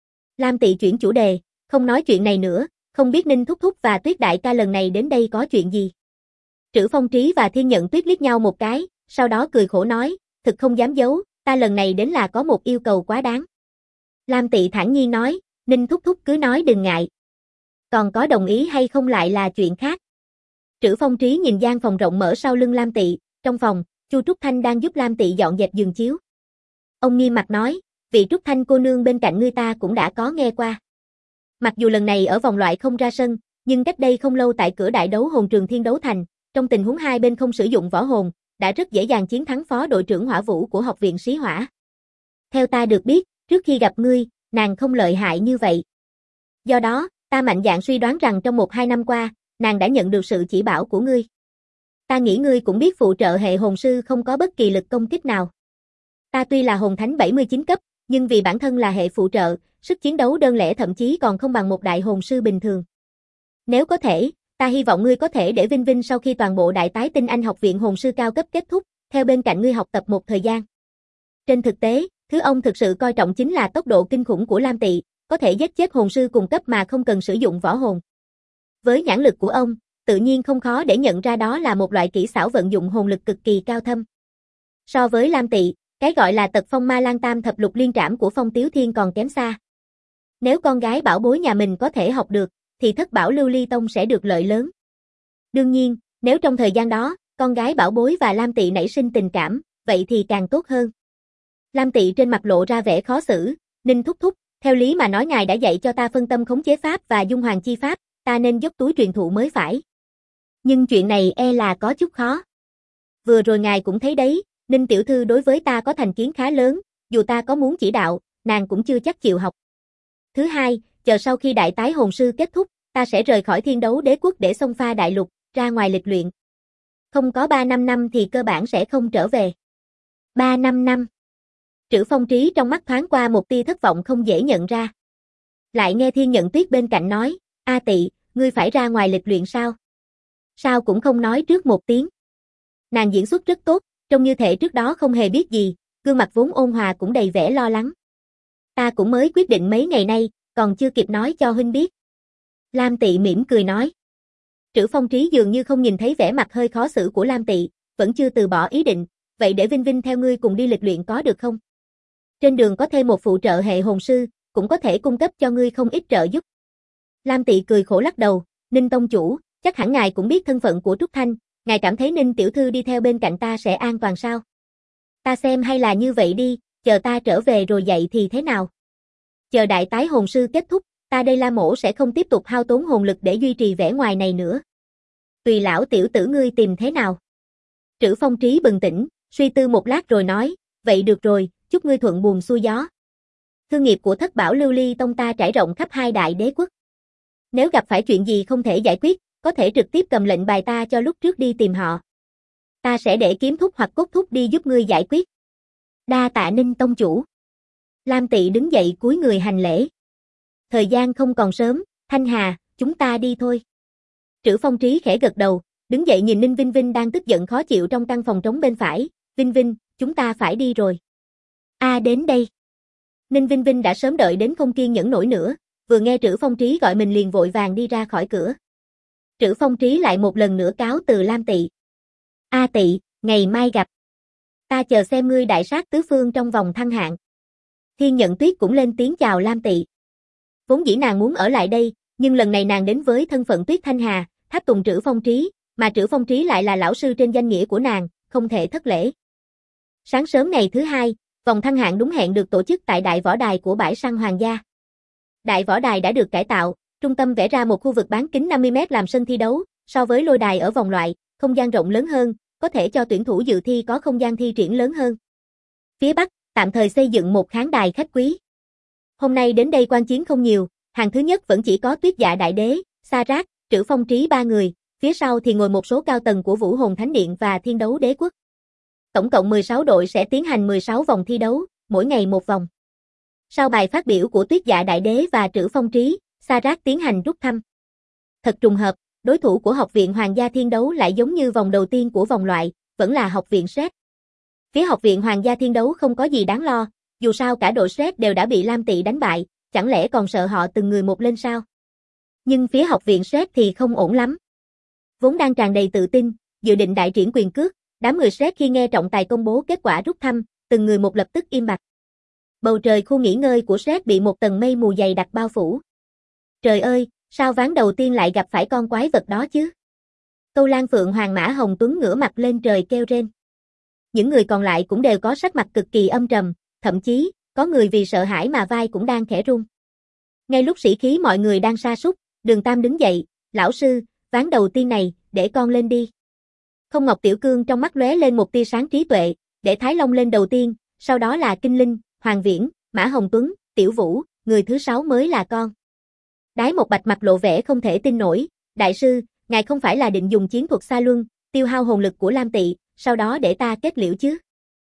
Lam Tị chuyển chủ đề, không nói chuyện này nữa, không biết Ninh Thúc Thúc và Tuyết Đại ca lần này đến đây có chuyện gì. Trữ Phong Trí và Thiên Nhận Tuyết liếc nhau một cái, sau đó cười khổ nói, thực không dám giấu, ta lần này đến là có một yêu cầu quá đáng. Lam Tị thản nhiên nói, Ninh Thúc Thúc cứ nói đừng ngại. Còn có đồng ý hay không lại là chuyện khác. Trữ Phong Trí nhìn gian phòng rộng mở sau lưng Lam Tị, trong phòng, Chu Trúc Thanh đang giúp Lam Tị dọn dẹp giường chiếu. Ông nghiêm mặt nói, vị Trúc Thanh cô nương bên cạnh ngươi ta cũng đã có nghe qua. Mặc dù lần này ở vòng loại không ra sân, nhưng cách đây không lâu tại cửa đại đấu hồn trường Thiên Đấu Thành, trong tình huống hai bên không sử dụng võ hồn, đã rất dễ dàng chiến thắng phó đội trưởng Hỏa Vũ của học viện Sĩ Hỏa. Theo ta được biết, trước khi gặp ngươi, nàng không lợi hại như vậy. Do đó, ta mạnh dạn suy đoán rằng trong 1-2 năm qua, nàng đã nhận được sự chỉ bảo của ngươi. Ta nghĩ ngươi cũng biết phụ trợ hệ hồn sư không có bất kỳ lực công kích nào. Ta tuy là hồn thánh 79 cấp, nhưng vì bản thân là hệ phụ trợ, sức chiến đấu đơn lẻ thậm chí còn không bằng một đại hồn sư bình thường. Nếu có thể, ta hy vọng ngươi có thể để Vinh Vinh sau khi toàn bộ đại tái tinh anh học viện hồn sư cao cấp kết thúc, theo bên cạnh ngươi học tập một thời gian. Trên thực tế, thứ ông thực sự coi trọng chính là tốc độ kinh khủng của Lam Tị, có thể giết chết hồn sư cùng cấp mà không cần sử dụng võ hồn. Với nhãn lực của ông, tự nhiên không khó để nhận ra đó là một loại kỹ xảo vận dụng hồn lực cực kỳ cao thâm. So với Lam Tị, cái gọi là tật phong ma lan tam thập lục liên trảm của Phong Tiếu Thiên còn kém xa. Nếu con gái bảo bối nhà mình có thể học được, thì Thất Bảo Lưu Ly Tông sẽ được lợi lớn. Đương nhiên, nếu trong thời gian đó, con gái bảo bối và Lam Tị nảy sinh tình cảm, vậy thì càng tốt hơn. Lam Tị trên mặt lộ ra vẻ khó xử, Ninh Thúc Thúc, theo lý mà nói ngài đã dạy cho ta phân tâm khống chế pháp và dung hoàng chi pháp, ta nên dốc túi truyền thụ mới phải. Nhưng chuyện này e là có chút khó. Vừa rồi ngài cũng thấy đấy, Ninh tiểu thư đối với ta có thành kiến khá lớn, dù ta có muốn chỉ đạo, nàng cũng chưa chắc chịu học. Thứ hai, chờ sau khi đại tái hồn sư kết thúc, ta sẽ rời khỏi Thiên Đấu Đế quốc để xông pha đại lục, ra ngoài lịch luyện. Không có 3-5 năm thì cơ bản sẽ không trở về. 3-5 năm. Trữ Phong Trí trong mắt thoáng qua một tia thất vọng không dễ nhận ra. Lại nghe Thiên Nhận Tuyết bên cạnh nói, A Tị, ngươi phải ra ngoài lịch luyện sao? Sao cũng không nói trước một tiếng. Nàng diễn xuất rất tốt, trông như thể trước đó không hề biết gì, gương mặt vốn ôn hòa cũng đầy vẻ lo lắng. Ta cũng mới quyết định mấy ngày nay, còn chưa kịp nói cho huynh biết. Lam Tị mỉm cười nói. Trữ Phong Trí dường như không nhìn thấy vẻ mặt hơi khó xử của Lam Tị, vẫn chưa từ bỏ ý định, vậy để Vinh Vinh theo ngươi cùng đi lịch luyện có được không? Trên đường có thêm một phụ trợ hệ hồn sư, cũng có thể cung cấp cho ngươi không ít trợ giúp. Lam Tị cười khổ lắc đầu, Ninh tông chủ, chắc hẳn ngài cũng biết thân phận của Trúc Thanh, ngài cảm thấy Ninh tiểu thư đi theo bên cạnh ta sẽ an toàn sao? Ta xem hay là như vậy đi, chờ ta trở về rồi dạy thì thế nào? Chờ đại tái hồn sư kết thúc, ta đây La Mổ sẽ không tiếp tục hao tốn hồn lực để duy trì vẻ ngoài này nữa. Tùy lão tiểu tử ngươi tìm thế nào? Trữ Phong Trí bừng tỉnh, suy tư một lát rồi nói, vậy được rồi, chúc ngươi thuận buồm xuôi gió. Thương nghiệp của Thất Bảo Lưu Ly Tông ta trải rộng khắp hai đại đế quốc. Nếu gặp phải chuyện gì không thể giải quyết, có thể trực tiếp cầm lệnh bài ta cho lúc trước đi tìm họ. Ta sẽ để Kiếm Thúc hoặc Cốt Thúc đi giúp ngươi giải quyết. Đa tạ Ninh tông chủ. Lam Tị đứng dậy cúi người hành lễ. Thời gian không còn sớm, Thanh Hà, chúng ta đi thôi. Trữ Phong Trí khẽ gật đầu, đứng dậy nhìn Ninh Vinh Vinh đang tức giận khó chịu trong căn phòng trống bên phải. Vinh Vinh, chúng ta phải đi rồi. Đến đây. Ninh Vinh Vinh đã sớm đợi đến không kiên nhẫn nổi nữa, vừa nghe Trữ Phong Trí gọi mình liền vội vàng đi ra khỏi cửa. Trữ Phong Trí lại một lần nữa cáo từ Lam Tị. A Tị, ngày mai gặp. Ta chờ xem ngươi đại sát tứ phương trong vòng thăng hạng. Thiên Nhận Tuyết cũng lên tiếng chào Lam Tị. Vốn dĩ nàng muốn ở lại đây, Nhưng lần này nàng đến với thân phận Tuyết Thanh Hà, tháp tùng Trữ Phong Trí, mà Trữ Phong Trí lại là lão sư trên danh nghĩa của nàng, không thể thất lễ. Sáng sớm ngày thứ hai, vòng thăng hạng đúng hẹn được tổ chức tại đại võ đài của bãi săn Hoàng gia. Đại võ đài đã được cải tạo, trung tâm vẽ ra một khu vực bán kính 50 m làm sân thi đấu, so với lôi đài ở vòng loại, không gian rộng lớn hơn, có thể cho tuyển thủ dự thi có không gian thi triển lớn hơn. Phía Bắc, tạm thời xây dựng một khán đài khách quý. Hôm nay đến đây quan chiến không nhiều, hàng thứ nhất vẫn chỉ có Tuyết Dạ Đại Đế, Sa Rác, Trữ Phong Trí ba người, phía sau thì ngồi một số cao tầng của Vũ Hồn Thánh Điện và Thiên Đấu Đế Quốc. Tổng cộng 16 đội sẽ tiến hành 16 vòng thi đấu, mỗi ngày một vòng. Sau bài phát biểu của Tuyết Dạ Đại Đế và Trữ Phong Trí, Sa Rác tiến hành rút thăm. Thật trùng hợp, đối thủ của Học viện Hoàng gia Thiên Đấu lại giống như vòng đầu tiên của vòng loại, vẫn là Học viện Sét. Phía Học viện Hoàng gia Thiên Đấu không có gì đáng lo, dù sao cả đội Sét đều đã bị Lam Tị đánh bại, chẳng lẽ còn sợ họ từng người một lên sao? Nhưng phía Học viện Sét thì không ổn lắm. Vốn đang tràn đầy tự tin, dự định đại triển quyền cước, đám người Sét khi nghe trọng tài công bố kết quả rút thăm, từng người một lập tức im bặt. Bầu trời khu nghỉ ngơi của Sét bị một tầng mây mù dày đặc bao phủ. Trời ơi, sao ván đầu tiên lại gặp phải con quái vật đó chứ? Câu Lan Phượng Hoàng Mã Hồng Tuấn ngửa mặt lên trời kêu rên. Những người còn lại cũng đều có sắc mặt cực kỳ âm trầm, thậm chí, có người vì sợ hãi mà vai cũng đang khẽ run. Ngay lúc sĩ khí mọi người đang sa sút, Đường Tam đứng dậy, lão sư, ván đầu tiên này, để con lên đi. Không Ngọc Tiểu Cương trong mắt lóe lên một tia sáng trí tuệ, để Thái Long lên đầu tiên, sau đó là Kinh Linh, Hoàng Viễn, Mã Hồng Tuấn, Tiểu Vũ, người thứ 6 mới là con. Đái Một Bạch mặt lộ vẻ không thể tin nổi, đại sư, ngài không phải là định dùng chiến thuật Sa Luân, tiêu hao hồn lực của Lam Tị, sau đó để ta kết liễu chứ?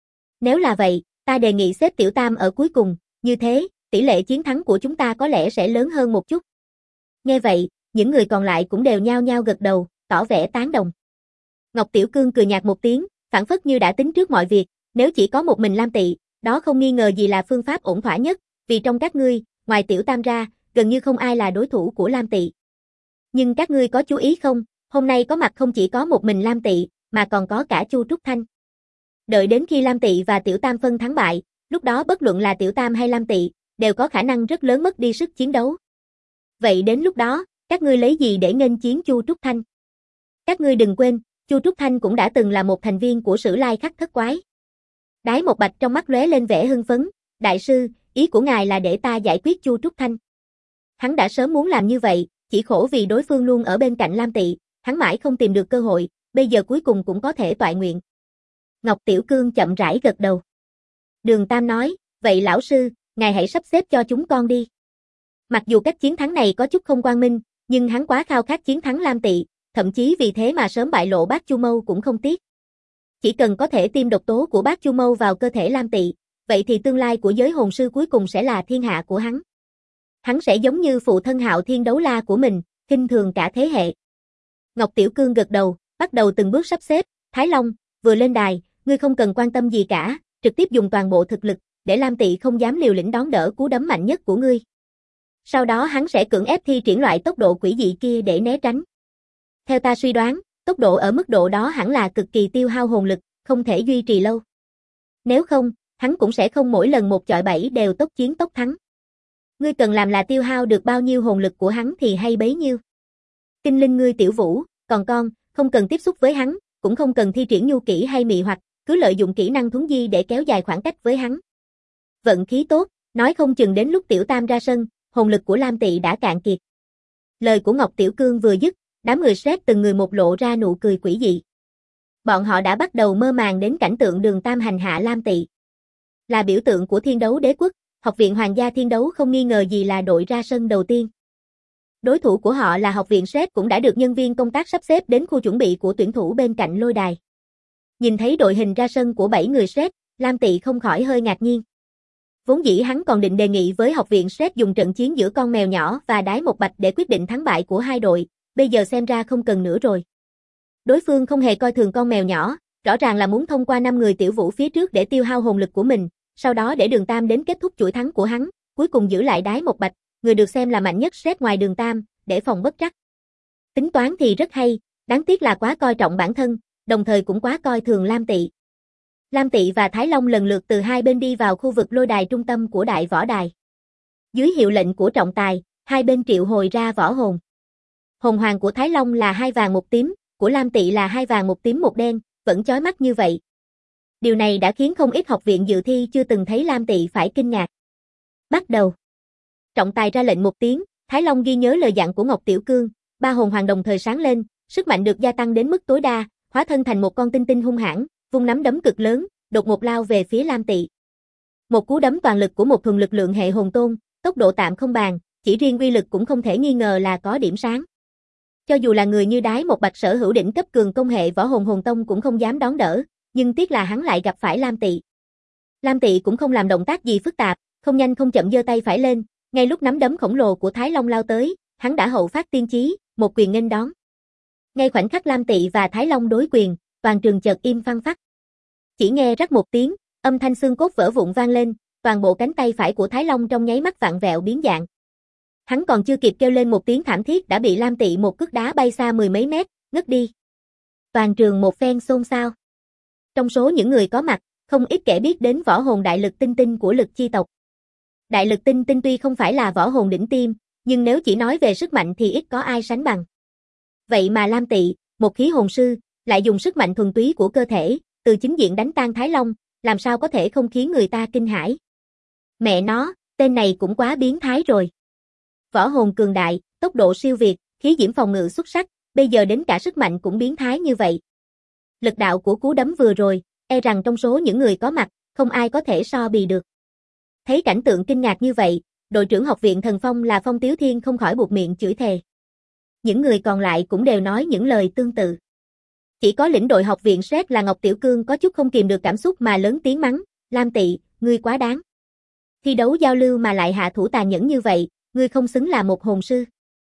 Nếu là vậy, ta đề nghị xếp Tiểu Tam ở cuối cùng, như thế, tỷ lệ chiến thắng của chúng ta có lẽ sẽ lớn hơn một chút. Nghe vậy, những người còn lại cũng đều nhao nhao gật đầu, tỏ vẻ tán đồng. Ngọc Tiểu Cương cười nhạt một tiếng, phảng phất như đã tính trước mọi việc, nếu chỉ có một mình Lam Tị, đó không nghi ngờ gì là phương pháp ổn thỏa nhất, vì trong các ngươi, ngoài Tiểu Tam ra, gần như không ai là đối thủ của Lam Tị. Nhưng các ngươi có chú ý không, hôm nay có mặt không chỉ có một mình Lam Tị, mà còn có cả Chu Trúc Thanh. Đợi đến khi Lam Tị và Tiểu Tam phân thắng bại, lúc đó bất luận là Tiểu Tam hay Lam Tị, đều có khả năng rất lớn mất đi sức chiến đấu. Vậy đến lúc đó, các ngươi lấy gì để nghênh chiến Chu Trúc Thanh? Các ngươi đừng quên, Chu Trúc Thanh cũng đã từng là một thành viên của Sử Lai Khắc Thất Quái. Đái Một Bạch trong mắt lóe lên vẻ hưng phấn, đại sư, ý của ngài là để ta giải quyết Chu Trúc Thanh. Hắn đã sớm muốn làm như vậy, chỉ khổ vì đối phương luôn ở bên cạnh Lam Tị, hắn mãi không tìm được cơ hội, bây giờ cuối cùng cũng có thể toại nguyện. Ngọc Tiểu Cương chậm rãi gật đầu. Đường Tam nói, vậy lão sư, ngài hãy sắp xếp cho chúng con đi. Mặc dù cách chiến thắng này có chút không quang minh, nhưng hắn quá khao khát chiến thắng Lam Tị, thậm chí vì thế mà sớm bại lộ Bát Chu Mâu cũng không tiếc. Chỉ cần có thể tiêm độc tố của Bát Chu Mâu vào cơ thể Lam Tị, vậy thì tương lai của giới hồn sư cuối cùng sẽ là thiên hạ của hắn. Hắn sẽ giống như phụ thân Hạo Thiên Đấu La của mình, khinh thường cả thế hệ. Ngọc Tiểu Cương gật đầu, bắt đầu từng bước sắp xếp, Thái Long, vừa lên đài, ngươi không cần quan tâm gì cả, trực tiếp dùng toàn bộ thực lực, để Lam Tị không dám liều lĩnh đón đỡ cú đấm mạnh nhất của ngươi. Sau đó hắn sẽ cưỡng ép thi triển loại tốc độ quỷ dị kia để né tránh. Theo ta suy đoán, tốc độ ở mức độ đó hẳn là cực kỳ tiêu hao hồn lực, không thể duy trì lâu. Nếu không, hắn cũng sẽ không mỗi lần một chọi bảy đều tốc chiến tốc thắng. Ngươi cần làm là tiêu hao được bao nhiêu hồn lực của hắn thì hay bấy nhiêu. Kinh Linh ngươi Tiểu Vũ, còn con, không cần tiếp xúc với hắn, cũng không cần thi triển nhu kỹ hay mị hoặc, cứ lợi dụng kỹ năng thuấn di để kéo dài khoảng cách với hắn. Vận khí tốt, nói không chừng đến lúc Tiểu Tam ra sân, hồn lực của Lam Tị đã cạn kiệt. Lời của Ngọc Tiểu Cương vừa dứt, đám người Sét từng người một lộ ra nụ cười quỷ dị. Bọn họ đã bắt đầu mơ màng đến cảnh tượng Đường Tam hành hạ Lam Tị. Là biểu tượng của Thiên Đấu Đế Quốc, Học viện Hoàng gia Thiên Đấu không nghi ngờ gì là đội ra sân đầu tiên. Đối thủ của họ là Học viện Sét cũng đã được nhân viên công tác sắp xếp đến khu chuẩn bị của tuyển thủ bên cạnh lôi đài. Nhìn thấy đội hình ra sân của 7 người Sét, Lam Tị không khỏi hơi ngạc nhiên. Vốn dĩ hắn còn định đề nghị với Học viện Sét dùng trận chiến giữa con mèo nhỏ và Đái Một Bạch để quyết định thắng bại của hai đội, bây giờ xem ra không cần nữa rồi. Đối phương không hề coi thường con mèo nhỏ, rõ ràng là muốn thông qua 5 người Tiểu Vũ phía trước để tiêu hao hồn lực của mình, sau đó để Đường Tam đến kết thúc chuỗi thắng của hắn, cuối cùng giữ lại Đái Một Bạch, người được xem là mạnh nhất Sét ngoài Đường Tam, để phòng bất trắc. Tính toán thì rất hay, đáng tiếc là quá coi trọng bản thân, đồng thời cũng quá coi thường Lam Tị. Lam Tị và Thái Long lần lượt từ hai bên đi vào khu vực lôi đài trung tâm của đại võ đài. Dưới hiệu lệnh của trọng tài, Hai bên triệu hồi ra võ hồn. Hồn hoàng của Thái Long là 2 vàng 1 tím, của Lam Tỵ là 2 vàng 1 tím 1 đen, vẫn chói mắt như vậy. Điều này đã khiến không ít học viện dự thi chưa từng thấy Lam Tỵ phải kinh ngạc. Bắt đầu. Trọng tài ra lệnh một tiếng, Thái Long ghi nhớ lời dặn của Ngọc Tiểu Cương, 3 hồn hoàng đồng thời sáng lên, sức mạnh được gia tăng đến mức tối đa, hóa thân thành một con tinh tinh hung hãn, vung nắm đấm cực lớn, đột ngột lao về phía Lam Tỵ. Một cú đấm toàn lực của một thuần lực lượng hệ hồn tôn, tốc độ tạm không bàn, chỉ riêng uy lực cũng không thể nghi ngờ là có điểm sáng. Cho dù là người như Đái Một Bạch sở hữu đỉnh cấp cường công hệ võ hồn hồn tông cũng không dám đón đỡ, nhưng tiếc là hắn lại gặp phải Lam Tỵ. Lam Tỵ cũng không làm động tác gì phức tạp, không nhanh không chậm giơ tay phải lên, ngay lúc nắm đấm khổng lồ của Thái Long lao tới, hắn đã hậu phát tiên chí, một quyền nghênh đón. Ngay khoảnh khắc Lam Tỵ và Thái Long đối quyền, toàn trường chợt im phăng phắc. Chỉ nghe rắc một tiếng, âm thanh xương cốt vỡ vụn vang lên, toàn bộ cánh tay phải của Thái Long trong nháy mắt vặn vẹo biến dạng. Hắn còn chưa kịp kêu lên một tiếng thảm thiết đã bị Lam Tỵ một cước đá bay xa 10 mấy mét, ngất đi. Toàn trường một phen xôn xao. Trong số những người có mặt, không ít kẻ biết đến võ hồn đại lực tinh tinh của Lực Chi tộc. Đại lực tinh tinh tuy không phải là võ hồn đỉnh tiêm, nhưng nếu chỉ nói về sức mạnh thì ít có ai sánh bằng. Vậy mà Lam Tỵ, một khí hồn sư, lại dùng sức mạnh thuần túy của cơ thể, từ chính diện đánh tan Thái Long, làm sao có thể không khiến người ta kinh hãi. Mẹ nó, tên này cũng quá biến thái rồi. Võ hồn cường đại, tốc độ siêu việt, khí diễm phòng ngự xuất sắc, bây giờ đến cả sức mạnh cũng biến thái như vậy. Lực đạo của cú đấm vừa rồi, e rằng trong số những người có mặt, không ai có thể so bì được. Thấy cảnh tượng kinh ngạc như vậy, đội trưởng học viện Thần Phong là Phong Tiếu Thiên không khỏi buột miệng chửi thề. Những người còn lại cũng đều nói những lời tương tự. Chỉ có lĩnh đội học viện Sret là Ngọc Tiểu Cương có chút không kìm được cảm xúc mà lớn tiếng mắng, Lam Tỵ, ngươi quá đáng. Thi đấu giao lưu mà lại hạ thủ tàn nhẫn như vậy, ngươi không xứng là một hồn sư.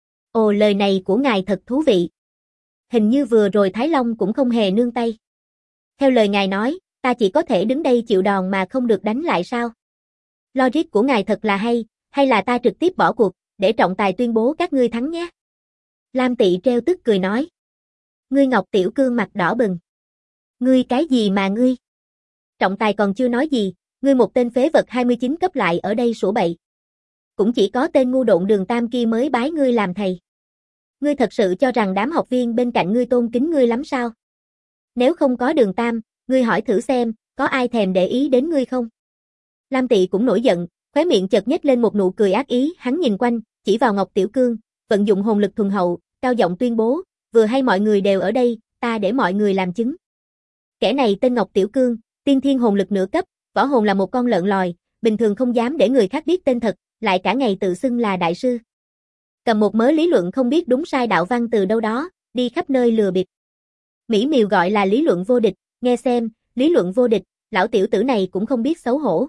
Ồ, lời này của ngài thật thú vị. Hình như vừa rồi Thái Long cũng không hề nương tay. Theo lời ngài nói, ta chỉ có thể đứng đây chịu đòn mà không được đánh lại sao? Logic của ngài thật là hay là ta trực tiếp bỏ cuộc, để trọng tài tuyên bố các ngươi thắng nhé. Lam Tỵ treo tức cười nói. Ngươi Ngọc Tiểu Cương mặt đỏ bừng. Ngươi cái gì mà ngươi? Trọng tài còn chưa nói gì, ngươi một tên phế vật 29 cấp lại ở đây sủa bậy. Cũng chỉ có tên ngu độn Đường Tam kia mới bái ngươi làm thầy. Ngươi thật sự cho rằng đám học viên bên cạnh ngươi tôn kính ngươi lắm sao? Nếu không có Đường Tam, ngươi hỏi thử xem, có ai thèm để ý đến ngươi không? Lam Tỵ cũng nổi giận, khóe miệng chợt nhếch lên một nụ cười ác ý, hắn nhìn quanh, chỉ vào Ngọc Tiểu Cương, vận dụng hồn lực thuần hậu, cao giọng tuyên bố, vừa hay mọi người đều ở đây, ta để mọi người làm chứng. Kẻ này tên Ngọc Tiểu Cương, tiên thiên hồn lực nửa cấp, võ hồn là một con lợn lòi, bình thường không dám để người khác biết tên thật, lại cả ngày tự xưng là đại sư. Cầm một mớ lý luận không biết đúng sai đạo văn từ đâu đó, đi khắp nơi lừa bịp. Mỹ miều gọi là lý luận vô địch, nghe xem, lý luận vô địch, lão tiểu tử này cũng không biết xấu hổ.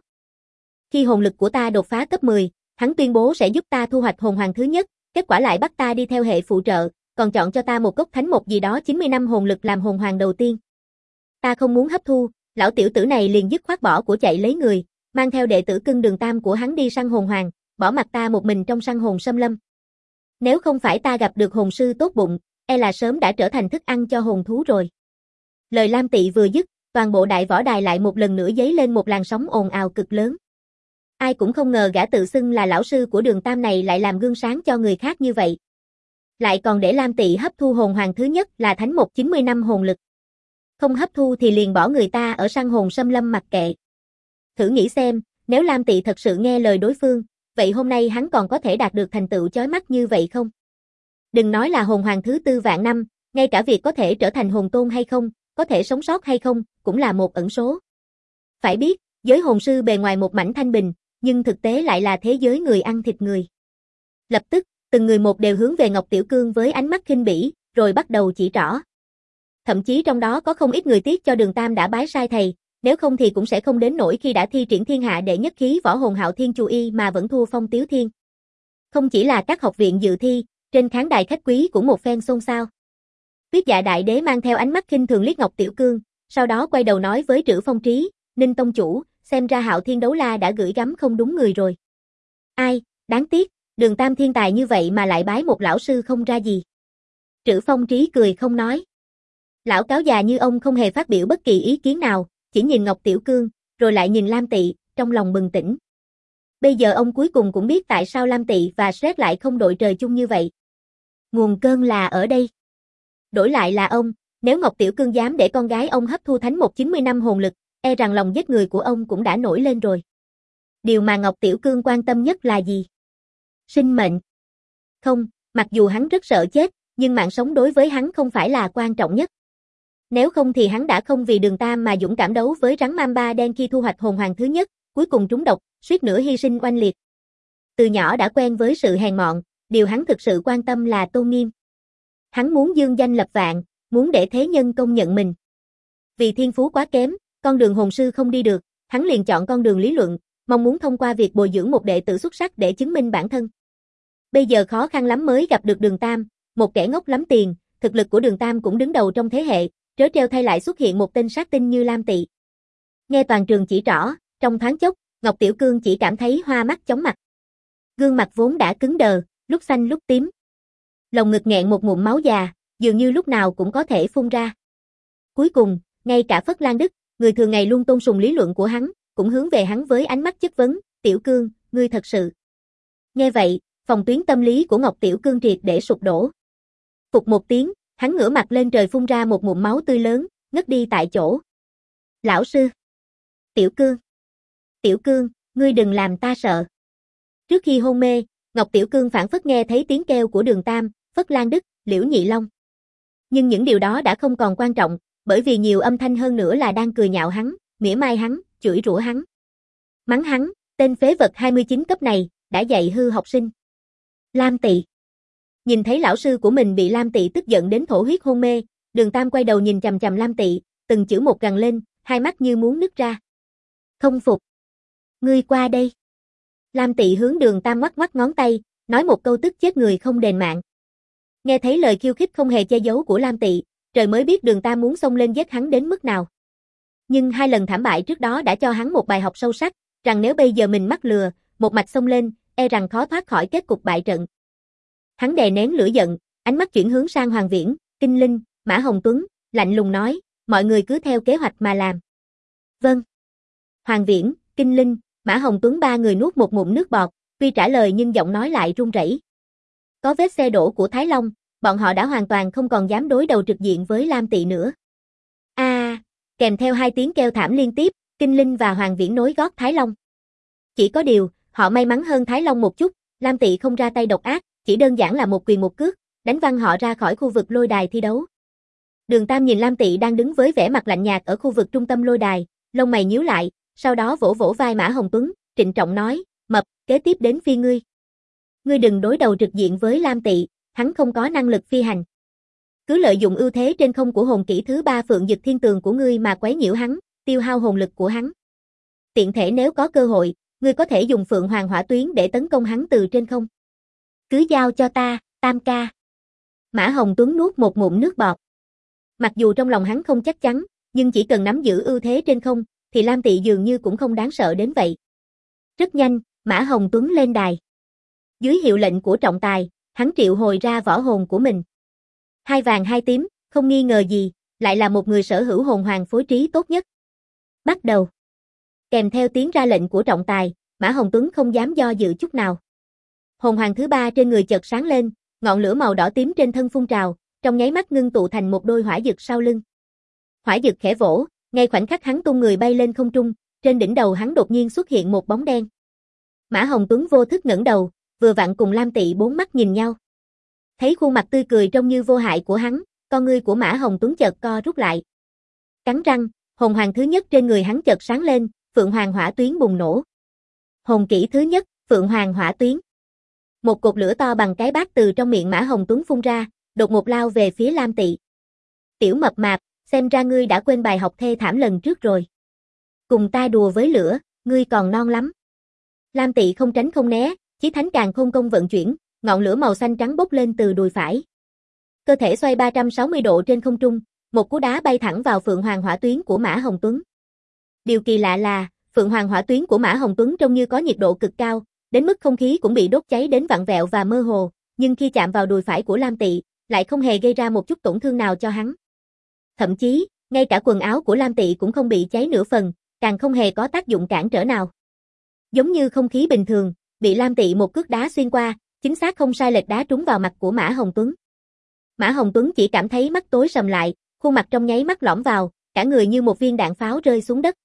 Khi hồn lực của ta đột phá cấp 10, hắn tuyên bố sẽ giúp ta thu hoạch hồn hoàng thứ nhất, kết quả lại bắt ta đi theo hệ phụ trợ, còn chọn cho ta một cốc thánh một gì đó 90 năm hồn lực làm hồn hoàng đầu tiên. Ta không muốn hấp thu, lão tiểu tử này liền dứt khoát bỏ của chạy lấy người, mang theo đệ tử cưng Đường Tam của hắn đi săn hồn hoàng, bỏ mặt ta một mình trong săn hồn xâm lâm. Nếu không phải ta gặp được hồn sư tốt bụng, e là sớm đã trở thành thức ăn cho hồn thú rồi. Lời Lam Tỵ vừa dứt, toàn bộ đại võ đài lại một lần nữa dấy lên một làn sóng ồn ào cực lớn. Ai cũng không ngờ gã tự xưng là lão sư của Đường Tam này lại làm gương sáng cho người khác như vậy. Lại còn để Lam Tỵ hấp thu hồn hoàng thứ nhất là thánh một 90 năm hồn lực. Không hấp thu thì liền bỏ người ta ở săn hồn xâm lâm mặc kệ. Thử nghĩ xem, nếu Lam Tỵ thật sự nghe lời đối phương, vậy hôm nay hắn còn có thể đạt được thành tựu chói mắt như vậy không? Đừng nói là hồn hoàng thứ 4 vạn năm, ngay cả việc có thể trở thành hồn tôn hay không, có thể sống sót hay không, cũng là một ẩn số. Phải biết, giới hồn sư bề ngoài một mảnh thanh bình, nhưng thực tế lại là thế giới người ăn thịt người. Lập tức, từng người một đều hướng về Ngọc Tiểu Cương với ánh mắt khinh bỉ, rồi bắt đầu chỉ trỏ. Thậm chí trong đó có không ít người tiếc cho Đường Tam đã bái sai thầy, nếu không thì cũng sẽ không đến nỗi khi đã thi triển thiên hạ đệ nhất khí võ hồn Hạo Thiên Chu Y mà vẫn thua Phong Tiếu Thiên. Không chỉ là các học viện dự thi, trên khán đài khách quý cũng một phen xôn xao. Tuyết Dạ Đại Đế mang theo ánh mắt khinh thường liếc Ngọc Tiểu Cương, sau đó quay đầu nói với Trữ Phong Trí, Ninh tông chủ, xem ra Hạo Thiên Đấu La đã gửi gắm không đúng người rồi. Ai, đáng tiếc, Đường Tam thiên tài như vậy mà lại bái một lão sư không ra gì. Trữ Phong Trí cười không nói. Lão cáo già như ông không hề phát biểu bất kỳ ý kiến nào, chỉ nhìn Ngọc Tiểu Cương, rồi lại nhìn Lam Tỵ, trong lòng bừng tỉnh. Bây giờ ông cuối cùng cũng biết tại sao Lam Tị và Shrek lại không đội trời chung như vậy. Nguồn cơn là ở đây. Đổi lại là ông, nếu Ngọc Tiểu Cương dám để con gái ông hấp thu thánh một 90 năm hồn lực, e rằng lòng giết người của ông cũng đã nổi lên rồi. Điều mà Ngọc Tiểu Cương quan tâm nhất là gì? Sinh mệnh. Không, mặc dù hắn rất sợ chết, nhưng mạng sống đối với hắn không phải là quan trọng nhất. Nếu không thì hắn đã không vì Đường Tam mà dũng cảm đấu với rắn mamba đen khi thu hoạch hồn hoàng thứ nhất, cuối cùng trúng độc, suýt nữa hy sinh oanh liệt. Từ nhỏ đã quen với sự hèn mọn, điều hắn thực sự quan tâm là tôn nghiêm. Hắn muốn dương danh lập vạn, muốn để thế nhân công nhận mình. Vì thiên phú quá kém, con đường hồn sư không đi được, hắn liền chọn con đường lý luận, mong muốn thông qua việc bồi dưỡng một đệ tử xuất sắc để chứng minh bản thân. Bây giờ khó khăn lắm mới gặp được Đường Tam, một kẻ ngốc lắm tiền, thực lực của Đường Tam cũng đứng đầu trong thế hệ, trớ trêu thay lại xuất hiện một tên sát tinh như Lam Tị. Nghe toàn trường chỉ trỏ, trong thoáng chốc, Ngọc Tiểu Cương chỉ cảm thấy hoa mắt chóng mặt. Gương mặt vốn đã cứng đờ, lúc xanh lúc tím. Lồng ngực nghẹn một ngụm máu già, dường như lúc nào cũng có thể phun ra. Cuối cùng, ngay cả Phất Lan Đức, người thường ngày luôn tôn sùng lý luận của hắn, cũng hướng về hắn với ánh mắt chất vấn, Tiểu Cương, ngươi thật sự. Nghe vậy, phòng tuyến tâm lý của Ngọc Tiểu Cương triệt để sụp đổ. Phục một tiếng, hắn ngửa mặt lên trời phun ra một ngụm máu tươi lớn, ngất đi tại chỗ. Lão sư. Tiểu Cương. Tiểu Cương, ngươi đừng làm ta sợ. Trước khi hôn mê, Ngọc Tiểu Cương phảng phất nghe thấy tiếng kêu của Đường Tam, Phất Lan Đức, Liễu Nhị Long. Nhưng những điều đó đã không còn quan trọng, bởi vì nhiều âm thanh hơn nữa là đang cười nhạo hắn, mỉa mai hắn, chửi rủa hắn. Mắng hắn, tên phế vật 29 cấp này, đã dạy hư học sinh. Lam Tị. Nhìn thấy lão sư của mình bị Lam Tị tức giận đến thổ huyết hôn mê, Đường Tam quay đầu nhìn chằm chằm Lam Tị, từng chữ một gằn lên, hai mắt như muốn nứt ra. Không phục. Ngươi qua đây. Lam Tị hướng Đường Tam ngoắc ngoắc ngón tay, nói một câu tức chết người không đền mạng. Nghe thấy lời khiêu khích không hề che giấu của Lam Tị, trời mới biết Đường Tam muốn xông lên giết hắn đến mức nào. Nhưng hai lần thảm bại trước đó đã cho hắn một bài học sâu sắc, rằng nếu bây giờ mình mắc lừa, một mạch xông lên, e rằng khó thoát khỏi kết cục bại trận. Hắn đè nén lửa giận, ánh mắt chuyển hướng sang Hoàng Viễn, Kinh Linh, Mã Hồng Tuấn, lạnh lùng nói, mọi người cứ theo kế hoạch mà làm. Vâng. Hoàng Viễn, Kinh Linh, Mã Hồng Tuấn ba người nuốt một ngụm nước bọt, tuy trả lời nhưng giọng nói lại run rẩy. Có vết xe đổ của Thái Long, bọn họ đã hoàn toàn không còn dám đối đầu trực diện với Lam Tị nữa. Kèm theo hai tiếng kêu thảm liên tiếp, Kinh Linh và Hoàng Viễn nối gót Thái Long. Chỉ có điều, họ may mắn hơn Thái Long một chút, Lam Tị không ra tay độc ác, chỉ đơn giản là một quyền một cước, đánh văng họ ra khỏi khu vực lôi đài thi đấu. Đường Tam nhìn Lam Tị đang đứng với vẻ mặt lạnh nhạt ở khu vực trung tâm lôi đài, lông mày nhíu lại, sau đó vỗ vỗ vai Mã Hồng Tuấn, trịnh trọng nói, Mập, kế tiếp đến phi ngươi. Ngươi đừng đối đầu trực diện với Lam Tị, hắn không có năng lực phi hành. Cứ lợi dụng ưu thế trên không của hồn kỹ thứ 3 Phượng Dực Thiên Tường của ngươi mà quấy nhiễu hắn, tiêu hao hồn lực của hắn. Tiện thể nếu có cơ hội, ngươi có thể dùng Phượng Hoàng Hỏa Tuyến để tấn công hắn từ trên không. Cứ giao cho ta, Tam ca. Mã Hồng Tuấn nuốt một ngụm nước bọt. Mặc dù trong lòng hắn không chắc chắn, nhưng chỉ cần nắm giữ ưu thế trên không, thì Lam Tị dường như cũng không đáng sợ đến vậy. Rất nhanh, Mã Hồng Tuấn lên đài. Dưới hiệu lệnh của trọng tài, hắn triệu hồi ra võ hồn của mình. Hai vàng hai tím, không nghi ngờ gì, lại là một người sở hữu hồn hoàng phối trí tốt nhất. Bắt đầu. Kèm theo tiếng ra lệnh của trọng tài, Mã Hồng Tuấn không dám do dự chút nào. Hồn hoàng thứ 3 trên người chợt sáng lên, ngọn lửa màu đỏ tím trên thân phun trào, trong nháy mắt ngưng tụ thành một đôi hỏa dực sau lưng. Hỏa dực khẽ vỗ, ngay khoảnh khắc hắn tung người bay lên không trung, trên đỉnh đầu hắn đột nhiên xuất hiện một bóng đen. Mã Hồng Tuấn vô thức ngẩng đầu, vừa vặn cùng Lam Tị bốn mắt nhìn nhau. Thấy khuôn mặt tươi cười trông như vô hại của hắn, con ngươi của Mã Hồng Tuấn chợt co rút lại. Cắn răng, hồn hoàng thứ nhất trên người hắn chợt sáng lên, Phượng Hoàng Hỏa Tuyến bùng nổ. Hồn kỹ thứ nhất, Phượng Hoàng Hỏa Tuyến. Một cột lửa to bằng cái bát từ trong miệng Mã Hồng Tuấn phun ra, đột ngột lao về phía Lam Tị. Tiểu mập mạp, xem ra ngươi đã quên bài học thê thảm lần trước rồi. Cùng ta đùa với lửa, ngươi còn non lắm. Lam Tị không tránh không né, Chí Thánh Càn Khôn Công vận chuyển, ngọn lửa màu xanh trắng bốc lên từ đùi phải. Cơ thể xoay 360 độ trên không trung, một cú đá bay thẳng vào Phượng Hoàng Hỏa Tuyến của Mã Hồng Tuấn. Điều kỳ lạ là, Phượng Hoàng Hỏa Tuyến của Mã Hồng Tuấn trông như có nhiệt độ cực cao, đến mức không khí cũng bị đốt cháy đến vặn vẹo và mơ hồ, nhưng khi chạm vào đùi phải của Lam Tị, lại không hề gây ra một chút tổn thương nào cho hắn. Thậm chí, ngay cả quần áo của Lam Tị cũng không bị cháy nửa phần, càng không hề có tác dụng cản trở nào. Giống như không khí bình thường, bị Lam Tị một cước đá xuyên qua, chính xác không sai lệch đá trúng vào mặt của Mã Hồng Tuấn. Mã Hồng Tuấn chỉ cảm thấy mắt tối sầm lại, khuôn mặt trong nháy mắt lõm vào, cả người như một viên đạn pháo rơi xuống đất.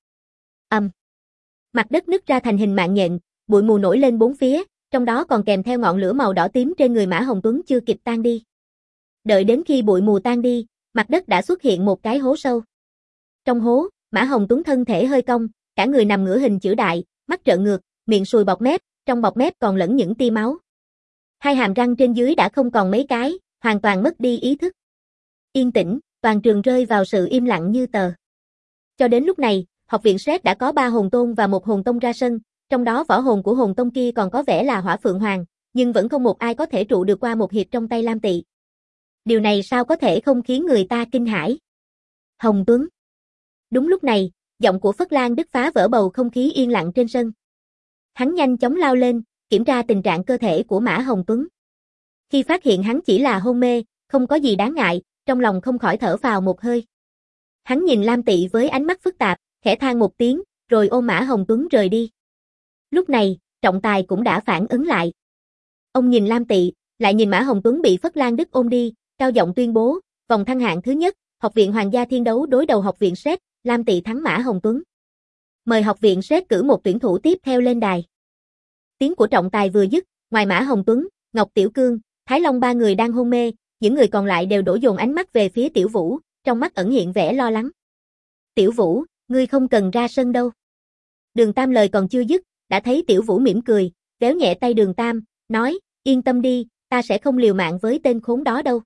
Mặt đất nứt ra thành hình mạng nhện, bụi mù nổi lên bốn phía, trong đó còn kèm theo ngọn lửa màu đỏ tím trên người Mã Hồng Tuấn chưa kịp tan đi. Đợi đến khi bụi mù tan đi, mặt đất đã xuất hiện một cái hố sâu. Trong hố, Mã Hồng Tuấn thân thể hơi cong, cả người nằm ngửa hình chữ đại, mắt trợn ngược, miệng sùi bọt mép, trong bọt mép còn lẫn những tia máu. Hai hàm răng trên dưới đã không còn mấy cái, hoàn toàn mất đi ý thức. Yên tĩnh, toàn trường rơi vào sự im lặng như tờ. Cho đến lúc này, học viện Sret đã có 3 hồn tôn và 1 hồn tông ra sân, trong đó võ hồn của hồn tông kia còn có vẻ là Hỏa Phượng Hoàng, nhưng vẫn không một ai có thể trụ được qua một hiệp trong tay Lam Tị. Điều này sao có thể không khiến người ta kinh hãi? Hồng Tuấn. Đúng lúc này, giọng của Phất Lan Đức phá vỡ bầu không khí yên lặng trên sân. Hắn nhanh chóng lao lên, kiểm tra tình trạng cơ thể của Mã Hồng Tuấn. Khi phát hiện hắn chỉ là hôn mê, không có gì đáng ngại, trong lòng không khỏi thở phào một hơi. Hắn nhìn Lam Tị với ánh mắt phức tạp, khẽ than một tiếng, rồi ôm Mã Hồng Tuấn rời đi. Lúc này, trọng tài cũng đã phản ứng lại. Ông nhìn Lam Tị, lại nhìn Mã Hồng Tuấn bị Phất Lan Đức ôm đi, cao giọng tuyên bố, vòng thăng hạng thứ nhất, Học viện Hoàng gia Thiên đấu đối đầu Học viện Sret, Lam Tị thắng Mã Hồng Tuấn. Mời Học viện Sret cử một tuyển thủ tiếp theo lên đài. Tiếng của trọng tài vừa dứt, ngoài Mã Hồng Tuấn, Ngọc Tiểu Cương, Thái Long 3 người đang hôn mê, những người còn lại đều đổ dồn ánh mắt về phía Tiểu Vũ, trong mắt ẩn hiện vẻ lo lắng. Tiểu Vũ, ngươi không cần ra sân đâu. Đường Tam lời còn chưa dứt, đã thấy Tiểu Vũ mỉm cười, véo nhẹ tay Đường Tam, nói, yên tâm đi, ta sẽ không liều mạng với tên khốn đó đâu.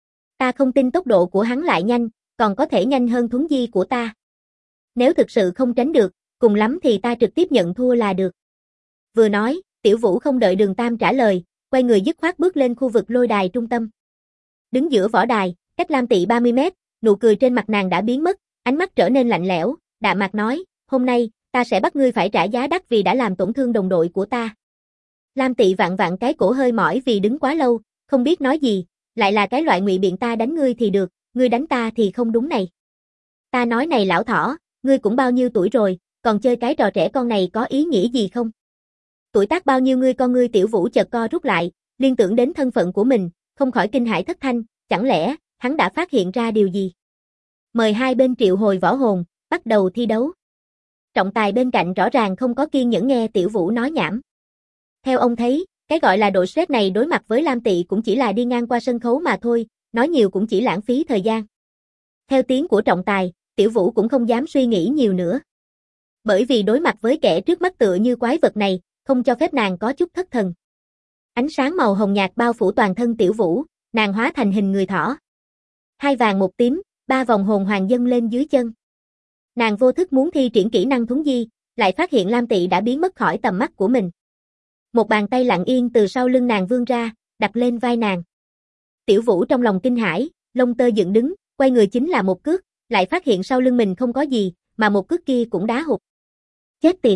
Ta không tin tốc độ của hắn lại nhanh, còn có thể nhanh hơn thuấn di của ta. Nếu thực sự không tránh được, cùng lắm thì ta trực tiếp nhận thua là được. Vừa nói, Tiểu Vũ không đợi Đường Tam trả lời, quay người dứt khoát bước lên khu vực lôi đài trung tâm. Đứng giữa võ đài, cách Lam Tị 30 mét, nụ cười trên mặt nàng đã biến mất, ánh mắt trở nên lạnh lẽo, đạm mạc nói, hôm nay, ta sẽ bắt ngươi phải trả giá đắt vì đã làm tổn thương đồng đội của ta. Lam Tị vặn vặn cái cổ hơi mỏi vì đứng quá lâu, không biết nói gì, lại là cái loại ngụy biện ta đánh ngươi thì được, ngươi đánh ta thì không đúng này. Ta nói này lão thỏ, ngươi cũng bao nhiêu tuổi rồi, còn chơi cái trò trẻ con này có ý nghĩa gì không? Tuổi tác bao nhiêu ngươi? Con ngươi Tiểu Vũ chợt co rút lại, liên tưởng đến thân phận của mình, không khỏi kinh hãi thất thanh, chẳng lẽ, hắn đã phát hiện ra điều gì? Mời hai bên triệu hồi võ hồn, bắt đầu thi đấu. Trọng tài bên cạnh rõ ràng không có kiên nhẫn nghe Tiểu Vũ nói nhảm. Theo ông thấy, cái gọi là đội Sret này đối mặt với Lam Tị cũng chỉ là đi ngang qua sân khấu mà thôi, nói nhiều cũng chỉ lãng phí thời gian. Theo tiếng của trọng tài, Tiểu Vũ cũng không dám suy nghĩ nhiều nữa. Bởi vì đối mặt với kẻ trước mắt tựa như quái vật này, không cho phép nàng có chút thất thần. Ánh sáng màu hồng nhạt bao phủ toàn thân Tiểu Vũ, nàng hóa thành hình người thỏ. 2 vàng 1 tím, 3 vòng hồn hoàng dâng lên dưới chân. Nàng vô thức muốn thi triển kỹ năng thuấn di, lại phát hiện Lam Tị đã biến mất khỏi tầm mắt của mình. Một bàn tay lặng yên từ sau lưng nàng vươn ra, đặt lên vai nàng. Tiểu Vũ trong lòng kinh hãi, lông tơ dựng đứng, quay người chính là một cước, lại phát hiện sau lưng mình không có gì, mà một cước kia cũng đá hụt. Chết tiệt!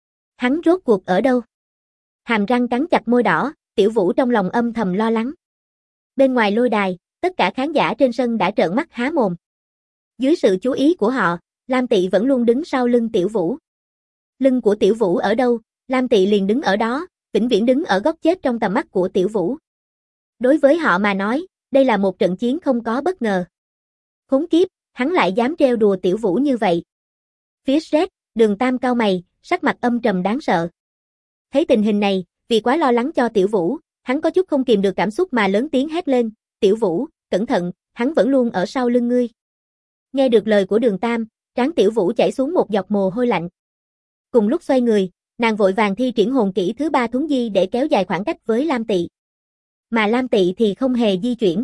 Hắn rốt cuộc ở đâu? Hàm răng cắn chặt môi đỏ, Tiểu Vũ trong lòng âm thầm lo lắng. Bên ngoài lôi đài, tất cả khán giả trên sân đã trợn mắt há mồm. Dưới sự chú ý của họ, Lam Tị vẫn luôn đứng sau lưng Tiểu Vũ. Lưng của Tiểu Vũ ở đâu, Lam Tị liền đứng ở đó, vĩnh viễn đứng ở góc chết trong tầm mắt của Tiểu Vũ. Đối với họ mà nói, đây là một trận chiến không có bất ngờ. Khốn kiếp, hắn lại dám trêu đùa Tiểu Vũ như vậy. Phía Sret, Đường Tam cau mày, sắc mặt âm trầm đáng sợ. Thấy tình hình này, vì quá lo lắng cho Tiểu Vũ, hắn có chút không kìm được cảm xúc mà lớn tiếng hét lên, Tiểu Vũ, cẩn thận, hắn vẫn luôn ở sau lưng ngươi. Nghe được lời của Đường Tam, trán Tiểu Vũ chảy xuống một giọt mồ hôi lạnh. Cùng lúc xoay người, nàng vội vàng thi triển hồn kỹ thứ 3 thuấn di để kéo dài khoảng cách với Lam Tị. Mà Lam Tị thì không hề di chuyển.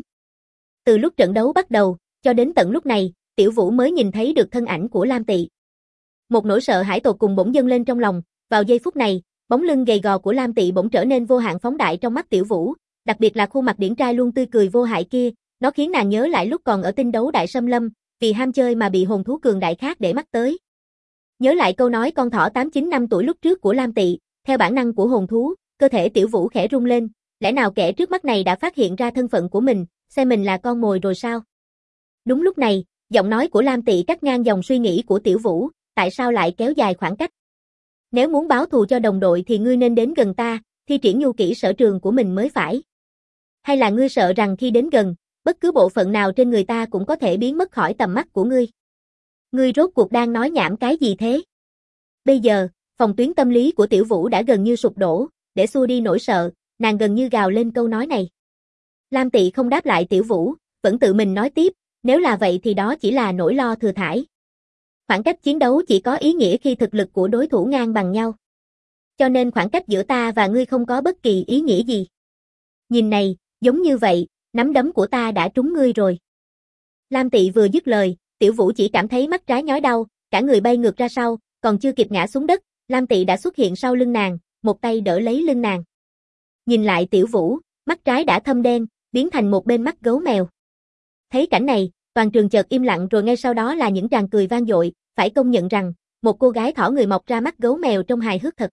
Từ lúc trận đấu bắt đầu, cho đến tận lúc này, Tiểu Vũ mới nhìn thấy được thân ảnh của Lam Tị. Một nỗi sợ hãi tột cùng bỗng dâng lên trong lòng, vào giây phút này, bóng lưng gầy gò của Lam Tị bỗng trở nên vô hạn phóng đại trong mắt Tiểu Vũ, đặc biệt là khuôn mặt điển trai luôn tươi cười vô hại kia, nó khiến nàng nhớ lại lúc còn ở tinh đấu đại xâm lâm, vì ham chơi mà bị hồn thú cường đại khác để mắt tới. Nhớ lại câu nói con thỏ 8-9 năm tuổi lúc trước của Lam Tị, theo bản năng của hồn thú, cơ thể Tiểu Vũ khẽ rung lên, lẽ nào kẻ trước mắt này đã phát hiện ra thân phận của mình, xem mình là con mồi rồi sao? Đúng lúc này, giọng nói của Lam Tị cắt ngang dòng suy nghĩ của Tiểu Vũ, tại sao lại kéo dài khoảng cách? Nếu muốn báo thù cho đồng đội thì ngươi nên đến gần ta, thi triển nhu kỹ sở trường của mình mới phải. Hay là ngươi sợ rằng khi đến gần, bất cứ bộ phận nào trên người ta cũng có thể biến mất khỏi tầm mắt của ngươi? Ngươi rốt cuộc đang nói nhảm cái gì thế? Bây giờ, phòng tuyến tâm lý của Tiểu Vũ đã gần như sụp đổ, để xua đi nỗi sợ, nàng gần như gào lên câu nói này. Lam Tị không đáp lại Tiểu Vũ, vẫn tự mình nói tiếp, nếu là vậy thì đó chỉ là nỗi lo thừa thãi. Khoảng cách chiến đấu chỉ có ý nghĩa khi thực lực của đối thủ ngang bằng nhau. Cho nên khoảng cách giữa ta và ngươi không có bất kỳ ý nghĩa gì. Nhìn này, giống như vậy, nắm đấm của ta đã trúng ngươi rồi. Lam Tị vừa dứt lời, Tiểu Vũ chỉ cảm thấy mắt trái nhói đau, cả người bay ngược ra sau, còn chưa kịp ngã xuống đất, Lam Tị đã xuất hiện sau lưng nàng, một tay đỡ lấy lưng nàng. Nhìn lại Tiểu Vũ, mắt trái đã thâm đen, biến thành một bên mắt gấu mèo. Thấy cảnh này, toàn trường chợt im lặng rồi ngay sau đó là những tràng cười vang dội, phải công nhận rằng, một cô gái thỏ người mọc ra mắt gấu mèo trông hài hước thật.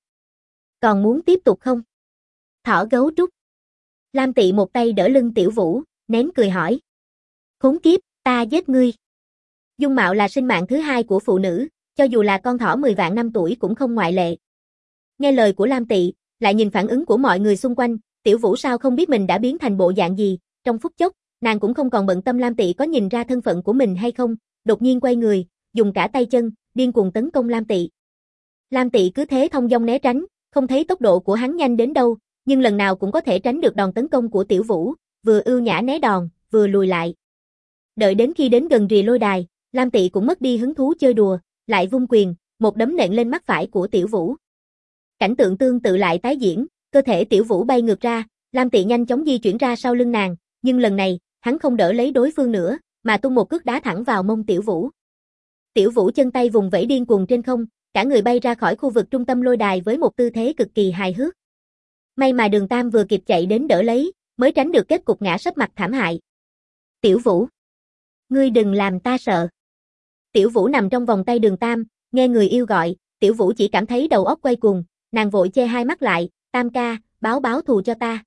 Còn muốn tiếp tục không? Thỏ gấu trúc. Lam Tị một tay đỡ lưng Tiểu Vũ, nén cười hỏi. Khốn kiếp, ta giết ngươi. Dung mạo là sinh mạng thứ hai của phụ nữ, cho dù là con thỏ 10 vạn năm tuổi cũng không ngoại lệ. Nghe lời của Lam Tị, lại nhìn phản ứng của mọi người xung quanh, Tiểu Vũ sao không biết mình đã biến thành bộ dạng gì, trong phút chốc, nàng cũng không còn bận tâm Lam Tị có nhìn ra thân phận của mình hay không, đột nhiên quay người, dùng cả tay chân, điên cuồng tấn công Lam Tị. Lam Tị cứ thế thông dong né tránh, không thấy tốc độ của hắn nhanh đến đâu, nhưng lần nào cũng có thể tránh được đòn tấn công của Tiểu Vũ, vừa ưu nhã né đòn, vừa lùi lại. Đợi đến khi đến gần rìa lôi đài, Lam Tị cũng mất đi hứng thú chơi đùa, lại vung quyền, một đấm nện lên mắt phải của Tiểu Vũ. Cảnh tượng tương tự lại tái diễn, cơ thể Tiểu Vũ bay ngược ra, Lam Tị nhanh chóng di chuyển ra sau lưng nàng, nhưng lần này, hắn không đỡ lấy đối phương nữa, mà tung một cước đá thẳng vào mông Tiểu Vũ. Tiểu Vũ chân tay vùng vẫy điên cuồng trên không, cả người bay ra khỏi khu vực trung tâm lôi đài với một tư thế cực kỳ hài hước. May mà Đường Tam vừa kịp chạy đến đỡ lấy, mới tránh được kết cục ngã sấp mặt thảm hại. Tiểu Vũ, ngươi đừng làm ta sợ. Tiểu Vũ nằm trong vòng tay Đường Tam, nghe người yêu gọi, Tiểu Vũ chỉ cảm thấy đầu óc quay cuồng, nàng vội che hai mắt lại, Tam ca, báo thù cho ta.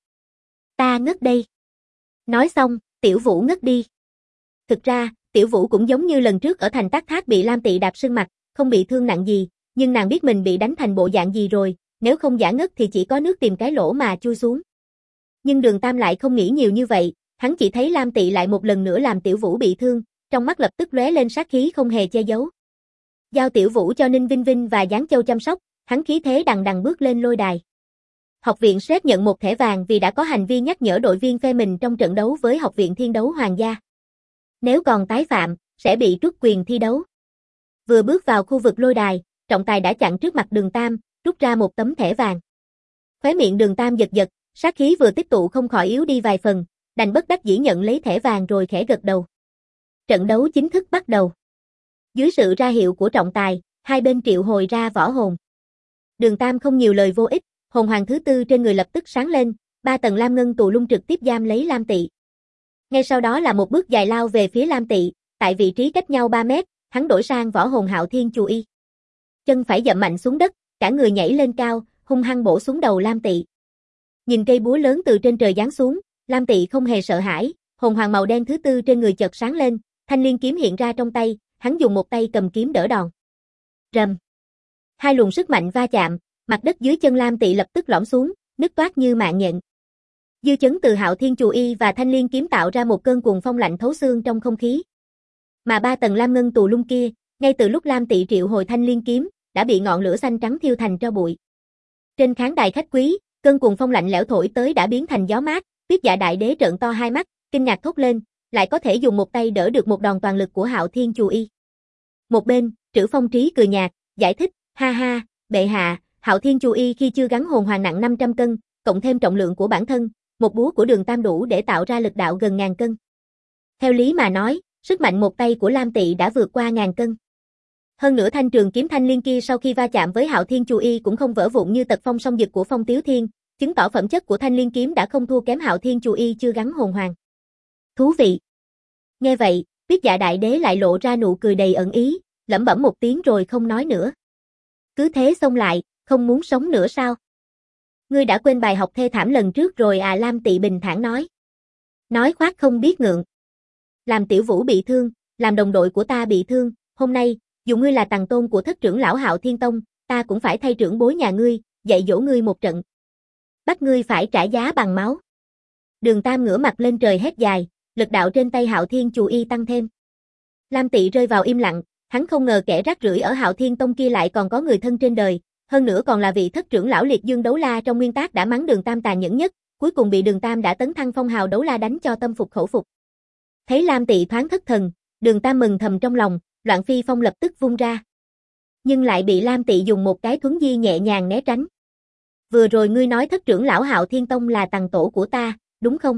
Ta ngất đây. Nói xong, Tiểu Vũ ngất đi. Thực ra, Tiểu Vũ cũng giống như lần trước ở thành Tác Thác bị Lam Tị đạp sưng mặt, không bị thương nặng gì, nhưng nàng biết mình bị đánh thành bộ dạng gì rồi, nếu không giả ngất thì chỉ có nước tìm cái lỗ mà chui xuống. Nhưng Đường Tam lại không nghĩ nhiều như vậy, hắn chỉ thấy Lam Tị lại một lần nữa làm Tiểu Vũ bị thương, trong mắt lập tức lóe lên sát khí không hề che giấu. Giao Tiểu Vũ cho Ninh Vinh Vinh và Giáng Châu chăm sóc, hắn khí thế đằng đằng bước lên lôi đài. Học viện Sét nhận một thẻ vàng vì đã có hành vi nhắc nhở đội viên phe mình trong trận đấu với Học viện Thiên Đấu Hoàng gia. Nếu còn tái phạm, sẽ bị truất quyền thi đấu. Vừa bước vào khu vực lôi đài, trọng tài đã chặn trước mặt Đường Tam, rút ra một tấm thẻ vàng. Khóe miệng Đường Tam giật giật, sát khí vừa tích tụ không khỏi yếu đi vài phần, đành bất đắc dĩ nhận lấy thẻ vàng rồi khẽ gật đầu. Trận đấu chính thức bắt đầu. Dưới sự ra hiệu của trọng tài, hai bên triệu hồi ra võ hồn. Đường Tam không nhiều lời vô ích, hồn hoàng thứ tư trên người lập tức sáng lên, 3 tầng lam ngân tù lung trực tiếp giam lấy Lam Tị. Ngay sau đó là một bước dài lao về phía Lam Tị, tại vị trí cách nhau 3 mét, hắn đổi sang võ hồn Hạo Thiên Chù Y. Chân phải dậm mạnh xuống đất, cả người nhảy lên cao, hung hăng bổ xuống đầu Lam Tị. Nhìn cây búa lớn từ trên trời giáng xuống, Lam Tị không hề sợ hãi, hồn hoàng màu đen thứ tư trên người chợt sáng lên, thanh liên kiếm hiện ra trong tay, hắn dùng một tay cầm kiếm đỡ đòn. Rầm. Hai luồng sức mạnh va chạm, mặt đất dưới chân Lam Tị lập tức lõm xuống, nứt toác như mạng nhện. Dư chấn từ Hạo Thiên Chù Y và thanh liên kiếm tạo ra một cơn cuồng phong lạnh thấu xương trong không khí. Mà 3 tầng lam ngân tù lung kia, ngay từ lúc Lam Tị triệu hồi thanh liên kiếm, đã bị ngọn lửa xanh trắng thiêu thành tro bụi. Trên khán đài khách quý, cơn cuồng phong lạnh lẽo thổi tới đã biến thành gió mát, Tuyết Dạ Đại Đế trợn to hai mắt, kinh ngạc thốt lên, lại có thể dùng một tay đỡ được một đòn toàn lực của Hạo Thiên Chù Y. Một bên, Trữ Phong Trí cười nhạt, giải thích, ha ha, bệ hạ, Hạo Thiên Chù Y khi chưa gắn hồn hoàng nặng 500 cân, cộng thêm trọng lượng của bản thân, một búa của Đường Tam đủ để tạo ra lực đạo gần 1000 cân. Theo lý mà nói, sức mạnh một tay của Lam Tị đã vượt qua 1000 cân. Hơn nữa thanh trường kiếm thanh liên kia sau khi va chạm với Hạo Thiên Chù Y cũng không vỡ vụn như tật phong song dực của Phong Tiếu Thiên, chứng tỏ phẩm chất của thanh liên kiếm đã không thua kém Hạo Thiên Chù Y chưa gắn hồn hoàng. Thú vị. Nghe vậy, Tuyết Dạ Đại Đế lại lộ ra nụ cười đầy ẩn ý, lẩm bẩm một tiếng rồi không nói nữa. Cứ thế xông lại, không muốn sống nữa sao? Ngươi đã quên bài học thê thảm lần trước rồi à, Lam Tị bình thản nói. Nói khoác không biết ngượng. Làm Tiểu Vũ bị thương, làm đồng đội của ta bị thương, hôm nay, dù ngươi là tằng tôn của thất trưởng lão Hạo Thiên Tông, ta cũng phải thay trưởng bối nhà ngươi, dạy dỗ ngươi một trận. Bắt ngươi phải trả giá bằng máu. Đường Tam ngửa mặt lên trời hét dài, lực đạo trên tay Hạo Thiên Chù Y tăng thêm. Lam Tị rơi vào im lặng, hắn không ngờ kẻ rác rưởi ở Hạo Thiên Tông kia lại còn có người thân trên đời, hơn nữa còn là vị thất trưởng lão Liệt Dương Đấu La trong nguyên tác đã mắng Đường Tam tàn nhẫn nhất, cuối cùng bị Đường Tam đã tấn thăng phong hào Đấu La đánh cho tâm phục khẩu phục. Thấy Lam Tị thoáng thất thần, Đường Tam mừng thầm trong lòng, Loạn Phi Phong lập tức vung ra. Nhưng lại bị Lam Tị dùng một cái thuấn di nhẹ nhàng né tránh. Vừa rồi ngươi nói thất trưởng lão Hạo Thiên Tông là tằng tổ của ta, đúng không?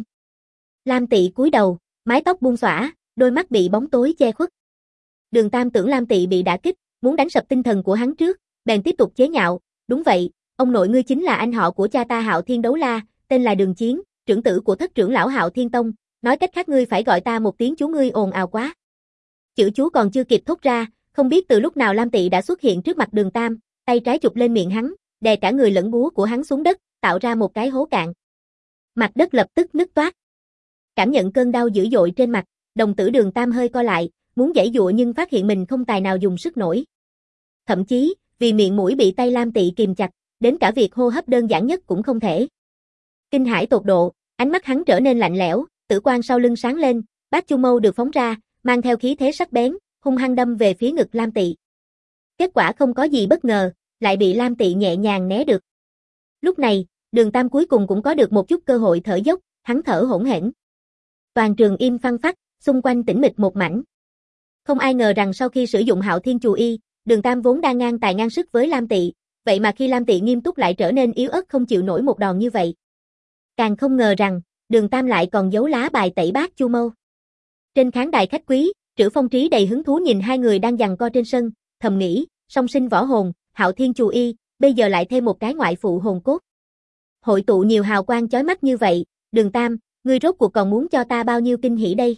Lam Tị cúi đầu, mái tóc buông xõa, đôi mắt bị bóng tối che khuất. Đường Tam tưởng Lam Tị bị đả kích, muốn đánh sập tinh thần của hắn trước, bèn tiếp tục chế nhạo, đúng vậy, ông nội ngươi chính là anh họ của cha ta Hạo Thiên Đấu La, tên là Đường Chiến, trưởng tử của thất trưởng lão Hạo Thiên Tông, nói cách khác ngươi phải gọi ta một tiếng chú, ngươi ồn ào quá. Chữ chú còn chưa kịp thốt ra, không biết từ lúc nào Lam Tị đã xuất hiện trước mặt Đường Tam, tay trái chụp lên miệng hắn, đè cả người lẫn búa của hắn xuống đất, tạo ra một cái hố cạn. Mặt đất lập tức nứt toác. Cảm nhận cơn đau dữ dội trên mặt, đồng tử Đường Tam hơi co lại, muốn giãy giụa nhưng phát hiện mình không tài nào dùng sức nổi. Thậm chí, vì miệng mũi bị tay Lam Tị kìm chặt, đến cả việc hô hấp đơn giản nhất cũng không thể. Kinh hãi tột độ, ánh mắt hắn trở nên lạnh lẽo, tử quang sau lưng sáng lên, bát chu mâu được phóng ra, mang theo khí thế sắc bén, hung hăng đâm về phía ngực Lam Tị. Kết quả không có gì bất ngờ, lại bị Lam Tị nhẹ nhàng né được. Lúc này, Đường Tam cuối cùng cũng có được một chút cơ hội thở dốc, hắn thở hổn hển. Toàn trường im phăng phắc, xung quanh tĩnh mịch một mảnh. Không ai ngờ rằng sau khi sử dụng Hạo Thiên Chù Y, Đường Tam vốn đang ngang tài ngang sức với Lam Tị, vậy mà khi Lam Tị nghiêm túc lại trở nên yếu ớt không chịu nổi một đòn như vậy. Càng không ngờ rằng, Đường Tam lại còn giấu lá bài tẩy bát chu mâu. Trên khán đài khách quý, Trữ Phong Trí đầy hứng thú nhìn hai người đang giằng co trên sân, thầm nghĩ, song sinh võ hồn, Hạo Thiên Chù Y, bây giờ lại thêm một cái ngoại phụ hồn cốt. Hội tụ nhiều hào quang chói mắt như vậy, Đường Tam, ngươi rốt cuộc còn muốn cho ta bao nhiêu kinh hỉ đây?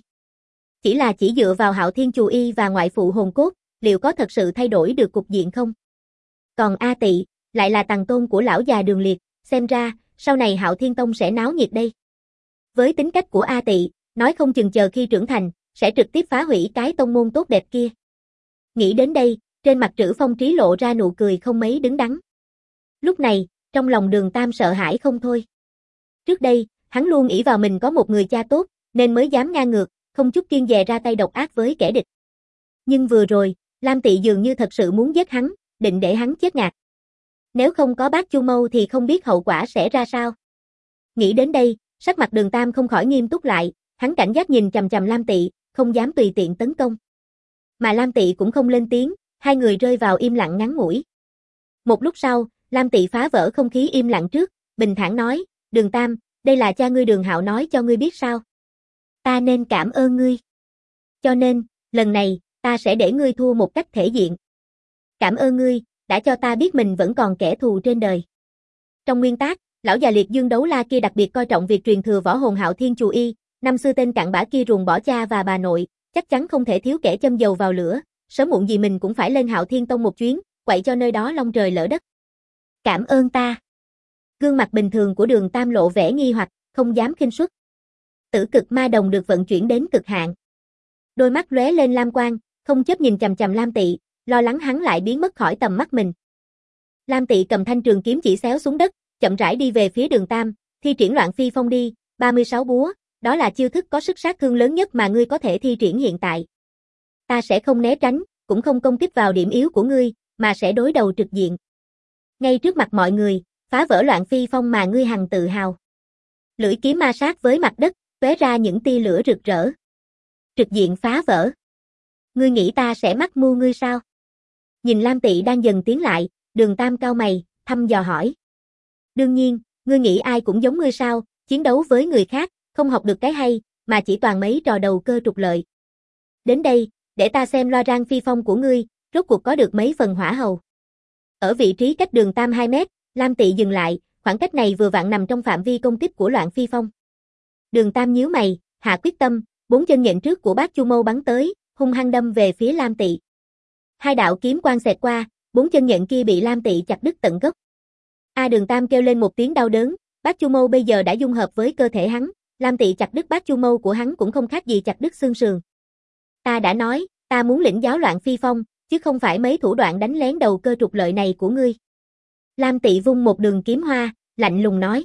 Chỉ dựa vào Hạo Thiên Chù Y và ngoại phụ hồn cốt, liệu có thật sự thay đổi được cục diện không? Còn A Tị, lại là tằng tôn của lão già Đường Liệt, xem ra, sau này Hạo Thiên Tông sẽ náo nhiệt đây. Với tính cách của A Tị, nói không chừng chờ khi trưởng thành, sẽ trực tiếp phá hủy cái tông môn tốt đẹp kia. Nghĩ đến đây, trên mặt Trữ Phong Trí lộ ra nụ cười không mấy đứng đắn. Lúc này, trong lòng Đường Tam sợ hãi không thôi. Trước đây, hắn luôn ỷ vào mình có một người cha tốt, nên mới dám ngang ngược, không chút kiêng dè ra tay độc ác với kẻ địch. Nhưng vừa rồi, Lam Tị dường như thật sự muốn giết hắn, định để hắn chết ngạt. Nếu không có bát chu mâu thì không biết hậu quả sẽ ra sao. Nghĩ đến đây, sắc mặt Đường Tam không khỏi nghiêm túc lại, hắn cảnh giác nhìn chằm chằm Lam Tị, không dám tùy tiện tấn công. Mà Lam Tị cũng không lên tiếng, hai người rơi vào im lặng ngắn ngủi. Một lúc sau, Lam Tị phá vỡ không khí im lặng trước, bình thản nói, Đường Tam, đây là cha ngươi Đường Hạo nói cho ngươi biết sao. Ta nên cảm ơn ngươi. Cho nên, lần này, ta sẽ để ngươi thua một cách thể diện. Cảm ơn ngươi, đã cho ta biết mình vẫn còn kẻ thù trên đời. Trong nguyên tác, lão già Liệt Dương Đấu La kia đặc biệt coi trọng việc truyền thừa võ hồn Hạo Thiên Chù Y, năm xưa tên cặn bã kia ruồng bỏ cha và bà nội, chắc chắn không thể thiếu kẻ châm dầu vào lửa, sớm muộn gì mình cũng phải lên Hạo Thiên Tông một chuyến, quậy cho nơi đó long trời lỡ đất. Cảm ơn ta. Gương mặt bình thường của Đường Tam lộ vẻ nghi hoặc, không dám khinh suất. Tử cực ma đồng được vận chuyển đến cực hạn. Đôi mắt lóe lên lam quang, không chấp nhìn chằm chằm Lam Tị, lo lắng hắn lại biến mất khỏi tầm mắt mình. Lam Tị cầm thanh trường kiếm chỉ xéo xuống đất, chậm rãi đi về phía Đường Tam, thi triển Loạn Phi Phong đi, 36 búa, đó là chiêu thức có sức sát thương lớn nhất mà ngươi có thể thi triển hiện tại. Ta sẽ không né tránh, cũng không công kích vào điểm yếu của ngươi, mà sẽ đối đầu trực diện. Ngay trước mặt mọi người, phá vỡ Loạn Phi Phong mà ngươi hằng tự hào. Lưỡi kiếm ma sát với mặt đất, tóe ra những tia lửa rực rỡ. Trực diện phá vỡ. Ngươi nghĩ ta sẽ mắc mưu ngươi sao? Nhìn Lam Tị đang dần tiến lại, Đường Tam cau mày, thăm dò hỏi. Đương nhiên, ngươi nghĩ ai cũng giống ngươi sao, chiến đấu với người khác, không học được cái hay, mà chỉ toàn mấy trò đầu cơ trục lợi. Đến đây, để ta xem loa rang phi phong của ngươi, rốt cuộc có được mấy phần hỏa hầu. Ở vị trí cách Đường Tam 2 mét, Lam Tị dừng lại, khoảng cách này vừa vặn nằm trong phạm vi công kích của Loạn Phi Phong. Đường Tam nhíu mày, hạ quyết tâm, 4 chân nhện trước của bát chu mâu bắn tới, hung hăng đâm về phía Lam Tị. Hai đạo kiếm quang xẹt qua, 4 chân nhện kia bị Lam Tị chặt đứt tận gốc. Đường Tam kêu lên một tiếng đau đớn, bát chu mâu bây giờ đã dung hợp với cơ thể hắn, Lam Tị chặt đứt bát chu mâu của hắn cũng không khác gì chặt đứt xương sườn. Ta đã nói, ta muốn lĩnh giáo Loạn Phi Phong, chứ không phải mấy thủ đoạn đánh lén đầu cơ trục lợi này của ngươi. Lam Tị vung một đường kiếm hoa, lạnh lùng nói.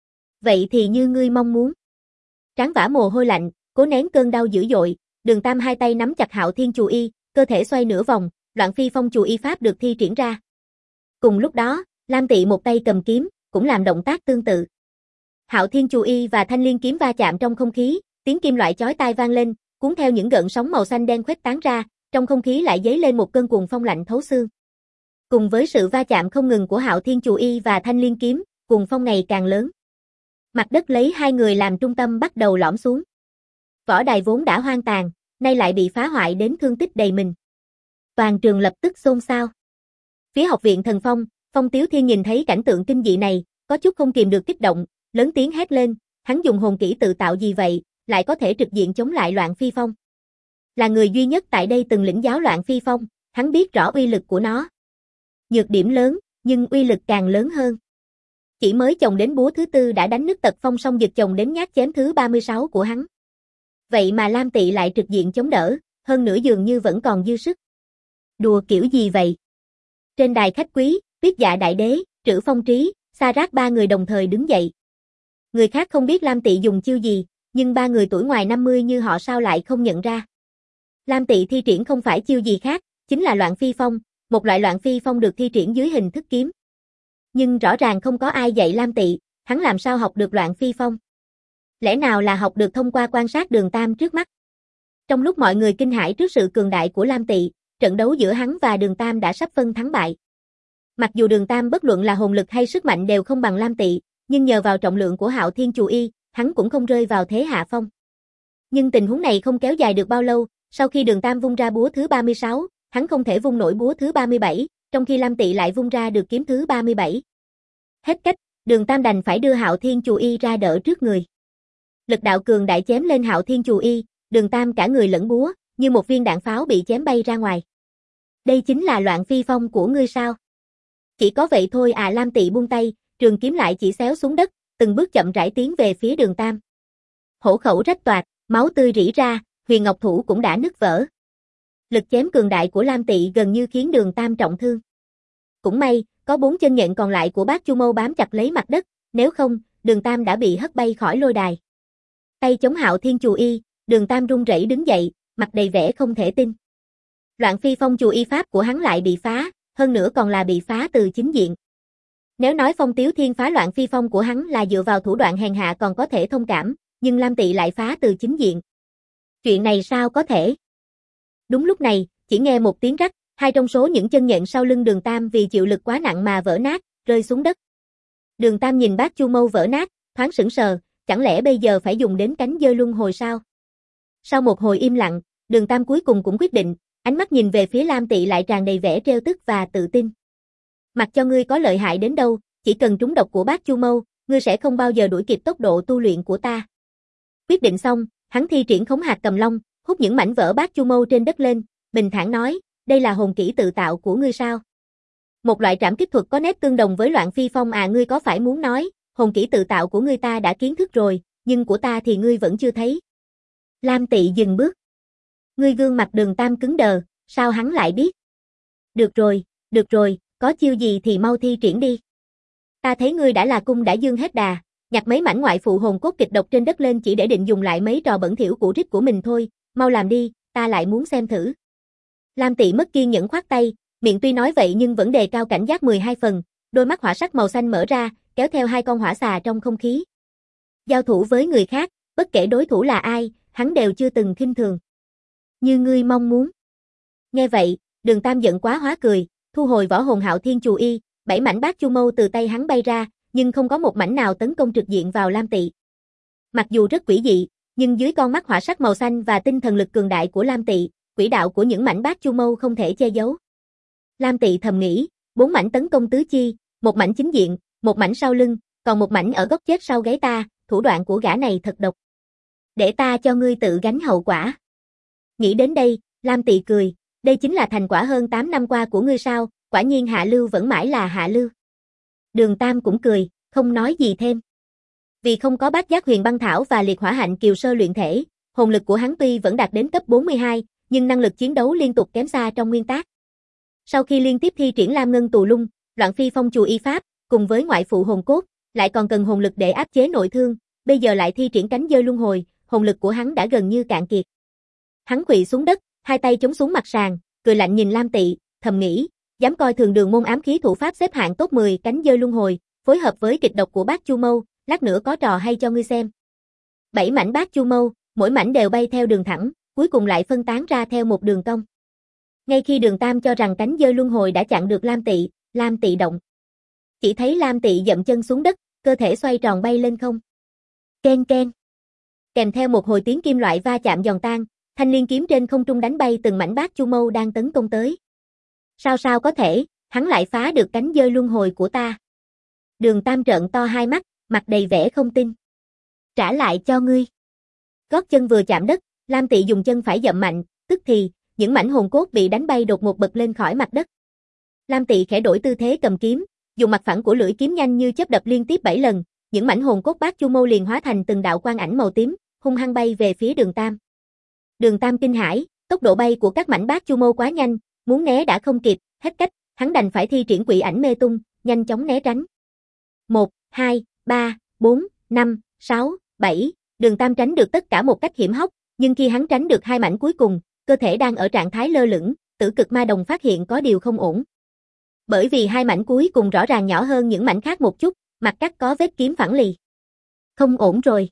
Vậy thì như ngươi mong muốn. Trán vã mồ hôi lạnh, cố nén cơn đau dữ dội, Đường Tam hai tay nắm chặt Hạo Thiên Chù Y, cơ thể xoay nửa vòng, Loạn Phi Phong Chù Y pháp được thi triển ra. Cùng lúc đó, Lam Tị một tay cầm kiếm, cũng làm động tác tương tự. Hạo Thiên Chù Y và Thanh Liên kiếm va chạm trong không khí, tiếng kim loại chói tai vang lên, cuốn theo những gợn sóng màu xanh đen khuếch tán ra, trong không khí lại dấy lên một cơn cuồng phong lạnh thấu xương. Cùng với sự va chạm không ngừng của Hạo Thiên Chù Y và Thanh Liên kiếm, cuồng phong ngày càng lớn. Mặt đất lấy hai người làm trung tâm bắt đầu lõm xuống. Võ đài vốn đã hoang tàn, nay lại bị phá hoại đến thương tích đầy mình. Toàn trường lập tức xôn xao. Phía học viện Thần Phong, Phong Tiếu Thiên nhìn thấy cảnh tượng kinh dị này, có chút không kìm được kích động, lớn tiếng hét lên, hắn dùng hồn kỹ tự tạo gì vậy, lại có thể trực diện chống lại Loạn Phi Phong. Là người duy nhất tại đây từng lĩnh giáo Loạn Phi Phong, hắn biết rõ uy lực của nó. Nhược điểm lớn, nhưng uy lực càng lớn hơn. Chỉ mới chồng đến búa thứ tư đã đánh nứt tật phong song giật chồng đến nhát chém thứ 36 của hắn. Vậy mà Lam Tị lại trực diện chống đỡ, hơn nữa dường như vẫn còn dư sức. Đùa kiểu gì vậy? Trên đài khách quý, Tuyết Dạ Đại Đế, Trữ Phong Trí, Sa Rác ba người đồng thời đứng dậy. Người khác không biết Lam Tị dùng chiêu gì, nhưng ba người tuổi ngoài 50 như họ sao lại không nhận ra. Lam Tị thi triển không phải chiêu gì khác, chính là Loạn Phi Phong, một loại Loạn Phi Phong được thi triển dưới hình thức kiếm. Nhưng rõ ràng không có ai dạy Lam Tị, hắn làm sao học được Loạn Phi Phong? Lẽ nào là học được thông qua quan sát Đường Tam trước mắt? Trong lúc mọi người kinh hãi trước sự cường đại của Lam Tị, trận đấu giữa hắn và Đường Tam đã sắp phân thắng bại. Mặc dù Đường Tam bất luận là hồn lực hay sức mạnh đều không bằng Lam Tị, nhưng nhờ vào trọng lượng của Hạo Thiên Chù Y, hắn cũng không rơi vào thế hạ phong. Nhưng tình huống này không kéo dài được bao lâu, sau khi Đường Tam vung ra búa thứ 36, hắn không thể vung nổi búa thứ 37, trong khi Lam Tị lại vung ra được kiếm thứ 37. Hết cách, Đường Tam đành phải đưa Hạo Thiên Chù Y ra đỡ trước người. Lực đạo cường đại chém lên Hạo Thiên Chù Y, Đường Tam cả người lẫn búa, như một viên đạn pháo bị chém bay ra ngoài. Đây chính là Loạn Phi Phong của ngươi sao? Chỉ có vậy thôi à? Lam Tị buông tay, trường kiếm lại chỉ xéo xuống đất, từng bước chậm rãi tiến về phía Đường Tam. Hổ khẩu rách toạc, máu tươi rỉ ra, huyền ngọc thủ cũng đã nứt vỡ. Lực chém cường đại của Lam Tị gần như khiến Đường Tam trọng thương. Cũng may, có 4 chân nhện còn lại của Bác Chu Mâu bám chặt lấy mặt đất, nếu không, Đường Tam đã bị hất bay khỏi lôi đài. Tay chống Hạo Thiên Chù Y, Đường Tam run rẩy đứng dậy, mặt đầy vẻ không thể tin. Loạn Phi Phong Chù Y pháp của hắn lại bị phá, hơn nữa còn là bị phá từ chính diện. Nếu nói Phong Tiếu Thiên phá Loạn Phi Phong của hắn là dựa vào thủ đoạn hèn hạ còn có thể thông cảm, nhưng Lam Tị lại phá từ chính diện. Chuyện này sao có thể? Đúng lúc này, chỉ nghe một tiếng rắc, hai trong số những chân nhện sau lưng Đường Tam vì chịu lực quá nặng mà vỡ nát, rơi xuống đất. Đường Tam nhìn Bác Chu Mâu vỡ nát, thoáng sững sờ, chẳng lẽ bây giờ phải dùng đến cánh dơi luân hồi sao? Sau một hồi im lặng, Đường Tam cuối cùng cũng quyết định, ánh mắt nhìn về phía Lam Tị lại tràn đầy vẻ trêu tức và tự tin. Mặc cho ngươi có lợi hại đến đâu, chỉ cần trúng độc của Bác Chu Mâu, ngươi sẽ không bao giờ đuổi kịp tốc độ tu luyện của ta. Quyết định xong, hắn thi triển Khống Hạt Cầm Long, hút những mảnh vỡ Bác Chu Mâu trên đất lên, bình thản nói, đây là hồn kỹ tự tạo của ngươi sao? Một loại trảm kích thuật có nét tương đồng với Loạn Phi Phong à? Ngươi có phải muốn nói, hồn kỹ tự tạo của ngươi ta đã kiến thức rồi, nhưng của ta thì ngươi vẫn chưa thấy. Lam Tị dừng bước. Ngươi gương mặt Đường Tam cứng đờ, sao hắn lại biết? Được rồi, có chiêu gì thì mau thi triển đi. Ta thấy ngươi đã là cung đã dương hết đà, nhặt mấy mảnh ngoại phụ hồn cốt kịch độc trên đất lên chỉ để định dùng lại mấy trò bẩn thỉu cũ rích của mình thôi, mau làm đi, ta lại muốn xem thử. Lam Tị mất kiên nhẫn khoát tay, miệng tuy nói vậy nhưng vẫn đề cao cảnh giác 12 phần, đôi mắt hỏa sắc màu xanh mở ra, kéo theo hai con hỏa xà trong không khí. Giao thủ với người khác, bất kể đối thủ là ai, hắn đều chưa từng khinh thường. Như ngươi mong muốn. Nghe vậy, Đường Tam giận quá hóa cười, thu hồi võ hồn Hạo Thiên Chù Y, 7 mảnh Bác Chu Mâu từ tay hắn bay ra, nhưng không có một mảnh nào tấn công trực diện vào Lam Tị. Mặc dù rất quỷ dị, nhưng dưới con mắt hỏa sắc màu xanh và tinh thần lực cường đại của Lam Tị, quỹ đạo của những mảnh Bác Chu Mâu không thể che giấu. Lam Tị thầm nghĩ, 4 mảnh tấn công tứ chi, một mảnh chính diện, một mảnh sau lưng, còn một mảnh ở góc chết sau gáy ta, thủ đoạn của gã này thật độc. Để ta cho ngươi tự gánh hậu quả. Nghĩ đến đây, Lam Tị cười, đây chính là thành quả hơn 8 năm qua của ngươi sao, quả nhiên hạ lưu vẫn mãi là hạ lưu. Đường Tam cũng cười, không nói gì thêm. Vì không có Bát Giác Huyền Băng Thảo và Liệt Hỏa Hạnh Kiều Sơ luyện thể, hồn lực của hắn tuy vẫn đạt đến cấp 42, nhưng năng lực chiến đấu liên tục kém xa trong nguyên tắc. Sau khi liên tiếp thi triển Lam Ngân Tù Lung, Loạn Phi Phong Chùa Y Pháp, cùng với ngoại phụ hồn cốt, lại còn cần hồn lực để áp chế nội thương, bây giờ lại thi triển cánh dơi luân hồi, hồn lực của hắn đã gần như cạn kiệt. Hắn quỵ xuống đất, hai tay chống xuống mặt sàn, cười lạnh nhìn Lam Tị, thầm nghĩ, dám coi thường Đường môn ám khí thủ pháp xếp hạng top 10 cánh dơi luân hồi, phối hợp với kịch độc của Bát Chu Mâu, lát nữa có trò hay cho ngươi xem. 7 mảnh Bát Chu Mâu, mỗi mảnh đều bay theo đường thẳng, cuối cùng lại phân tán ra theo một đường cong. Ngay khi Đường Tam cho rằng cánh dơi luân hồi đã chặn được Lam Tị động. Chỉ thấy Lam Tị dậm chân xuống đất, cơ thể xoay tròn bay lên không. Ken ken. Kèm theo một hồi tiếng kim loại va chạm giòn tan, thanh liên kiếm trên không trung đánh bay từng mảnh Bát Chu Mâu đang tấn công tới. Sao có thể, hắn lại phá được cánh dơi luân hồi của ta. Đường Tam trợn to hai mắt, mặt đầy vẻ không tin. Trả lại cho ngươi. Gót chân vừa chạm đất, Lam Tị dùng chân phải dậm mạnh, tức thì, những mảnh hồn cốt bị đánh bay đột ngột bật lên khỏi mặt đất. Lam Tị khẽ đổi tư thế cầm kiếm, dùng mặt phẳng của lưỡi kiếm nhanh như chớp đập liên tiếp 7 lần, những mảnh hồn cốt Bát Chu Mâu liền hóa thành từng đạo quang ảnh màu tím, hung hăng bay về phía Đường Tam. Đường Tam kinh hãi, tốc độ bay của các mảnh Bát Chu Mâu quá nhanh, muốn né đã không kịp, hết cách, hắn đành phải thi triển Quỷ Ảnh Mê Tung, nhanh chóng né tránh. 1, 2, 3, 4, 5, 6, 7, Đường Tam tránh được tất cả một cách hiểm hóc, nhưng khi hắn tránh được hai mảnh cuối cùng, cơ thể đang ở trạng thái lơ lửng, Tử Cực Ma Đồng phát hiện có điều không ổn. Bởi vì hai mảnh cuối cùng rõ ràng nhỏ hơn những mảnh khác một chút, mặt cắt có vết kiếm phẳng lì. Không ổn rồi.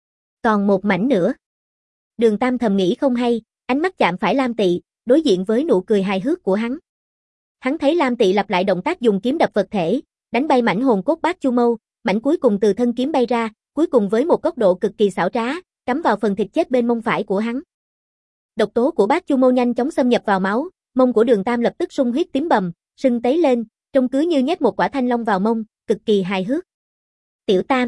Còn một mảnh nữa. Đường Tam thầm nghĩ không hay, ánh mắt chạm phải Lam Tị, đối diện với nụ cười hài hước của hắn. Hắn thấy Lam Tị lặp lại động tác dùng kiếm đập vật thể, đánh bay mảnh hồn cốt Bát Chu Mâu, mảnh cuối cùng từ thân kiếm bay ra, cuối cùng với một góc độ cực kỳ xảo trá, cắm vào phần thịt chết bên mông phải của hắn. Độc tố của Bát Chu Mâu nhanh chóng xâm nhập vào máu, mông của Đường Tam lập tức sung huyết tím bầm, sưng tấy lên, trông cứ như nhét một quả thanh long vào mông, cực kỳ hài hước. Tiểu Tam.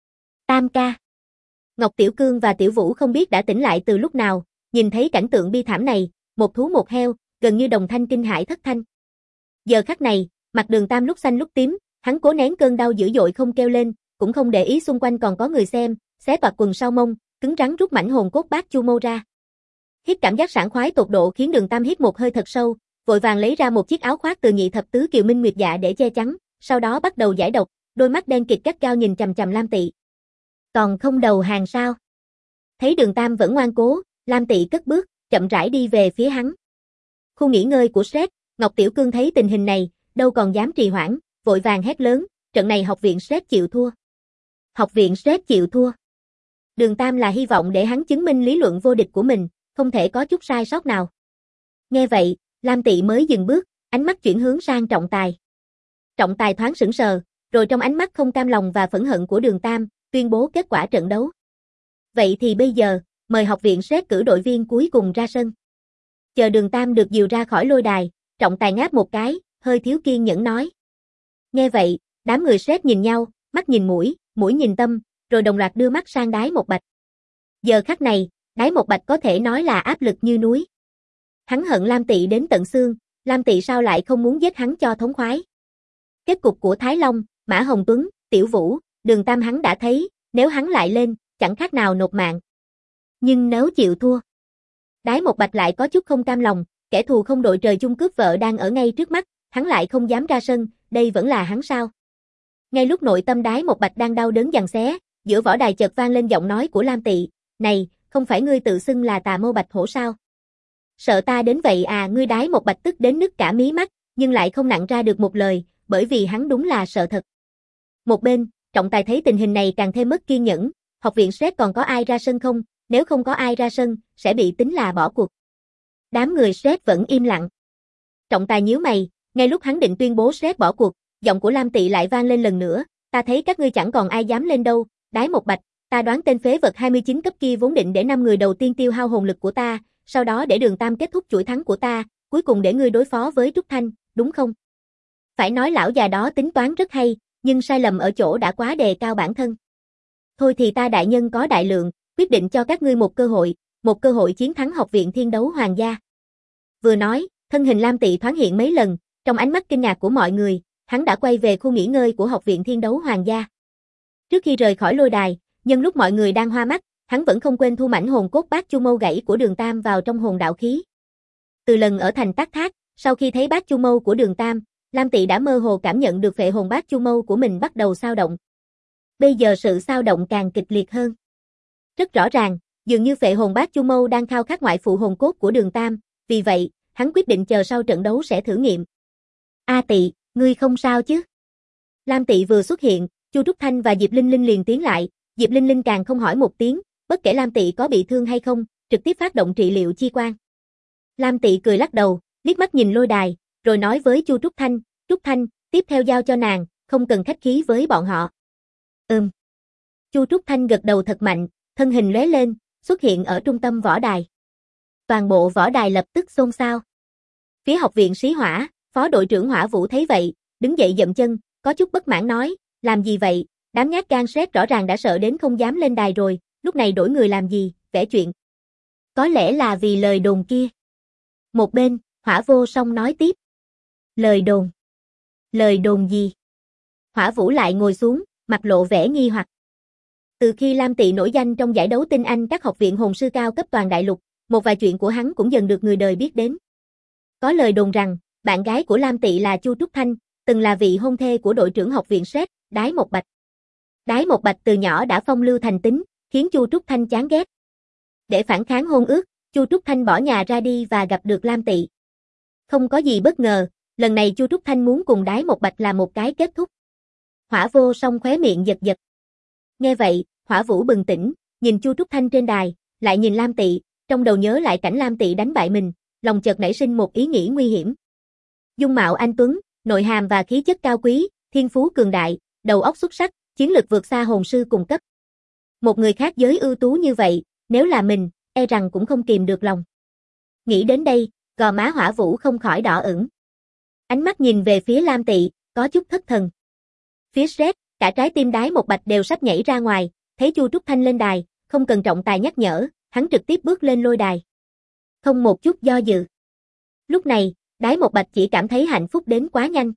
Tam ca. Ngọc Tiểu Cương và Tiểu Vũ không biết đã tỉnh lại từ lúc nào, nhìn thấy cảnh tượng bi thảm này, một thú một heo, gần như đồng thanh kinh hãi thất thanh. Giờ khắc này, mặt Đường Tam lúc xanh lúc tím, hắn cố nén cơn đau dữ dội không kêu lên, cũng không để ý xung quanh còn có người xem, xé toạc quần sau mông, cứng rắn rút mảnh hồn cốt Bát Chu Mâu ra. Hít cảm giác sảng khoái tột độ khiến Đường Tam hít một hơi thật sâu, vội vàng lấy ra một chiếc áo khoác từ Nhị Thập Tứ Kiều Minh Nguyệt Dạ để che chắn, sau đó bắt đầu giải độc, đôi mắt đen kịt gắt gao nhìn chằm chằm Lam Tị. Còn không đầu hàng sao? Thấy Đường Tam vẫn ngoan cố, Lam Tị cất bước, chậm rãi đi về phía hắn. Khu nghỉ ngơi của Sret, Ngọc Tiểu Cương thấy tình hình này, đâu còn dám trì hoãn, vội vàng hét lớn, trận này học viện Sret chịu thua. Học viện Sret chịu thua. Đường Tam là hy vọng để hắn chứng minh lý luận vô địch của mình, không thể có chút sai sót nào. Nghe vậy, Lam Tị mới dừng bước, ánh mắt chuyển hướng sang Trọng Tài. Trọng Tài thoáng sững sờ, rồi trong ánh mắt không cam lòng và phẫn hận của Đường Tam, tuyên bố kết quả trận đấu. Vậy thì bây giờ, mời học viện Sret cử đội viên cuối cùng ra sân. Chờ Đường Tam được dìu ra khỏi lôi đài, Trọng Tài ngáp một cái, hơi thiếu kiên nhẫn nói. Nghe vậy, đám người Sret nhìn nhau, mắt nhìn mũi, mũi nhìn tâm, rồi đồng loạt đưa mắt sang Đái Một Bạch. Giờ khắc này, Đái Một Bạch có thể nói là áp lực như núi. Hắn hận Lam Tị đến tận xương, Lam Tị sao lại không muốn giết hắn cho thống khoái. Kết cục của Thái Long, Mã Hồng Tuấn, Tiểu Vũ, Đường Tam hắn đã thấy, nếu hắn lại lên, chẳng khác nào nộp mạng. Nhưng nếu chịu thua, Đái Một Bạch lại có chút không cam lòng, kẻ thù không đội trời chung cướp vợ đang ở ngay trước mắt, hắn lại không dám ra sân, đây vẫn là hắn sao? Ngay lúc nội tâm Đái Một Bạch đang đau đớn giằng xé, giữa võ đài chợt vang lên giọng nói của Lam Tị, "Này, không phải ngươi tự xưng là Tà Mâu Bạch Hổ sao? Sợ ta đến vậy à?" Ngươi Đái Một Bạch tức đến nứt cả mí mắt, nhưng lại không nặn ra được một lời, bởi vì hắn đúng là sợ thật. Một bên, Trọng Tài thấy tình hình này càng thêm mất kiên nhẫn, học viện Sret còn có ai ra sân không? Nếu không có ai ra sân, sẽ bị tính là bỏ cuộc. Đám người Sret vẫn im lặng. Trọng Tài nhíu mày, ngay lúc hắn định tuyên bố Sret bỏ cuộc, giọng của Lam Tị lại vang lên lần nữa, "Ta thấy các ngươi chẳng còn ai dám lên đâu, Đái Một Bạch, ta đoán tên phế vật 29 cấp kia vốn định để 5 người đầu tiên tiêu hao hồn lực của ta, sau đó để Đường Tam kết thúc chuỗi thắng của ta, cuối cùng để ngươi đối phó với Trúc Thanh, đúng không?" Phải nói lão già đó tính toán rất hay, nhưng sai lầm ở chỗ đã quá đề cao bản thân. Thôi thì ta đại nhân có đại lượng, quyết định cho các ngươi một cơ hội chiến thắng học viện Thiên Đấu Hoàng gia. Vừa nói, thân hình Lam Tị thoáng hiện mấy lần, trong ánh mắt kinh ngạc của mọi người, hắn đã quay về khu nghỉ ngơi của học viện Thiên Đấu Hoàng gia. Trước khi rời khỏi lôi đài, nhân lúc mọi người đang hoa mắt, hắn vẫn không quên thu mảnh hồn cốt Bát Chu Mâu gãy của Đường Tam vào trong hồn đạo khí. Từ lần ở thành Tác Thác, Sau khi thấy bát chu mâu của Đường Tam, Lam Tị đã mơ hồ cảm nhận được phệ hồn bát chu mâu của mình bắt đầu xao động. Bây giờ sự xao động càng kịch liệt hơn. Rất rõ ràng, dường như phệ hồn bát chu mâu đang khao khát ngoại phụ hồn cốt của Đường Tam, vì vậy, hắn quyết định chờ sau trận đấu sẽ thử nghiệm. A Tị, ngươi không sao chứ? Lam Tị vừa xuất hiện, Chu Trúc Thanh và Diệp Linh Linh liền tiến lại, Diệp Linh Linh càng không hỏi một tiếng, bất kể Lam Tị có bị thương hay không, trực tiếp phát động trị liệu chi quan. Lam Tị cười lắc đầu, liếc mắt nhìn lôi đài, rồi nói với Chu Trúc Thanh, tiếp theo giao cho nàng, không cần khách khí với bọn họ. Chu Trúc Thanh gật đầu thật mạnh, thân hình lóe lên, xuất hiện ở trung tâm võ đài. Toàn bộ võ đài lập tức xôn xao. Phía học viện Sĩ Hỏa, phó đội trưởng Hỏa Vũ thấy vậy, đứng dậy dậm chân, có chút bất mãn nói, làm gì vậy, đám nhát gan sét rõ ràng đã sợ đến không dám lên đài rồi, lúc này đổi người làm gì, vẽ chuyện. Có lẽ là vì lời đồn kia. Một bên, Hỏa Vô Song nói tiếp. Lời đồn? Lời đồn gì? Hỏa Vũ lại ngồi xuống, mặt lộ vẻ nghi hoặc. Từ khi Lam Tị nổi danh trong giải đấu tinh anh các học viện hồn sư cao cấp toàn đại lục, một vài chuyện của hắn cũng dần được người đời biết đến. Có lời đồn rằng, bạn gái của Lam Tị là Chu Trúc Thanh, từng là vị hôn thê của đội trưởng học viện Sét, Đái Một Bạch. Đái Một Bạch từ nhỏ đã phong lưu thành tính, khiến Chu Trúc Thanh chán ghét. Để phản kháng hôn ước, Chu Trúc Thanh bỏ nhà ra đi và gặp được Lam Tị. Không có gì bất ngờ, lần này Chu Trúc Thanh muốn cùng Đái Một Bạch làm một cái kết thúc. Hỏa Vô Song khóe miệng giật giật. Nghe vậy, Hỏa Vũ bừng tỉnh, nhìn Chu Trúc Thanh trên đài, lại nhìn Lam Tị, trong đầu nhớ lại cảnh Lam Tị đánh bại mình, lòng chợt nảy sinh một ý nghĩ nguy hiểm. Dung mạo anh tuấn, nội hàm và khí chất cao quý, thiên phú cường đại, đầu óc xuất sắc, chiến lực vượt xa hồn sư cùng cấp. Một người khác giới ưu tú như vậy, nếu là mình, e rằng cũng không kìm được lòng. Nghĩ đến đây, gò má Hỏa Vũ không khỏi đỏ ửng. Ánh mắt nhìn về phía Lam Tị, có chút thất thần. Phía Sét, cả trái tim Đái Một Bạch đều sắp nhảy ra ngoài, thấy Chu Trúc Thanh lên đài, không cần trọng tài nhắc nhở, hắn trực tiếp bước lên lôi đài. Không một chút do dự. Lúc này, Đái Một Bạch chỉ cảm thấy hạnh phúc đến quá nhanh.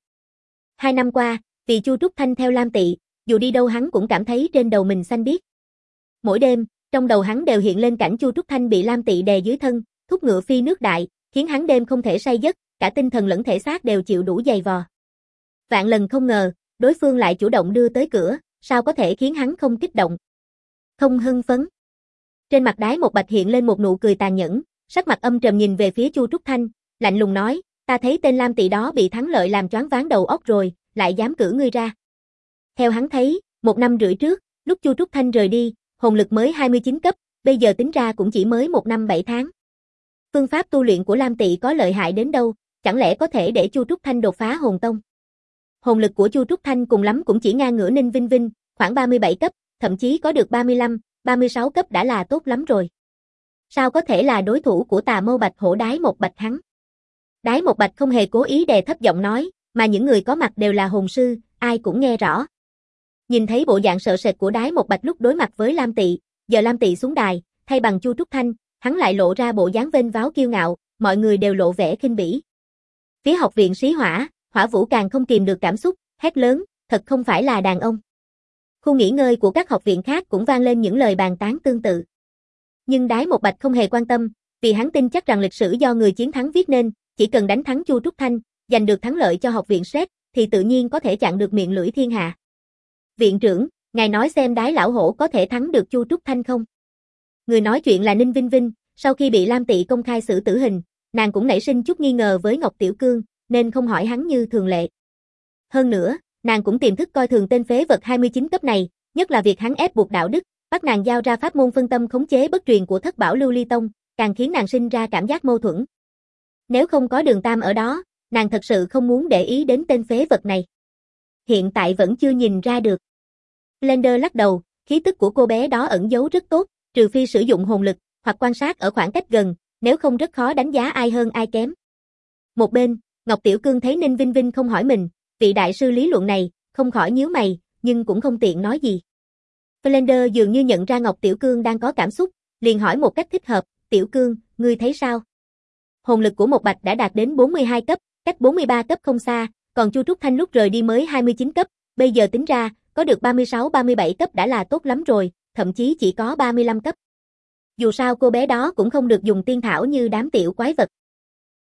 2 năm qua, vì Chu Trúc Thanh theo Lam Tị, dù đi đâu hắn cũng cảm thấy trên đầu mình xanh biếc. Mỗi đêm, trong đầu hắn đều hiện lên cảnh Chu Trúc Thanh bị Lam Tị đè dưới thân, thúc ngựa phi nước đại, khiến hắn đêm không thể say giấc, cả tinh thần lẫn thể xác đều chịu đủ dày vò. Vạn lần không ngờ, đối phương lại chủ động đưa tới cửa, sao có thể khiến hắn không kích động, không hưng phấn. Trên mặt Đái Một Bạch hiện lên một nụ cười tàn nhẫn, sắc mặt âm trầm nhìn về phía Chu Trúc Thanh, lạnh lùng nói, ta thấy tên Lam Tị đó bị thắng lợi làm choáng váng đầu óc rồi, lại dám cử ngươi ra. Theo hắn thấy, 1 năm rưỡi trước, lúc Chu Trúc Thanh rời đi, hồn lực mới 29 cấp, bây giờ tính ra cũng chỉ mới 1 năm 7 tháng. Phương pháp tu luyện của Lam Tị có lợi hại đến đâu, chẳng lẽ có thể để Chu Trúc Thanh đột phá hồn tông? Hồn lực của Chu Trúc Thanh cùng lắm cũng chỉ ngang ngửa Ninh Vinh Vinh, khoảng 37 cấp, thậm chí có được 35, 36 cấp đã là tốt lắm rồi. Sao có thể là đối thủ của Tà Mâu Bạch Hổ Đái Một Bạch hắn? Đái Một Bạch không hề cố ý đè thấp giọng nói, mà những người có mặt đều là hồn sư, ai cũng nghe rõ. Nhìn thấy bộ dạng sợ sệt của Đái Một Bạch lúc đối mặt với Lam Tị, giờ Lam Tị xuống đài, thay bằng Chu Trúc Thanh, hắn lại lộ ra bộ dáng vênh váo kiêu ngạo, mọi người đều lộ vẻ khinh bỉ. Phía học viện Sĩ Hỏa, Hỏa Vũ càng không kìm được cảm xúc, hét lớn, thật không phải là đàn ông. Khu nghỉ ngơi của các học viện khác cũng vang lên những lời bàn tán tương tự. Nhưng Đái Một Bạch không hề quan tâm, vì hắn tin chắc rằng lịch sử do người chiến thắng viết nên, chỉ cần đánh thắng Chu Trúc Thanh, giành được thắng lợi cho học viện Sét, thì tự nhiên có thể chặn được miệng lưỡi thiên hạ. Viện trưởng, ngài nói xem Đái lão hổ có thể thắng được Chu Trúc Thanh không? Người nói chuyện là Ninh Vinh Vinh, sau khi bị Lam Tị công khai xử tử hình, nàng cũng nảy sinh chút nghi ngờ với Ngọc Tiểu Cương, nên không hỏi hắn như thường lệ. Hơn nữa, nàng cũng tiềm thức coi thường tên phế vật 29 cấp này, nhất là việc hắn ép buộc đạo đức, bắt nàng giao ra pháp môn phân tâm khống chế bất truyền của Thất Bảo Lưu Ly Tông, càng khiến nàng sinh ra cảm giác mâu thuẫn. Nếu không có Đường Tam ở đó, nàng thật sự không muốn để ý đến tên phế vật này. Hiện tại vẫn chưa nhìn ra được. Blender lắc đầu, khí tức của cô bé đó ẩn giấu rất tốt, trừ phi sử dụng hồn lực, hoặc quan sát ở khoảng cách gần, nếu không rất khó đánh giá ai hơn ai kém. Một bên, Ngọc Tiểu Cương thấy Ninh Vinh Vinh không hỏi mình, vị đại sư lý luận này, không khỏi nhíu mày, nhưng cũng không tiện nói gì. Blender dường như nhận ra Ngọc Tiểu Cương đang có cảm xúc, liền hỏi một cách thích hợp, Tiểu Cương, ngươi thấy sao? Hồn lực của Một Bạch đã đạt đến 42 cấp, cách 43 cấp không xa, còn Chu Trúc Thanh lúc rời đi mới 29 cấp, bây giờ tính ra, có được 36-37 cấp đã là tốt lắm rồi, thậm chí chỉ có 35 cấp. Dù sao cô bé đó cũng không được dùng tiên thảo như đám tiểu quái vật.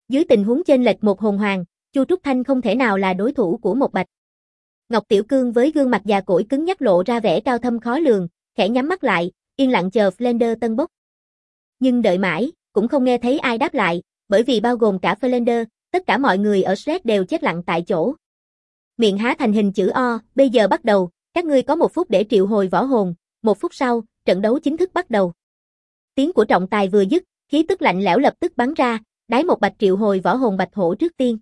Dưới tình huống chênh lệch một hồn hoàng, Chu Trúc Thanh không thể nào là đối thủ của một Bạch. Ngọc Tiểu Cương với gương mặt già cỗi cứng nhắc lộ ra vẻ cao thâm khó lường, khẽ nhắm mắt lại, yên lặng chờ Flander tân bốc. Nhưng đợi mãi, cũng không nghe thấy ai đáp lại, bởi vì bao gồm cả Flander, tất cả mọi người ở Shred đều chết lặng tại chỗ. Miệng há thành hình chữ O, bây giờ bắt đầu, các ngươi có 1 phút để triệu hồi võ hồn, 1 phút sau, trận đấu chính thức bắt đầu. Tiếng của trọng tài vừa dứt, khí tức lạnh lẽo lập tức bắn ra, đái một Bạch triệu hồi võ hồn Bạch Hổ trước tiên.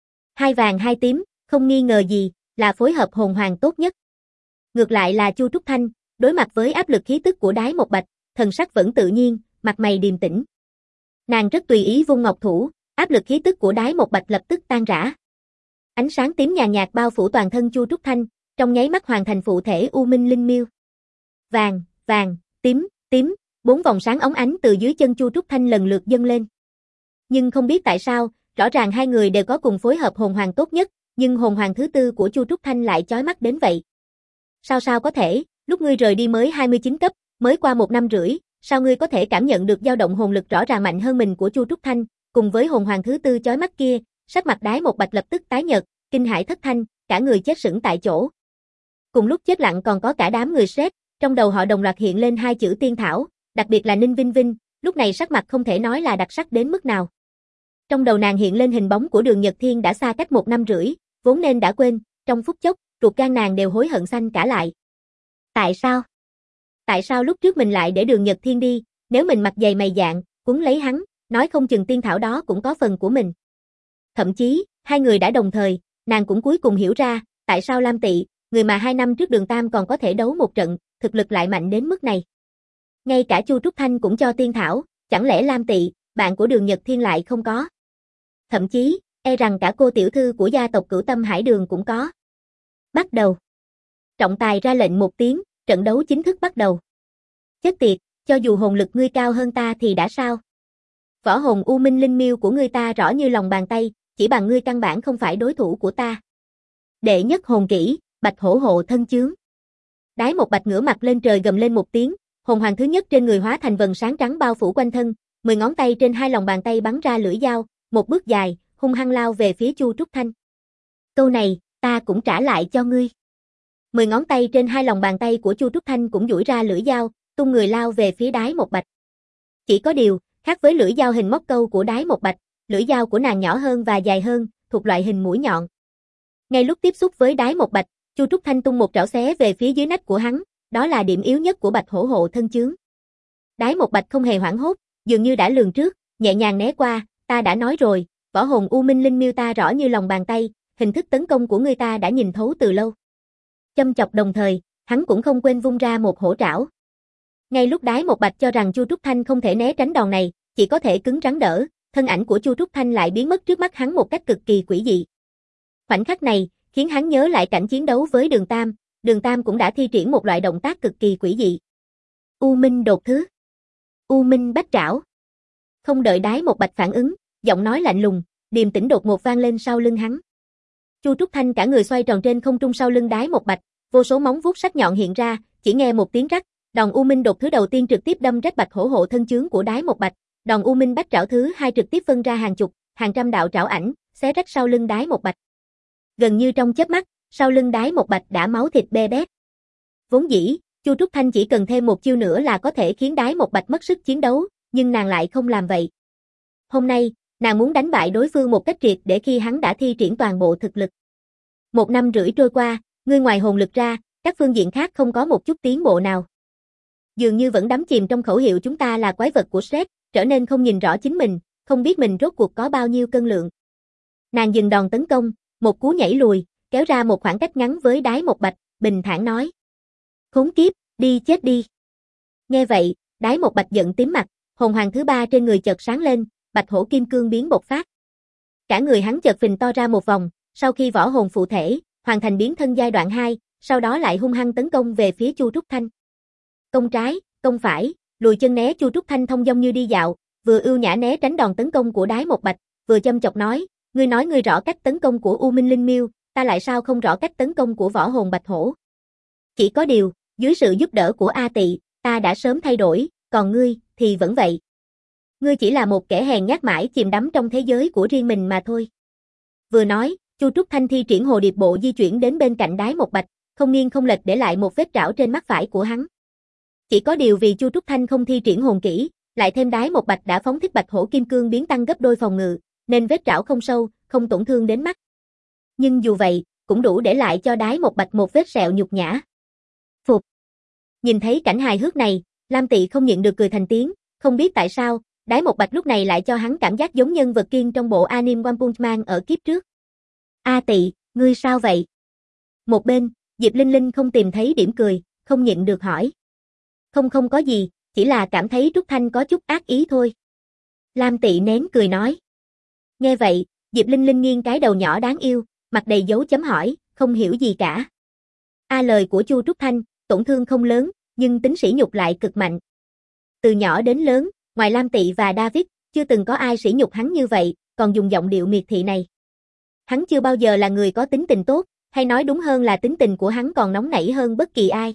2 vàng 2 tím, không nghi ngờ gì, là phối hợp hồn hoàng tốt nhất. Ngược lại là Chu Trúc Thanh, đối mặt với áp lực khí tức của đái một Bạch, thần sắc vẫn tự nhiên, mặt mày điềm tĩnh. Nàng rất tùy ý vung ngọc thủ, áp lực khí tức của đái một Bạch lập tức tan rã. Ánh sáng tím nhàn nhạt bao phủ toàn thân Chu Trúc Thanh, trong nháy mắt hoàn thành phụ thể U Minh Linh Miêu. Vàng, vàng, tím, tím, 4 vòng sáng óng ánh từ dưới chân Chu Trúc Thanh lần lượt dâng lên. Nhưng không biết tại sao, rõ ràng hai người đều có cùng phối hợp hồn hoàng tốt nhất, nhưng hồn hoàng thứ tư của Chu Trúc Thanh lại chói mắt đến vậy. Sao có thể, lúc ngươi rời đi mới 29 cấp, mới qua 1 năm rưỡi, sao ngươi có thể cảm nhận được dao động hồn lực rõ ràng mạnh hơn mình của Chu Trúc Thanh, cùng với hồn hoàng thứ tư chói mắt kia, sắc mặt đái một Bạch lập tức tái nhợt, kinh hãi thất thanh, cả người chết sững tại chỗ. Cùng lúc chết lặng còn có cả đám người Shred, trong đầu họ đồng loạt hiện lên 2 chữ tiên thảo, đặc biệt là Ninh Vinh Vinh, lúc này sắc mặt không thể nói là đặc sắc đến mức nào. Trong đầu nàng hiện lên hình bóng của Đường Nhật Thiên đã xa cách 1 năm rưỡi, vốn nên đã quên, trong phút chốc, ruột gan nàng đều hối hận xanh cả lại. Tại sao? Tại sao lúc trước mình lại để Đường Nhật Thiên đi, nếu mình mặt dày mày dạn, cuốn lấy hắn, nói không chừng tiên thảo đó cũng có phần của mình. Thậm chí, hai người đã đồng thời, nàng cũng cuối cùng hiểu ra, tại sao Lam Tị, người mà 2 năm trước Đường Tam còn có thể đấu một trận, thực lực lại mạnh đến mức này. Ngay cả Chu Trúc Thanh cũng cho tiên thảo, chẳng lẽ Lam Tị, bạn của Đường Nhật Thiên lại không có? Thậm chí, e rằng cả cô tiểu thư của gia tộc Cửu Tâm Hải Đường cũng có. Bắt đầu. Trọng tài ra lệnh một tiếng, trận đấu chính thức bắt đầu. Chết tiệt, cho dù hồn lực ngươi cao hơn ta thì đã sao? Võ hồn U Minh Linh Miêu của ngươi ta rõ như lòng bàn tay, chỉ bằng ngươi căn bản không phải đối thủ của ta. Đệ nhất hồn kỹ, Bạch Hổ hộ thân chướng. Đái một Bạch ngửa mặt lên trời gầm lên một tiếng, hồn hoàng thứ nhất trên người hóa thành vầng sáng trắng bao phủ quanh thân, 10 ngón tay trên 2 lòng bàn tay bắn ra lưỡi dao, một bước dài, hung hăng lao về phía Chu Trúc Thanh. Câu này, ta cũng trả lại cho ngươi. 10 ngón tay trên 2 lòng bàn tay của Chu Trúc Thanh cũng duỗi ra lưỡi dao, tung người lao về phía đái một Bạch. Chỉ có điều, khác với lưỡi dao hình móc câu của đái một Bạch, lưỡi dao của nàng nhỏ hơn và dài hơn, thuộc loại hình mũi nhọn. Ngay lúc tiếp xúc với đái một Bạch, Chu Trúc Thanh tung một trảo xé về phía dưới nách của hắn, đó là điểm yếu nhất của Bạch Hổ hộ thân chướng. Đái một Bạch không hề hoảng hốt, dường như đã lường trước, nhẹ nhàng né qua, ta đã nói rồi, võ hồn U Minh Linh Miêu ta rõ như lòng bàn tay, hình thức tấn công của ngươi ta đã nhìn thấu từ lâu. Châm chọc đồng thời, hắn cũng không quên vung ra một hổ trảo. Ngay lúc đái một Bạch cho rằng Chu Trúc Thanh không thể né tránh đòn này, chỉ có thể cứng rắn đỡ, thân ảnh của Chu Trúc Thanh lại biến mất trước mắt hắn một cách cực kỳ quỷ dị. Khoảnh khắc này, khiến hắn nhớ lại cảnh chiến đấu với Đường Tam cũng đã thi triển một loại động tác cực kỳ quỷ dị. U Minh đột thứ. U Minh bách trảo. Không đợi đái một Bạch phản ứng, giọng nói lạnh lùng, điềm tĩnh đột ngột vang lên sau lưng hắn. Chu Trúc Thanh cả người xoay tròn trên không trung sau lưng đái một Bạch, vô số móng vuốt sắc nhọn hiện ra, chỉ nghe một tiếng rắc, đòn U Minh đột thứ đầu tiên trực tiếp đâm rách Bạch Hổ hộ thân chướng của đái một Bạch, đòn U Minh bách trảo thứ hai trực tiếp phân ra hàng chục, hàng trăm đạo trảo ảnh, xé rách sau lưng đái một Bạch. Gần như trong chớp mắt, sau lưng đái một Bạch đã máu thịt bê bết. Vốn dĩ, Chu Trúc Thanh chỉ cần thêm một chiêu nữa là có thể khiến đái một Bạch mất sức chiến đấu, nhưng nàng lại không làm vậy. Hôm nay, nàng muốn đánh bại đối phương một cách triệt để khi hắn đã thi triển toàn bộ thực lực. 1 năm rưỡi trôi qua, ngươi ngoài hồn lực ra, các phương diện khác không có một chút tiến bộ nào. Dường như vẫn đắm chìm trong khẩu hiệu chúng ta là quái vật của Shred, trở nên không nhìn rõ chính mình, không biết mình rốt cuộc có bao nhiêu cân lượng. Nàng dừng đòn tấn công, một cú nhảy lùi, kéo ra một khoảng cách ngắn với đái một Bạch, bình thản nói. Khốn kiếp, đi chết đi. Nghe vậy, đái một Bạch giận tím mặt, hồn hoàng thứ ba trên người chợt sáng lên, Bạch Hổ kim cương biến bộc phát. Cả người hắn chợt phình to ra một vòng, sau khi võ hồn phụ thể, hoàn thành biến thân giai đoạn 2, sau đó lại hung hăng tấn công về phía Chu Trúc Thanh. Công trái, công phải, lùi chân né. Chu Trúc Thanh thông dong như đi dạo, vừa ưu nhã né tránh đòn tấn công của đái một Bạch, vừa châm chọc nói ngươi rõ cách tấn công của U Minh Linh Miêu, ta lại sao không rõ cách tấn công của võ hồn Bạch Hổ. Chỉ có điều, dưới sự giúp đỡ của A Tị, ta đã sớm thay đổi, còn ngươi, thì vẫn vậy. Ngươi chỉ là một kẻ hèn nhát mãi chìm đắm trong thế giới của riêng mình mà thôi. Vừa nói, Chu Trúc Thanh thi triển hồ điệp bộ di chuyển đến bên cạnh Đái Một Bạch, không nghiêng không lệch để lại một vết trảo trên mắt phải của hắn. Chỉ có điều vì Chu Trúc Thanh không thi triển hồn kỹ, lại thêm Đái Một Bạch đã phóng thích Bạch Hổ Kim Cương biến tăng gấp đôi phòng ngự, nên vết trảo không sâu, không tổn thương đến mắt. Nhưng dù vậy, cũng đủ để lại cho Đái Một Bạch một vết sẹo nhục nhã. Phục. Nhìn thấy cảnh hài hước này, Lam Tị không nhịn được cười thành tiếng, không biết tại sao, Đái Một Bạch lúc này lại cho hắn cảm giác giống nhân vật kiên trong bộ anime One Punch Man ở kiếp trước. A Tị, ngươi sao vậy? Một bên, Diệp Linh Linh không tìm thấy điểm cười, không nhịn được hỏi. Không có gì, chỉ là cảm thấy Trúc Thanh có chút ác ý thôi. Lam Tị nén cười nói. Nghe vậy, Diệp Linh Linh nghiêng cái đầu nhỏ đáng yêu, mặt đầy dấu chấm hỏi, không hiểu gì cả. Lời của Chu Trúc Thanh, tổn thương không lớn, nhưng tính sỉ nhục lại cực mạnh. Từ nhỏ đến lớn, ngoài Lam Tị và David, chưa từng có ai sỉ nhục hắn như vậy, còn dùng giọng điệu miệt thị này. Hắn chưa bao giờ là người có tính tình tốt, hay nói đúng hơn là tính tình của hắn còn nóng nảy hơn bất kỳ ai.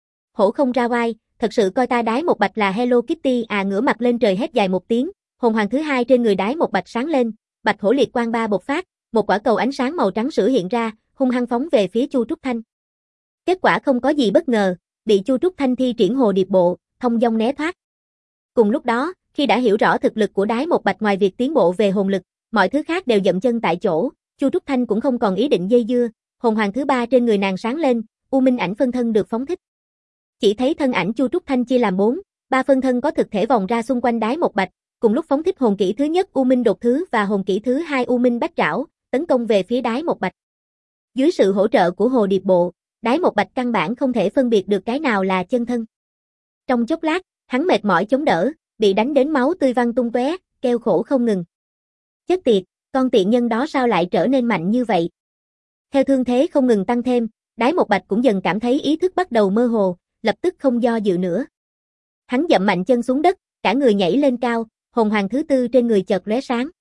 Hổ không ra oai, thật sự coi ta Đái Một Bạch là Hello Kitty à? Ngửa mặt lên trời hét dài một tiếng, hồn hoàng thứ hai trên người Đái Một Bạch sáng lên, Bạch Hổ Liệt Quang ba bộc phát, một quả cầu ánh sáng màu trắng sữa hiện ra, hung hăng phóng về phía Chu Trúc Thanh. Kết quả không có gì bất ngờ, bị Chu Trúc Thanh thi triển hồ điệp bộ, thông dong né thoát. Cùng lúc đó, khi đã hiểu rõ thực lực của Đái Một Bạch ngoài việc tiến bộ về hồn lực, mọi thứ khác đều dậm chân tại chỗ, Chu Trúc Thanh cũng không còn ý định dây dưa, hồn hoàng thứ ba trên người nàng sáng lên, U Minh ảnh phân thân được phóng thích. Chỉ thấy thân ảnh Chu Trúc Thanh chia làm 3 phân thân có thực thể vòng ra xung quanh Đái Một Bạch, cùng lúc phóng thích hồn kỹ thứ nhất U Minh đột thứ và hồn kỹ thứ hai U Minh bách trảo, tấn công về phía Đái Một Bạch. Dưới sự hỗ trợ của hồ điệp bộ, Đái Một Bạch căn bản không thể phân biệt được cái nào là chân thân. Trong chốc lát, hắn mệt mỏi chống đỡ, bị đánh đến máu tươi văng tung tóe, kêu khổ không ngừng. Chết tiệt, con tiện nhân đó sao lại trở nên mạnh như vậy? Theo thương thế không ngừng tăng thêm, Đái Một Bạch cũng dần cảm thấy ý thức bắt đầu mơ hồ, lập tức không do dự nữa. Hắn dậm mạnh chân xuống đất, cả người nhảy lên cao, hồn hoàng thứ tư trên người chợt lóe sáng.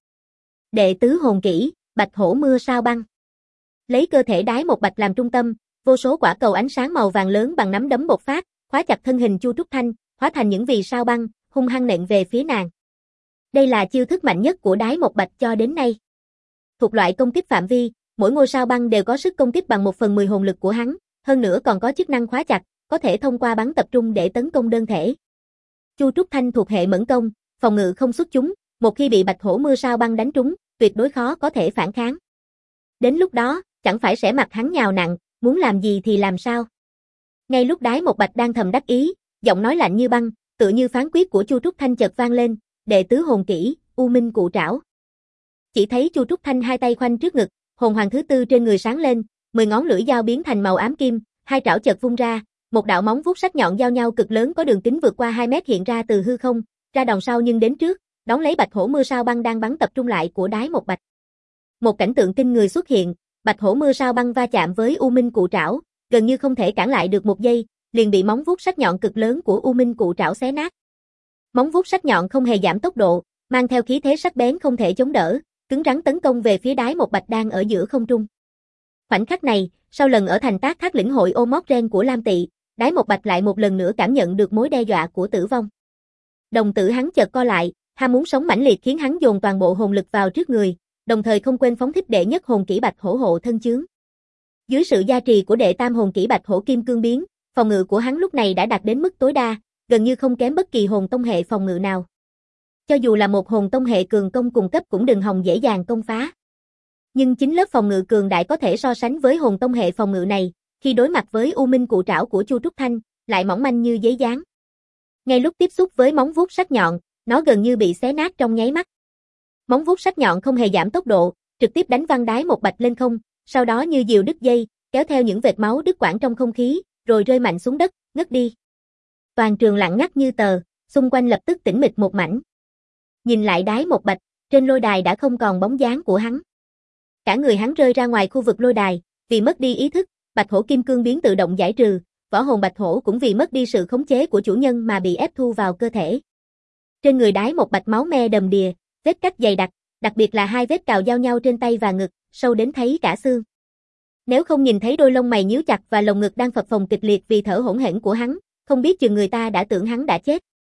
Đệ tứ hồn kỹ, Bạch Hổ mưa sao băng. Lấy cơ thể Đái Một Bạch làm trung tâm, vô số quả cầu ánh sáng màu vàng lớn bằng nắm đấm bộc phát, khóa chặt thân hình Chu Trúc Thanh, hóa thành những vì sao băng, hung hăng nện về phía nàng. Đây là chiêu thức mạnh nhất của Đái Một Bạch cho đến nay. Thuộc loại công kích phạm vi, mỗi ngôi sao băng đều có sức công kích bằng 1/10 hồn lực của hắn, hơn nữa còn có chức năng khóa chặt, có thể thông qua bắn tập trung để tấn công đơn thể. Chu Trúc Thanh thuộc hệ mẫn công, phòng ngự không xuất chúng, một khi bị Bạch Hổ mưa sao băng đánh trúng, tuyệt đối khó có thể phản kháng. Đến lúc đó, chẳng phải sẽ mặc hắn nhào nặng, muốn làm gì thì làm sao. Ngay lúc Đái Một Bạch đang thầm đắc ý, giọng nói lạnh như băng, tựa như phán quyết của Chu Trúc Thanh chợt vang lên, đệ tứ hồn kỹ, U Minh cụ trảo. Chỉ thấy Chu Trúc Thanh hai tay khoanh trước ngực, hồn hoàng thứ tư trên người sáng lên, 10 ngón lưỡi dao biến thành màu ám kim, hai trảo chợt vung ra, một đạo móng vuốt sắc nhọn giao nhau cực lớn có đường kính vượt qua 2 mét hiện ra từ hư không, ra đòn sau nhưng đến trước, đón lấy Bạch Hổ mưa sao băng đang bắn tập trung lại của Đái Một Bạch. Một cảnh tượng kinh người xuất hiện, Bạch Hổ mưa sao băng va chạm với U Minh cụ trảo, gần như không thể cản lại được một giây, liền bị móng vuốt sắc nhọn cực lớn của U Minh cụ trảo xé nát. Móng vuốt sắc nhọn không hề giảm tốc độ, mang theo khí thế sắc bén không thể chống đỡ, cứng rắn tấn công về phía Đái Một Bạch đang ở giữa không trung. Khoảnh khắc này, sau lần ở thành Tác Thác lĩnh hội ô móc ren của Lam Tị, Đái Một Bạch lại một lần nữa cảm nhận được mối đe dọa của tử vong. Đồng tử hắn chợt co lại, ham muốn sống mãnh liệt khiến hắn dồn toàn bộ hồn lực vào trước người, đồng thời không quên phóng thích đệ nhất hồn kỹ Bạch Hổ hộ thân chướng. Dưới sự gia trì của đệ tam hồn kỹ Bạch Hổ kim cương biến, phòng ngự của hắn lúc này đã đạt đến mức tối đa, gần như không kém bất kỳ hồn tông hệ phòng ngự nào. Cho dù là một hồn tông hệ cường công cùng cấp cũng đừng hòng dễ dàng công phá. Nhưng chính lớp phòng ngự cường đại có thể so sánh với hồn tông hệ phòng ngự này, khi đối mặt với U Minh cụ trảo của Chu Trúc Thanh, lại mỏng manh như giấy dán. Ngay lúc tiếp xúc với móng vuốt sắc nhọn, nó gần như bị xé nát trong nháy mắt. Móng vuốt sắc nhọn không hề giảm tốc độ, trực tiếp đánh văng Đái Một Bạch lên không, sau đó như diều đứt dây, kéo theo những vệt máu đứt quãng trong không khí, rồi rơi mạnh xuống đất, ngất đi. Toàn trường lặng ngắt như tờ, xung quanh lập tức tĩnh mịch một mảnh. Nhìn lại Đái Một Bạch, trên lôi đài đã không còn bóng dáng của hắn. Cả người hắn rơi ra ngoài khu vực lôi đài, vì mất đi ý thức, Bạch Hổ kim cương biến tự động giải trừ, võ hồn Bạch Hổ cũng vì mất đi sự khống chế của chủ nhân mà bị ép thu vào cơ thể. Trên người Đái Một Bạch máu me đầm đìa, vết cắt dày đặc biệt là 2 vết cào giao nhau trên tay và ngực, sâu đến thấy cả xương. Nếu không nhìn thấy đôi lông mày nhíu chặt và lồng ngực đang phập phồng kịch liệt vì thở hổn hển của hắn, không biết chừng người ta đã tưởng hắn đã chết.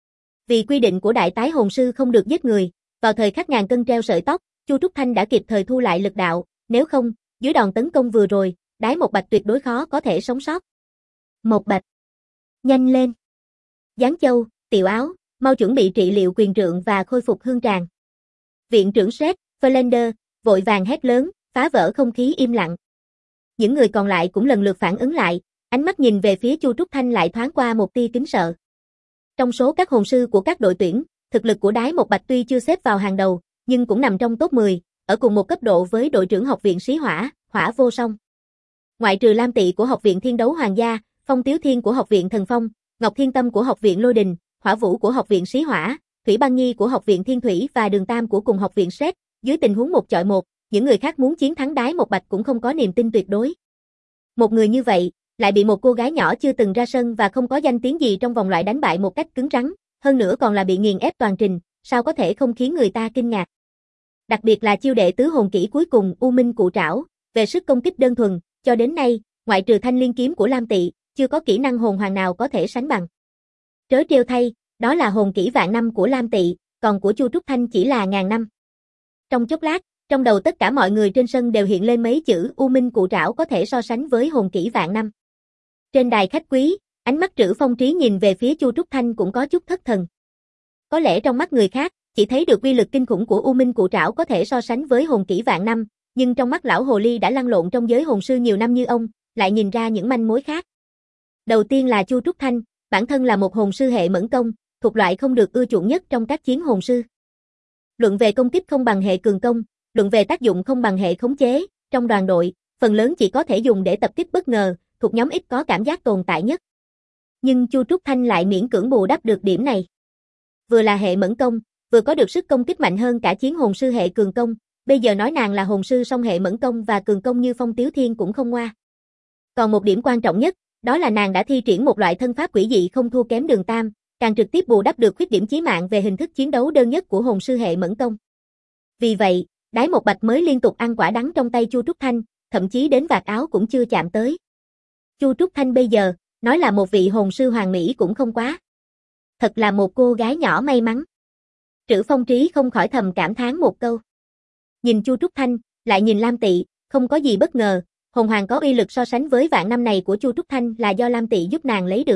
Vì quy định của đại tái hồn sư không được giết người, vào thời khắc ngàn cân treo sợi tóc, Chu Trúc Thanh đã kịp thời thu lại lực đạo, nếu không, dưới đòn tấn công vừa rồi, Đái Một Bạch tuyệt đối khó có thể sống sót. Một Bạch, nhanh lên. Giáng Châu, Tiểu Áo, mau chuẩn bị trị liệu quyền trượng và khôi phục hương tràng. Viện trưởng Seth, Flander, vội vàng hét lớn, phá vỡ không khí im lặng. Những người còn lại cũng lần lượt phản ứng lại, ánh mắt nhìn về phía Chu Trúc Thanh lại thoáng qua một tia kính sợ. Trong số các hồn sư của các đội tuyển, thực lực của Đái Một Bạch tuy chưa xếp vào hàng đầu, nhưng cũng nằm trong top 10, ở cùng một cấp độ với đội trưởng học viện Xí Hỏa, Hỏa Vô Song. Ngoại trừ Lam Tị của học viện Thiên Đấu Hoàng gia, Phong Tiếu Thiên của học viện Thần Phong, Ngọc Thiên Tâm của học viện Lôi Đình, Hỏa Vũ của học viện Xí Hỏa, Thủy Băng Nhi của học viện Thiên Thủy và Đường Tam của cùng học viện Sét, dưới tình huống một chọi một, những người khác muốn chiến thắng Đái Một Bạch cũng không có niềm tin tuyệt đối. Một người như vậy, lại bị một cô gái nhỏ chưa từng ra sân và không có danh tiếng gì trong vòng loại đánh bại một cách cứng rắn, hơn nữa còn là bị nghiền ép toàn trình, sao có thể không khiến người ta kinh ngạc. Đặc biệt là chiêu đệ tứ hồn kỹ cuối cùng U Minh Cụ Trảo, về sức công kích đơn thuần, cho đến nay, ngoại trừ Thanh Liên kiếm của Lam Tị, chưa có kỹ năng hồn hoàng nào có thể sánh bằng. Trớ trêu thay, đó là hồn kỹ vạn năm của Lam Tị, còn của Chu Trúc Thanh chỉ là ngàn năm. Trong chốc lát, trong đầu tất cả mọi người trên sân đều hiện lên mấy chữ U Minh Cụ Trảo có thể so sánh với hồn kỹ vạn năm. Trên đài khách quý, ánh mắt Trữ Phong Trí nhìn về phía Chu Trúc Thanh cũng có chút thất thần. Có lẽ trong mắt người khác, chỉ thấy được uy lực kinh khủng của U Minh Cụ Trảo có thể so sánh với hồn kỹ vạn năm, nhưng trong mắt lão hồ ly đã lăn lộn trong giới hồn sư nhiều năm như ông, lại nhìn ra những manh mối khác. Đầu tiên là Chu Trúc Thanh, bản thân là một hồn sư hệ mẫn công, thuộc loại không được ưa chuộng nhất trong các chiến hồn sư. Luận về công kích không bằng hệ cường công, luận về tác dụng không bằng hệ khống chế, trong đoàn đội, phần lớn chỉ có thể dùng để tập kích bất ngờ, thuộc nhóm ít có cảm giác tồn tại nhất. Nhưng Chu Trúc Thanh lại miễn cưỡng bù đắp được điểm này. Vừa là hệ mẫn công, vừa có được sức công kích mạnh hơn cả chiến hồn sư hệ cường công, bây giờ nói nàng là hồn sư song hệ mẫn công và cường công như Phong Tiếu Thiên cũng không ngoa. Còn một điểm quan trọng nhất, đó là nàng đã thi triển một loại thân pháp quỷ dị không thua kém Đường Tam, càng trực tiếp bù đắp được khuyết điểm chí mạng về hình thức chiến đấu đơn nhất của hồn sư hệ mẫn công. Vì vậy, Đái Một Bạch mới liên tục ăn quả đắng trong tay Chu Trúc Thanh, thậm chí đến vạt áo cũng chưa chạm tới. Chu Trúc Thanh bây giờ, nói là một vị hồn sư hoàng mỹ cũng không quá. Thật là một cô gái nhỏ may mắn. Trữ Phong Trí không khỏi thầm cảm thán một câu. Nhìn Chu Trúc Thanh, lại nhìn Lam Tị, không có gì bất ngờ, hồn hoàng có uy lực so sánh với vạn năm này của Chu Trúc Thanh là do Lam Tị giúp nàng lấy được.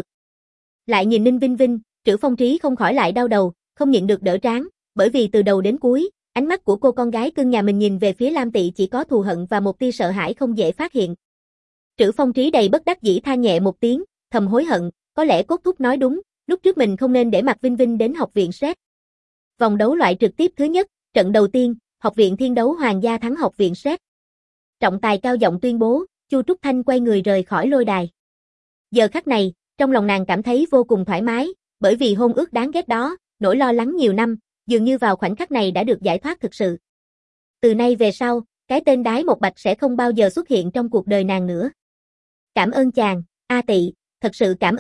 Lại nhìn Ninh Vinh Vinh, Trữ Phong Trí không khỏi lại đau đầu, không nhịn được đỡ trán, bởi vì từ đầu đến cuối, ánh mắt của cô con gái cưng nhà mình nhìn về phía Lam Tị chỉ có thù hận và một tia sợ hãi không dễ phát hiện. Trữ Phong Trí đầy bất đắc dĩ than nhẹ một tiếng, thầm hối hận, có lẽ Cốt Thúc nói đúng, lúc trước mình không nên để Mạc Vinh Vinh đến học viện Sét. Vòng đấu loại trực tiếp thứ nhất, trận đầu tiên, học viện Thiên Đấu Hoàng gia thắng học viện Sét. Trọng tài cao giọng tuyên bố, Chu Trúc Thanh quay người rời khỏi lôi đài. Giờ khắc này, trong lòng nàng cảm thấy vô cùng thoải mái, bởi vì hôn ước đáng ghét đó, nỗi lo lắng nhiều năm, dường như vào khoảnh khắc này đã được giải thoát thực sự. Từ nay về sau, cái tên Đái Một Bạch sẽ không bao giờ xuất hiện trong cuộc đời nàng nữa. Cảm ơn chàng, A Tị, thật sự cảm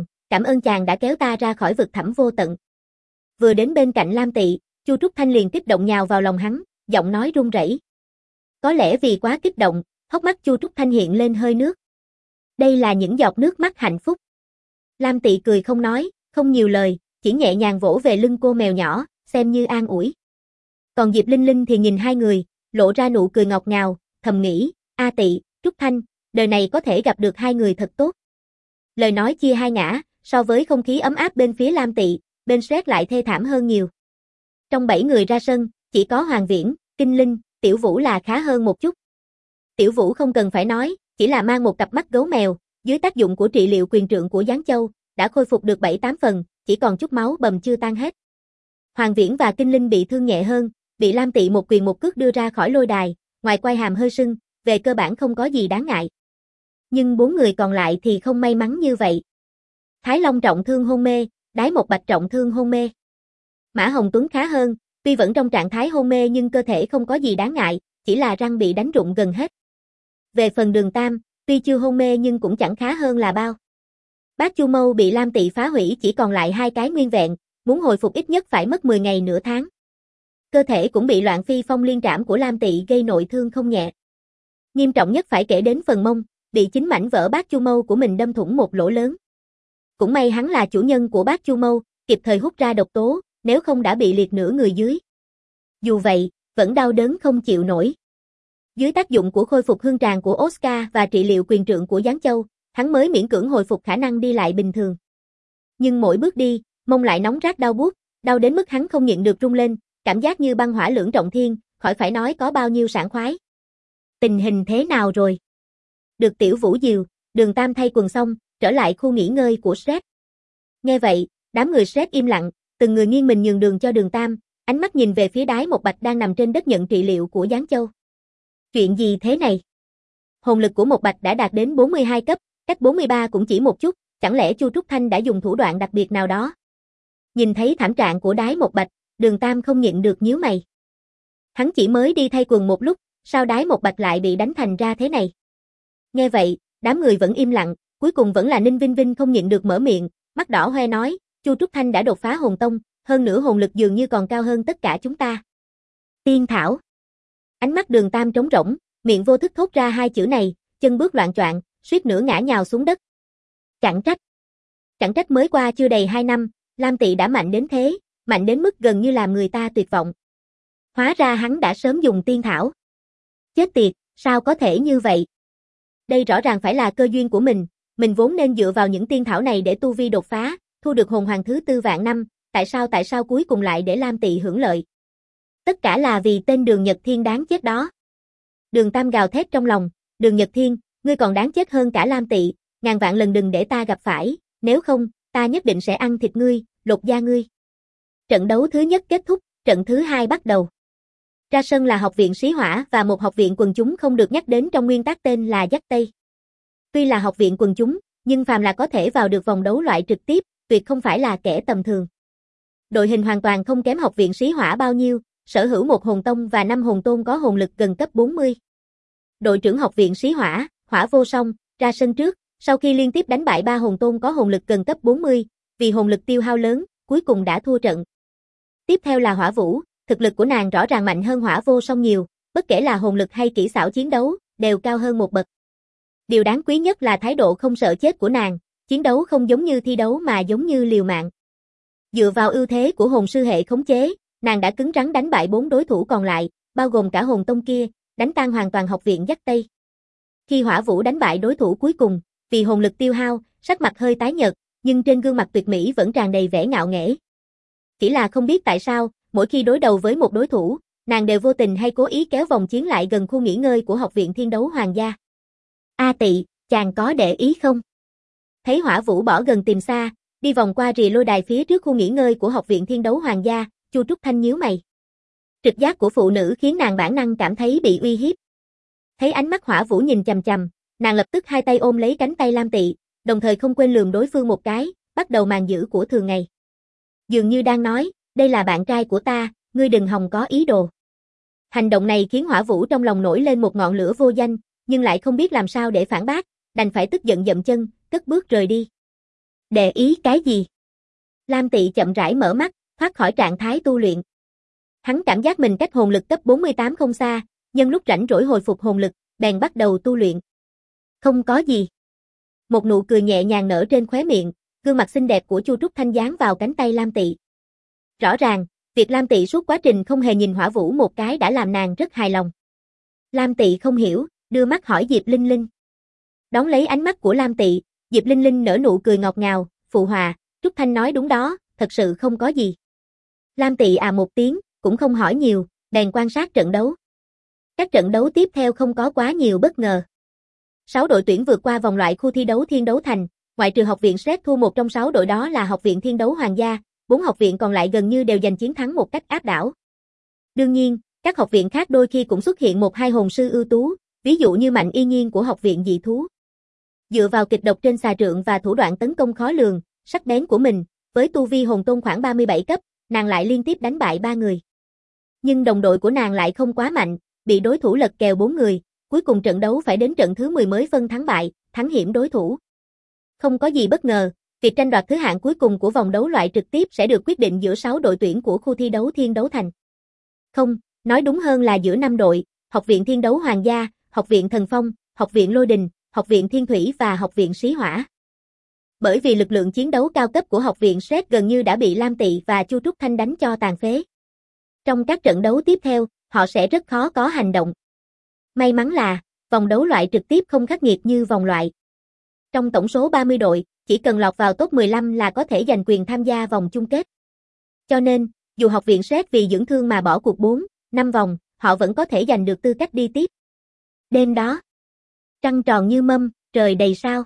ơn chàng đã kéo ta ra khỏi vực thẳm vô tận. Vừa đến bên cạnh Lam Tị, Chu Trúc Thanh liền kích động nhào vào lòng hắn, giọng nói run rẩy. Có lẽ vì quá kích động, hốc mắt Chu Trúc Thanh hiện lên hơi nước. Đây là những giọt nước mắt hạnh phúc. Lam Tị cười không nói, không nhiều lời, chỉ nhẹ nhàng vỗ về lưng cô mèo nhỏ, xem như an ủi. Còn Diệp Linh Linh thì nhìn hai người, lộ ra nụ cười ngọt ngào, thầm nghĩ, A Tị, Trúc Thanh, đời này có thể gặp được hai người thật tốt. Lời nói chia hai ngã, so với không khí ấm áp bên phía Lam Tị, bên Sét lại thê thảm hơn nhiều. Trong 7 người ra sân, chỉ có Hoàng Viễn, Kinh Linh, Tiểu Vũ là khá hơn một chút. Tiểu Vũ không cần phải nói, chỉ là mang một cặp mắt gấu mèo, dưới tác dụng của trị liệu quyền trượng của Giáng Châu, đã khôi phục được 7-8 phần, chỉ còn chút máu bầm chưa tan hết. Hoàng Viễn và Kinh Linh bị thương nhẹ hơn, bị Lam Tị một quyền một cước đưa ra khỏi lôi đài, ngoài quai hàm hơi sưng, về cơ bản không có gì đáng ngại. Nhưng 4 người còn lại thì không may mắn như vậy. Thái Long trọng thương hôn mê, Đái Một Bạch trọng thương hôn mê. Mã Hồng Tuấn khá hơn, tuy vẫn trong trạng thái hôn mê nhưng cơ thể không có gì đáng ngại, chỉ là răng bị đánh rụng gần hết. Về phần Đường Tam, tuy chưa hôn mê nhưng cũng chẳng khá hơn là bao. Bát Chu Mâu bị Lam Tị phá hủy chỉ còn lại 2 cái nguyên vẹn, muốn hồi phục ít nhất phải mất 10 ngày nửa tháng. Cơ thể cũng bị Loạn Phi Phong liên trảm của Lam Tị gây nội thương không nhẹ. Nghiêm trọng nhất phải kể đến phần mông, bị chính mảnh vỡ Bát Chu Mâu của mình đâm thủng một lỗ lớn. Cũng may hắn là chủ nhân của Bát Chu Mâu, kịp thời hút ra độc tố, nếu không đã bị liệt nửa người dưới. Dù vậy, vẫn đau đớn không chịu nổi. Dưới tác dụng của khôi phục hương tràng của Oscar và trị liệu quyền trượng của Giáng Châu, hắn mới miễn cưỡng hồi phục khả năng đi lại bình thường. Nhưng mỗi bước đi, mông lại nóng rát đau buốt, đau đến mức hắn không nhịn được rung lên, cảm giác như băng hỏa lưỡng trọng thiên, khỏi phải nói có bao nhiêu sảng khoái. Tình hình thế nào rồi? Được Tiểu Vũ dìu, Đường Tam thay quần xong, trở lại khu nghỉ ngơi của Shrek. Nghe vậy, đám người Shrek im lặng, từng người nghiêng mình nhường đường cho Đường Tam, ánh mắt nhìn về phía Đái Một Bạch đang nằm trên đất nhận trị liệu của Giáng Châu. Chuyện gì thế này? Hồn lực của Một Bạch đã đạt đến 42 cấp, cách 43 cũng chỉ một chút, chẳng lẽ Chu Trúc Thanh đã dùng thủ đoạn đặc biệt nào đó? Nhìn thấy thảm trạng của Đái Một Bạch, Đường Tam không nhịn được nhíu mày. Hắn chỉ mới đi thay quần một lúc, sao Đái Một Bạch lại bị đánh thành ra thế này? Nghe vậy, đám người vẫn im lặng, cuối cùng vẫn là Ninh Vinh Vinh không nhịn được mở miệng, mắt đỏ hoe nói, Chu Trúc Thanh đã đột phá hồn tông, hơn nữa hồn lực dường như còn cao hơn tất cả chúng ta. Tiên thảo. Ánh mắt Đường Tam trống rỗng, miệng vô thức thốt ra hai chữ này, chân bước loạng choạng, suýt nữa ngã nhào xuống đất. Chẳng trách mới qua chưa đầy 2 năm, Lam Tị đã mạnh đến thế, mạnh đến mức gần như làm người ta tuyệt vọng. Hóa ra hắn đã sớm dùng tiên thảo. Chết tiệt, sao có thể như vậy? Đây rõ ràng phải là cơ duyên của mình vốn nên dựa vào những tiên thảo này để tu vi đột phá, thu được hồn hoàng thứ 4 vạn năm, tại sao cuối cùng lại để Lam Tị hưởng lợi? Tất cả là vì tên Đường Nhật Thiên đáng chết đó. Đường Tam gào thét trong lòng, Đường Nhật Thiên, ngươi còn đáng chết hơn cả Lam Tị, ngàn vạn lần đừng để ta gặp phải, nếu không, ta nhất định sẽ ăn thịt ngươi, lột da ngươi. Trận đấu thứ nhất kết thúc, trận thứ hai bắt đầu. Ra sân là học viện Sĩ Hỏa và một học viện quần chúng không được nhắc đến trong nguyên tắc tên là Dắt Tây. Tuy là học viện quần chúng, nhưng phàm là có thể vào được vòng đấu loại trực tiếp, tuyệt không phải là kẻ tầm thường. Đội hình hoàn toàn không kém học viện Sĩ Hỏa bao nhiêu, sở hữu 1 hồn tông và 5 hồn tôn có hồn lực gần cấp 40. Đội trưởng học viện Sĩ Hỏa, Hỏa Vô Song, ra sân trước, sau khi liên tiếp đánh bại 3 hồn tôn có hồn lực gần cấp 40, vì hồn lực tiêu hao lớn, cuối cùng đã thua trận. Tiếp theo là Hỏa Vũ, thực lực của nàng rõ ràng mạnh hơn Hỏa Vô Song nhiều, bất kể là hồn lực hay kỹ xảo chiến đấu, đều cao hơn một bậc. Điều đáng quý nhất là thái độ không sợ chết của nàng, chiến đấu không giống như thi đấu mà giống như liều mạng. Dựa vào ưu thế của hồn sư hệ khống chế, nàng đã cứng rắn đánh bại 4 đối thủ còn lại, bao gồm cả hồn tông kia, đánh tan hoàn toàn học viện Dắt Tây. Khi Hỏa Vũ đánh bại đối thủ cuối cùng, vì hồn lực tiêu hao, sắc mặt hơi tái nhợt, nhưng trên gương mặt tuyệt mỹ vẫn tràn đầy vẻ ngạo nghễ. Chỉ là không biết tại sao, mỗi khi đối đầu với một đối thủ, nàng đều vô tình hay cố ý kéo vòng chiến lại gần khu nghỉ ngơi của học viện Thiên Đấu Hoàng gia. A Tị, chàng có để ý không? Thấy Hỏa Vũ bỏ gần tìm xa, đi vòng qua rìa lôi đài phía trước khu nghỉ ngơi của học viện Thiên Đấu Hoàng gia, Chu Trúc Thanh nhíu mày. Trực giác của phụ nữ khiến nàng bản năng cảm thấy bị uy hiếp. Thấy ánh mắt Hỏa Vũ nhìn chằm chằm, nàng lập tức hai tay ôm lấy cánh tay Lam Tị, đồng thời không quên lườm đối phương một cái, bắt đầu màn dữ của thường ngày. Dường như đang nói, đây là bạn trai của ta, ngươi đừng hòng có ý đồ. Hành động này khiến Hỏa Vũ trong lòng nổi lên một ngọn lửa vô danh, nhưng lại không biết làm sao để phản bác, đành phải tức giận dậm chân, cất bước rời đi. Để ý cái gì? Lam Tị chậm rãi mở mắt, thoát khỏi trạng thái tu luyện. Hắn cảm giác mình cách hồn lực cấp 48 không xa, nhân lúc rảnh rỗi hồi phục hồn lực, bèn bắt đầu tu luyện. Không có gì. Một nụ cười nhẹ nhàng nở trên khóe miệng, gương mặt xinh đẹp của Chu Trúc Thanh dán vào cánh tay Lam Tị. Rõ ràng, việc Lam Tị suốt quá trình không hề nhìn Hỏa Vũ một cái đã làm nàng rất hài lòng. Lam Tị không hiểu, đưa mắt hỏi Diệp Linh Linh. Đón lấy ánh mắt của Lam Tị, Diệp Linh Linh nở nụ cười ngọt ngào, phụ hòa, Trúc Thanh nói đúng đó, thật sự không có gì. Lam Tị một tiếng, cũng không hỏi nhiều, bèn quan sát trận đấu. Các trận đấu tiếp theo không có quá nhiều bất ngờ. 6 đội tuyển vượt qua vòng loại khu thi đấu Thiên Đấu Thành, ngoại trừ học viện Shrek thua một trong 6 đội đó là học viện Thiên Đấu Hoàng gia, 4 học viện còn lại gần như đều giành chiến thắng một cách áp đảo. Đương nhiên, các học viện khác đôi khi cũng xuất hiện một hai hồn sư ưu tú, ví dụ như Mạnh Y Nhiên của học viện dị thú. Dựa vào kịch độc trên xà trượng và thủ đoạn tấn công khó lường, sắc bén của mình, với tu vi hồn tôn khoảng 37 cấp, nàng lại liên tiếp đánh bại 3 người. Nhưng đồng đội của nàng lại không quá mạnh, bị đối thủ lật kèo 4 người, cuối cùng trận đấu phải đến trận thứ 10 mới phân thắng bại, thắng hiểm đối thủ. Không có gì bất ngờ, việc tranh đoạt thứ hạng cuối cùng của vòng đấu loại trực tiếp sẽ được quyết định giữa 6 đội tuyển của khu thi đấu Thiên Đấu Thành. Không, nói đúng hơn là giữa 5 đội, Học viện Thiên Đấu Hoàng gia, Học viện Thần Phong, Học viện Lôi Đình, Học viện Thiên Thủy và Học viện Sĩ Hỏa. bởi vì lực lượng chiến đấu cao cấp của học viện Sret gần như đã bị Lam Tị và Chu Trúc Thanh đánh cho tàn phế. Trong các trận đấu tiếp theo, họ sẽ rất khó có hành động. May mắn là, vòng đấu loại trực tiếp không khắc nghiệt như vòng loại. Trong tổng số 30 đội, chỉ cần lọt vào top 15 là có thể giành quyền tham gia vòng chung kết. Cho nên, dù học viện Sret vì dưỡng thương mà bỏ cuộc 4, 5 vòng, họ vẫn có thể giành được tư cách đi tiếp. Đêm đó, trăng tròn như mâm, trời đầy sao.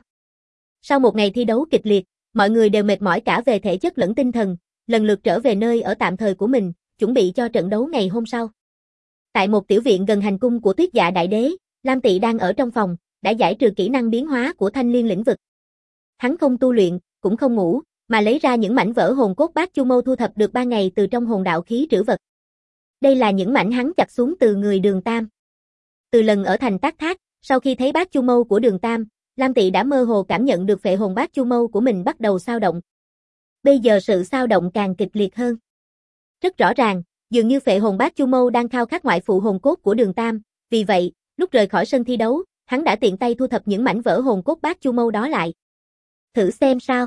Sau một ngày thi đấu kịch liệt, mọi người đều mệt mỏi cả về thể chất lẫn tinh thần, lần lượt trở về nơi ở tạm thời của mình, chuẩn bị cho trận đấu ngày hôm sau. Tại một tiểu viện gần hành cung của Tuyết Dạ Đại Đế, Lam Tị đang ở trong phòng, đã giải trừ kỹ năng biến hóa của Thanh Liên lĩnh vực. Hắn không tu luyện, cũng không ngủ, mà lấy ra những mảnh vỡ hồn cốt Bát Chu Mâu thu thập được 3 ngày từ trong hồn đạo khí trữ vật. Đây là những mảnh hắn chặt xuống từ người Đường Tam. Từ lần ở thành Tác Thác, sau khi thấy Bát Chu Mâu của Đường Tam, Lam Tị đã mơ hồ cảm nhận được phệ hồn Bát Chu Mâu của mình bắt đầu xao động. Bây giờ sự xao động càng kịch liệt hơn. Rất rõ ràng, dường như phệ hồn Bát Chu Mâu đang khao khát ngoại phụ hồn cốt của Đường Tam, vì vậy, lúc rời khỏi sân thi đấu, hắn đã tiện tay thu thập những mảnh vỡ hồn cốt Bát Chu Mâu đó lại. Thử xem sao.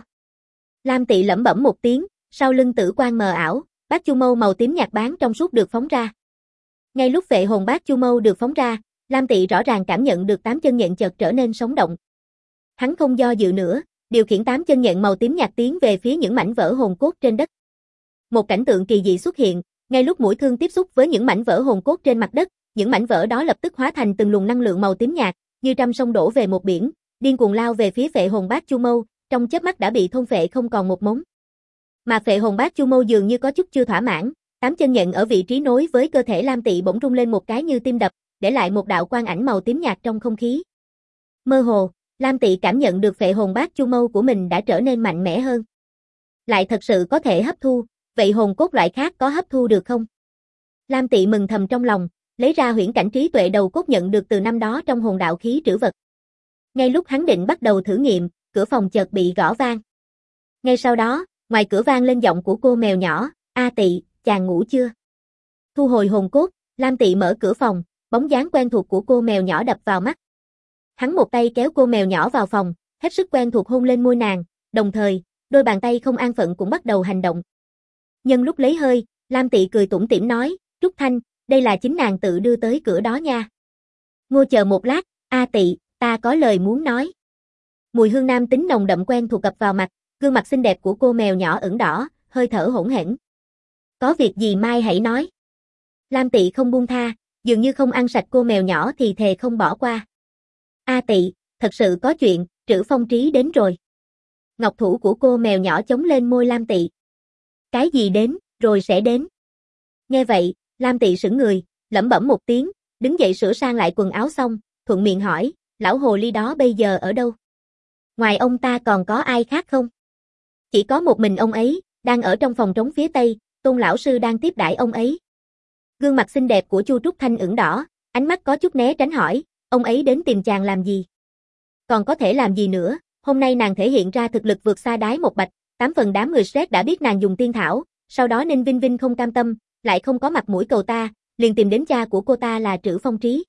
Lam Tị lẩm bẩm một tiếng, sau lưng tử quang mờ ảo, Bát Chu Mâu màu tím nhạt bán trong suốt được phóng ra. Ngay lúc phệ hồn Bát Chu Mâu được phóng ra, Lam Tị rõ ràng cảm nhận được 8 chân nhện chợt trở nên sống động. Hắn không do dự nữa, điều khiển 8 chân nhện màu tím nhạt tiến về phía những mảnh vỡ hồn cốt trên đất. Một cảnh tượng kỳ dị xuất hiện, ngay lúc mũi thương tiếp xúc với những mảnh vỡ hồn cốt trên mặt đất, những mảnh vỡ đó lập tức hóa thành từng luồng năng lượng màu tím nhạt, như trăm sông đổ về một biển, điên cuồng lao về phía phệ hồn Bát Chu Mâu, trong chớp mắt đã bị thôn phệ không còn một mống. Mà phệ hồn Bát Chu Mâu dường như có chút chưa thỏa mãn, 8 chân nhện ở vị trí nối với cơ thể Lam Tị bỗng rung lên một cái như tim đập, để lại một đạo quang ảnh màu tím nhạt trong không khí. Mơ hồ, Lam Tị cảm nhận được phệ hồn Bát Chu Mâu của mình đã trở nên mạnh mẽ hơn. Lại thật sự có thể hấp thu, vậy hồn cốt loại khác có hấp thu được không? Lam Tị mừng thầm trong lòng, lấy ra huyễn cảnh trí tuệ đầu cốt nhận được từ năm đó trong hồn đạo khí trữ vật. Ngay lúc hắn định bắt đầu thử nghiệm, cửa phòng chợt bị gõ vang. Ngay sau đó, ngoài cửa vang lên giọng của cô mèo nhỏ, "A Tị, chàng ngủ chưa?" Thu hồi hồn cốt, Lam Tị mở cửa phòng, bóng dáng quen thuộc của cô mèo nhỏ đập vào mắt. Hắn một tay kéo cô mèo nhỏ vào phòng, hết sức quen thuộc hôn lên môi nàng, đồng thời, đôi bàn tay không an phận cũng bắt đầu hành động. Nhân lúc lấy hơi, Lam Tị cười tủm tỉm nói, "Trúc Thanh, đây là chính nàng tự đưa tới cửa đó nha." "Ngô chờ một lát, A Tị, ta có lời muốn nói." Mùi hương nam tính nồng đậm quen thuộc ập vào mặt, gương mặt xinh đẹp của cô mèo nhỏ ửng đỏ, hơi thở hỗn hển. "Có việc gì mai hãy nói." Lam Tị không buông tha, dường như không ăn sạch cô mèo nhỏ thì thề không bỏ qua. "A Tị, thật sự có chuyện, Trữ Phong Trí đến rồi." Ngọc thủ của cô mèo nhỏ chống lên môi Lam Tị. "Cái gì đến, rồi sẽ đến." Nghe vậy, Lam Tị sững người, lẩm bẩm một tiếng, đứng dậy sửa sang lại quần áo xong, thuận miệng hỏi, "Lão hồ ly đó bây giờ ở đâu? Ngoài ông ta còn có ai khác không?" "Chỉ có một mình ông ấy, đang ở trong phòng trống phía tây, Tôn lão sư đang tiếp đãi ông ấy." Gương mặt xinh đẹp của Chu Trúc Thanh ửng đỏ, ánh mắt có chút né tránh hỏi, "Ông ấy đến tìm chàng làm gì?" "Còn có thể làm gì nữa, hôm nay nàng thể hiện ra thực lực vượt xa Đái Một Bạch, 8 phần đám người Sret đã biết nàng dùng tiên thảo, sau đó Ninh Vinh Vinh không cam tâm, lại không có mặt mũi cầu ta, liền tìm đến cha của cô ta là Trữ Phong Trí.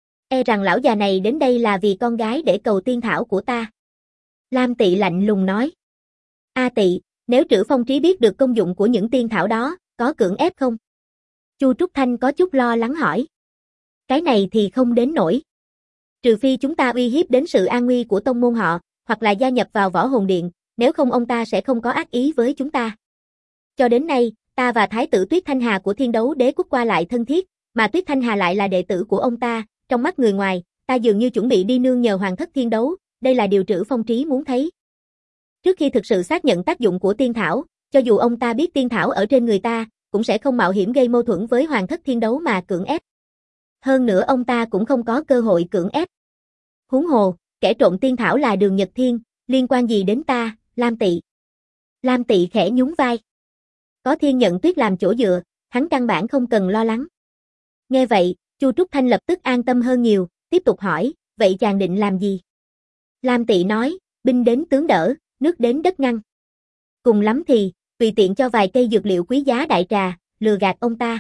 E rằng lão già này đến đây là vì con gái để cầu tiên thảo của ta." Lam Tị lạnh lùng nói. "A Tị, nếu Trữ Phong Trí biết được công dụng của những tiên thảo đó, có cưỡng ép không?" Chu Trúc Thanh có chút lo lắng hỏi. "Cái này thì không đến nỗi. Trừ phi chúng ta uy hiếp đến sự an nguy của tông môn họ, hoặc là gia nhập vào Võ Hồn Điện, nếu không ông ta sẽ không có ác ý với chúng ta. Cho đến nay, ta và Thái tử Tuyết Thanh Hà của Thiên Đấu Đế quốc qua lại thân thiết, mà Tuyết Thanh Hà lại là đệ tử của ông ta, trong mắt người ngoài, ta dường như chuẩn bị đi nương nhờ Hoàng thất Thiên Đấu, đây là điều Trữ Phong Trí muốn thấy. Trước khi thực sự xác nhận tác dụng của tiên thảo, cho dù ông ta biết tiên thảo ở trên người ta, cũng sẽ không mạo hiểm gây mâu thuẫn với Hoàng thất Thiên Đấu mà cưỡng ép. Hơn nữa ông ta cũng không có cơ hội cưỡng ép. Huống hồ, kẻ trộm tiên thảo là Đường Nhật Thiên, liên quan gì đến ta, Lam Tị?" Lam Tị khẽ nhún vai. Có Thiên Nhận Tuyết làm chỗ dựa, hắn căn bản không cần lo lắng. Nghe vậy, Chu Trúc Thanh lập tức an tâm hơn nhiều, tiếp tục hỏi, "Vậy chàng định làm gì?" Lam Tị nói, "Binh đến tướng đỡ, nước đến đất ngăn. Cùng lắm thì, tùy tiện cho vài cây dược liệu quý giá đại trà, lừa gạt ông ta.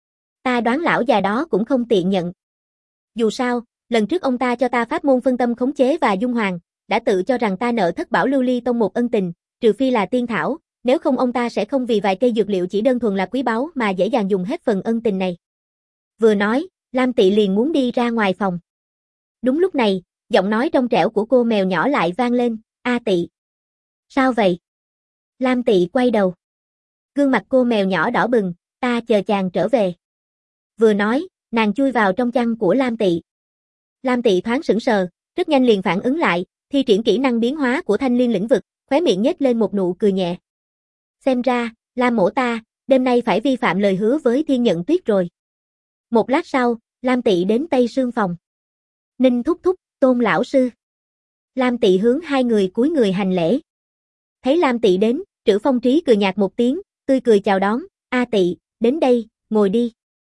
Ta đoán lão già đó cũng không tiện nhận. Dù sao, lần trước ông ta cho ta pháp môn phân tâm khống chế và dung hoàng, đã tự cho rằng ta nợ Thất Bảo Lưu Ly Tông một ân tình, trừ phi là tiên thảo, nếu không ông ta sẽ không vì vài cây dược liệu chỉ đơn thuần là quý báu mà dễ dàng dùng hết phần ân tình này. Vừa nói, Lam Tị liền muốn đi ra ngoài phòng. Đúng lúc này, giọng nói trong trẻo của cô mèo nhỏ lại vang lên, "A Tị." "Sao vậy?" Lam Tị quay đầu. Gương mặt cô mèo nhỏ đỏ bừng, "Ta chờ chàng trở về." Vừa nói, nàng chui vào trong chăn của Lam Tị. Lam Tị thoáng sững sờ, rất nhanh liền phản ứng lại, thi triển kỹ năng biến hóa của Thanh Liên lĩnh vực, khóe miệng nhếch lên một nụ cười nhẹ. Xem ra, Lam mỗ ta, đêm nay phải vi phạm lời hứa với Thiên Nhận Tuyết rồi. Một lát sau, Lam Tị đến Tây Sương phòng. Ninh thúc thúc, Tôn lão sư. Lam Tị hướng hai người cúi người hành lễ. Thấy Lam Tị đến, Trữ Phong Trí cười nhạt một tiếng, tươi cười chào đón, "A Tị, đến đây, ngồi đi."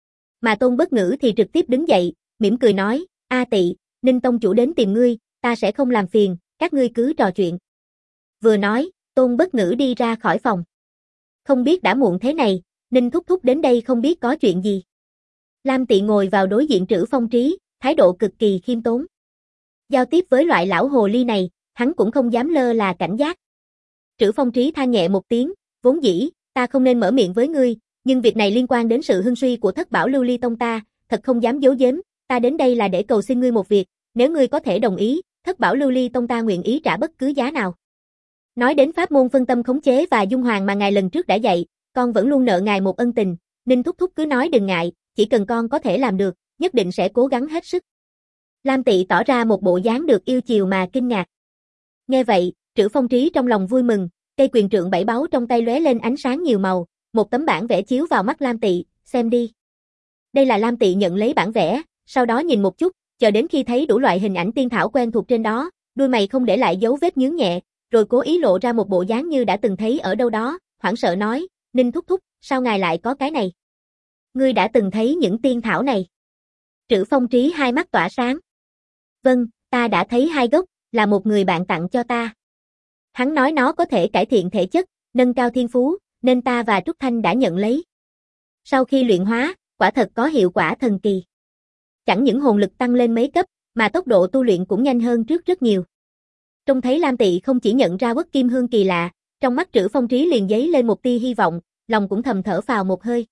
Mà Tôn Bất Ngữ thì trực tiếp đứng dậy, mỉm cười nói, "A Tị, Ninh tông chủ đến tìm ngươi, ta sẽ không làm phiền, các ngươi cứ trò chuyện." Vừa nói, Tôn Bất Ngữ đi ra khỏi phòng. Không biết đã muộn thế này, Ninh thúc thúc đến đây không biết có chuyện gì. Lam Tị ngồi vào đối diện Trữ Phong Trí, thái độ cực kỳ khiêm tốn. Giao tiếp với loại lão hồ ly này, hắn cũng không dám lơ là cảnh giác. Trữ Phong Trí than nhẹ một tiếng, "Vốn dĩ, ta không nên mở miệng với ngươi, nhưng việc này liên quan đến sự hưng suy của Thất Bảo Lưu Ly Tông ta, thật không dám giấu giếm, ta đến đây là để cầu xin ngươi một việc, nếu ngươi có thể đồng ý, Thất Bảo Lưu Ly Tông ta nguyện ý trả bất cứ giá nào." Nói đến pháp môn phân tâm khống chế và dung hoàng mà ngài lần trước đã dạy, con vẫn luôn nợ ngài một ân tình, Ninh thúc thúc cứ nói đừng ngại, chỉ cần con có thể làm được, nhất định sẽ cố gắng hết sức. Lam Tị tỏ ra một bộ dáng được yêu chiều mà kinh ngạc. Nghe vậy, Trữ Phong Trí trong lòng vui mừng, cây quyền trượng bảy báu trong tay lóe lên ánh sáng nhiều màu, một tấm bản vẽ chiếu vào mắt Lam Tị, "Xem đi." Đây là Lam Tị nhận lấy bản vẽ, sau đó nhìn một chút, chờ đến khi thấy đủ loại hình ảnh tiên thảo quen thuộc trên đó, đuôi mày không để lại dấu vết nhướng nhẹ, rồi cố ý lộ ra một bộ dáng như đã từng thấy ở đâu đó, hoảng sợ nói, "Ninh thúc thúc, sao ngài lại có cái này? Ngươi đã từng thấy những tiên thảo này?" Trữ Phong Trí hai mắt tỏa sáng. "Vâng, ta đã thấy hai gốc, là một người bạn tặng cho ta. Hắn nói nó có thể cải thiện thể chất, nâng cao thiên phú, nên ta và Trúc Thanh đã nhận lấy. Sau khi luyện hóa, quả thật có hiệu quả thần kỳ. Chẳng những hồn lực tăng lên mấy cấp, mà tốc độ tu luyện cũng nhanh hơn trước rất nhiều." Trông thấy Lam Tị không chỉ nhận ra Quất Kim Hương kỳ lạ, trong mắt Trữ Phong Trí liền dấy lên một tia hy vọng, lòng cũng thầm thở phào một hơi.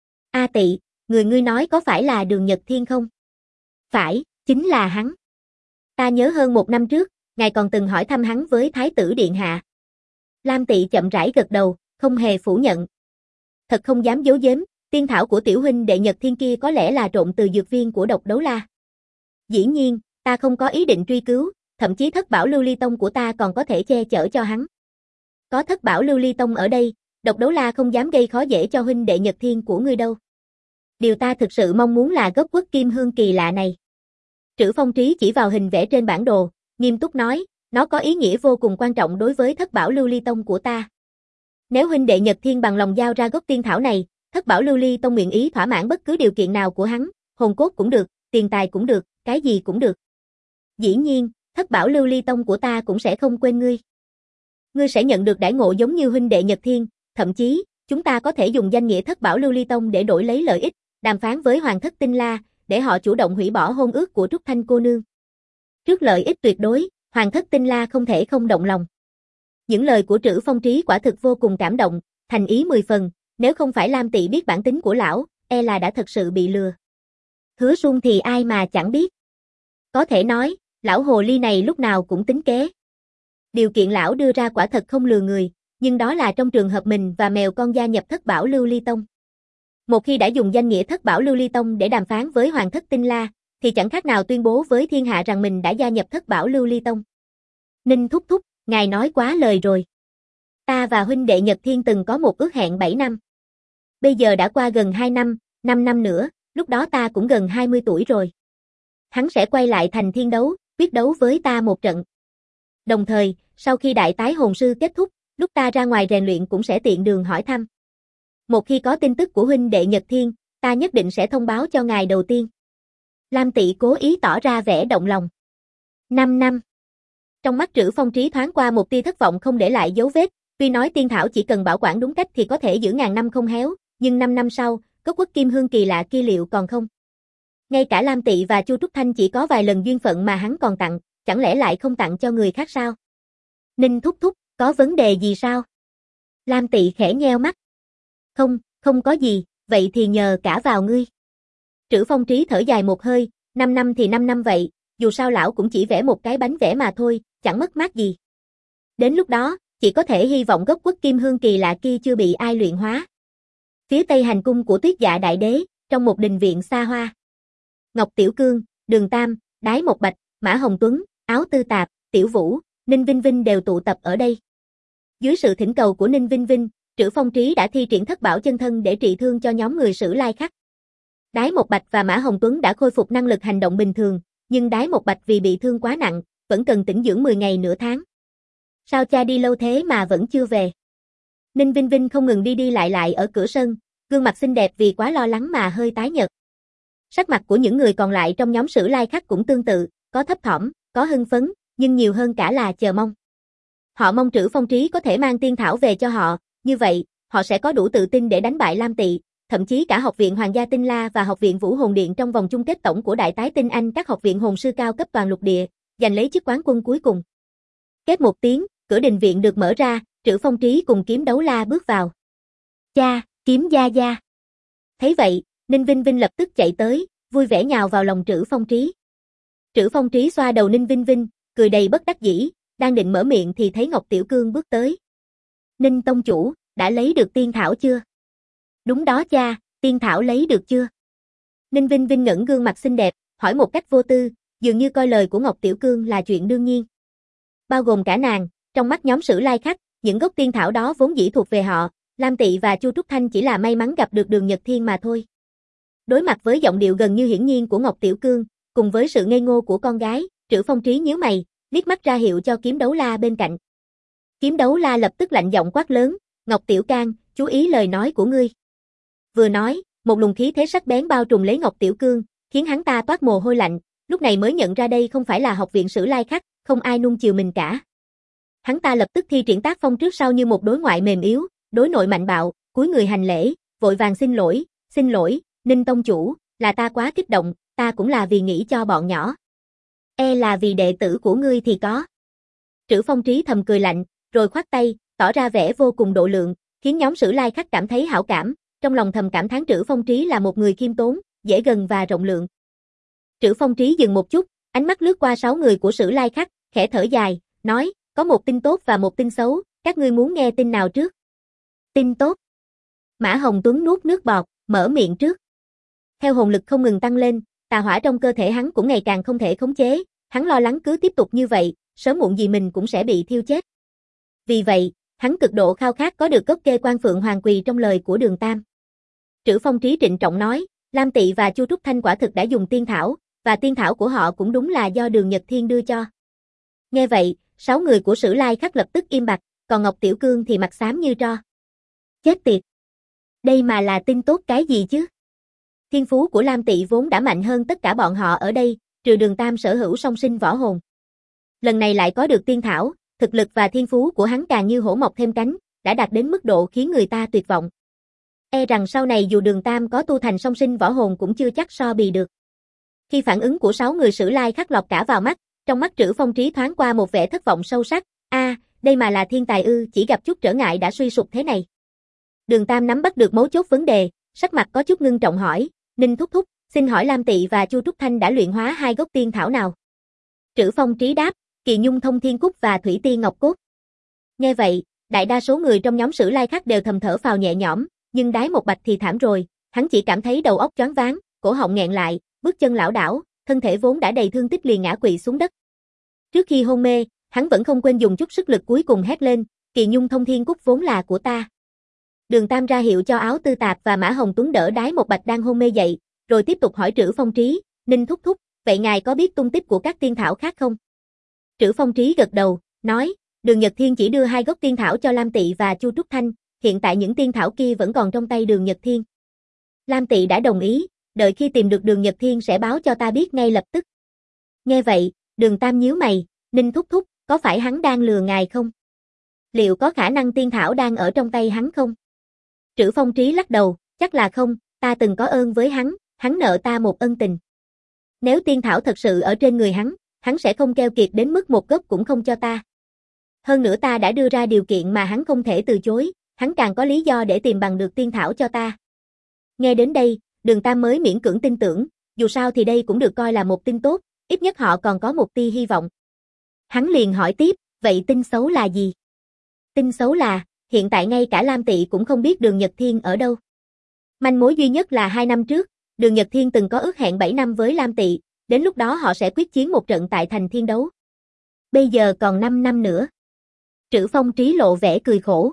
"A Tị, người ngươi nói có phải là Đường Nhật Thiên không?" "Phải, chính là hắn. Ta nhớ hơn một năm trước, ngài còn từng hỏi thăm hắn với Thái tử Điện Hạ." Lam Tị chậm rãi gật đầu, không hề phủ nhận. "Thật không dám giấu giếm, tiên thảo của tiểu huynh đệ Nhật Thiên kia có lẽ là trộn từ dược viên của Độc Đấu La. Dĩ nhiên, ta không có ý định truy cứu, thậm chí Thất Bảo Lưu Ly Tông của ta còn có thể che chở cho hắn. Có Thất Bảo Lưu Ly Tông ở đây, Độc Đấu La không dám gây khó dễ cho huynh đệ Nhật Thiên của ngươi đâu. Điều ta thực sự mong muốn là gốc Quất Kim Hương kỳ lạ này." Trữ Phong Trí chỉ vào hình vẽ trên bản đồ, nghiêm túc nói, "Nó có ý nghĩa vô cùng quan trọng đối với Thất Bảo Lưu Ly Tông của ta. Nếu huynh đệ Nhật Thiên bằng lòng giao ra gốc tiên thảo này, Thất Bảo Lưu Ly Tông nguyện ý thỏa mãn bất cứ điều kiện nào của hắn, hồn cốt cũng được, tiền tài cũng được, cái gì cũng được. Dĩ nhiên, Thất Bảo Lưu Ly Tông của ta cũng sẽ không quên ngươi. Ngươi sẽ nhận được đãi ngộ giống như huynh đệ Nhật Thiên, thậm chí, chúng ta có thể dùng danh nghĩa Thất Bảo Lưu Ly Tông để đổi lấy lợi ích, đàm phán với Hoàng thất Tinh La, để họ chủ động hủy bỏ hôn ước của Trúc Thanh cô nương. Trước lợi ích tuyệt đối, Hoàng thất Tinh La không thể không động lòng." Những lời của Trữ Phong Trí quả thực vô cùng cảm động, thành ý 10 phần, nếu không phải Lam Tị biết bản tính của lão, e là đã thật sự bị lừa. Hứa Sung thì ai mà chẳng biết. Có thể nói, lão hồ ly này lúc nào cũng tính kế. Điều kiện lão đưa ra quả thật không lừa người, nhưng đó là trong trường hợp mình và mèo con gia nhập Thất Bảo Lưu Ly Tông. Một khi đã dùng danh nghĩa Thất Bảo Lưu Ly Tông để đàm phán với Hoàng thất Tinh La, thì chẳng khác nào tuyên bố với thiên hạ rằng mình đã gia nhập Thất Bảo Lưu Ly Tông. "Ninh thúc thúc, ngài nói quá lời rồi. Ta và huynh đệ Nhật Thiên từng có một ước hẹn 7 năm. Bây giờ đã qua gần 2 năm, 5 năm nữa, lúc đó ta cũng gần 20 tuổi rồi. Hắn sẽ quay lại thành thiên đấu, quyết đấu với ta một trận. Đồng thời, sau khi đại tái hồn sư kết thúc, lúc ta ra ngoài rèn luyện cũng sẽ tiện đường hỏi thăm. Một khi có tin tức của huynh đệ Nhật Thiên, ta nhất định sẽ thông báo cho ngài đầu tiên." Lam Tị cố ý tỏ ra vẻ động lòng. 5 năm. Trong mắt Trữ Phong Trí thoáng qua một tia thất vọng không để lại dấu vết, tuy nói tiên thảo chỉ cần bảo quản đúng cách thì có thể giữ ngàn năm không héo, nhưng 5 năm sau, cốc Quất Kim Hương kỳ lạ kia liệu còn không? Ngay cả Lam Tị và Chu Trúc Thanh chỉ có vài lần duyên phận mà hắn còn tặng, chẳng lẽ lại không tặng cho người khác sao? Ninh thúc thúc, có vấn đề gì sao? Lam Tị khẽ nheo mắt. Không, không có gì, vậy thì nhờ cả vào ngươi. Trữ Phong Trí thở dài một hơi, 5 năm thì 5 năm vậy, dù sao lão cũng chỉ vẽ một cái bánh vẽ mà thôi, chẳng mất mát gì. Đến lúc đó, chỉ có thể hy vọng gốc quất kim hương kỳ lạ kia chưa bị ai luyện hóa. Phía tây hành cung của Tuyết Dạ Đại Đế, trong một đình viện xa hoa. Ngọc Tiểu Cương, Đường Tam, Đái Một Bạch, Mã Hồng Tuấn, Áo Tư Tạp, Tiểu Vũ, Ninh Vinh Vinh đều tụ tập ở đây. Dưới sự thỉnh cầu của Ninh Vinh Vinh, Trữ Phong Trí đã thi triển thất bảo chân thân để trị thương cho nhóm người Sử Lai Khắc. Đái Một Bạch và Mã Hồng Tuấn đã khôi phục năng lực hành động bình thường, nhưng Đái Một Bạch vì bị thương quá nặng, vẫn cần tĩnh dưỡng 10 ngày nửa tháng. Sao cha đi lâu thế mà vẫn chưa về? Ninh Vinh Vinh không ngừng đi đi lại ở cửa sân, gương mặt xinh đẹp vì quá lo lắng mà hơi tái nhợt. Sắc mặt của những người còn lại trong nhóm Sử Lai Khắc cũng tương tự, có thấp thỏm, có hưng phấn, nhưng nhiều hơn cả là chờ mong. Họ mong Trữ Phong Trí có thể mang tiên thảo về cho họ, như vậy, họ sẽ có đủ tự tin để đánh bại Lam Tị, thậm chí cả Học viện Hoàng gia Tinh La và Học viện Vũ Hồn Điện trong vòng chung kết tổng của Đại tái Tinh Anh các học viện hồn sư cao cấp toàn lục địa, giành lấy chức quán quân cuối cùng. Kết một tiếng, cửa đình viện được mở ra, Trữ Phong Trí cùng Kiếm Đấu La bước vào. Cha, Kiếm gia gia. Thấy vậy, Ninh Vinh Vinh lập tức chạy tới, vui vẻ nhào vào lòng Trữ Phong Trí. Trữ Phong Trí xoa đầu Ninh Vinh Vinh, cười đầy bất đắc dĩ, đang định mở miệng thì thấy Ngọc Tiểu Cương bước tới. Ninh tông chủ, đã lấy được tiên thảo chưa? Đúng đó cha, tiên thảo lấy được chưa? Ninh Vinh Vinh ngẩng gương mặt xinh đẹp, hỏi một cách vô tư, dường như coi lời của Ngọc Tiểu Cương là chuyện đương nhiên. Bao gồm cả nàng, trong mắt nhóm Sử Lai Khắc, những gốc tiên thảo đó vốn dĩ thuộc về họ, Lam Tị và Chu Trúc Thanh chỉ là may mắn gặp được Đường Nhật Thiên mà thôi. Đối mặt với giọng điệu gần như hiển nhiên của Ngọc Tiểu Cương, cùng với sự ngây ngô của con gái, Trữ Phong Trí nhíu mày, liếc mắt ra hiệu cho Kiếm Đấu La bên cạnh. Kiếm Đấu La lập tức lạnh giọng quát lớn, Ngọc Tiểu Can, chú ý lời nói của ngươi. Vừa nói, một luồng khí thế sắc bén bao trùm lấy Ngọc Tiểu Cương, khiến hắn ta toát mồ hôi lạnh, lúc này mới nhận ra đây không phải là học viện Sử Lai Khắc, không ai nuông chiều mình cả. Hắn ta lập tức thi triển tác phong trước sau như một đối ngoại mềm yếu, đối nội mạnh bạo, cúi người hành lễ, vội vàng xin lỗi, Ninh tông chủ, là ta quá kích động, ta cũng là vì nghĩ cho bọn nhỏ. E là vì đệ tử của ngươi thì có. Trữ Phong Trí thầm cười lạnh, rồi khoát tay, tỏ ra vẻ vô cùng độ lượng, khiến nhóm Sử Lai Khắc cảm thấy hảo cảm, trong lòng thầm cảm thán Trữ Phong Trí là một người khiêm tốn, dễ gần và rộng lượng. Trữ Phong Trí dừng một chút, ánh mắt lướt qua 6 người của Sử Lai Khắc, khẽ thở dài, nói, có một tin tốt và một tin xấu, các ngươi muốn nghe tin nào trước? Tin tốt. Mã Hồng Tuấn nuốt nước bọt, mở miệng trước. Theo hồn lực không ngừng tăng lên, tà hỏa trong cơ thể hắn cũng ngày càng không thể khống chế, hắn lo lắng cứ tiếp tục như vậy, sớm muộn gì mình cũng sẽ bị thiêu chết. Vì vậy, hắn cực độ khao khát có được gốc kê quan phượng hoàng quỳ trong lời của Đường Tam. Trữ Phong Trí trịnh trọng nói, Lam Tị và Chu Trúc Thanh quả thực đã dùng tiên thảo, và tiên thảo của họ cũng đúng là do Đường Nhật Thiên đưa cho. Nghe vậy, 6 người của Sử Lai Khắc lập tức im bặt, còn Ngọc Tiểu Cương thì mặt xám như tro. Chết tiệt! Đây mà là tin tốt cái gì chứ? Thiên phú của Lam Tị vốn đã mạnh hơn tất cả bọn họ ở đây, trừ Đường Tam sở hữu song sinh võ hồn. Lần này lại có được tiên thảo, thực lực và thiên phú của hắn càng như hổ mọc thêm cánh, đã đạt đến mức độ khiến người ta tuyệt vọng. E rằng sau này dù Đường Tam có tu thành song sinh võ hồn cũng chưa chắc so bì được. Khi phản ứng của 6 người Sử Lai Khắc lọt cả vào mắt, trong mắt Trữ Phong Trí thoáng qua một vẻ thất vọng sâu sắc, đây mà là thiên tài ư, chỉ gặp chút trở ngại đã suy sụp thế này. Đường Tam nắm bắt được mấu chốt vấn đề, sắc mặt có chút ngưng trọng hỏi, Ninh thúc thúc, xin hỏi Lam Tị và Chu Trúc Thanh đã luyện hóa 2 gốc tiên thảo nào? Trữ Phong Trí đáp, Kỳ Nhung Thông Thiên Cúc và Thủy Tiên Ngọc Cốt. Nghe vậy, đại đa số người trong nhóm Sử Lai Khắc đều thầm thở phào nhẹ nhõm, nhưng Đái Một Bạch thì thảm rồi, hắn chỉ cảm thấy đầu óc choáng váng, cổ họng nghẹn lại, bước chân lảo đảo, thân thể vốn đã đầy thương tích liền ngã quỵ xuống đất. Trước khi hôn mê, hắn vẫn không quên dùng chút sức lực cuối cùng hét lên, Kỳ Nhung Thông Thiên Cúc vốn là của ta. Đường Tam ra hiệu cho Áo Tư Tạp và Mã Hồng Tuấn đỡ Đái Một Bạch đang hôn mê dậy, rồi tiếp tục hỏi Trữ Phong Trí, Ninh thúc thúc, vậy ngài có biết tung tích của các tiên thảo khác không? Trữ Phong Trí gật đầu, nói, Đường Nhật Thiên chỉ đưa 2 gốc tiên thảo cho Lam Tị và Chu Trúc Thanh, hiện tại những tiên thảo kia vẫn còn trong tay Đường Nhật Thiên. Lam Tị đã đồng ý, đợi khi tìm được Đường Nhật Thiên sẽ báo cho ta biết ngay lập tức. Nghe vậy, Đường Tam nhíu mày, Ninh thúc thúc, có phải hắn đang lừa ngài không? Liệu có khả năng tiên thảo đang ở trong tay hắn không? Trữ Phong Trí lắc đầu, chắc là không, ta từng có ơn với hắn nợ ta một ân tình. Nếu tiên thảo thật sự ở trên người hắn hắn sẽ không keo kiệt đến mức một gốc cũng không cho ta. Hơn nữa ta đã đưa ra điều kiện mà hắn không thể từ chối, hắn càng có lý do để tìm bằng được tiên thảo cho ta. Nghe đến đây, Đường Tam mới miễn cưỡng tin tưởng, dù sao thì đây cũng được coi là một tin tốt, ít nhất họ còn có một tia hy vọng. Hắn liền hỏi tiếp, vậy tin xấu là gì? Tin xấu là, hiện tại ngay cả Lam Tỵ cũng không biết Đường Nhật Thiên ở đâu. Manh mối duy nhất là 2 năm trước, Đường Nhật Thiên từng có ước hẹn 7 năm với Lam Tỵ, đến lúc đó họ sẽ quyết chiến một trận tại thành Thiên Đấu. Bây giờ còn 5 năm nữa. Trữ Phong Trí lộ vẻ cười khổ.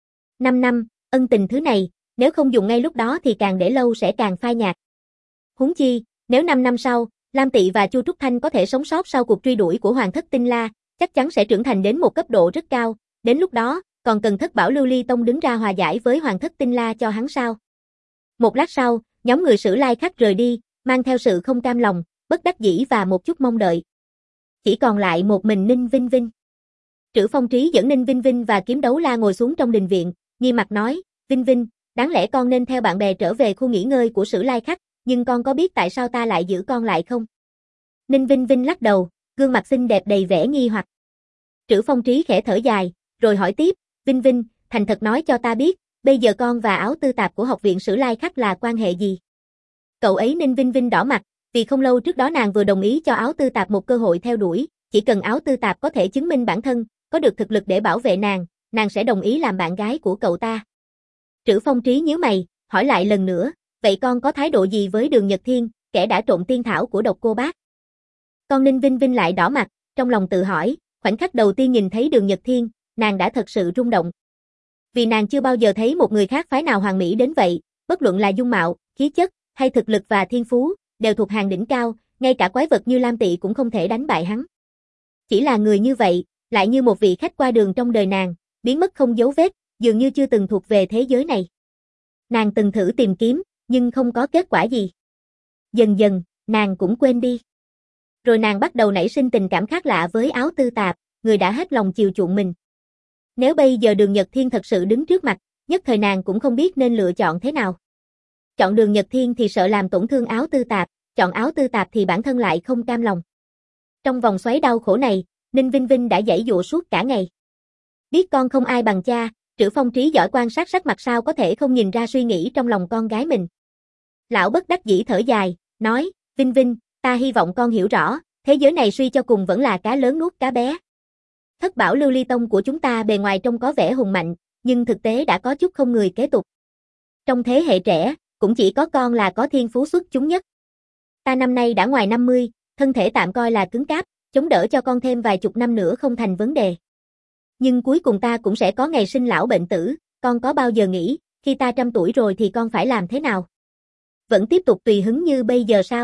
5 năm, ân tình thứ này, nếu không dùng ngay lúc đó thì càng để lâu sẽ càng phai nhạt. Huống chi, nếu 5 năm sau, Lam Tỵ và Chu Trúc Thanh có thể sống sót sau cuộc truy đuổi của Hoàng thất Tinh La, chắc chắn sẽ trưởng thành đến một cấp độ rất cao, đến lúc đó, còn cần Thất Bảo Lưu Ly Tông đứng ra hòa giải với Hoàng thất Tinh La cho hắn sao? Một lát sau, nhóm người Sử Lai Khách rời đi, mang theo sự không cam lòng, bất đắc dĩ và một chút mong đợi. Chỉ còn lại một mình Ninh Vinh Vinh. Trữ Phong Trí dẫn Ninh Vinh Vinh và Kiếm Đấu La ngồi xuống trong đình viện, nghiêm mặt nói, Vinh Vinh, đáng lẽ con nên theo bạn bè trở về khu nghỉ ngơi của Sử Lai Khách, nhưng con có biết tại sao ta lại giữ con lại không? Ninh Vinh Vinh lắc đầu, gương mặt xinh đẹp đầy vẻ nghi hoặc. Trữ Phong Trí khẽ thở dài, rồi hỏi tiếp, Vinh Vinh, thành thật nói cho ta biết, bây giờ con và Áo Tư Tạp của học viện Sử Lai Khách là quan hệ gì? Cậu ấy Ninh Vinh Vinh đỏ mặt, vì không lâu trước đó nàng vừa đồng ý cho Áo Tư Tạp một cơ hội theo đuổi, chỉ cần Áo Tư Tạp có thể chứng minh bản thân, có được thực lực để bảo vệ nàng sẽ đồng ý làm bạn gái của cậu ta. Trữ Phong Trí nhíu mày, hỏi lại lần nữa, vậy con có thái độ gì với Đường Nhật Thiên, kẻ đã trộn tiên thảo của Độc Cô Bác? Con Ninh Vinh Vinh lại đỏ mặt, trong lòng tự hỏi, khoảnh khắc đầu tiên nhìn thấy Đường Nhật Thiên, nàng đã thật sự rung động. Vì nàng chưa bao giờ thấy một người khác phái nào hoàn mỹ đến vậy, bất luận là dung mạo, khí chất, hay thực lực và thiên phú, đều thuộc hàng đỉnh cao, ngay cả quái vật như Lam Tỵ cũng không thể đánh bại hắn. Chỉ là người như vậy, lại như một vị khách qua đường trong đời nàng, biến mất không dấu vết, dường như chưa từng thuộc về thế giới này. Nàng từng thử tìm kiếm, nhưng không có kết quả gì. Dần dần, nàng cũng quên đi. Rồi nàng bắt đầu nảy sinh tình cảm khác lạ với Áo Tư Tạp, người đã hết lòng chiều chuộng mình. Nếu bây giờ Đường Nhật Thiên thật sự đứng trước mặt, nhất thời nàng cũng không biết nên lựa chọn thế nào. Chọn Đường Nhật Thiên thì sợ làm tổn thương Áo Tư Tạp, chọn Áo Tư Tạp thì bản thân lại không cam lòng. Trong vòng xoáy đau khổ này, Ninh Vinh Vinh đã giãy giụa suốt cả ngày. Biết con không ai bằng cha, Trữ Phong Trí giỏi quan sát sắc mặt sao có thể không nhìn ra suy nghĩ trong lòng con gái mình. Lão bất đắc dĩ thở dài, nói, Vinh Vinh, ta hy vọng con hiểu rõ, thế giới này suy cho cùng vẫn là cá lớn nuốt cá bé. Thất Bảo Lưu Ly Tông của chúng ta bề ngoài trông có vẻ hùng mạnh, nhưng thực tế đã có chút không người kế tục. Trong thế hệ trẻ, cũng chỉ có con là có thiên phú xuất chúng nhất. Ta năm nay đã ngoài 50, thân thể tạm coi là cứng cáp, chống đỡ cho con thêm vài chục năm nữa không thành vấn đề. Nhưng cuối cùng ta cũng sẽ có ngày sinh lão bệnh tử, con có bao giờ nghĩ, khi ta 100 tuổi rồi thì con phải làm thế nào? Vẫn tiếp tục tùy hứng như bây giờ sao?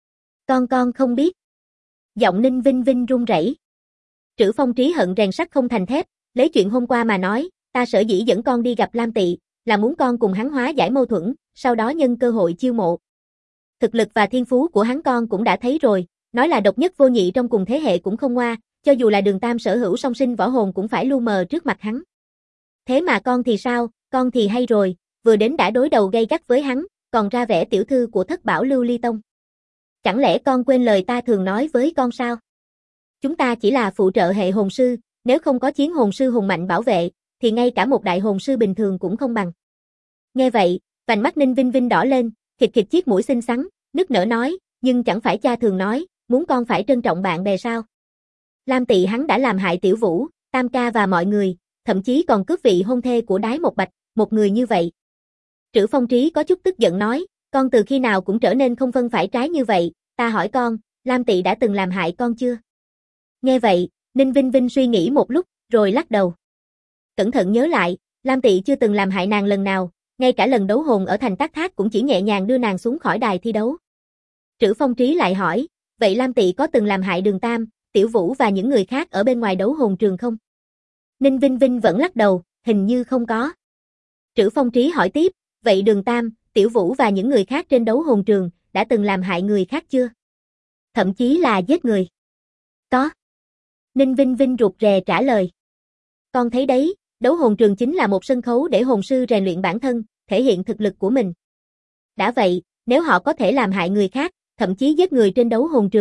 Con không biết. Giọng Ninh Vinh Vinh run rẩy. Trữ Phong Trí hận rèn sắt không thành thép, lấy chuyện hôm qua mà nói, ta sở dĩ dẫn con đi gặp Lam Tỵ, là muốn con cùng hắn hóa giải mâu thuẫn, sau đó nhân cơ hội chiêu mộ. Thực lực và thiên phú của hắn con cũng đã thấy rồi, nói là độc nhất vô nhị trong cùng thế hệ cũng không ngoa, cho dù là Đường Tam sở hữu song sinh võ hồn cũng phải lu mờ trước mặt hắn. Thế mà con thì sao, con thì hay rồi, vừa đến đã đối đầu gay gắt với hắn, còn ra vẻ tiểu thư của Thất Bảo Lưu Ly Tông. Chẳng lẽ con quên lời ta thường nói với con sao? Chúng ta chỉ là phụ trợ hệ hồn sư, nếu không có chiến hồn sư hùng mạnh bảo vệ, thì ngay cả một đại hồn sư bình thường cũng không bằng. Nghe vậy, vành mắt Ninh Vinh Vinh đỏ lên, khịt khịt chiếc mũi xinh xắn, nức nở nói, nhưng chẳng phải cha thường nói, muốn con phải trân trọng bạn bè sao? Lam Tỵ hắn đã làm hại Tiểu Vũ, Tam ca và mọi người, thậm chí còn cướp vị hôn thê của Đái Một Bạch, một người như vậy. Trữ Phong Trí có chút tức giận nói, con từ khi nào cũng trở nên không phân phải trái như vậy, ta hỏi con, Lam Tỵ đã từng làm hại con chưa? Nghe vậy, Ninh Vinh Vinh suy nghĩ một lúc, rồi lắc đầu. Cẩn thận nhớ lại, Lam Tỵ chưa từng làm hại nàng lần nào, ngay cả lần đấu hồn ở thành Tác Thác cũng chỉ nhẹ nhàng đưa nàng xuống khỏi đài thi đấu. Trữ Phong Trí lại hỏi, vậy Lam Tỵ có từng làm hại Đường Tam, Tiểu Vũ và những người khác ở bên ngoài đấu hồn trường không? Ninh Vinh Vinh vẫn lắc đầu, hình như không có. Trữ Phong Trí hỏi tiếp, vậy Đường Tam, Tiểu Vũ và những người khác trên đấu hồn trường, đã từng làm hại người khác chưa? Thậm chí là giết người. Có. Ninh Vinh Vinh rụt rè trả lời. Con thấy đấy, đấu hồn trường chính là một sân khấu để hồn sư rèn luyện bản thân, thể hiện thực lực của mình. Đã vậy, nếu họ có thể làm hại người khác, thậm chí giết người trên đấu hồn trường,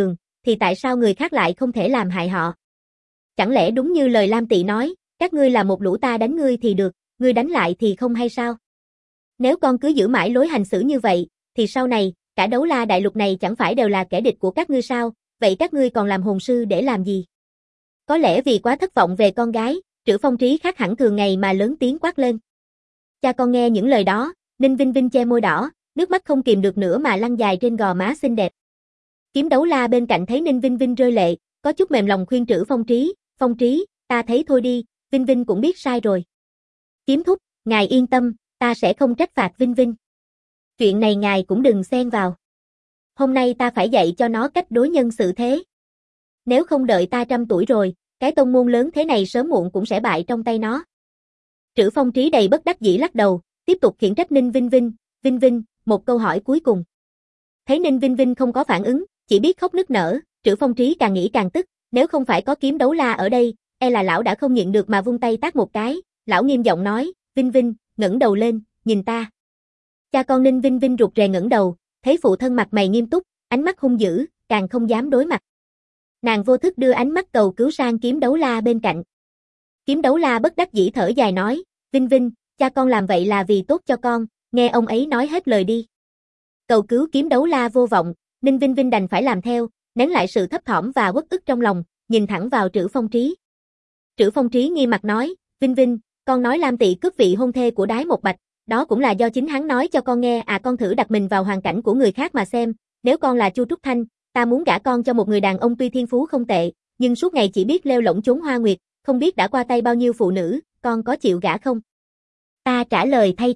thì tại sao người khác lại không thể làm hại họ? Chẳng lẽ đúng như lời Lam Tỵ nói, các ngươi là một lũ ta đánh ngươi thì được, ngươi đánh lại thì không hay sao? Nếu con cứ giữ mãi lối hành xử như vậy, thì sau này, cả Đấu La đại lục này chẳng phải đều là kẻ địch của các ngươi sao, vậy các ngươi còn làm hồn sư để làm gì? Có lẽ vì quá thất vọng về con gái, Trữ Phong Trí khác hẳn thường ngày mà lớn tiếng quát lên. Cha con nghe những lời đó, Ninh Vinh Vinh che môi đỏ, nước mắt không kìm được nữa mà lăn dài trên gò má xinh đẹp. Kiếm Đấu La bên cạnh thấy Ninh Vinh Vinh rơi lệ, có chút mềm lòng khuyên Trữ Phong Trí, ta thấy thôi đi, Vinh Vinh cũng biết sai rồi. Kiếm thúc, ngài yên tâm, ta sẽ không trách phạt Vinh Vinh. Chuyện này ngài cũng đừng xen vào. Hôm nay ta phải dạy cho nó cách đối nhân xử thế. Nếu không đợi ta 100 tuổi rồi, cái tông môn lớn thế này sớm muộn cũng sẽ bại trong tay nó. Trữ Phong Trí đầy bất đắc dĩ lắc đầu, tiếp tục khiển trách Ninh Vinh Vinh. Vinh Vinh, một câu hỏi cuối cùng. Thấy Ninh Vinh Vinh không có phản ứng, chỉ biết khóc nức nở, Trữ Phong Trí càng nghĩ càng tức, nếu không phải có Kiếm Đấu La ở đây, e là lão đã không nhịn được mà vung tay tát một cái. Lão nghiêm giọng nói, Vinh Vinh, ngẩng đầu lên, nhìn ta. Cha con Ninh Vinh Vinh rụt rè ngẩng đầu, thấy phụ thân mặt mày nghiêm túc, ánh mắt hung dữ, càng không dám đối mặt. Nàng vô thức đưa ánh mắt cầu cứu sang Kiếm Đấu La bên cạnh. Kiếm Đấu La bất đắc dĩ thở dài nói, Vinh Vinh, cha con làm vậy là vì tốt cho con, nghe ông ấy nói hết lời đi. Cầu cứu Kiếm Đấu La vô vọng, Ninh Vinh Vinh đành phải làm theo, nén lại sự thấp thỏm và uất ức trong lòng, nhìn thẳng vào Trữ Phong Trí. Trữ Phong Trí nghiêm mặt nói, Vinh Vinh, con nói Lam Tỵ cướp vị hôn thê của Đái Một Bạch, đó cũng là do chính hắn nói cho con nghe à. Con thử đặt mình vào hoàn cảnh của người khác mà xem, nếu con là Chu Trúc Thanh, ta muốn gả con cho một người đàn ông tuy thiên phú không tệ, nhưng suốt ngày chỉ biết lêu lổng trốn hoa nguyệt, không biết đã qua tay bao nhiêu phụ nữ, con có chịu gả không? Ta trả lời thay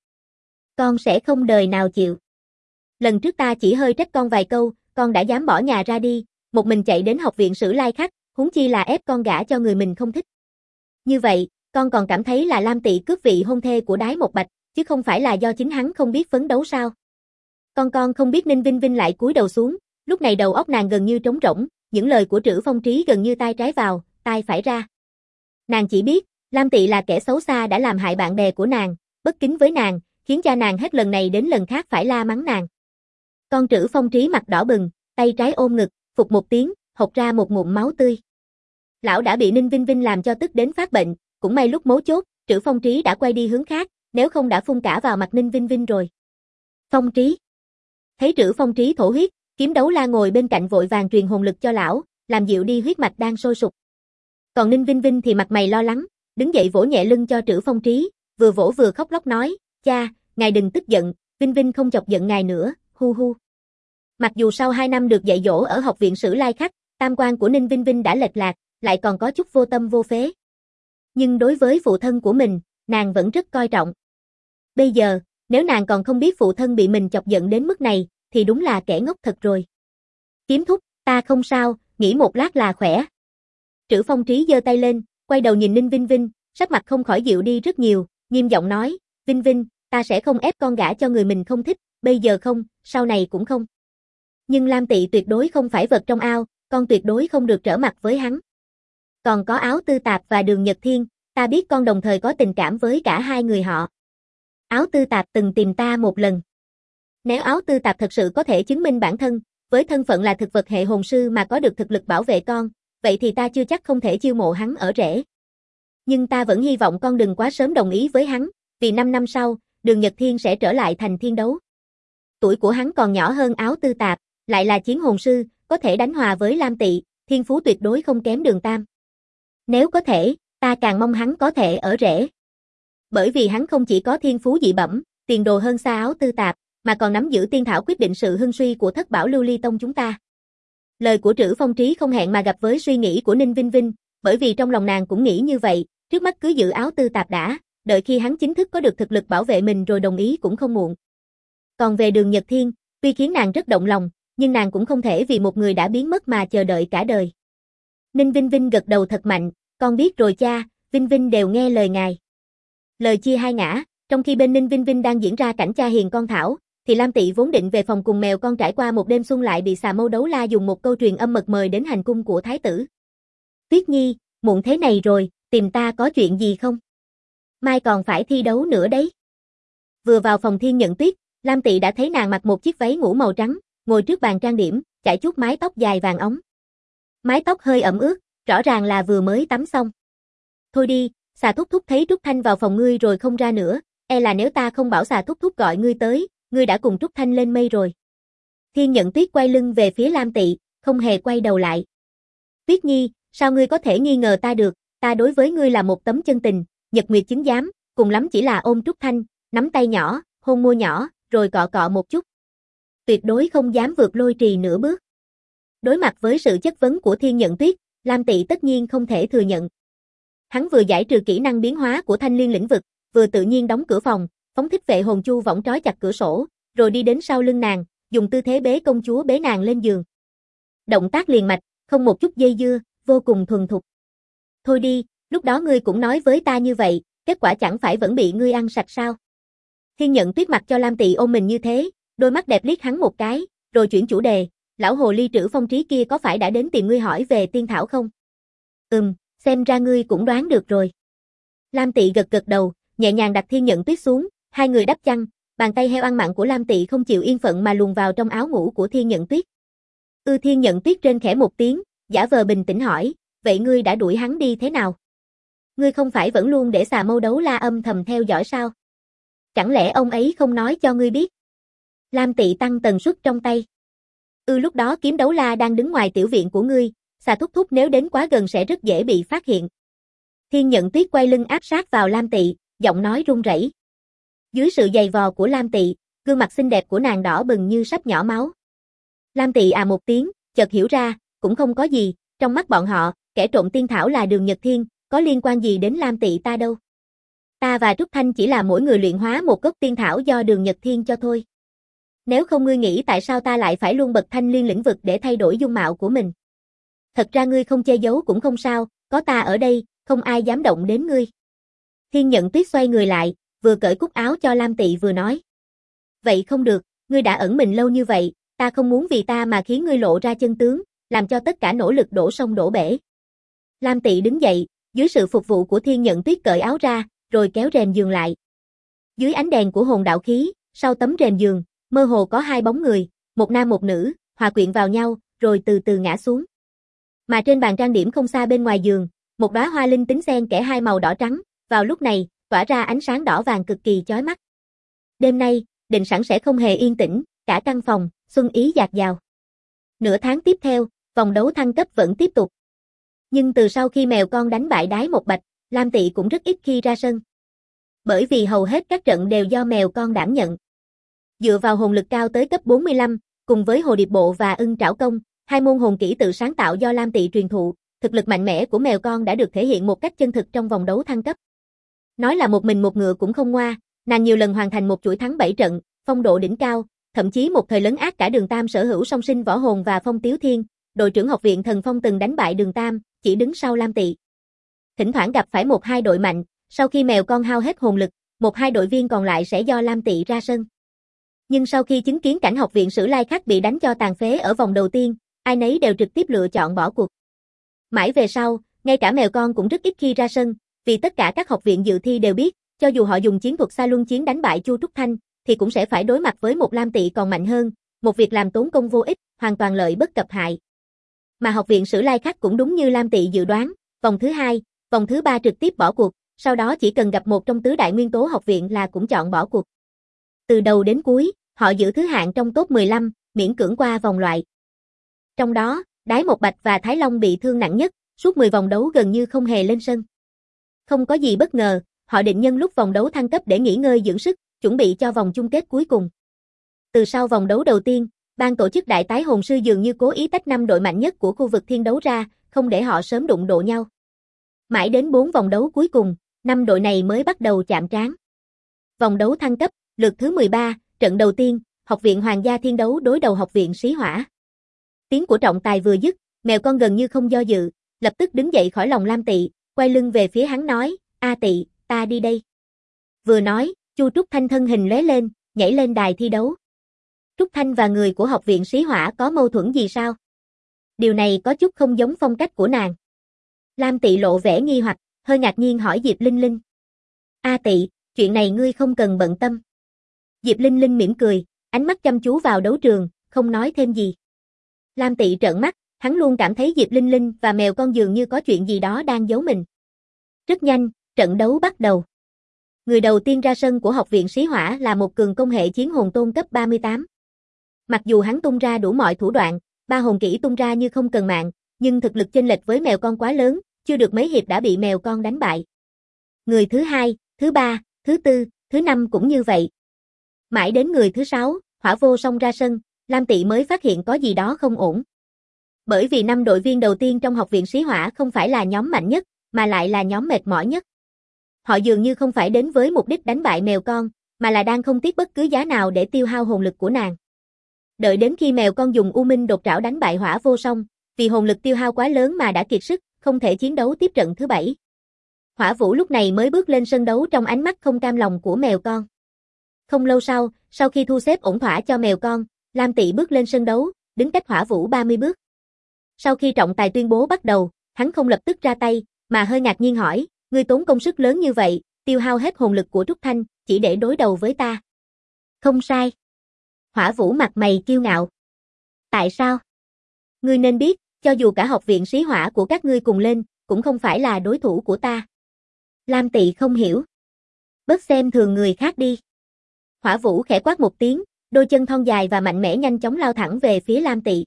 con sẽ không đời nào chịu. Lần trước ta chỉ hơi trách con vài câu, con đã dám bỏ nhà ra đi, một mình chạy đến học viện Sử Lai Khắc, huống chi là ép con gả cho người mình không thích. Như vậy, con còn cảm thấy là Lam Tỵ cướp vị hôn thê của Đái Một Bạch, chứ không phải là do chính hắn không biết phấn đấu sao? Con không biết. Ninh Vinh Vinh lại cúi đầu xuống, lúc này đầu óc nàng gần như trống rỗng, những lời của Trữ Phong Trí gần như tai trái vào, tai phải ra. Nàng chỉ biết, Lam Tỵ là kẻ xấu xa đã làm hại bạn bè của nàng, bất kính với nàng, khiến cha nàng hết lần này đến lần khác phải la mắng nàng. Con Trữ Phong Trí mặt đỏ bừng, tay trái ôm ngực, phụt một tiếng, hộc ra một ngụm máu tươi. Lão đã bị Ninh Vinh Vinh làm cho tức đến phát bệnh, cũng may lúc mấu chốt, Trữ Phong Trí đã quay đi hướng khác, nếu không đã phun cả vào mặt Ninh Vinh Vinh rồi. Phong Trí. Thấy Trữ Phong Trí thổ huyết, Kiếm Đấu La ngồi bên cạnh vội vàng truyền hồn lực cho lão, làm dịu đi huyết mạch đang sôi sục. Còn Ninh Vinh Vinh thì mặt mày lo lắng, đứng dậy vỗ nhẹ lưng cho Trữ Phong Trí, vừa vỗ vừa khóc lóc nói, cha, ngài đừng tức giận, Vinh Vinh không chọc giận ngài nữa, hu hu. Mặc dù sau 2 năm được dạy dỗ ở học viện Sử Lai Khắc, tam quan của Ninh Vinh Vinh đã lệch lạc, lại còn có chút vô tâm vô phế. Nhưng đối với phụ thân của mình, nàng vẫn rất coi trọng. Bây giờ, nếu nàng còn không biết phụ thân bị mình chọc giận đến mức này, thì đúng là kẻ ngốc thật rồi. Kiếm thúc, ta không sao, nghỉ một lát là khỏe. Trữ Phong Trí giơ tay lên, quay đầu nhìn Ninh Vinh Vinh, sắc mặt không khỏi dịu đi rất nhiều, nghiêm giọng nói, Vinh Vinh, ta sẽ không ép con gả cho người mình không thích, bây giờ không, sau này cũng không. Nhưng Lam Tỵ tuyệt đối không phải vật trong ao, con tuyệt đối không được trở mặt với hắn. Còn có Áo Tư Tạp và Đường Nhật Thiên, ta biết con đồng thời có tình cảm với cả hai người họ. Áo Tư Tạp từng tìm ta một lần. Nếu Áo Tư Tạp thật sự có thể chứng minh bản thân, với thân phận là thực vật hệ hồn sư mà có được thực lực bảo vệ con, vậy thì ta chưa chắc không thể chiêu mộ hắn ở rể. Nhưng ta vẫn hy vọng con đừng quá sớm đồng ý với hắn, vì 5 năm sau, Đường Nhật Thiên sẽ trở lại thành thiên đấu. Tuổi của hắn còn nhỏ hơn Áo Tư Tạp, lại là chiến hồn sư, có thể đánh hòa với Lam Tỵ, thiên phú tuyệt đối không kém Đường Tam. Nếu có thể, ta càng mong hắn có thể ở rể. Bởi vì hắn không chỉ có thiên phú dị bẩm, tiền đồ hơn xa Áo Tư Tạp, mà còn nắm giữ tiên thảo quyết định sự hưng suy của Thất Bảo Lưu Ly Tông chúng ta. Lời của Trữ Phong Trí không hẹn mà gặp với suy nghĩ của Ninh Vinh Vinh, bởi vì trong lòng nàng cũng nghĩ như vậy, trước mắt cứ giữ Áo Tư Tạp đã, đợi khi hắn chính thức có được thực lực bảo vệ mình rồi đồng ý cũng không muộn. Còn về Đường Nhật Thiên, tuy khiến nàng rất động lòng, nhưng nàng cũng không thể vì một người đã biến mất mà chờ đợi cả đời. Ninh Vinh Vinh gật đầu thật mạnh, con biết rồi cha, Vinh Vinh đều nghe lời ngài. Lời chia hai ngã, trong khi bên Ninh Vinh Vinh đang diễn ra cảnh cha hiền con thảo, thì Lam Tỵ vốn định về phòng cùng mèo con trải qua một đêm xuân lại bị Xà Mâu Đấu La dùng một câu truyền âm mật mời đến hành cung của thái tử. Tuyết Nhi, muộn thế này rồi, tìm ta có chuyện gì không? Mai còn phải thi đấu nữa đấy. Vừa vào phòng Thiên Nhận Tuyết, Lam Tỵ đã thấy nàng mặc một chiếc váy ngủ màu trắng, ngồi trước bàn trang điểm, chải chuốt mái tóc dài vàng óng. Mái tóc hơi ẩm ướt, rõ ràng là vừa mới tắm xong. Thôi đi, xà thúc thúc thấy Trúc Thanh vào phòng ngươi rồi không ra nữa, e là nếu ta không bảo xà thúc thúc gọi ngươi tới, ngươi đã cùng Trúc Thanh lên mây rồi. Thiên Nhận Tuyết quay lưng về phía Lam Tị, không hề quay đầu lại. Tuyết Nhi, sao ngươi có thể nghi ngờ ta được, ta đối với ngươi là một tấm chân tình, nhật nguyệt chứng giám, cùng lắm chỉ là ôm Trúc Thanh, nắm tay nhỏ, hôn môi nhỏ, rồi cọ cọ một chút. Tuyệt đối không dám vượt lôi trì nửa bước. Đối mặt với sự chất vấn của Thiên Nhận Tuyết, Lam Tị tất nhiên không thể thừa nhận. Hắn vừa giải trừ kỹ năng biến hóa của Thanh Liên lĩnh vực, vừa tự nhiên đóng cửa phòng, phóng thích vệ hồn chu võng trói chặt cửa sổ, rồi đi đến sau lưng nàng, dùng tư thế bế công chúa bế nàng lên giường. Động tác liền mạch, không một chút dây dưa, vô cùng thuần thục. Thôi đi, lúc đó ngươi cũng nói với ta như vậy, kết quả chẳng phải vẫn bị ngươi ăn sạch sao? Thiên Nhận Tuyết mặc cho Lam Tị ôm mình như thế, đôi mắt đẹp liếc hắn một cái, rồi chuyển chủ đề, lão hồ ly Trữ Phong Trí kia có phải đã đến tìm ngươi hỏi về tiên thảo không? Xem ra ngươi cũng đoán được rồi. Lam Tị gật gật đầu, nhẹ nhàng đặt Thiên Nhận Tuyết xuống, hai người đắp chăn, bàn tay heo ăn mặn của Lam Tị không chịu yên phận mà luồn vào trong áo ngủ của Thiên Nhận Tuyết. Thiên Nhận Tuyết rên khẽ một tiếng, giả vờ bình tĩnh hỏi, vậy ngươi đã đuổi hắn đi thế nào? Ngươi không phải vẫn luôn để xà mâu đấu la âm thầm theo dõi sao? Chẳng lẽ ông ấy không nói cho ngươi biết? Lam Tị tăng tần suất trong tay. Lúc đó kiếm đấu la đang đứng ngoài tiểu viện của ngươi, xà thúc thúc nếu đến quá gần sẽ rất dễ bị phát hiện. Thiên Nhận Tuyết quay lưng áp sát vào Lam Tị, giọng nói run rẩy. Dưới sự giày vò của Lam Tị, gương mặt xinh đẹp của nàng đỏ bừng như sắp nhỏ máu. Lam Tị một tiếng, chợt hiểu ra, cũng không có gì, trong mắt bọn họ, kẻ trộm tiên thảo là Đường Nhật Thiên, có liên quan gì đến Lam Tị ta đâu. Ta và Trúc Thanh chỉ là mỗi người luyện hóa một gốc tiên thảo do Đường Nhật Thiên cho thôi. Nếu không ngươi nghĩ tại sao ta lại phải luôn bật Thanh Liên lĩnh vực để thay đổi dung mạo của mình? Thật ra ngươi không che giấu cũng không sao, có ta ở đây, không ai dám động đến ngươi. Thiên Nhận Tuyết xoay người lại, vừa cởi cúc áo cho Lam Tị vừa nói. Vậy không được, ngươi đã ẩn mình lâu như vậy, ta không muốn vì ta mà khiến ngươi lộ ra chân tướng, làm cho tất cả nỗ lực đổ sông đổ bể. Lam Tị đứng dậy, dưới sự phục vụ của Thiên Nhận Tuyết cởi áo ra, rồi kéo rèm giường lại. Dưới ánh đèn của hồn đạo khí, sau tấm rèm giường, mơ hồ có hai bóng người, một nam một nữ, hòa quyện vào nhau, rồi từ từ ngã xuống. Mà trên bàn trang điểm không xa bên ngoài giường, một đóa hoa linh tính xen kẽ hai màu đỏ trắng, vào lúc này, tỏa ra ánh sáng đỏ vàng cực kỳ chói mắt. Đêm nay, định sẵn sẽ không hề yên tĩnh, cả căn phòng, xuân ý dạt dào. Nửa tháng tiếp theo, vòng đấu thăng cấp vẫn tiếp tục. Nhưng từ sau khi mèo con đánh bại Đái Một Bạch, Lam Tị cũng rất ít khi ra sân. Bởi vì hầu hết các trận đều do mèo con đảm nhận. Dựa vào hồn lực cao tới cấp 45, cùng với Hồ Điệp Bộ và Ưng Trảo Công, hai môn hồn kỹ tự sáng tạo do Lam Tị truyền thụ, thực lực mạnh mẽ của mèo con đã được thể hiện một cách chân thực trong vòng đấu thăng cấp. Nói là một mình một ngựa cũng không ngoa, nàng nhiều lần hoàn thành một chuỗi thắng 7 trận, phong độ đỉnh cao, thậm chí một thời lấn át cả Đường Tam sở hữu song sinh võ hồn và Phong Tiếu Thiên, đội trưởng học viện Thần Phong từng đánh bại Đường Tam, chỉ đứng sau Lam Tị. Thỉnh thoảng gặp phải một hai đội mạnh, sau khi mèo con hao hết hồn lực, một hai đội viên còn lại sẽ do Lam Tị ra sân. Nhưng sau khi chứng kiến cảnh học viện Sử Lai Khắc bị đánh cho tàn phế ở vòng đầu tiên, ai nấy đều trực tiếp lựa chọn bỏ cuộc. Mãi về sau, ngay cả mèo con cũng rất ít khi ra sân, vì tất cả các học viện dự thi đều biết, cho dù họ dùng chiến thuật xa luân chiến đánh bại Chu Trúc Thanh, thì cũng sẽ phải đối mặt với một Lam Tị còn mạnh hơn, một việc làm tốn công vô ích, hoàn toàn lợi bất cập hại. Mà học viện Sử Lai Khắc cũng đúng như Lam Tị dự đoán, vòng thứ 2, vòng thứ 3 trực tiếp bỏ cuộc, sau đó chỉ cần gặp một trong tứ đại nguyên tố học viện là cũng chọn bỏ cuộc. Từ đầu đến cuối, họ giữ thứ hạng trong top 15, miễn cưỡng qua vòng loại. Trong đó, Đái Một Bạch và Thái Long bị thương nặng nhất, suốt 10 vòng đấu gần như không hề lên sân. Không có gì bất ngờ, họ định nhân lúc vòng đấu thăng cấp để nghỉ ngơi dưỡng sức, chuẩn bị cho vòng chung kết cuối cùng. Từ sau vòng đấu đầu tiên, ban tổ chức Đại Tái Hồn Sư dường như cố ý tách 5 đội mạnh nhất của khu vực thiên đấu ra, không để họ sớm đụng độ nhau. Mãi đến 4 vòng đấu cuối cùng, 5 đội này mới bắt đầu chạm trán. Vòng đấu thăng cấp, lượt thứ 13, trận đầu tiên, Học viện Hoàng gia Thiên đấu đối đầu Học viện Sĩ Hỏa. Tiếng của trọng tài vừa dứt, mèo con gần như không do dự, lập tức đứng dậy khỏi lòng Lam Tị, quay lưng về phía hắn nói, A Tị, ta đi đây. Vừa nói, Chu Trúc Thanh thân hình lóe lên, nhảy lên đài thi đấu. Trúc Thanh và người của Học viện Sĩ Hỏa có mâu thuẫn gì sao? Điều này có chút không giống phong cách của nàng. Lam Tị lộ vẻ nghi hoặc, hơi ngạc nhiên hỏi Diệp Linh Linh. A Tị, chuyện này ngươi không cần bận tâm. Diệp Linh Linh mỉm cười, ánh mắt chăm chú vào đấu trường, không nói thêm gì. Lam Tị trợn mắt, hắn luôn cảm thấy Diệp Linh Linh và mèo con dường như có chuyện gì đó đang giấu mình. Rất nhanh, trận đấu bắt đầu. Người đầu tiên ra sân của học viện Sĩ Hỏa là một cường công hệ chiến hồn tôn cấp 38. Mặc dù hắn tung ra đủ mọi thủ đoạn, ba hồn kỹ tung ra như không cần mạng, nhưng thực lực chênh lệch với mèo con quá lớn, chưa được mấy hiệp đã bị mèo con đánh bại. Người thứ hai, thứ ba, thứ tư, thứ năm cũng như vậy. Mãi đến người thứ sáu, Hỏa Vô Song ra sân, Lam Tị mới phát hiện có gì đó không ổn. Bởi vì 5 đội viên đầu tiên trong học viện Sĩ Hỏa không phải là nhóm mạnh nhất, mà lại là nhóm mệt mỏi nhất. Họ dường như không phải đến với mục đích đánh bại mèo con, mà là đang không tiếc bất cứ giá nào để tiêu hao hồn lực của nàng. Đợi đến khi mèo con dùng U Minh đột trảo đánh bại Hỏa Vô Song, vì hồn lực tiêu hao quá lớn mà đã kiệt sức, không thể chiến đấu tiếp trận thứ 7. Hỏa Vũ lúc này mới bước lên sân đấu trong ánh mắt không cam lòng của mèo con. Không lâu sau khi thu xếp ổn thỏa cho mèo con, Lam Tị bước lên sân đấu, đứng cách Hỏa Vũ 30 bước. Sau khi trọng tài tuyên bố bắt đầu, hắn không lập tức ra tay, mà hơi ngạc nhiên hỏi, ngươi tốn công sức lớn như vậy, tiêu hao hết hồn lực của Trúc Thanh, chỉ để đối đầu với ta. Không sai. Hỏa Vũ mặt mày kiêu ngạo. Tại sao? Ngươi nên biết, cho dù cả học viện Sĩ Hỏa của các ngươi cùng lên, cũng không phải là đối thủ của ta. Lam Tị không hiểu. Bớt xem thường người khác đi. Hỏa Vũ khẽ quát một tiếng, đôi chân thon dài và mạnh mẽ nhanh chóng lao thẳng về phía Lam Tị.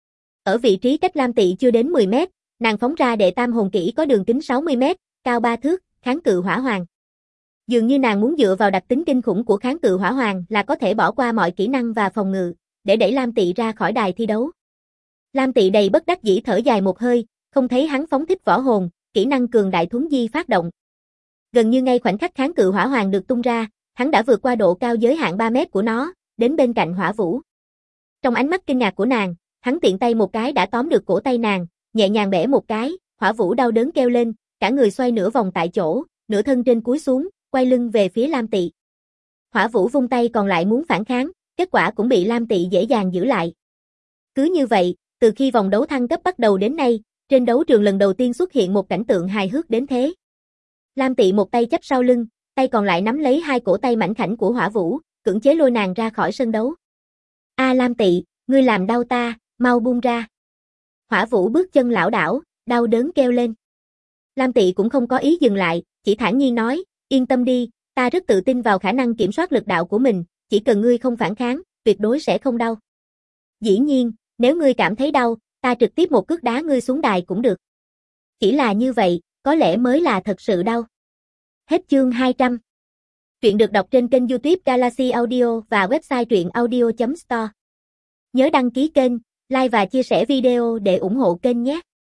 Ở vị trí cách Lam Tị chưa đến 10 mét, nàng phóng ra đệ tam hồn kỹ có đường kính 60 mét, cao 3 thước, kháng cự hỏa hoàng. Dường như nàng muốn dựa vào đặc tính kinh khủng của kháng cự hỏa hoàng là có thể bỏ qua mọi kỹ năng và phòng ngự, để đẩy Lam Tị ra khỏi đài thi đấu. Lam Tị đầy bất đắc dĩ thở dài một hơi, không thấy hắn phóng thích võ hồn, kỹ năng cường đại thuấn di phát động. Gần như ngay khoảnh khắc kháng cự hỏa hoàng được tung ra, hắn đã vượt qua độ cao giới hạn 3 mét của nó, đến bên cạnh Hỏa Vũ. Trong ánh mắt kinh ngạc của nàng, hắn tiện tay một cái đã tóm được cổ tay nàng, nhẹ nhàng bẻ một cái, Hỏa Vũ đau đớn kêu lên, cả người xoay nửa vòng tại chỗ, nửa thân trên cúi xuống, quay lưng về phía Lam Tị. Hỏa Vũ vung tay còn lại muốn phản kháng, kết quả cũng bị Lam Tị dễ dàng giữ lại. Cứ như vậy, từ khi vòng đấu thăng cấp bắt đầu đến nay, trên đấu trường lần đầu tiên xuất hiện một cảnh tượng hài hước đến thế. Lam Tị một tay chắp sau lưng, tay còn lại nắm lấy hai cổ tay mảnh khảnh của Hỏa Vũ, cưỡng chế lôi nàng ra khỏi sân đấu. Lam Tị, ngươi làm đau ta, mau buông ra. Hỏa Vũ bước chân lảo đảo, đau đớn kêu lên. Lam Tị cũng không có ý dừng lại, chỉ thản nhiên nói, yên tâm đi, ta rất tự tin vào khả năng kiểm soát lực đạo của mình, chỉ cần ngươi không phản kháng, tuyệt đối sẽ không đau. Dĩ nhiên, nếu ngươi cảm thấy đau, ta trực tiếp một cước đá ngươi xuống đài cũng được. Chỉ là như vậy, có lẽ mới là thật sự đau. Hết chương 200. Truyện được đọc trên kênh YouTube Galaxy Audio và website truyệnaudio.store. Nhớ đăng ký kênh, like và chia sẻ video để ủng hộ kênh nhé.